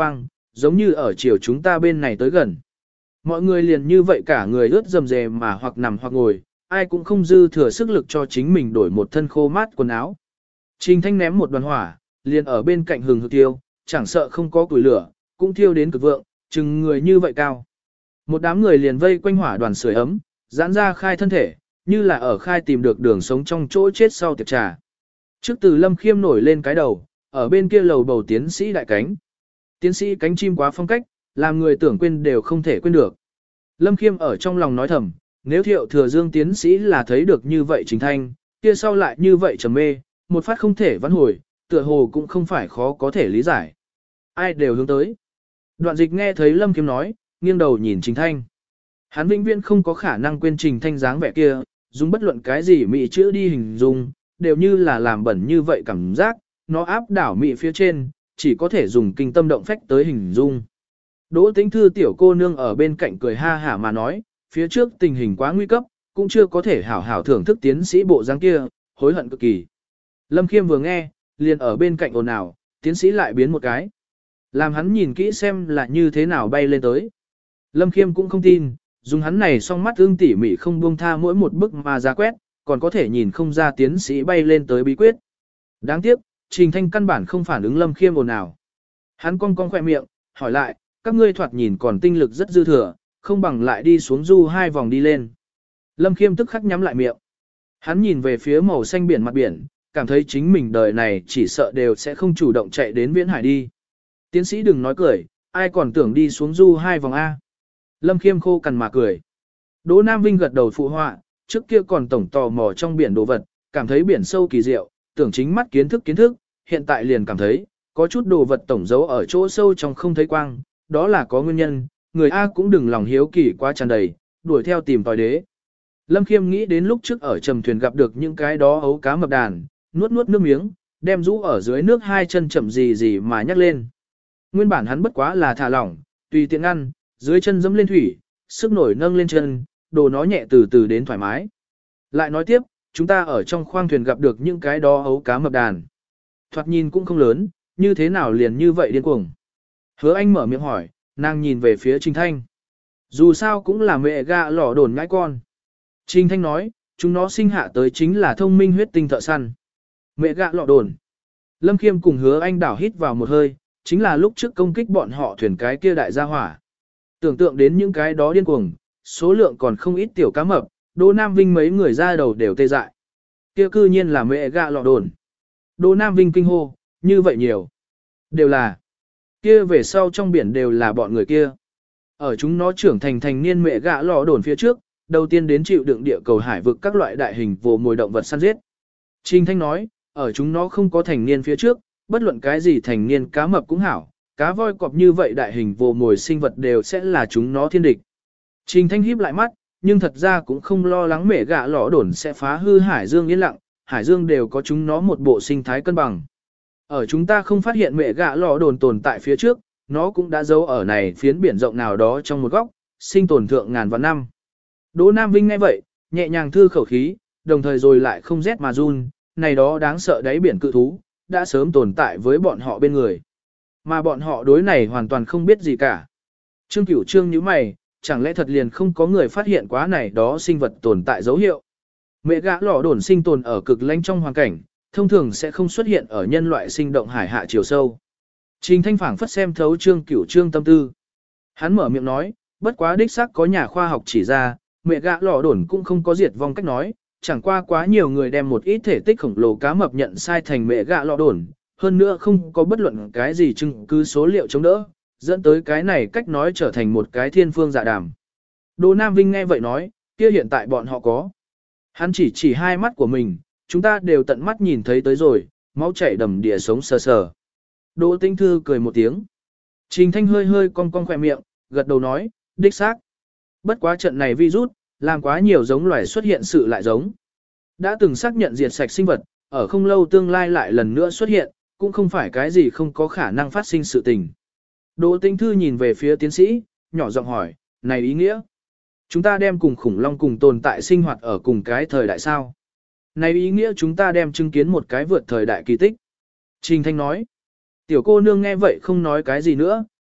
giống như ở chiều chúng ta bên này tới gần. Mọi người liền như vậy cả người ướt rầm rề mà hoặc nằm hoặc ngồi, ai cũng không dư thừa sức lực cho chính mình đổi một thân khô mát quần áo. Trình Thanh ném một đoàn hỏa, liền ở bên cạnh hừng hực tiêu, chẳng sợ không có củi lửa, cũng thiêu đến cực vượng, chừng người như vậy cao. Một đám người liền vây quanh hỏa đoàn sưởi ấm, giãn ra khai thân thể, như là ở khai tìm được đường sống trong chỗ chết sau tiệc trà. Trước từ Lâm Khiêm nổi lên cái đầu, ở bên kia lầu bầu tiến sĩ đại cánh. Tiến sĩ cánh chim quá phong cách, làm người tưởng quên đều không thể quên được. Lâm Khiêm ở trong lòng nói thầm, nếu Thiệu Thừa Dương tiến sĩ là thấy được như vậy Trình Thanh, kia sau lại như vậy trầm mê, một phát không thể vãn hồi, tựa hồ cũng không phải khó có thể lý giải. Ai đều hướng tới. Đoạn Dịch nghe thấy Lâm Khiêm nói, nghiêng đầu nhìn Trình Thanh. Hắn vĩnh viễn không có khả năng quên Trình Thanh dáng vẻ kia, dùng bất luận cái gì mỹ chữ đi hình dung, đều như là làm bẩn như vậy cảm giác, nó áp đảo mỹ phía trên, chỉ có thể dùng kinh tâm động phách tới hình dung. Đỗ Tĩnh Thư tiểu cô nương ở bên cạnh cười ha hả mà nói, phía trước tình hình quá nguy cấp, cũng chưa có thể hảo hảo thưởng thức tiến sĩ bộ dáng kia, hối hận cực kỳ. Lâm Khiêm vừa nghe, liền ở bên cạnh ồn ào, tiến sĩ lại biến một cái. Làm hắn nhìn kỹ xem là như thế nào bay lên tới. Lâm Khiêm cũng không tin, dùng hắn này song mắt ương tỉ mỉ không buông tha mỗi một bức mà ra quét, còn có thể nhìn không ra tiến sĩ bay lên tới bí quyết. Đáng tiếc, Trình Thanh căn bản không phản ứng Lâm Khiêm ồn ào. Hắn cong cong khỏe miệng, hỏi lại, các ngươi thoạt nhìn còn tinh lực rất dư thừa, không bằng lại đi xuống du hai vòng đi lên. Lâm Khiêm tức khắc nhắm lại miệng. Hắn nhìn về phía màu xanh biển mặt biển, cảm thấy chính mình đời này chỉ sợ đều sẽ không chủ động chạy đến viễn hải đi. Tiến sĩ đừng nói cười, ai còn tưởng đi xuống du hai vòng A. Lâm Khiêm khô cằn mà cười. Đỗ Nam Vinh gật đầu phụ họa, trước kia còn tổng tò mò trong biển đồ vật, cảm thấy biển sâu kỳ diệu, tưởng chính mắt kiến thức kiến thức, hiện tại liền cảm thấy, có chút đồ vật tổng giấu ở chỗ sâu trong không thấy quang, đó là có nguyên nhân, người A cũng đừng lòng hiếu kỳ quá tràn đầy, đuổi theo tìm tòi đế. Lâm Khiêm nghĩ đến lúc trước ở trầm thuyền gặp được những cái đó ấu cá mập đàn, nuốt nuốt nước miếng, đem rũ ở dưới nước hai chân chậm gì gì mà nhắc lên. Nguyên bản hắn bất quá là thả lỏng, tùy tiện ăn, dưới chân dẫm lên thủy, sức nổi nâng lên chân, đồ nó nhẹ từ từ đến thoải mái. Lại nói tiếp, chúng ta ở trong khoang thuyền gặp được những cái đó ấu cá mập đàn. Thoạt nhìn cũng không lớn, như thế nào liền như vậy điên cuồng. Hứa Anh mở miệng hỏi, nàng nhìn về phía Trình Thanh. Dù sao cũng là mẹ gạ lỏ đồn ngãi con. Trình Thanh nói, chúng nó sinh hạ tới chính là thông minh huyết tinh thợ săn. Mẹ gạ lọ đồn. Lâm Khiêm cùng Hứa Anh đảo hít vào một hơi, chính là lúc trước công kích bọn họ thuyền cái kia đại gia hỏa. Tưởng tượng đến những cái đó điên cuồng, số lượng còn không ít tiểu cá mập, Đỗ Nam Vinh mấy người ra đầu đều tê dại. Kia cư nhiên là mẹ gạ lọ đồn. Đỗ Nam Vinh kinh hô, như vậy nhiều. Đều là. Kia về sau trong biển đều là bọn người kia. Ở chúng nó trưởng thành thành niên mẹ gạ lọ đồn phía trước, đầu tiên đến chịu đựng địa cầu hải vực các loại đại hình vồ mồi động vật săn giết. Trình Thanh nói, ở chúng nó không có thành niên phía trước, bất luận cái gì thành niên cá mập cũng hảo, cá voi cọp như vậy đại hình vồ mồi sinh vật đều sẽ là chúng nó thiên địch. Trình Thanh híp lại mắt, nhưng thật ra cũng không lo lắng mẹ gạ lọ đồn sẽ phá hư hải dương yên lặng, hải dương đều có chúng nó một bộ sinh thái cân bằng. Ở chúng ta không phát hiện mẹ gạ lọ đồn tồn tại phía trước, nó cũng đã giấu ở này phiến biển rộng nào đó trong một góc, sinh tồn thượng ngàn vạn năm. Đỗ Nam Vinh nghe vậy, nhẹ nhàng thư khẩu khí, đồng thời rồi lại không rét mà run, này đó đáng sợ đáy biển cự thú, đã sớm tồn tại với bọn họ bên người. Mà bọn họ đối này hoàn toàn không biết gì cả. Trương Cửu Trương nhíu mày, chẳng lẽ thật liền không có người phát hiện quá này đó sinh vật tồn tại dấu hiệu. Mẹ gã lọ đồn sinh tồn ở cực lãnh trong hoàn cảnh, thông thường sẽ không xuất hiện ở nhân loại sinh động hải hạ chiều sâu. Trình Thanh phảng phất xem thấu Trương Cửu Trương tâm tư. Hắn mở miệng nói, bất quá đích xác có nhà khoa học chỉ ra, mẹ gã lọ đồn cũng không có diệt vong cách nói, chẳng qua quá nhiều người đem một ít thể tích khổng lồ cá mập nhận sai thành mẹ gã lọ đồn, hơn nữa không có bất luận cái gì chứng cứ số liệu chống đỡ, dẫn tới cái này cách nói trở thành một cái thiên phương dạ đàm. Đỗ Nam Vinh nghe vậy nói, kia hiện tại bọn họ có. Hắn chỉ chỉ hai mắt của mình, chúng ta đều tận mắt nhìn thấy tới rồi, máu chảy đầm địa sống sờ sờ. Đỗ Tĩnh Thư cười một tiếng. Trình Thanh hơi hơi cong cong khỏe miệng, gật đầu nói, đích xác. Bất quá trận này virus, làm quá nhiều giống loài xuất hiện sự lại giống. Đã từng xác nhận diệt sạch sinh vật, ở không lâu tương lai lại lần nữa xuất hiện, cũng không phải cái gì không có khả năng phát sinh sự tình. Đỗ Tĩnh Thư nhìn về phía tiến sĩ, nhỏ giọng hỏi, này ý nghĩa? Chúng ta đem cùng khủng long cùng tồn tại sinh hoạt ở cùng cái thời đại sao? Này ý nghĩa chúng ta đem chứng kiến một cái vượt thời đại kỳ tích. Trình Thanh nói, tiểu cô nương nghe vậy không nói cái gì nữa,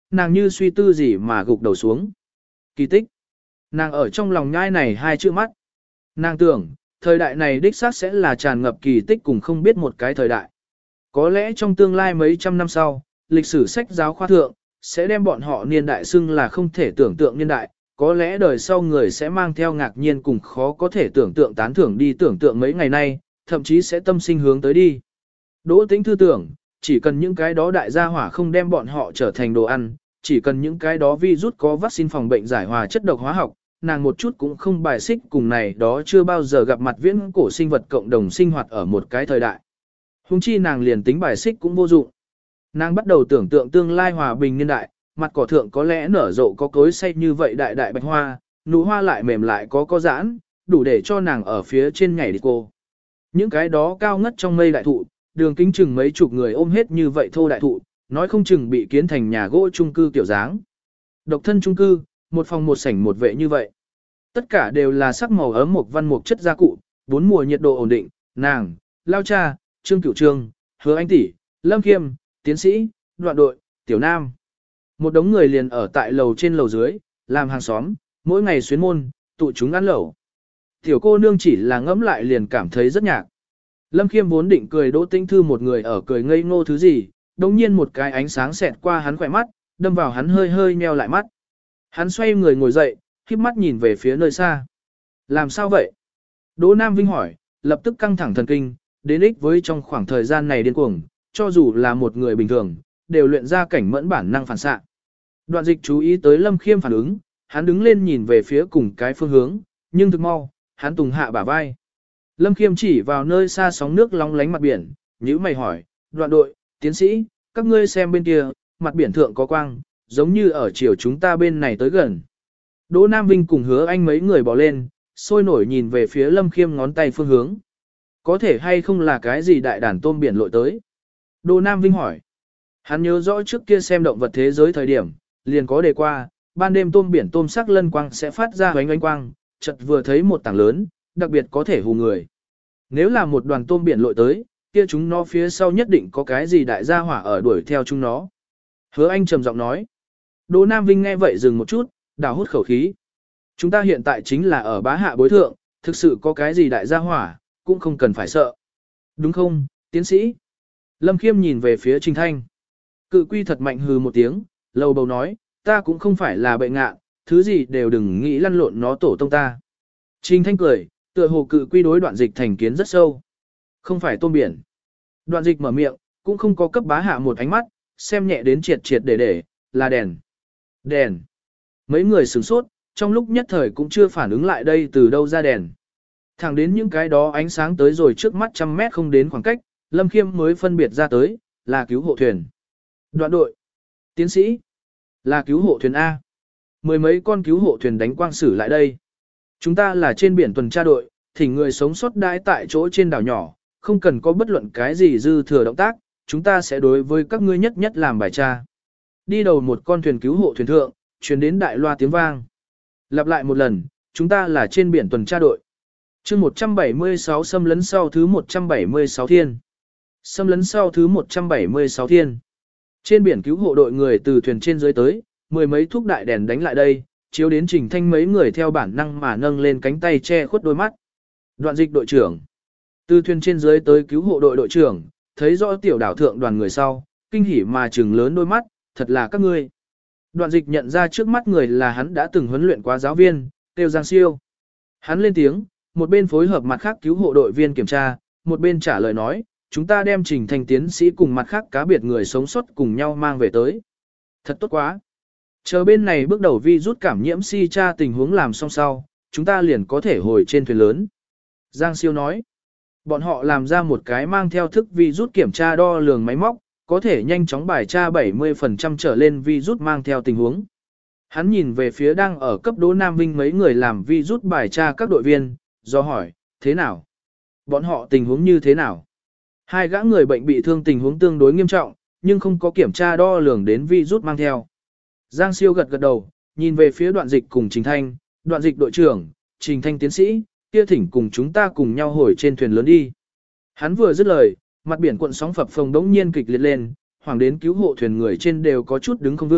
nàng như suy tư gì mà gục đầu xuống. Kỳ tích. Nàng ở trong lòng nhai này hai chữ mắt. Nàng tưởng, thời đại này đích xác sẽ là tràn ngập kỳ tích cùng không biết một cái thời đại. Có lẽ trong tương lai mấy trăm năm sau, lịch sử sách giáo khoa thượng, sẽ đem bọn họ niên đại xưng là không thể tưởng tượng niên đại, có lẽ đời sau người sẽ mang theo ngạc nhiên cùng khó có thể tưởng tượng tán thưởng đi tưởng tượng mấy ngày nay, thậm chí sẽ tâm sinh hướng tới đi. Đỗ Tĩnh Thư tưởng, chỉ cần những cái đó đại gia hỏa không đem bọn họ trở thành đồ ăn, chỉ cần những cái đó virus có vaccine phòng bệnh giải hòa chất độc hóa học, nàng một chút cũng không bài xích cùng này đó chưa bao giờ gặp mặt viễn cổ sinh vật cộng đồng sinh hoạt ở một cái thời đại. Hùng chi nàng liền tính bài xích cũng vô dụng. Nàng bắt đầu tưởng tượng tương lai hòa bình niên đại, mặt cỏ thượng có lẽ nở rộ có cối xay như vậy đại đại bạch hoa, nụ hoa lại mềm lại có có giãn, đủ để cho nàng ở phía trên nhảy đi cô. Những cái đó cao ngất trong mây đại thụ, đường kính chừng mấy chục người ôm hết như vậy thô đại thụ, nói không chừng bị kiến thành nhà gỗ chung cư kiểu dáng. Độc thân chung cư, một phòng một sảnh một vệ như vậy. Tất cả đều là sắc màu ấm một văn mục chất gia cụ, bốn mùa nhiệt độ ổn định, nàng, Lao Cha, Trương Cửu Trương, Hứa Anh Tỷ, Lâm Khiêm, Tiến sĩ, Đoạn Đội, Tiểu Nam. Một đống người liền ở tại lầu trên lầu dưới, làm hàng xóm, mỗi ngày xuyến môn, tụ chúng ăn lẩu. Tiểu cô nương chỉ là ngẫm lại liền cảm thấy rất nhạc. Lâm Khiêm vốn định cười Đỗ Tĩnh Thư một người ở cười ngây ngô thứ gì, đồng nhiên một cái ánh sáng xẹt qua hắn khỏe mắt, đâm vào hắn hơi hơi nheo lại mắt. Hắn xoay người ngồi dậy, khép mắt nhìn về phía nơi xa. Làm sao vậy? Đỗ Nam Vinh hỏi, lập tức căng thẳng thần kinh, đến ích với trong khoảng thời gian này điên cuồng, cho dù là một người bình thường, đều luyện ra cảnh mẫn bản năng phản xạ. Đoạn Dịch chú ý tới Lâm Khiêm phản ứng, hắn đứng lên nhìn về phía cùng cái phương hướng, nhưng thực mau, hắn tùng hạ bả vai. Lâm Khiêm chỉ vào nơi xa sóng nước long lánh mặt biển, nhíu mày hỏi, Đoạn Đội, Tiến sĩ, các ngươi xem bên kia, mặt biển thượng có quang, giống như ở chiều chúng ta bên này tới gần. Đỗ Nam Vinh cùng Hứa Anh mấy người bỏ lên, sôi nổi nhìn về phía Lâm Khiêm ngón tay phương hướng. Có thể hay không là cái gì đại đàn tôm biển lội tới? Đỗ Nam Vinh hỏi. Hắn nhớ rõ trước kia xem động vật thế giới thời điểm, liền có đề qua, ban đêm tôm biển tôm sắc lân quang sẽ phát ra ánh ánh quang, chợt vừa thấy một tảng lớn, đặc biệt có thể hù người. Nếu là một đoàn tôm biển lội tới, kia chúng nó phía sau nhất định có cái gì đại gia hỏa ở đuổi theo chúng nó. Hứa Anh trầm giọng nói. Đỗ Nam Vinh nghe vậy dừng một chút, đào hút khẩu khí. Chúng ta hiện tại chính là ở bá hạ bối thượng, thực sự có cái gì đại gia hỏa, cũng không cần phải sợ. Đúng không, tiến sĩ? Lâm Khiêm nhìn về phía Trình Thanh. Cự quy thật mạnh hừ một tiếng, lầu bầu nói, ta cũng không phải là bệnh ngạ, thứ gì đều đừng nghĩ lăn lộn nó tổ tông ta. Trình Thanh cười, tựa hồ cự quy đối Đoạn Dịch thành kiến rất sâu. Không phải tôm biển. Đoạn Dịch mở miệng, cũng không có cấp bá hạ một ánh mắt, xem nhẹ đến triệt triệt để để, là đèn. Đèn. Mấy người sửng sốt, trong lúc nhất thời cũng chưa phản ứng lại đây từ đâu ra đèn. Thẳng đến những cái đó ánh sáng tới rồi trước mắt trăm mét không đến khoảng cách, Lâm Khiêm mới phân biệt ra tới, là cứu hộ thuyền. Đoạn Đội. Tiến sĩ. Là cứu hộ thuyền A. Mười mấy con cứu hộ thuyền đánh quang sử lại đây. Chúng ta là trên biển tuần tra đội, thỉnh người sống sót đãi tại chỗ trên đảo nhỏ, không cần có bất luận cái gì dư thừa động tác, chúng ta sẽ đối với các ngươi nhất nhất làm bài tra. Đi đầu một con thuyền cứu hộ thuyền thượng, truyền đến đại loa tiếng vang. Lặp lại một lần, chúng ta là trên biển tuần tra đội. chương một trăm bảy mươi sáu xâm lấn sau thứ một trăm bảy mươi sáu thiên. Xâm lấn sau thứ một trăm bảy mươi sáu thiên. Trên biển cứu hộ đội người từ thuyền trên dưới tới, mười mấy thúc đại đèn đánh lại đây, chiếu đến Trình Thanh mấy người theo bản năng mà nâng lên cánh tay che khuất đôi mắt. Đoạn Dịch đội trưởng. Từ thuyền trên dưới tới cứu hộ đội đội trưởng, thấy rõ tiểu đảo thượng đoàn người sau, kinh hỉ mà trừng lớn đôi mắt, thật là các ngươi. Đoạn Dịch nhận ra trước mắt người là hắn đã từng huấn luyện quá giáo viên, Tiêu Giang Siêu. Hắn lên tiếng, một bên phối hợp mặt khác cứu hộ đội viên kiểm tra, một bên trả lời nói, chúng ta đem Trình Thanh tiến sĩ cùng mặt khác cá biệt người sống sót cùng nhau mang về tới. Thật tốt quá. Chờ bên này bước đầu vi rút cảm nhiễm si tra tình huống làm xong sau, chúng ta liền có thể hồi trên thuyền lớn. Giang Siêu nói, bọn họ làm ra một cái mang theo thức vi rút kiểm tra đo lường máy móc, có thể nhanh chóng bài tra bảy mươi phần trăm trở lên vi rút mang theo tình huống. Hắn nhìn về phía đang ở cấp Đỗ Nam Vinh mấy người làm vi rút bài tra các đội viên, do hỏi, thế nào? Bọn họ tình huống như thế nào? Hai gã người bệnh bị thương tình huống tương đối nghiêm trọng, nhưng không có kiểm tra đo lường đến vi rút mang theo. Giang Siêu gật gật đầu, nhìn về phía Đoạn Dịch cùng Trình Thanh, Đoạn Dịch đội trưởng, Trình Thanh tiến sĩ, kia thỉnh cùng chúng ta cùng nhau hồi trên thuyền lớn đi. Hắn vừa dứt lời, mặt biển cuộn sóng phập phồng đống nhiên kịch liệt lên, hoàng đến cứu hộ thuyền người trên đều có chút đứng không vững,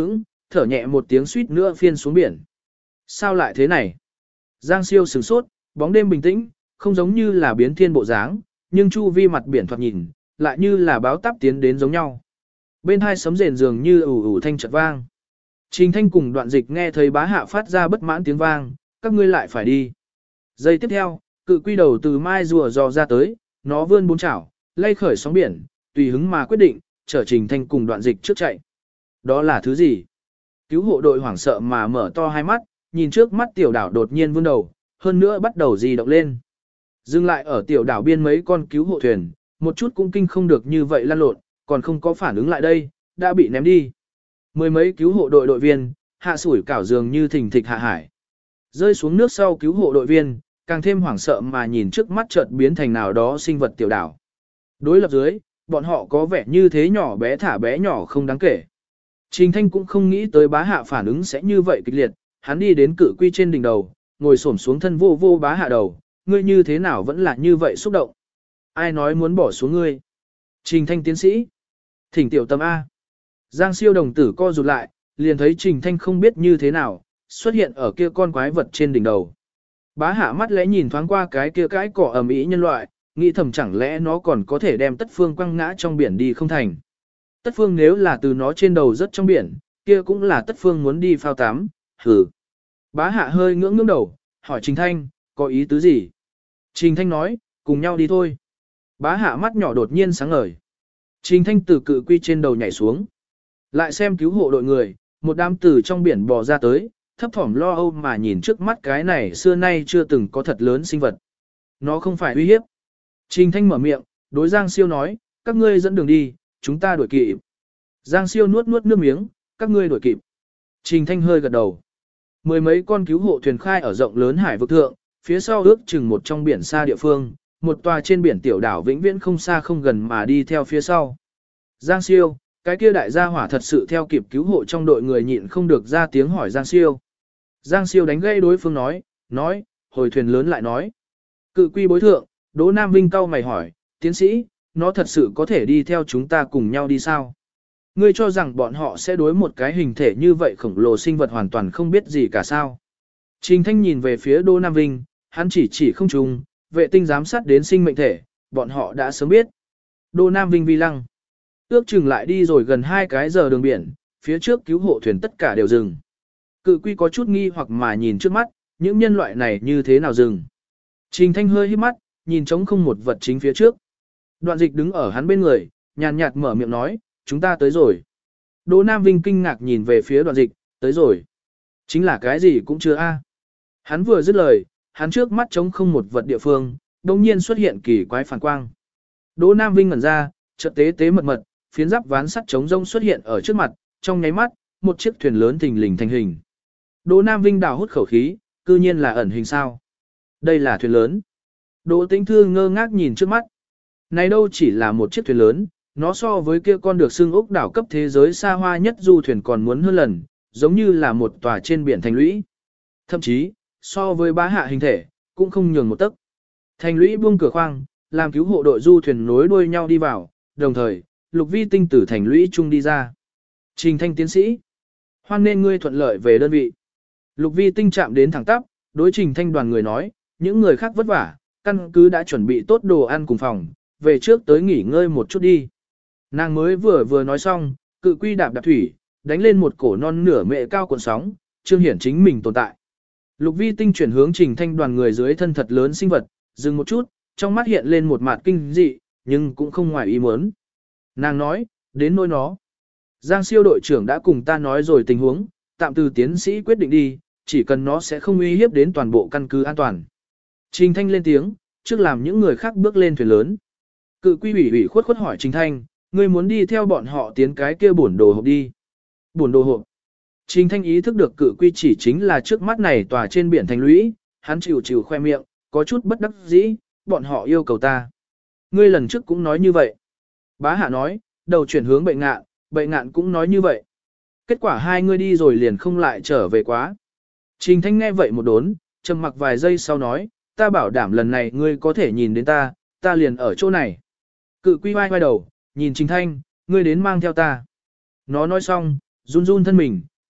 thở nhẹ một tiếng suýt nữa phiên xuống biển. Sao lại thế này? Giang Siêu sửng sốt, bóng đêm bình tĩnh, không giống như là biến thiên bộ dáng, nhưng chu vi mặt biển thoạt nhìn, lại như là báo táp tiến đến giống nhau. Bên hai sấm rền dường như ủ ủ thanh chợt vang. Trình Thanh cùng Đoạn Dịch nghe thấy bá hạ phát ra bất mãn tiếng vang, các ngươi lại phải đi. Giây tiếp theo, cự quy đầu từ mai rùa dò ra tới, nó vươn bốn chảo, lay khởi sóng biển, tùy hứng mà quyết định, chở Trình Thanh cùng Đoạn Dịch trước chạy. Đó là thứ gì? Cứu hộ đội hoảng sợ mà mở to hai mắt, nhìn trước mắt tiểu đảo đột nhiên vươn đầu, hơn nữa bắt đầu di động lên. Dừng lại ở tiểu đảo biên mấy con cứu hộ thuyền, một chút cũng kinh không được như vậy lăn lộn, còn không có phản ứng lại đây, đã bị ném đi. Mười mấy cứu hộ đội đội viên, hạ sủi cảo dường như thình thịch hạ hải. Rơi xuống nước sau cứu hộ đội viên, càng thêm hoảng sợ mà nhìn trước mắt chợt biến thành nào đó sinh vật tiểu đảo. Đối lập dưới, bọn họ có vẻ như thế nhỏ bé thả bé nhỏ không đáng kể. Trình Thanh cũng không nghĩ tới bá hạ phản ứng sẽ như vậy kịch liệt, hắn đi đến cự quy trên đỉnh đầu, ngồi xổm xuống thân vô vô bá hạ đầu, ngươi như thế nào vẫn là như vậy xúc động. Ai nói muốn bỏ xuống ngươi? Trình Thanh tiến sĩ. Thỉnh tiểu tâm A. Giang Siêu đồng tử co rụt lại, liền thấy Trình Thanh không biết như thế nào, xuất hiện ở kia con quái vật trên đỉnh đầu. Bá hạ mắt lẽ nhìn thoáng qua cái kia cái cỏ ẩm ý nhân loại, nghĩ thầm chẳng lẽ nó còn có thể đem tất phương quăng ngã trong biển đi không thành. Tất phương nếu là từ nó trên đầu rớt trong biển, kia cũng là tất phương muốn đi phao tắm, hừ. Bá hạ hơi ngưỡng ngưỡng đầu, hỏi Trình Thanh, có ý tứ gì? Trình Thanh nói, cùng nhau đi thôi. Bá hạ mắt nhỏ đột nhiên sáng ngời. Trình Thanh từ cự quy trên đầu nhảy xuống. Lại xem cứu hộ đội người, một đám tử trong biển bò ra tới, thấp thỏm lo âu mà nhìn trước mắt cái này xưa nay chưa từng có thật lớn sinh vật. Nó không phải uy hiếp. Trình Thanh mở miệng, đối Giang Siêu nói, các ngươi dẫn đường đi, chúng ta đuổi kịp. Giang Siêu nuốt nuốt nước miếng, các ngươi đuổi kịp. Trình Thanh hơi gật đầu. Mười mấy con cứu hộ thuyền khai ở rộng lớn hải vực thượng, phía sau ước chừng một trong biển xa địa phương, một tòa trên biển tiểu đảo vĩnh viễn không xa không gần mà đi theo phía sau. Giang Siêu, cái kia đại gia hỏa thật sự theo kịp cứu hộ trong đội người nhịn không được ra tiếng hỏi Giang Siêu. Giang Siêu đánh gây đối phương nói, nói, hồi thuyền lớn lại nói. Cự quy bối thượng, Đỗ Nam Vinh cau mày hỏi, tiến sĩ, nó thật sự có thể đi theo chúng ta cùng nhau đi sao? Ngươi cho rằng bọn họ sẽ đối một cái hình thể như vậy khổng lồ sinh vật hoàn toàn không biết gì cả sao? Trình Thanh nhìn về phía Đỗ Nam Vinh, hắn chỉ chỉ không trùng, vệ tinh giám sát đến sinh mệnh thể, bọn họ đã sớm biết. Đỗ Nam Vinh vi lăng. Ước chừng lại đi rồi gần hai cái giờ đường biển, phía trước cứu hộ thuyền tất cả đều dừng. Cự quy có chút nghi hoặc mà nhìn trước mắt, những nhân loại này như thế nào dừng. Trình Thanh hơi hít mắt, nhìn trống không một vật chính phía trước. Đoạn Dịch đứng ở hắn bên người, nhàn nhạt mở miệng nói, chúng ta tới rồi. Đỗ Nam Vinh kinh ngạc nhìn về phía Đoạn Dịch, tới rồi. Chính là cái gì cũng chưa a. Hắn vừa dứt lời, hắn trước mắt trống không một vật địa phương, đồng nhiên xuất hiện kỳ quái phản quang. Đỗ Nam Vinh ngẩn ra, chợt tế tế mật mật, phiến giáp ván sắt trống rông xuất hiện ở trước mặt, trong nháy mắt, một chiếc thuyền lớn thình lình thành hình. Đỗ Nam Vinh đào hút khẩu khí, cư nhiên là ẩn hình sao. Đây là thuyền lớn. Đỗ Tĩnh Thư ngơ ngác nhìn trước mắt. Này đâu chỉ là một chiếc thuyền lớn, nó so với kia con được xưng ốc đảo cấp thế giới xa hoa nhất du thuyền còn muốn hơn lần, giống như là một tòa trên biển thành lũy. Thậm chí, so với bá hạ hình thể, cũng không nhường một tấc. Thành lũy buông cửa khoang, làm cứu hộ đội du thuyền nối đuôi nhau đi vào, đồng thời, Lục Vi Tinh từ thành lũy chung đi ra. Trình Thanh tiến sĩ, hoan nên ngươi thuận lợi về đơn vị. Lục Vi Tinh chạm đến thẳng tắp, đối Trình Thanh đoàn người nói, những người khác vất vả, căn cứ đã chuẩn bị tốt đồ ăn cùng phòng, về trước tới nghỉ ngơi một chút đi. Nàng mới vừa vừa nói xong, cự quy đạp đạp thủy, đánh lên một cổ non nửa mệ cao cuộn sóng, trương hiển chính mình tồn tại. Lục Vi Tinh chuyển hướng Trình Thanh đoàn người dưới thân thật lớn sinh vật, dừng một chút, trong mắt hiện lên một mặt kinh dị, nhưng cũng không ngoài ý muốn. Nàng nói, đến nỗi nó. Giang Siêu đội trưởng đã cùng ta nói rồi tình huống, tạm từ tiến sĩ quyết định đi, chỉ cần nó sẽ không uy hiếp đến toàn bộ căn cứ an toàn. Trình Thanh lên tiếng, trước làm những người khác bước lên thuyền lớn. Cự quy ủy ủy khuất khuất hỏi Trình Thanh, ngươi muốn đi theo bọn họ tiến cái kia bổn đồ hộp đi. Bổn đồ hộp. Trình Thanh ý thức được cự quy chỉ chính là trước mắt này tòa trên biển thành lũy, hắn chịu chịu khoe miệng, có chút bất đắc dĩ, bọn họ yêu cầu ta. Ngươi lần trước cũng nói như vậy. Bá hạ nói, đầu chuyển hướng bệnh ngạn, bệnh ngạn cũng nói như vậy. Kết quả hai ngươi đi rồi liền không lại trở về quá. Trình Thanh nghe vậy một đốn, trầm mặc vài giây sau nói, ta bảo đảm lần này ngươi có thể nhìn đến ta, ta liền ở chỗ này. Cự quy vai vai đầu, nhìn Trình Thanh, ngươi đến mang theo ta. Nó nói xong, run run thân mình,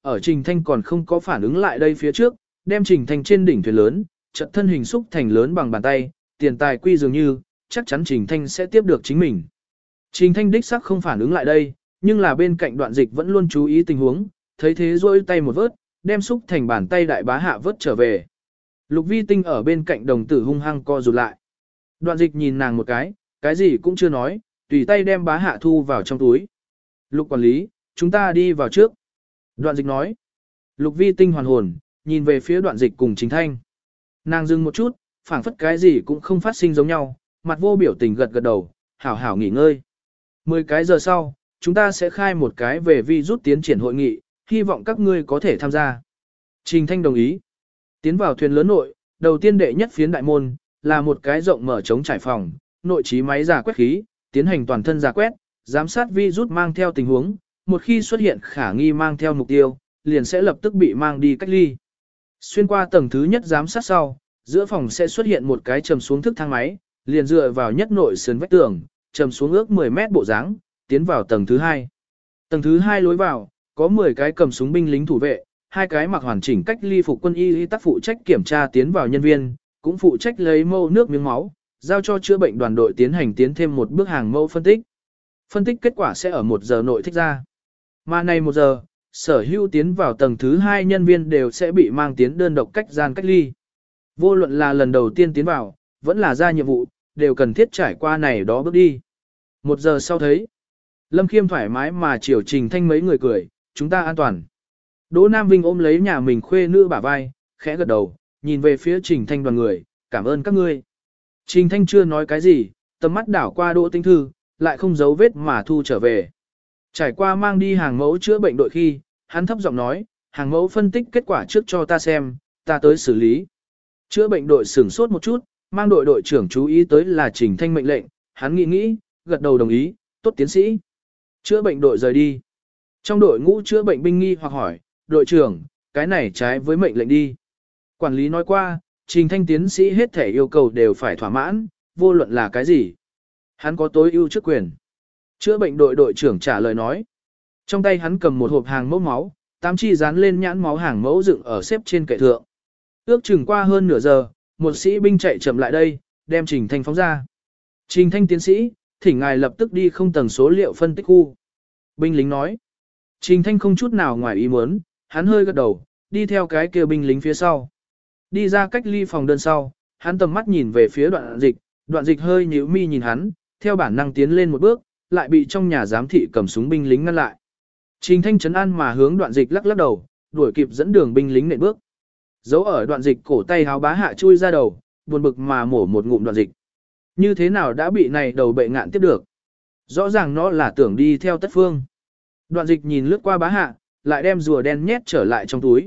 ở Trình Thanh còn không có phản ứng lại đây phía trước, đem Trình Thanh trên đỉnh thuyền lớn, chợt thân hình xúc thành lớn bằng bàn tay, tiền tài quy dường như, chắc chắn Trình Thanh sẽ tiếp được chính mình. Trình Thanh đích xác không phản ứng lại đây, nhưng là bên cạnh Đoạn Dịch vẫn luôn chú ý tình huống, thấy thế rôi tay một vớt, đem xúc thành bàn tay đại bá hạ vớt trở về. Lục Vi Tinh ở bên cạnh đồng tử hung hăng co rụt lại. Đoạn Dịch nhìn nàng một cái, cái gì cũng chưa nói, tùy tay đem bá hạ thu vào trong túi. Lục quản lý, chúng ta đi vào trước. Đoạn Dịch nói. Lục Vi Tinh hoàn hồn, nhìn về phía Đoạn Dịch cùng Trình Thanh. Nàng dừng một chút, phảng phất cái gì cũng không phát sinh giống nhau, mặt vô biểu tình gật gật đầu, hảo hảo nghỉ ngơi. Mười cái giờ sau, chúng ta sẽ khai một cái về vi rút tiến triển hội nghị, hy vọng các ngươi có thể tham gia. Trình Thanh đồng ý. Tiến vào thuyền lớn nội, đầu tiên đệ nhất phiến đại môn, là một cái rộng mở trống trải phòng, nội trí máy giả quét khí, tiến hành toàn thân giả quét, giám sát vi rút mang theo tình huống, một khi xuất hiện khả nghi mang theo mục tiêu, liền sẽ lập tức bị mang đi cách ly. Xuyên qua tầng thứ nhất giám sát sau, giữa phòng sẽ xuất hiện một cái trầm xuống thức thang máy, liền dựa vào nhất nội sườn vách tường, trầm xuống ước mười mét bộ dáng, tiến vào tầng thứ hai. Tầng thứ hai lối vào, có mười cái cầm súng binh lính thủ vệ, hai cái mặc hoàn chỉnh cách ly phục quân y y tác phụ trách kiểm tra tiến vào nhân viên, cũng phụ trách lấy mẫu nước miếng máu, giao cho chữa bệnh đoàn đội tiến hành tiến thêm một bước hàng mẫu phân tích. Phân tích kết quả sẽ ở một giờ nội thích ra. Mà này một giờ, sở hữu tiến vào tầng thứ hai nhân viên đều sẽ bị mang tiến đơn độc cách gian cách ly. Vô luận là lần đầu tiên tiến vào, vẫn là ra nhiệm vụ, đều cần thiết trải qua này đó bước đi. Một giờ sau thấy, Lâm Khiêm thoải mái mà chiều Trình Thanh mấy người cười, chúng ta an toàn. Đỗ Nam Vinh ôm lấy nhà mình khuê nữ bả vai, khẽ gật đầu, nhìn về phía Trình Thanh đoàn người, cảm ơn các ngươi. Trình Thanh chưa nói cái gì, tầm mắt đảo qua Đỗ Tinh Thư, lại không giấu vết mà thu trở về. Trải qua mang đi hàng mẫu chữa bệnh đội khi, hắn thấp giọng nói, hàng mẫu phân tích kết quả trước cho ta xem, ta tới xử lý. Chữa bệnh đội sửng sốt một chút, mang đội đội trưởng chú ý tới là Trình Thanh mệnh lệnh, hắn nghĩ nghĩ, gật đầu đồng ý, tốt tiến sĩ. Chữa bệnh đội rời đi. Trong đội ngũ chữa bệnh binh nghi hoặc hỏi, đội trưởng, cái này trái với mệnh lệnh đi. Quản lý nói qua, Trình Thanh tiến sĩ hết thể yêu cầu đều phải thỏa mãn, vô luận là cái gì. Hắn có tối ưu chức quyền. Chữa bệnh đội đội trưởng trả lời nói. Trong tay hắn cầm một hộp hàng mẫu máu, tám chi dán lên nhãn máu hàng mẫu dựng ở xếp trên kệ thượng. Ước chừng qua hơn nửa giờ, một sĩ binh chạy chậm lại đây, đem Trình Thanh phóng ra. Trình Thanh tiến sĩ, thỉnh ngài lập tức đi không tầng số liệu phân tích khu. Binh lính nói. Trình Thanh không chút nào ngoài ý muốn, hắn hơi gật đầu, đi theo cái kia binh lính phía sau. Đi ra cách ly phòng đơn sau, hắn tầm mắt nhìn về phía Đoạn Dịch, Đoạn Dịch hơi nhíu mi nhìn hắn, theo bản năng tiến lên một bước, lại bị trong nhà giám thị cầm súng binh lính ngăn lại. Trình Thanh trấn an mà hướng Đoạn Dịch lắc lắc đầu, đuổi kịp dẫn đường binh lính nện bước. Giấu ở Đoạn Dịch cổ tay háo bá hạ chui ra đầu, buồn bực mà mổ một ngụm Đoạn Dịch. Như thế nào đã bị này đầu bệ ngạn tiếp được? Rõ ràng nó là tưởng đi theo Tất Phương. Đoạn Dịch nhìn lướt qua bá hạ, lại đem rùa đen nhét trở lại trong túi.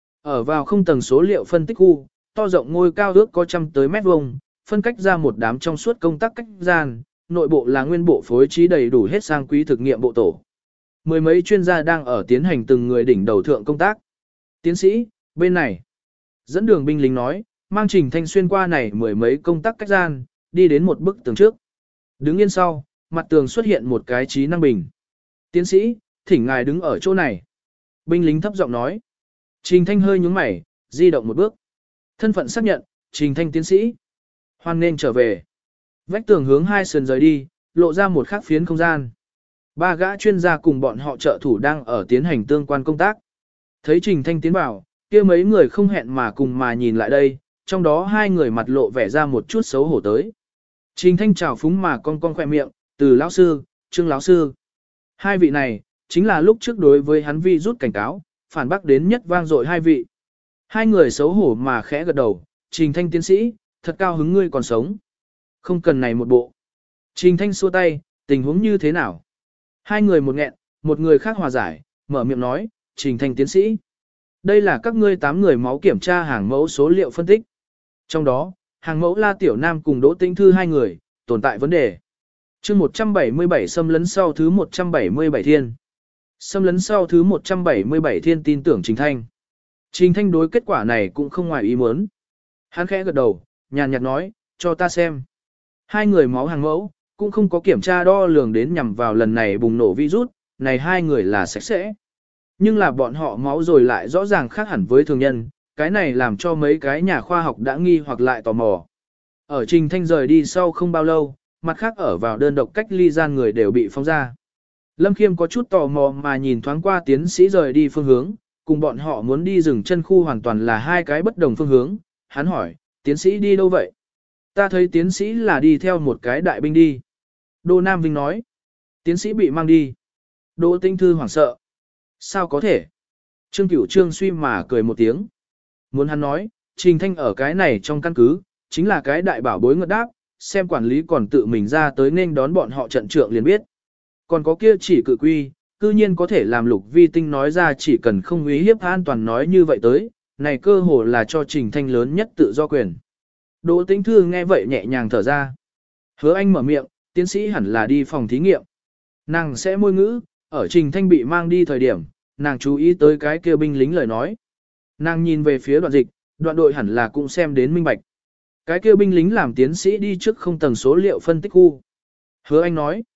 Ở vào không tầng số liệu phân tích khu, to rộng ngôi cao ước có trăm tới mét vuông, phân cách ra một đám trong suốt công tác cách gian, nội bộ là nguyên bộ phối trí đầy đủ hết sang quý thực nghiệm bộ tổ. Mười mấy chuyên gia đang ở tiến hành từng người đỉnh đầu thượng công tác. Tiến sĩ, bên này. Dẫn đường binh lính nói, mang Trình Thanh xuyên qua này mười mấy công tác cách gian, đi đến một bức tường trước. Đứng yên sau, mặt tường xuất hiện một cái trí năng bình. Tiến sĩ, thỉnh ngài đứng ở chỗ này. Binh lính thấp giọng nói. Trình Thanh hơi nhướng mày, di động một bước. Thân phận xác nhận, Trình Thanh tiến sĩ. Hoan nên trở về. Vách tường hướng hai sườn rời đi, lộ ra một khắc phiến không gian. Ba gã chuyên gia cùng bọn họ trợ thủ đang ở tiến hành tương quan công tác. Thấy Trình Thanh tiến vào, kia mấy người không hẹn mà cùng mà nhìn lại đây, trong đó hai người mặt lộ vẻ ra một chút xấu hổ tới. Trình Thanh chào phúng mà cong cong khỏe miệng, từ lão sư, Trương lão sư. Hai vị này, chính là lúc trước đối với hắn vi rút cảnh cáo, phản bác đến nhất vang dội hai vị. Hai người xấu hổ mà khẽ gật đầu, Trình Thanh tiến sĩ, thật cao hứng ngươi còn sống. Không cần này một bộ. Trình Thanh xua tay, tình huống như thế nào? Hai người một nghẹn, một người khác hòa giải, mở miệng nói, Trình Thanh tiến sĩ. Đây là các ngươi tám người máu kiểm tra hàng mẫu số liệu phân tích. Trong đó, hàng mẫu La Tiểu Nam cùng Đỗ Tĩnh Thư hai người, tồn tại vấn đề. chương một trăm bảy mươi bảy xâm lấn sau thứ một trăm bảy mươi bảy thiên. Xâm lấn sau thứ một trăm bảy mươi bảy thiên tin tưởng Trình Thanh. Trình Thanh đối kết quả này cũng không ngoài ý muốn. Hắn khẽ gật đầu, nhàn nhạt nói, cho ta xem. Hai người máu hàng mẫu, cũng không có kiểm tra đo lường đến nhằm vào lần này bùng nổ virus, này hai người là sạch sẽ. Nhưng là bọn họ máu rồi lại rõ ràng khác hẳn với thường nhân, cái này làm cho mấy cái nhà khoa học đã nghi hoặc lại tò mò. Ở Trình Thanh rời đi sau không bao lâu, mặt khác ở vào đơn độc cách ly gian người đều bị phóng ra. Lâm Khiêm có chút tò mò mà nhìn thoáng qua tiến sĩ rời đi phương hướng, cùng bọn họ muốn đi rừng chân khu hoàn toàn là hai cái bất đồng phương hướng. Hắn hỏi, tiến sĩ đi đâu vậy? Ta thấy tiến sĩ là đi theo một cái đại binh đi. Đô Nam Vinh nói, tiến sĩ bị mang đi. Đỗ Tinh Thư hoảng sợ. Sao có thể? Trương Cửu Trương suy mà cười một tiếng. Muốn hắn nói, Trình Thanh ở cái này trong căn cứ, chính là cái đại bảo bối ngợt đáp, xem quản lý còn tự mình ra tới nên đón bọn họ trận trượng liền biết. Còn có kia chỉ cự quy, cư nhiên có thể làm Lục Vi Tinh nói ra chỉ cần không uy hiếp an toàn nói như vậy tới, này cơ hồ là cho Trình Thanh lớn nhất tự do quyền. Đỗ Tĩnh Thư nghe vậy nhẹ nhàng thở ra. Hứa Anh mở miệng, tiến sĩ hẳn là đi phòng thí nghiệm. Nàng sẽ môi ngữ, ở Trình Thanh bị mang đi thời điểm, nàng chú ý tới cái kia binh lính lời nói. Nàng nhìn về phía đoạn dịch, đoạn đội hẳn là cũng xem đến minh bạch. Cái kia binh lính làm tiến sĩ đi trước không tầng số liệu phân tích khu. Hứa Anh nói,